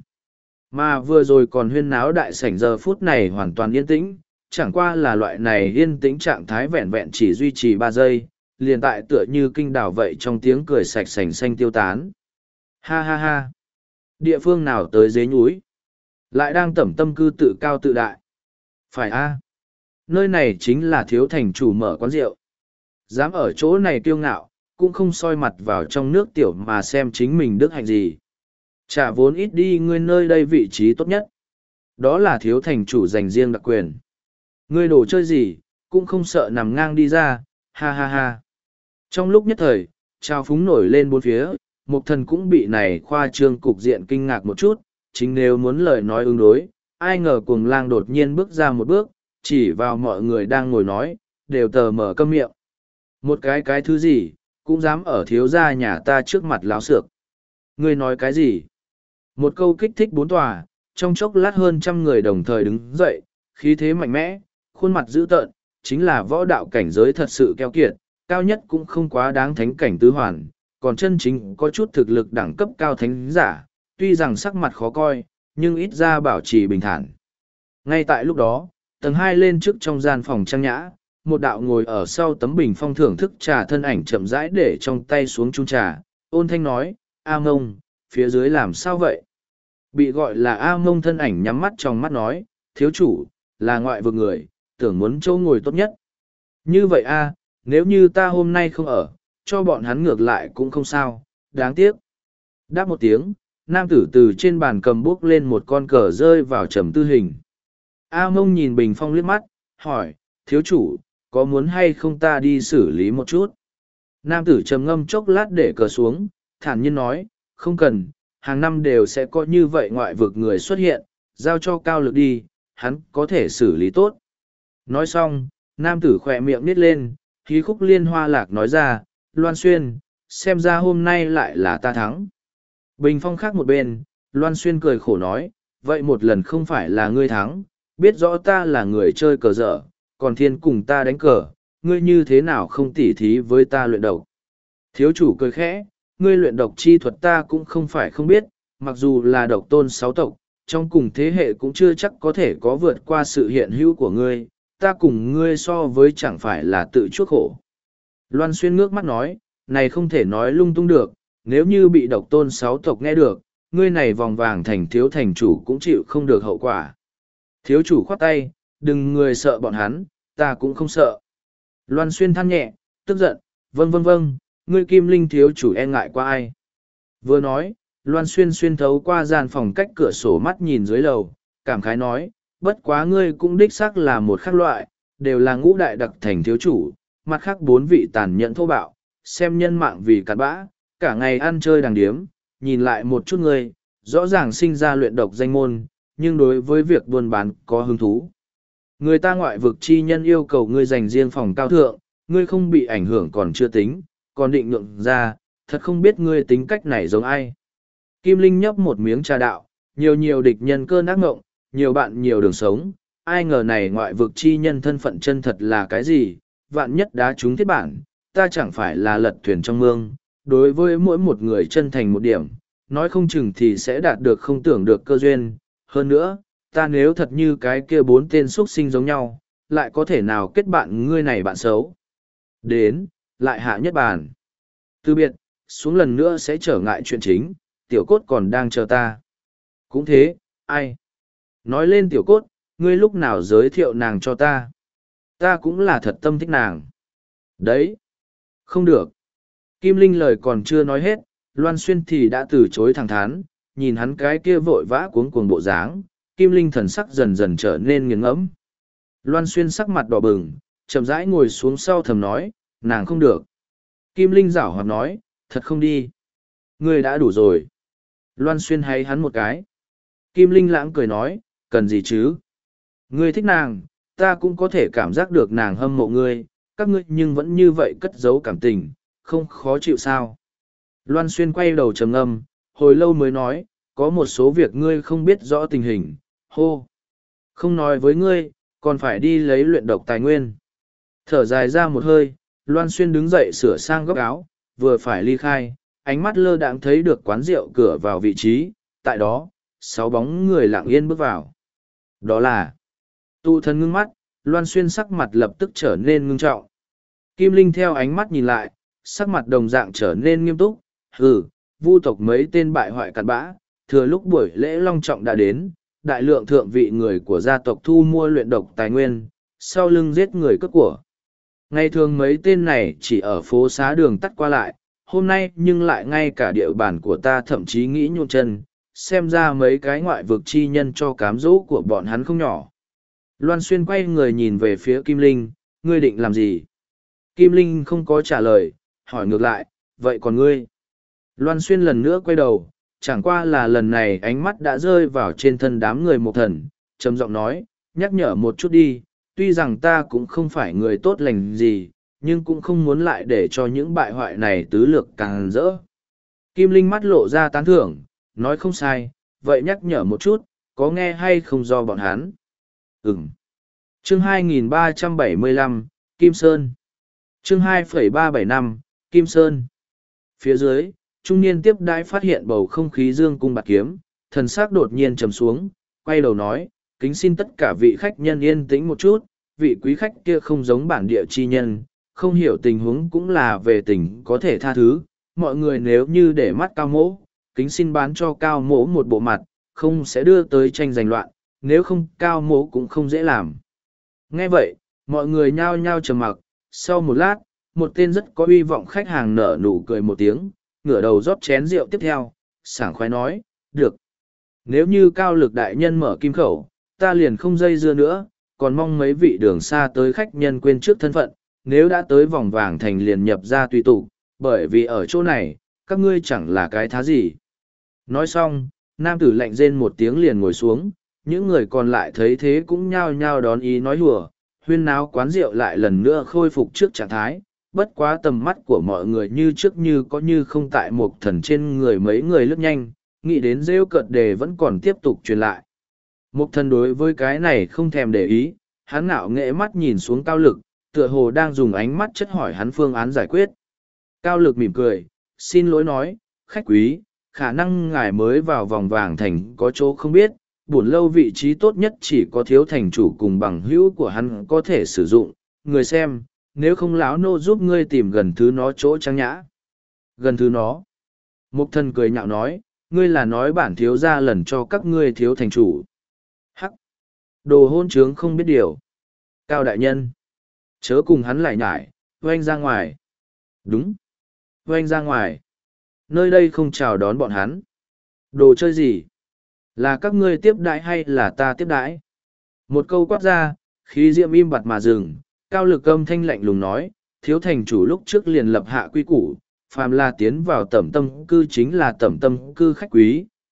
Mà vừa rồi còn huyên náo đại sảnh giờ phút này hoàn toàn yên tĩnh, chẳng qua là loại này yên tĩnh trạng thái vẹn vẹn chỉ duy trì ba giây, liền tại tựa như kinh đảo vậy trong tiếng cười sạch sành xanh tiêu tán. Ha ha ha! Địa phương nào tới dế nhúi? Lại đang tẩm tâm cư tự cao tự đại. Phải a, nơi này chính là thiếu thành chủ mở quán rượu. Dám ở chỗ này kiêu ngạo, cũng không soi mặt vào trong nước tiểu mà xem chính mình đức hạnh gì. Chả vốn ít đi ngươi nơi đây vị trí tốt nhất. Đó là thiếu thành chủ dành riêng đặc quyền. Ngươi đồ chơi gì, cũng không sợ nằm ngang đi ra, ha ha ha. Trong lúc nhất thời, trao phúng nổi lên bốn phía, mục thần cũng bị này khoa trương cục diện kinh ngạc một chút, chính nếu muốn lời nói ứng đối, ai ngờ cuồng lang đột nhiên bước ra một bước, chỉ vào mọi người đang ngồi nói, đều tờ mở câm miệng. Một cái cái thứ gì, cũng dám ở thiếu gia nhà ta trước mặt láo xược. Ngươi nói cái gì? Một câu kích thích bốn tòa, trong chốc lát hơn trăm người đồng thời đứng dậy, khí thế mạnh mẽ, khuôn mặt dữ tợn, chính là võ đạo cảnh giới thật sự keo kiệt, cao nhất cũng không quá đáng thánh cảnh tứ hoàn, còn chân chính có chút thực lực đẳng cấp cao thánh giả, tuy rằng sắc mặt khó coi, nhưng ít ra bảo trì bình thản. Ngay tại lúc đó, tầng hai lên trước trong gian phòng trang nhã, một đạo ngồi ở sau tấm bình phong thưởng thức trà thân ảnh chậm rãi để trong tay xuống chung trà, ôn thanh nói, A Mông, phía dưới làm sao vậy? Bị gọi là A Mông thân ảnh nhắm mắt trong mắt nói, thiếu chủ, là ngoại vực người, tưởng muốn chỗ ngồi tốt nhất. Như vậy a, nếu như ta hôm nay không ở, cho bọn hắn ngược lại cũng không sao, đáng tiếc. Đáp một tiếng, nam tử từ trên bàn cầm bút lên một con cờ rơi vào trầm tư hình. A Mông nhìn bình phong liếc mắt, hỏi, thiếu chủ, có muốn hay không ta đi xử lý một chút? Nam tử trầm ngâm chốc lát để cờ xuống, thản nhiên nói, không cần, hàng năm đều sẽ có như vậy ngoại vực người xuất hiện, giao cho cao lực đi, hắn có thể xử lý tốt. Nói xong, nam tử khỏe miệng nít lên, khí khúc liên hoa lạc nói ra, Loan Xuyên, xem ra hôm nay lại là ta thắng. Bình phong khác một bên, Loan Xuyên cười khổ nói, vậy một lần không phải là ngươi thắng, biết rõ ta là người chơi cờ dở, còn thiên cùng ta đánh cờ, ngươi như thế nào không tỉ thí với ta luyện độc. Thiếu chủ cười khẽ, ngươi luyện độc chi thuật ta cũng không phải không biết, mặc dù là độc tôn sáu tộc, trong cùng thế hệ cũng chưa chắc có thể có vượt qua sự hiện hữu của ngươi, ta cùng ngươi so với chẳng phải là tự chuốc khổ. Loan Xuyên ngước mắt nói, này không thể nói lung tung được, nếu như bị độc tôn sáu tộc nghe được, ngươi này vòng vàng thành thiếu thành chủ cũng chịu không được hậu quả. Thiếu chủ khoát tay, đừng người sợ bọn hắn, ta cũng không sợ. Loan Xuyên than nhẹ, tức giận, vâng vâng vâng, ngươi kim linh thiếu chủ e ngại qua ai. Vừa nói, Loan Xuyên xuyên thấu qua gian phòng cách cửa sổ mắt nhìn dưới lầu, cảm khái nói, bất quá ngươi cũng đích xác là một khác loại, đều là ngũ đại đặc thành thiếu chủ, mặt khác bốn vị tàn nhẫn thô bạo, xem nhân mạng vì cặn bã, cả ngày ăn chơi đàng điếm, nhìn lại một chút ngươi, rõ ràng sinh ra luyện độc danh môn, nhưng đối với việc buôn bán có hứng thú. Người ta ngoại vực chi nhân yêu cầu ngươi dành riêng phòng cao thượng, ngươi không bị ảnh hưởng còn chưa tính, còn định nhượng ra, thật không biết ngươi tính cách này giống ai. Kim Linh nhấp một miếng trà đạo, nhiều nhiều địch nhân cơn ác ngộng, nhiều bạn nhiều đường sống, ai ngờ này ngoại vực chi nhân thân phận chân thật là cái gì, vạn nhất đá trúng thiết bản, ta chẳng phải là lật thuyền trong mương, đối với mỗi một người chân thành một điểm, nói không chừng thì sẽ đạt được không tưởng được cơ duyên, hơn nữa, ta nếu thật như cái kia bốn tên xuất sinh giống nhau, lại có thể nào kết bạn ngươi này bạn xấu. Đến, lại hạ nhất bàn. Từ biệt, xuống lần nữa sẽ trở ngại chuyện chính, tiểu cốt còn đang chờ ta. Cũng thế, ai? Nói lên tiểu cốt, ngươi lúc nào giới thiệu nàng cho ta? Ta cũng là thật tâm thích nàng. Đấy. Không được. Kim Linh lời còn chưa nói hết, Loan Xuyên thì đã từ chối thẳng thắn, nhìn hắn cái kia vội vã cuống cuồng bộ dáng, Kim Linh thần sắc dần dần trở nên nghiêng ngẫm. Loan Xuyên sắc mặt đỏ bừng, chậm rãi ngồi xuống sau thầm nói, nàng không được. Kim Linh giảo hoạt nói, thật không đi. Ngươi đã đủ rồi. Loan Xuyên hay hắn một cái. Kim Linh lãng cười nói, cần gì chứ? Ngươi thích nàng, ta cũng có thể cảm giác được nàng hâm mộ ngươi, các ngươi nhưng vẫn như vậy cất giấu cảm tình, không khó chịu sao. Loan Xuyên quay đầu trầm ngâm, hồi lâu mới nói, có một số việc ngươi không biết rõ tình hình, hô. Không nói với ngươi, còn phải đi lấy luyện độc tài nguyên. Thở dài ra một hơi, Loan Xuyên đứng dậy sửa sang góc áo, vừa phải ly khai, ánh mắt lơ đãng thấy được quán rượu cửa vào vị trí, tại đó, sáu bóng người lặng yên bước vào. Đó là, tu thân ngưng mắt, Loan Xuyên sắc mặt lập tức trở nên ngưng trọng. Kim Linh theo ánh mắt nhìn lại, sắc mặt đồng dạng trở nên nghiêm túc, hừ, vu tộc mấy tên bại hoại cặn bã, thừa lúc buổi lễ long trọng đã đến, đại lượng thượng vị người của gia tộc thu mua luyện độc tài nguyên, sau lưng giết người cướp của. Ngày thường mấy tên này chỉ ở phố xá đường tắt qua lại, hôm nay nhưng lại ngay cả địa bàn của ta thậm chí nghĩ nhộn chân, xem ra mấy cái ngoại vực chi nhân cho cám dỗ của bọn hắn không nhỏ. Loan Xuyên quay người nhìn về phía Kim Linh, ngươi định làm gì? Kim Linh không có trả lời, hỏi ngược lại, vậy còn ngươi? Loan Xuyên lần nữa quay đầu, chẳng qua là lần này ánh mắt đã rơi vào trên thân đám người một thần, trầm giọng nói, nhắc nhở một chút đi, tuy rằng ta cũng không phải người tốt lành gì, nhưng cũng không muốn lại để cho những bại hoại này tứ lược càng rỡ. Kim Linh mắt lộ ra tán thưởng, nói không sai, vậy nhắc nhở một chút, có nghe hay không do bọn hắn? Ừm. Chương hai nghìn ba trăm bảy mươi lăm, Kim Sơn. Chương hai phẩy ba bảy năm, Kim Sơn. Phía dưới, trung niên tiếp đãi phát hiện bầu không khí dương cung bạc kiếm, thần sắc đột nhiên trầm xuống, quay đầu nói, kính xin tất cả vị khách nhân yên tĩnh một chút, vị quý khách kia không giống bản địa chi nhân, không hiểu tình huống cũng là về tình có thể tha thứ, mọi người nếu như để mắt cao mỗ, kính xin bán cho cao mỗ một bộ mặt, không sẽ đưa tới tranh giành loạn, nếu không cao mỗ cũng không dễ làm. Nghe vậy, mọi người nhao nhao trầm mặc, sau một lát, một tên rất có uy vọng khách hàng nở nụ cười một tiếng, ngửa đầu rót chén rượu tiếp theo, sảng khoái nói, được. Nếu như cao lực đại nhân mở kim khẩu, ta liền không dây dưa nữa, còn mong mấy vị đường xa tới khách nhân quên trước thân phận, nếu đã tới vòng vàng thành liền nhập ra tùy tụ, bởi vì ở chỗ này, các ngươi chẳng là cái thá gì. Nói xong, nam tử lạnh rên một tiếng liền ngồi xuống, những người còn lại thấy thế cũng nhao nhao đón ý nói hùa, huyên náo quán rượu lại lần nữa khôi phục trước trạng thái, bất quá tầm mắt của mọi người như trước như có như không tại một thần trên người mấy người lướt nhanh, nghĩ đến rêu cợt đề vẫn còn tiếp tục truyền lại. Một thần đối với cái này không thèm để ý, hắn ngạo nghệ mắt nhìn xuống cao lực, tựa hồ đang dùng ánh mắt chất hỏi hắn phương án giải quyết. Cao lực mỉm cười, xin lỗi nói, khách quý, khả năng ngài mới vào vòng vàng thành có chỗ không biết, buồn lâu vị trí tốt nhất chỉ có thiếu thành chủ cùng bằng hữu của hắn có thể sử dụng, người xem, nếu không lão nô giúp ngươi tìm gần thứ nó chỗ trang nhã. Gần thứ nó. Mục thần cười nhạo nói, ngươi là nói bản thiếu ra lần cho các ngươi thiếu thành chủ. Hắc. Đồ hôn trướng không biết điều. Cao đại nhân. Chớ cùng hắn lại nhải, oanh ra ngoài. Đúng. Oanh ra ngoài. Nơi đây không chào đón bọn hắn. Đồ chơi gì? Là các ngươi tiếp đãi hay là ta tiếp đãi? Một câu quát ra, khí diệm im bặt mà dừng, cao lực âm thanh lạnh lùng nói, thiếu thành chủ lúc trước liền lập hạ quy củ, phàm là tiến vào tẩm tâm cư chính là tẩm tâm cư khách quý,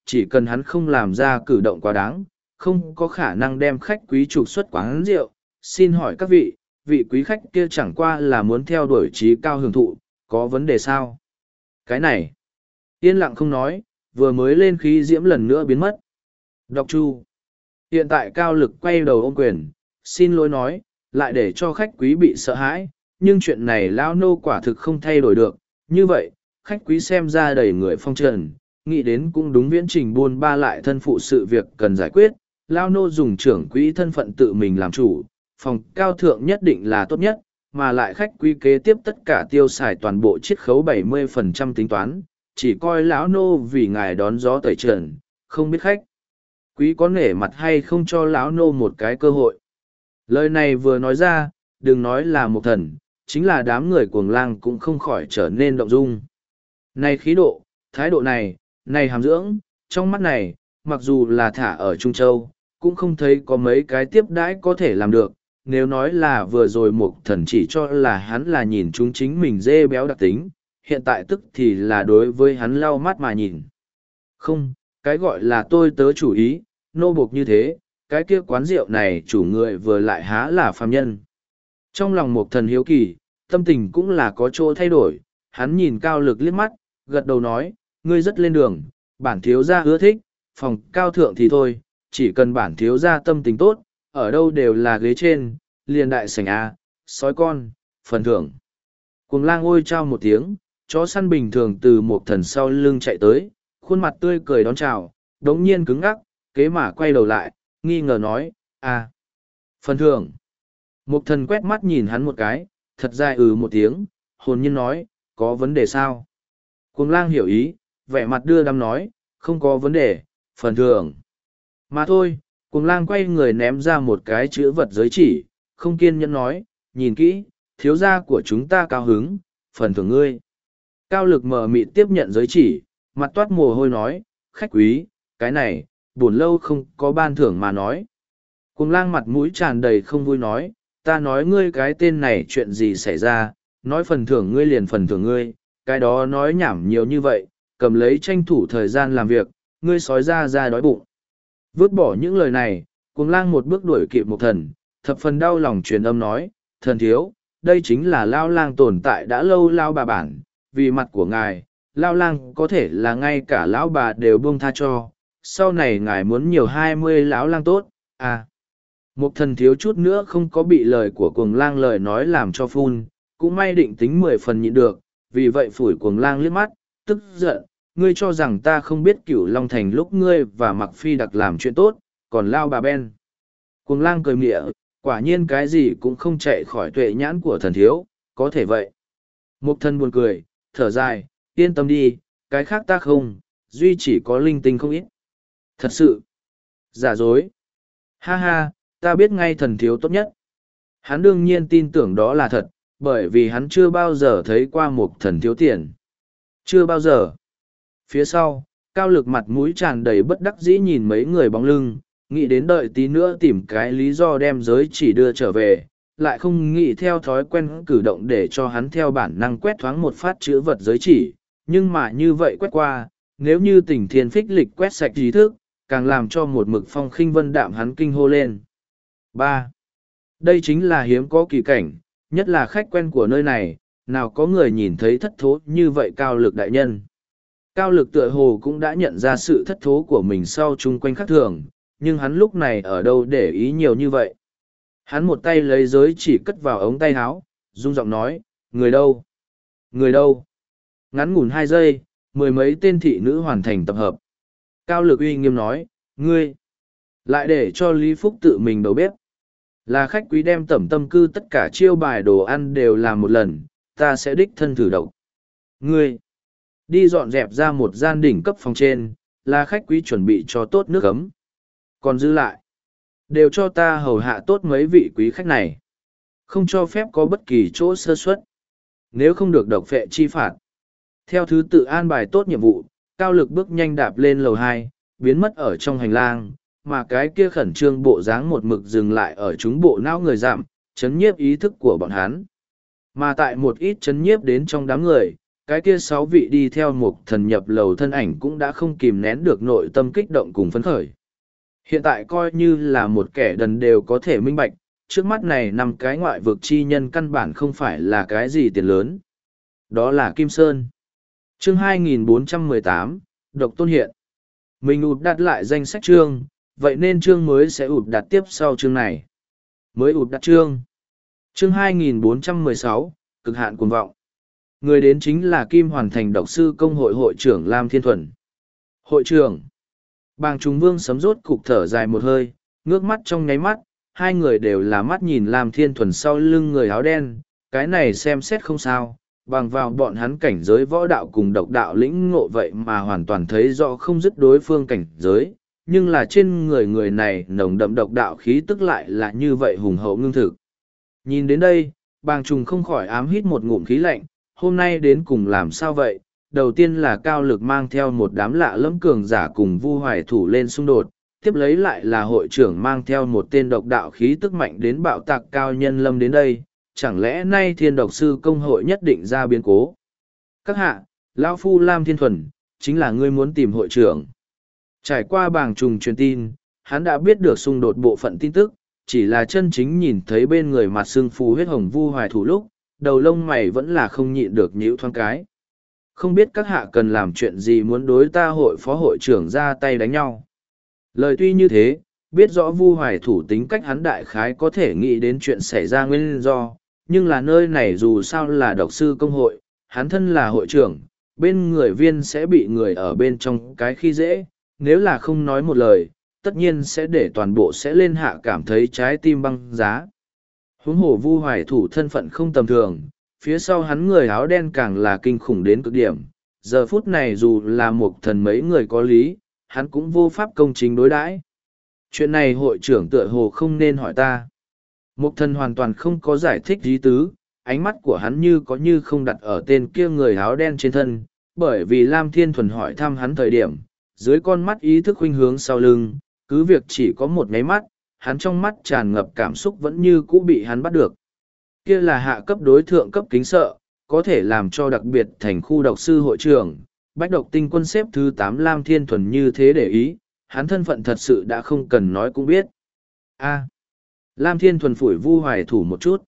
chỉ cần hắn không làm ra cử động quá đáng, không có khả năng đem khách quý trục xuất quán rượu. Xin hỏi các vị, vị quý khách kia chẳng qua là muốn theo đuổi trí cao hưởng thụ, có vấn đề sao? Cái này, yên lặng không nói, vừa mới lên khí diễm lần nữa biến mất. Đọc chu. Hiện tại Cao Lực quay đầu ôm quyền, xin lỗi nói, lại để cho khách quý bị sợ hãi, nhưng chuyện này lão nô quả thực không thay đổi được. Như vậy, khách quý xem ra đầy người phong trần, nghĩ đến cũng đúng, viễn trình buôn ba lại thân phụ sự việc cần giải quyết. Lão nô dùng trưởng quỹ thân phận tự mình làm chủ, phòng cao thượng nhất định là tốt nhất, mà lại khách quý kế tiếp tất cả tiêu xài toàn bộ chiết khấu bảy mươi phần trăm tính toán, chỉ coi lão nô vì ngài đón gió tẩy trần, không biết khách quý có nể mặt hay không cho lão nô một cái cơ hội. Lời này vừa nói ra, đừng nói là một thần, chính là đám người cuồng lang cũng không khỏi trở nên động dung. Này khí độ, thái độ này, này hàm dưỡng, trong mắt này, mặc dù là thả ở Trung Châu, cũng không thấy có mấy cái tiếp đãi có thể làm được. Nếu nói là vừa rồi một thần chỉ cho là hắn là nhìn chúng chính mình dê béo đặc tính, hiện tại tức thì là đối với hắn lau mắt mà nhìn. Không, cái gọi là tôi tớ chủ ý, nô buộc như thế, cái kia quán rượu này chủ người vừa lại há là phàm nhân. Trong lòng một thần hiếu kỳ, tâm tình cũng là có chỗ thay đổi, hắn nhìn Cao Lực liếc mắt, gật đầu nói, ngươi rất lên đường, bản thiếu gia ưa thích, phòng cao thượng thì thôi, chỉ cần bản thiếu gia tâm tình tốt, ở đâu đều là ghế trên, liền đại sảnh A, sói con, phần thưởng. Cuồng lang ôi trao một tiếng, chó săn bình thường từ một thần sau lưng chạy tới, khuôn mặt tươi cười đón chào, đống nhiên cứng ngắc, kế mà quay đầu lại, nghi ngờ nói, à, phần thưởng. Một thần quét mắt nhìn hắn một cái, thật dài ừ một tiếng, hồn nhiên nói, có vấn đề sao? Cuồng lang hiểu ý, vẻ mặt đưa đám nói, không có vấn đề, phần thưởng. Mà thôi, cuồng lang quay người ném ra một cái chữ vật giới chỉ, không kiên nhẫn nói, nhìn kỹ, thiếu gia của chúng ta cao hứng, phần thưởng ngươi. Cao Lực mờ mịt tiếp nhận giới chỉ, mặt toát mồ hôi nói, khách quý, cái này, buồn lâu không có ban thưởng mà nói. Cuồng lang mặt mũi tràn đầy không vui nói, ta nói ngươi cái tên này chuyện gì xảy ra, nói phần thưởng ngươi liền phần thưởng ngươi, cái đó nói nhảm nhiều như vậy, cầm lấy tranh thủ thời gian làm việc, ngươi sói ra ra đói bụng. Vứt bỏ những lời này, cuồng lang một bước đuổi kịp một thần, thập phần đau lòng truyền âm nói, thần thiếu, đây chính là lao lang tồn tại đã lâu lao bà bản, vì mặt của ngài, lao lang có thể là ngay cả lão bà đều buông tha cho, sau này ngài muốn nhiều hai mươi lão lang tốt, à. Một thần thiếu chút nữa không có bị lời của cuồng lang lời nói làm cho phun, cũng may định tính mười phần nhịn được, vì vậy phủi cuồng lang liếc mắt, tức giận, ngươi cho rằng ta không biết Cửu Long Thành lúc ngươi và Mặc Phi đặc làm chuyện tốt, còn lao bà Ben. Cuồng lang cười mịa, quả nhiên cái gì cũng không chạy khỏi tuệ nhãn của thần thiếu, có thể vậy. Một thần buồn cười, thở dài, yên tâm đi, cái khác ta không, duy chỉ có linh tinh không ít. Thật sự, giả dối. Ha ha, ta biết ngay thần thiếu tốt nhất. Hắn đương nhiên tin tưởng đó là thật, bởi vì hắn chưa bao giờ thấy qua một thần thiếu tiền. Chưa bao giờ. Phía sau, Cao Lực mặt mũi tràn đầy bất đắc dĩ nhìn mấy người bóng lưng, nghĩ đến đợi tí nữa tìm cái lý do đem giới chỉ đưa trở về, lại không nghĩ theo thói quen cử động để cho hắn theo bản năng quét thoáng một phát chữ vật giới chỉ, nhưng mà như vậy quét qua, nếu như tình thiên phích lịch quét sạch trí thức, càng làm cho một mực phong khinh vân đạm hắn kinh hô lên. ba. Đây chính là hiếm có kỳ cảnh, nhất là khách quen của nơi này, nào có người nhìn thấy thất thố như vậy Cao Lực đại nhân. Cao Lực tựa hồ cũng đã nhận ra sự thất thố của mình sau chung quanh khác thường, nhưng hắn lúc này ở đâu để ý nhiều như vậy. Hắn một tay lấy giới chỉ cất vào ống tay áo, rung giọng nói, người đâu? Người đâu? Ngắn ngủn hai giây, mười mấy tên thị nữ hoàn thành tập hợp. Cao Lực uy nghiêm nói, ngươi, lại để cho Lý Phúc tự mình đầu bếp. Là khách quý đem tẩm tâm cư tất cả chiêu bài đồ ăn đều làm một lần, ta sẽ đích thân thử độc. Ngươi, đi dọn dẹp ra một gian đỉnh cấp phòng trên, là khách quý chuẩn bị cho tốt nước ấm. Còn giữ lại, đều cho ta hầu hạ tốt mấy vị quý khách này. Không cho phép có bất kỳ chỗ sơ suất. Nếu không được độc phệ chi phạt. Theo thứ tự an bài tốt nhiệm vụ, Cao Lực bước nhanh đạp lên lầu hai, biến mất ở trong hành lang, mà cái kia khẩn trương bộ dáng một mực dừng lại ở chúng bộ não người giảm, chấn nhiếp ý thức của bọn hắn. Mà tại một ít chấn nhiếp đến trong đám người, cái kia sáu vị đi theo một thần nhập lầu thân ảnh cũng đã không kìm nén được nội tâm kích động cùng phấn khởi. Hiện tại coi như là một kẻ đần đều có thể minh bạch, trước mắt này nằm cái ngoại vực chi nhân căn bản không phải là cái gì tiền lớn. Đó là Kim Sơn. Chương hai nghìn bốn trăm mười tám, Độc Tôn hiện. Mình ụt đặt lại danh sách chương, vậy nên chương mới sẽ ụt đặt tiếp sau chương này. Mới ụt đặt chương. Chương hai nghìn bốn trăm mười sáu, cực hạn cuồng vọng. Người đến chính là Kim Hoàn Thành Độc Sư Công hội hội trưởng Lam Thiên Thuần. Hội trưởng. Bàng Trùng Vương sấm rốt cục thở dài một hơi, ngước mắt trong nháy mắt, hai người đều là mắt nhìn Lam Thiên Thuần sau lưng người áo đen, cái này xem xét không sao, bằng vào bọn hắn cảnh giới võ đạo cùng độc đạo lĩnh ngộ vậy mà hoàn toàn thấy rõ không dứt đối phương cảnh giới, nhưng là trên người người này nồng đậm độc đạo khí tức lại là như vậy hùng hậu ngưng thực. Nhìn đến đây, Bàng Trùng không khỏi ám hít một ngụm khí lạnh, hôm nay đến cùng làm sao vậy? Đầu tiên là Cao Lực mang theo một đám lạ lẫm cường giả cùng Vu Hoài Thủ lên xung đột, tiếp lấy lại là hội trưởng mang theo một tên độc đạo khí tức mạnh đến bạo tạc Cao Nhân Lâm đến đây, chẳng lẽ nay Thiên Độc Sư Công hội nhất định ra biến cố? Các hạ, lão phu Lam Thiên Thuần, chính là ngươi muốn tìm hội trưởng. Trải qua Bàng Trùng truyền tin, hắn đã biết được xung đột bộ phận tin tức, chỉ là chân chính nhìn thấy bên người mặt xương phù huyết hồng Vu Hoài Thủ lúc, đầu lông mày vẫn là không nhịn được nhíu thoáng cái. Không biết các hạ cần làm chuyện gì muốn đối ta hội phó hội trưởng ra tay đánh nhau. Lời tuy như thế, biết rõ Vu Hoài Thủ tính cách hắn đại khái có thể nghĩ đến chuyện xảy ra nguyên do, nhưng là nơi này dù sao là độc sư công hội, hắn thân là hội trưởng, bên người viên sẽ bị người ở bên trong cái khi dễ, nếu là không nói một lời, tất nhiên sẽ để toàn bộ sẽ lên hạ cảm thấy trái tim băng giá. Huống hồ Vu Hoài Thủ thân phận không tầm thường, phía sau hắn người áo đen càng là kinh khủng đến cực điểm. Giờ phút này dù là một thần mấy người có lý, hắn cũng vô pháp công chính đối đãi. Chuyện này hội trưởng tựa hồ không nên hỏi ta. Một thần hoàn toàn không có giải thích ý tứ, ánh mắt của hắn như có như không đặt ở tên kia người áo đen trên thân, bởi vì Lam Thiên Thuần hỏi thăm hắn thời điểm, dưới con mắt ý thức khuynh hướng sau lưng, cứ việc chỉ có một nháy mắt, hắn trong mắt tràn ngập cảm xúc vẫn như cũ bị hắn bắt được. Kia là hạ cấp đối thượng cấp kính sợ, có thể làm cho đặc biệt thành khu độc sư hội trưởng, bách độc tinh quân xếp thứ tám Lam Thiên Thuần như thế để ý, hắn thân phận thật sự đã không cần nói cũng biết. A. Lam Thiên Thuần phủi Vu Hoài Thủ một chút.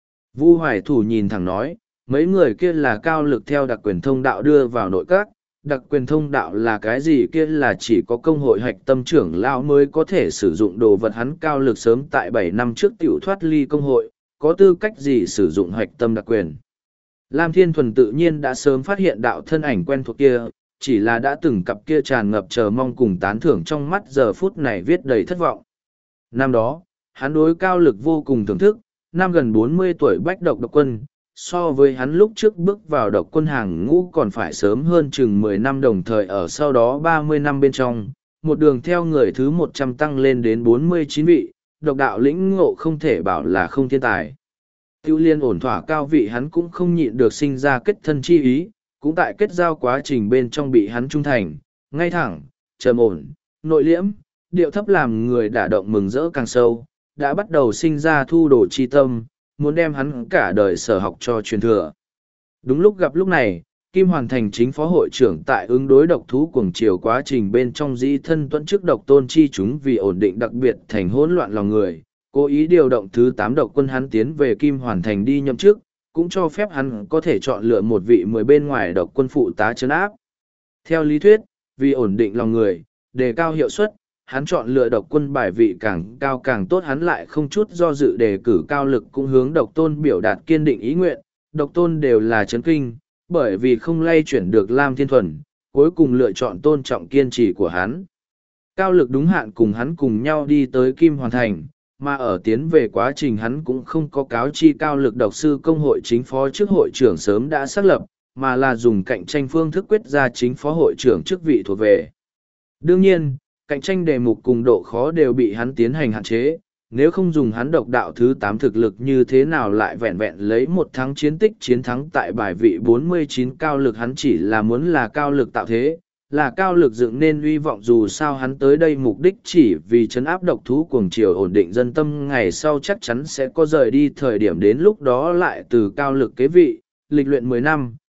Vu Hoài Thủ nhìn thẳng nói, mấy người kia là cao lực theo đặc quyền thông đạo đưa vào nội các, đặc quyền thông đạo là cái gì kia là chỉ có công hội hạch tâm trưởng lão mới có thể sử dụng đồ vật, hắn cao lực sớm tại bảy năm trước tiểu thoát ly công hội, có tư cách gì sử dụng hạch tâm đặc quyền. Lam Thiên Thuần tự nhiên đã sớm phát hiện đạo thân ảnh quen thuộc kia, chỉ là đã từng cặp kia tràn ngập chờ mong cùng tán thưởng trong mắt giờ phút này viết đầy thất vọng. Năm đó, hắn đối cao lực vô cùng thưởng thức, năm gần bốn mươi tuổi bách độc độc quân, so với hắn lúc trước bước vào độc quân hàng ngũ còn phải sớm hơn chừng mười năm, đồng thời ở sau đó ba mươi năm bên trong, một đường theo người thứ một trăm tăng lên đến bốn mươi chín vị, độc đạo lĩnh ngộ không thể bảo là không thiên tài. Tiêu liên ổn thỏa cao vị hắn cũng không nhịn được sinh ra kết thân chi ý, cũng tại kết giao quá trình bên trong bị hắn trung thành, ngay thẳng, trầm ổn, nội liễm, điệu thấp làm người đả động mừng rỡ càng sâu, đã bắt đầu sinh ra thu đồ chi tâm, muốn đem hắn cả đời sở học cho truyền thừa. Đúng lúc gặp lúc này, Kim Hoàn Thành chính phó hội trưởng tại ứng đối độc thú cuồng chiều quá trình bên trong dĩ thân tuẫn trước độc tôn chi chúng vì ổn định đặc biệt thành hỗn loạn lòng người, cố ý điều động thứ tám độc quân hắn tiến về Kim Hoàn Thành đi nhậm chức, cũng cho phép hắn có thể chọn lựa một vị mười bên ngoài độc quân phụ tá trấn áp. Theo lý thuyết, vì ổn định lòng người, đề cao hiệu suất, hắn chọn lựa độc quân bài vị càng cao càng tốt, hắn lại không chút do dự đề cử cao lực cũng hướng độc tôn biểu đạt kiên định ý nguyện, độc tôn đều là chấn kinh, bởi vì không lay chuyển được Lam Thiên Thuần, cuối cùng lựa chọn tôn trọng kiên trì của hắn. Cao lực đúng hạn cùng hắn cùng nhau đi tới Kim Hoàn Thành, mà ở tiến về quá trình hắn cũng không có cáo chi cao lực độc sư công hội chính phó chức hội trưởng sớm đã xác lập, mà là dùng cạnh tranh phương thức quyết ra chính phó hội trưởng chức vị thuộc về. Đương nhiên, cạnh tranh đề mục cùng độ khó đều bị hắn tiến hành hạn chế, nếu không dùng hắn độc đạo thứ tám thực lực như thế nào lại vẹn vẹn lấy một thắng chiến tích chiến thắng tại bài vị bốn mươi chín cao lực, hắn chỉ là muốn là cao lực tạo thế, là cao lực dựng nên uy vọng, dù sao hắn tới đây mục đích chỉ vì trấn áp độc thú cuồng chiều ổn định dân tâm, ngày sau chắc chắn sẽ có rời đi thời điểm, đến lúc đó lại từ cao lực kế vị, lịch luyện mười năm,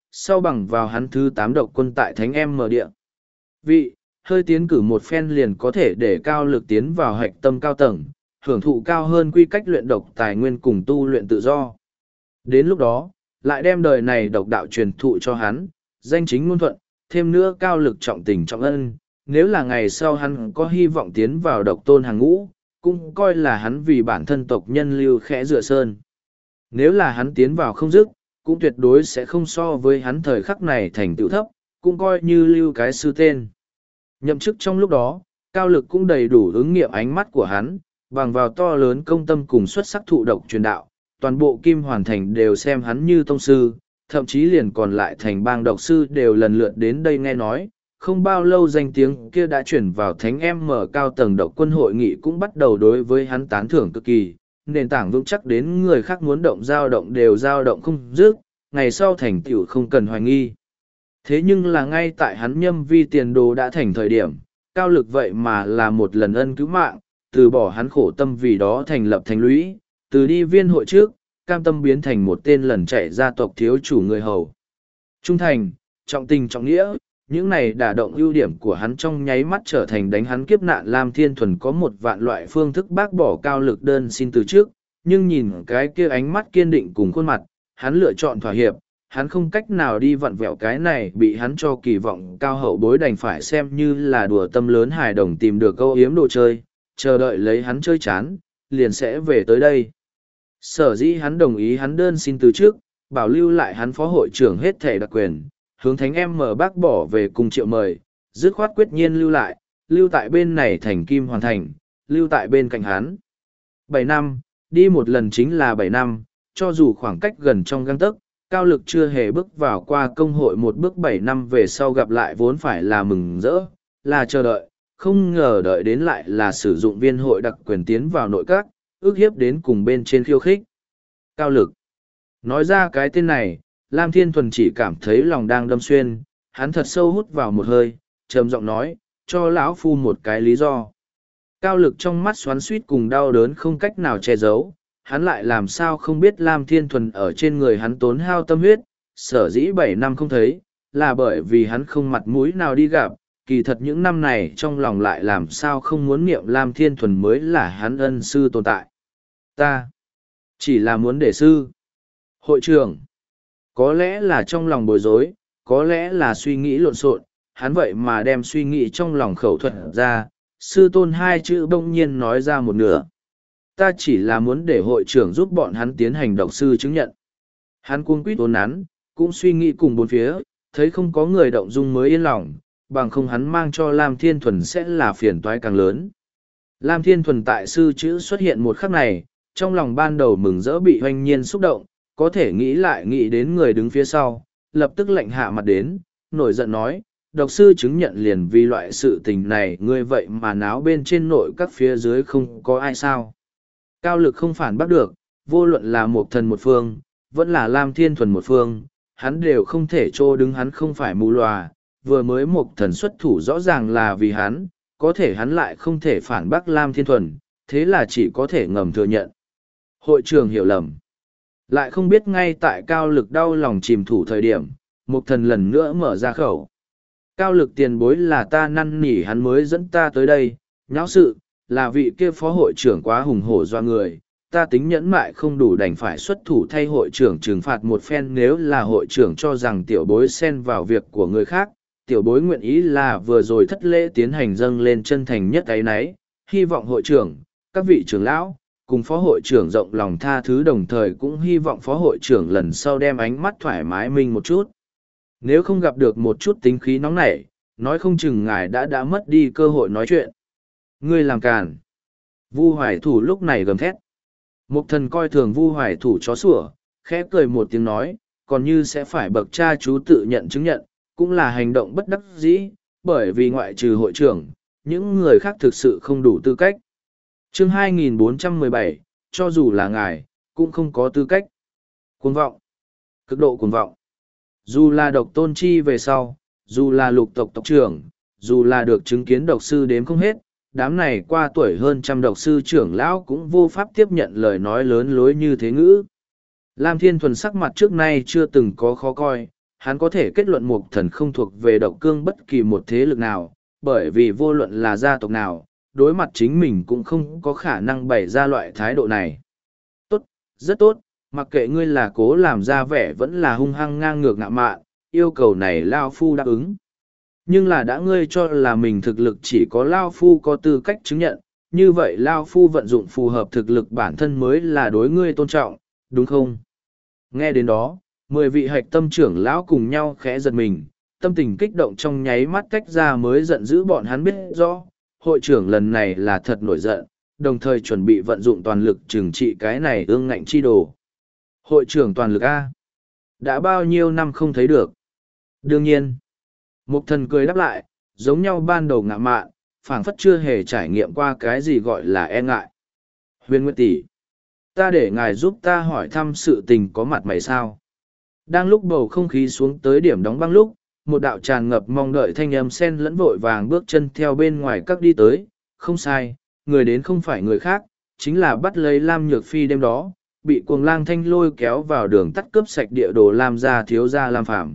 sau bằng vào hắn thứ tám độc quân tại thánh em mở địa. Vị, hơi tiến cử một phen liền có thể để cao lực tiến vào hạch tâm cao tầng, hưởng thụ cao hơn quy cách luyện độc tài nguyên cùng tu luyện tự do. Đến lúc đó, lại đem đời này độc đạo truyền thụ cho hắn, danh chính ngôn thuận, thêm nữa cao lực trọng tình trọng ân. Nếu là ngày sau hắn có hy vọng tiến vào độc tôn hàng ngũ, cũng coi là hắn vì bản thân tộc nhân lưu khẽ dựa sơn. Nếu là hắn tiến vào không dứt, cũng tuyệt đối sẽ không so với hắn thời khắc này thành tựu thấp, cũng coi như lưu cái sư tên. Nhậm chức trong lúc đó, cao lực cũng đầy đủ ứng nghiệm ánh mắt của hắn, bằng vào to lớn công tâm cùng xuất sắc thụ độc truyền đạo, toàn bộ Kim Hoàn Thành đều xem hắn như tông sư, thậm chí liền còn lại thành bang độc sư đều lần lượt đến đây nghe nói. Không bao lâu danh tiếng kia đã chuyển vào thánh em mở cao tầng độc quân hội nghị cũng bắt đầu đối với hắn tán thưởng cực kỳ, nền tảng vững chắc đến người khác muốn động dao động đều dao động không dứt, ngày sau thành tựu không cần hoài nghi. Thế nhưng là ngay tại hắn nhâm vi tiền đồ đã thành thời điểm, cao lực vậy mà là một lần ân cứu mạng, từ bỏ hắn khổ tâm vì đó thành lập thành lũy, từ đi viên hội trước, cam tâm biến thành một tên lần chạy gia tộc thiếu chủ người hầu. Trung thành, trọng tình trọng nghĩa, những này đả động ưu điểm của hắn trong nháy mắt trở thành đánh hắn kiếp nạn. Lam Thiên Thuần có một vạn loại phương thức bác bỏ cao lực đơn xin từ trước, nhưng nhìn cái kia ánh mắt kiên định cùng khuôn mặt, hắn lựa chọn thỏa hiệp, hắn không cách nào đi vặn vẹo cái này bị hắn cho kỳ vọng cao hậu bối đành phải xem như là đùa tâm lớn hài đồng tìm được câu yếm đồ chơi, chờ đợi lấy hắn chơi chán, liền sẽ về tới đây. Sở dĩ hắn đồng ý hắn đơn xin từ trước, bảo lưu lại hắn phó hội trưởng hết thể đặc quyền, hướng thánh em mở bác bỏ về cùng triệu mời, dứt khoát quyết nhiên lưu lại, lưu tại bên này thành Kim Hoàn Thành, lưu tại bên cạnh hắn. Bảy năm, đi một lần chính là bảy năm, cho dù khoảng cách gần trong găng tấc, cao lực chưa hề bước vào qua công hội một bước bảy năm về sau gặp lại vốn phải là mừng rỡ, là chờ đợi, không ngờ đợi đến lại là sử dụng viên hội đặc quyền tiến vào nội các, ước hiếp đến cùng bên trên khiêu khích. Cao lực. Nói ra cái tên này, Lam Thiên Thuần chỉ cảm thấy lòng đang đâm xuyên, hắn thật sâu hút vào một hơi, trầm giọng nói, cho lão phu một cái lý do. Cao lực trong mắt xoắn suýt cùng đau đớn không cách nào che giấu, hắn lại làm sao không biết Lam Thiên Thuần ở trên người hắn tốn hao tâm huyết, sở dĩ bảy năm không thấy, là bởi vì hắn không mặt mũi nào đi gặp, kỳ thật những năm này trong lòng lại làm sao không muốn niệm Lam Thiên Thuần mới là hắn ân sư tồn tại. Ta chỉ là muốn để sư. Hội trưởng, có lẽ là trong lòng bối rối, có lẽ là suy nghĩ lộn xộn, hắn vậy mà đem suy nghĩ trong lòng khẩu thuật ra, sư tôn hai chữ bỗng nhiên nói ra một nửa. Ta chỉ là muốn để hội trưởng giúp bọn hắn tiến hành độc sư chứng nhận. Hắn cuống quýt ốn nắn, cũng suy nghĩ cùng bốn phía, thấy không có người động dung mới yên lòng, bằng không hắn mang cho Lam Thiên Thuần sẽ là phiền toái càng lớn. Lam Thiên Thuần tại sư chữ xuất hiện một khắc này, trong lòng ban đầu mừng rỡ bị hoanh nhiên xúc động, có thể nghĩ lại nghĩ đến người đứng phía sau, lập tức lạnh hạ mặt đến, nổi giận nói, độc sư chứng nhận liền vì loại sự tình này ngươi vậy mà náo bên trên nội các phía dưới không có ai sao. Cao lực không phản bác được, vô luận là một thần một phương, vẫn là Lam Thiên Thuần một phương, hắn đều không thể trô đứng, hắn không phải mù lòa, vừa mới một thần xuất thủ rõ ràng là vì hắn, có thể hắn lại không thể phản bác Lam Thiên Thuần, thế là chỉ có thể ngầm thừa nhận. Hội trưởng hiểu lầm. Lại không biết ngay tại cao lực đau lòng chìm thủ thời điểm, một thần lần nữa mở ra khẩu. Cao lực tiền bối là ta năn nỉ hắn mới dẫn ta tới đây, nháo sự, là vị kia phó hội trưởng quá hùng hổ doa người, ta tính nhẫn mại không đủ đành phải xuất thủ thay hội trưởng trừng phạt một phen. Nếu là hội trưởng cho rằng tiểu bối xen vào việc của người khác, tiểu bối nguyện ý là vừa rồi thất lễ tiến hành dâng lên chân thành nhất ấy nấy, hy vọng hội trưởng, các vị trưởng lão, cùng phó hội trưởng rộng lòng tha thứ, đồng thời cũng hy vọng phó hội trưởng lần sau đem ánh mắt thoải mái mình một chút. Nếu không gặp được một chút tính khí nóng nảy, nói không chừng ngài đã đã mất đi cơ hội nói chuyện. Ngươi làm càn. Vu Hoài Thủ lúc này gầm thét. Mục thần coi thường Vu Hoài Thủ chó sủa, khẽ cười một tiếng nói, còn như sẽ phải bậc cha chú tự nhận chứng nhận, cũng là hành động bất đắc dĩ, bởi vì ngoại trừ hội trưởng, những người khác thực sự không đủ tư cách. Chương hai nghìn bốn trăm mười bảy, cho dù là ngài, cũng không có tư cách. Cuồng vọng. Cực độ cuồng vọng. Dù là độc tôn chi về sau, dù là lục tộc tộc trưởng, dù là được chứng kiến độc sư đếm không hết, đám này qua tuổi hơn trăm độc sư trưởng lão cũng vô pháp tiếp nhận lời nói lớn lối như thế ngữ. Lam Thiên Thuần sắc mặt trước nay chưa từng có khó coi, hắn có thể kết luận Mục Thần không thuộc về độc cương bất kỳ một thế lực nào, bởi vì vô luận là gia tộc nào, đối mặt chính mình cũng không có khả năng bày ra loại thái độ này. Tốt, rất tốt, mặc kệ ngươi là cố làm ra vẻ vẫn là hung hăng ngang ngược ngạo mạn, yêu cầu này Lao Phu đáp ứng. Nhưng là đã ngươi cho là mình thực lực chỉ có Lao Phu có tư cách chứng nhận, như vậy Lao Phu vận dụng phù hợp thực lực bản thân mới là đối ngươi tôn trọng, đúng không? Nghe đến đó, mười vị hạch tâm trưởng lão cùng nhau khẽ giật mình, tâm tình kích động trong nháy mắt tách ra mới giận dữ bọn hắn biết rõ, hội trưởng lần này là thật nổi giận, đồng thời chuẩn bị vận dụng toàn lực trừng trị cái này ương ngạnh chi đồ. Hội trưởng toàn lực A. Đã bao nhiêu năm không thấy được. Đương nhiên, Mục Thần cười đáp lại, giống nhau ban đầu ngạ mạn, phảng phất chưa hề trải nghiệm qua cái gì gọi là e ngại. Huyền Nguyệt tỷ, ta để ngài giúp ta hỏi thăm sự tình có mặt mày sao. Đang lúc bầu không khí xuống tới điểm đóng băng lúc, một đạo tràn ngập mong đợi thanh âm sen lẫn vội vàng bước chân theo bên ngoài các đi tới, không sai, người đến không phải người khác, chính là bắt lấy Lam Nhược Phi đêm đó, bị cuồng lang thanh lôi kéo vào đường tắt cướp sạch địa đồ Lam gia thiếu gia Lam Phàm.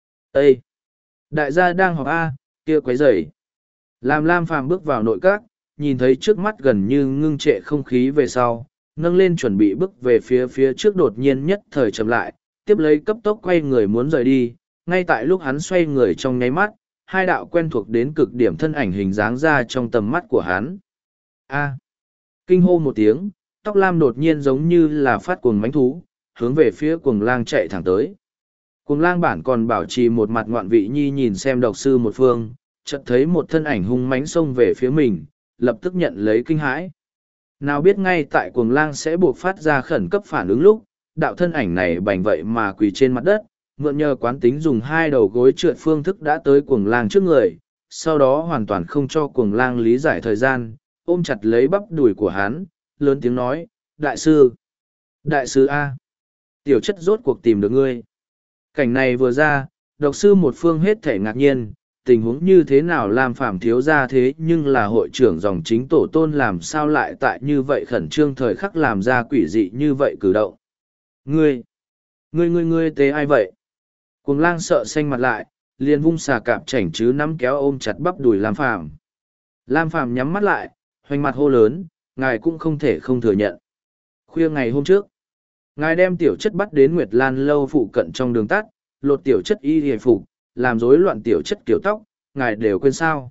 Ê! Đại gia đang họp A, kia quấy rầy. Làm Lam Phàm bước vào nội các, nhìn thấy trước mắt gần như ngưng trệ không khí về sau, nâng lên chuẩn bị bước về phía phía trước đột nhiên nhất thời chậm lại, tiếp lấy cấp tốc quay người muốn rời đi, ngay tại lúc hắn xoay người trong nháy mắt, hai đạo quen thuộc đến cực điểm thân ảnh hình dáng ra trong tầm mắt của hắn. A! Kinh hô một tiếng, tóc lam đột nhiên giống như là phát cuồng mánh thú, hướng về phía cuồng lang chạy thẳng tới. Cuồng lang bản còn bảo trì một mặt ngoạn vị nhi nhìn xem độc sư một phương, chợt thấy một thân ảnh hung mánh xông về phía mình, lập tức nhận lấy kinh hãi. Nào biết ngay tại cuồng lang sẽ buộc phát ra khẩn cấp phản ứng lúc, đạo thân ảnh này bành vậy mà quỳ trên mặt đất, mượn nhờ quán tính dùng hai đầu gối trượt phương thức đã tới cuồng lang trước người, sau đó hoàn toàn không cho cuồng lang lý giải thời gian, ôm chặt lấy bắp đùi của hắn, lớn tiếng nói, đại sư, đại sư A, tiểu chất rốt cuộc tìm được ngươi. Cảnh này vừa ra, độc sư một phương hết thể ngạc nhiên, tình huống như thế nào làm Phàm thiếu ra thế nhưng là hội trưởng dòng chính tổ tôn làm sao lại tại như vậy khẩn trương thời khắc làm ra quỷ dị như vậy cử động. Ngươi, ngươi ngươi ngươi tế ai vậy? Cuồng lang sợ xanh mặt lại, liền vung xà cạp chảnh chứ nắm kéo ôm chặt bắp đùi Lam Phàm. Lam Phàm nhắm mắt lại, hoành mặt hô lớn, ngài cũng không thể không thừa nhận. Khuya ngày hôm trước, ngài đem tiểu chất bắt đến Nguyệt Lan lâu phụ cận trong đường tắt, lột tiểu chất y hề phục, làm rối loạn tiểu chất kiểu tóc, ngài đều quên sao.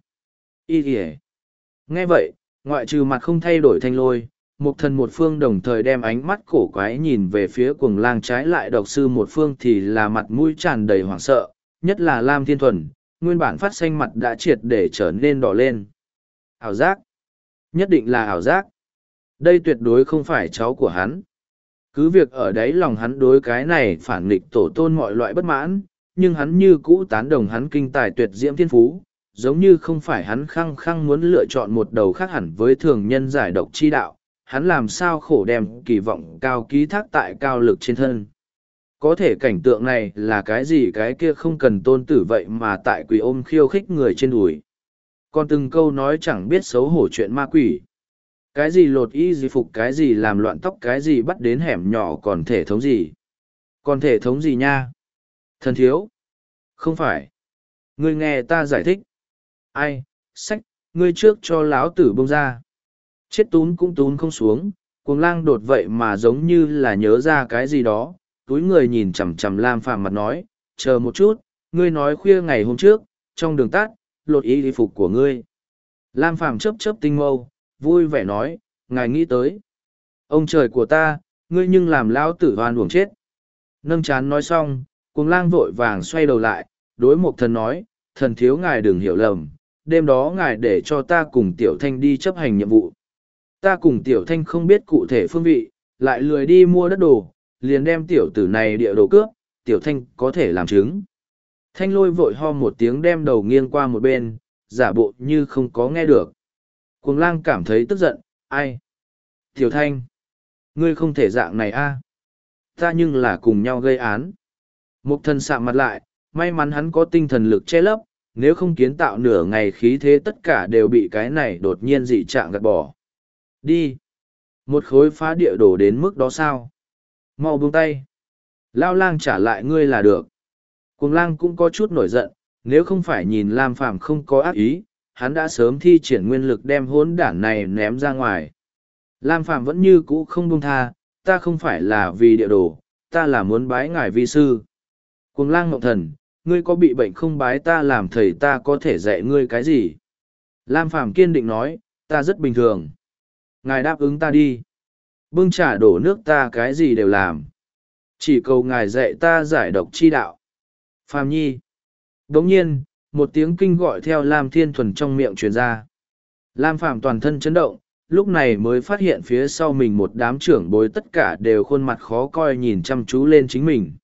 Y hề. Nghe vậy, ngoại trừ mặt không thay đổi thanh lôi, một thần một phương đồng thời đem ánh mắt cổ quái nhìn về phía cuồng lang, trái lại độc sư một phương thì là mặt mũi tràn đầy hoảng sợ, nhất là Lam Thiên Thuần, nguyên bản phát xanh mặt đã triệt để trở nên đỏ lên. Ảo giác. Nhất định là ảo giác. Đây tuyệt đối không phải cháu của hắn. Cứ việc ở đấy lòng hắn đối cái này phản nghịch tổ tôn mọi loại bất mãn, nhưng hắn như cũ tán đồng hắn kinh tài tuyệt diễm thiên phú, giống như không phải hắn khăng khăng muốn lựa chọn một đầu khác hẳn với thường nhân giải độc chi đạo, hắn làm sao khổ đem kỳ vọng cao ký thác tại cao lực trên thân. Có thể cảnh tượng này là cái gì cái kia không cần tôn tử vậy mà tại quỷ ôm khiêu khích người trên đùi. Còn từng câu nói chẳng biết xấu hổ chuyện ma quỷ. Cái gì lột y gì phục cái gì làm loạn tóc cái gì bắt đến hẻm nhỏ còn thể thống gì. Còn thể thống gì nha? Thần thiếu. Không phải. Ngươi nghe ta giải thích. Ai, sách, ngươi trước cho láo tử bông ra. Chết tún cũng tún không xuống, cuồng lang đột vậy mà giống như là nhớ ra cái gì đó. Túi người nhìn chằm chằm Lam Phàm mặt nói, chờ một chút, ngươi nói khuya ngày hôm trước, trong đường tắt, lột y phục của ngươi. Lam Phàm chớp chớp tinh mâu, vui vẻ nói, ngài nghĩ tới. Ông trời của ta, ngươi nhưng làm lão tử hoan uổng chết. Nâng chán nói xong, cuồng lang vội vàng xoay đầu lại, đối một thần nói, thần thiếu ngài đừng hiểu lầm, đêm đó ngài để cho ta cùng Tiểu Thanh đi chấp hành nhiệm vụ. Ta cùng Tiểu Thanh không biết cụ thể phương vị, lại lười đi mua đất đồ, liền đem tiểu tử này địa đồ cướp, Tiểu Thanh có thể làm chứng. Thanh lôi vội ho một tiếng đem đầu nghiêng qua một bên, giả bộ như không có nghe được. Cuồng lang cảm thấy tức giận, ai? Tiểu Thanh, ngươi không thể dạng này a, ta nhưng là cùng nhau gây án. Mục thần sạm mặt lại, may mắn hắn có tinh thần lực che lấp, nếu không kiến tạo nửa ngày khí thế tất cả đều bị cái này đột nhiên dị trạng gạt bỏ. Đi! Một khối phá địa đổ đến mức đó sao? Mau buông tay! Lao lang trả lại ngươi là được. Cuồng lang cũng có chút nổi giận, nếu không phải nhìn Lam Phàm không có ác ý, hắn đã sớm thi triển nguyên lực đem hỗn đản này ném ra ngoài. Lam Phàm vẫn như cũ không buông tha, ta không phải là vì địa đồ, ta là muốn bái ngài vi sư. Cuồng lang ngộng thần, ngươi có bị bệnh không bái ta làm thầy ta có thể dạy ngươi cái gì? Lam Phàm kiên định nói, ta rất bình thường. Ngài đáp ứng ta đi. Bưng trà đổ nước ta cái gì đều làm. Chỉ cầu ngài dạy ta giải độc chi đạo. Phàm nhi. Đồng nhiên, một tiếng kinh gọi theo Lam Thiên Thuần trong miệng truyền ra. Lam Phàm toàn thân chấn động, lúc này mới phát hiện phía sau mình một đám trưởng bối tất cả đều khuôn mặt khó coi nhìn chăm chú lên chính mình.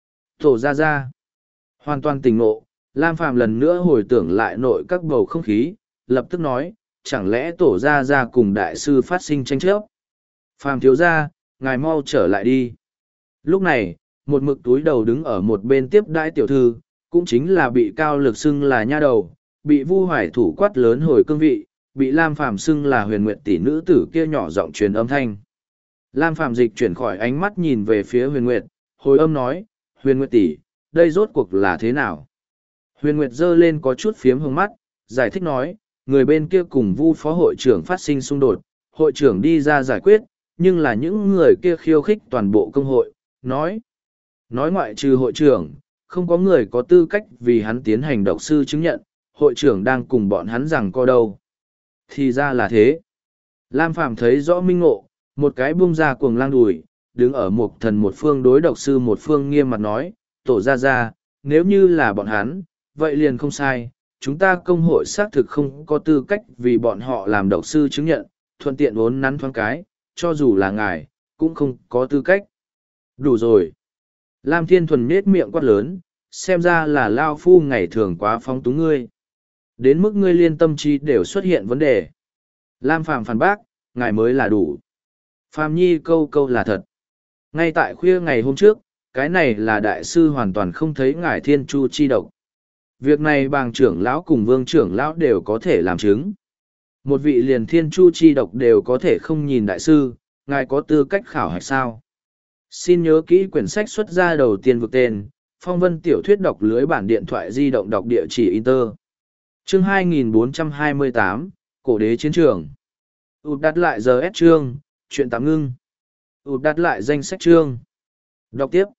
Tổ ra ra. Hoàn toàn tỉnh ngộ, Lam Phàm lần nữa hồi tưởng lại nội các bầu không khí, lập tức nói, chẳng lẽ tổ ra ra cùng đại sư phát sinh tranh chấp. Phàm thiếu ra, ngài mau trở lại đi. Lúc này, một mực túi đầu đứng ở một bên tiếp đãi tiểu thư, cũng chính là bị cao lực xưng là nha đầu, bị Vu Hoài thủ quát lớn hồi cương vị, bị Lam Phàm xưng là huyền nguyệt tỷ nữ tử kia nhỏ giọng truyền âm thanh. Lam Phàm dịch chuyển khỏi ánh mắt nhìn về phía huyền nguyệt, hồi âm nói, huyền nguyệt tỷ, đây rốt cuộc là thế nào? Huyền nguyệt giơ lên có chút phiếm hương mắt, giải thích nói, người bên kia cùng Vu phó hội trưởng phát sinh xung đột, hội trưởng đi ra giải quyết, nhưng là những người kia khiêu khích toàn bộ công hội, nói. Nói ngoại trừ hội trưởng, không có người có tư cách vì hắn tiến hành độc sư chứng nhận, hội trưởng đang cùng bọn hắn rằng co đâu. Thì ra là thế. Lam Phàm thấy rõ minh ngộ, một cái bung ra cuồng lang đùi, đứng ở một thần một phương đối độc sư một phương nghiêm mặt nói, tổ ra ra, nếu như là bọn hắn, vậy liền không sai, chúng ta công hội xác thực không có tư cách vì bọn họ làm độc sư chứng nhận, thuận tiện uốn nắn thoáng cái, cho dù là ngài, cũng không có tư cách. Đủ rồi. Lam Thiên Thuần nết miệng quát lớn, xem ra là Lao Phu ngày thường quá phóng túng ngươi. Đến mức ngươi liên tâm trí đều xuất hiện vấn đề. Lam Phàm phản bác, ngài mới là đủ. Phàm Nhi câu câu là thật. Ngay tại khuya ngày hôm trước, cái này là đại sư hoàn toàn không thấy ngài thiên chu chi độc. Việc này bàng trưởng lão cùng vương trưởng lão đều có thể làm chứng. Một vị liền thiên chu chi độc đều có thể không nhìn đại sư, ngài có tư cách khảo hạch sao? Xin nhớ kỹ quyển sách xuất ra đầu tiên vực tên, phong vân tiểu thuyết đọc lưới bản điện thoại di động đọc địa chỉ Inter. Chương hai nghìn bốn trăm hai mươi tám, Cổ đế chiến trường. Ụt đặt lại giờ S chương, chuyện tạm ngưng. Ụt đặt lại danh sách chương. Đọc tiếp.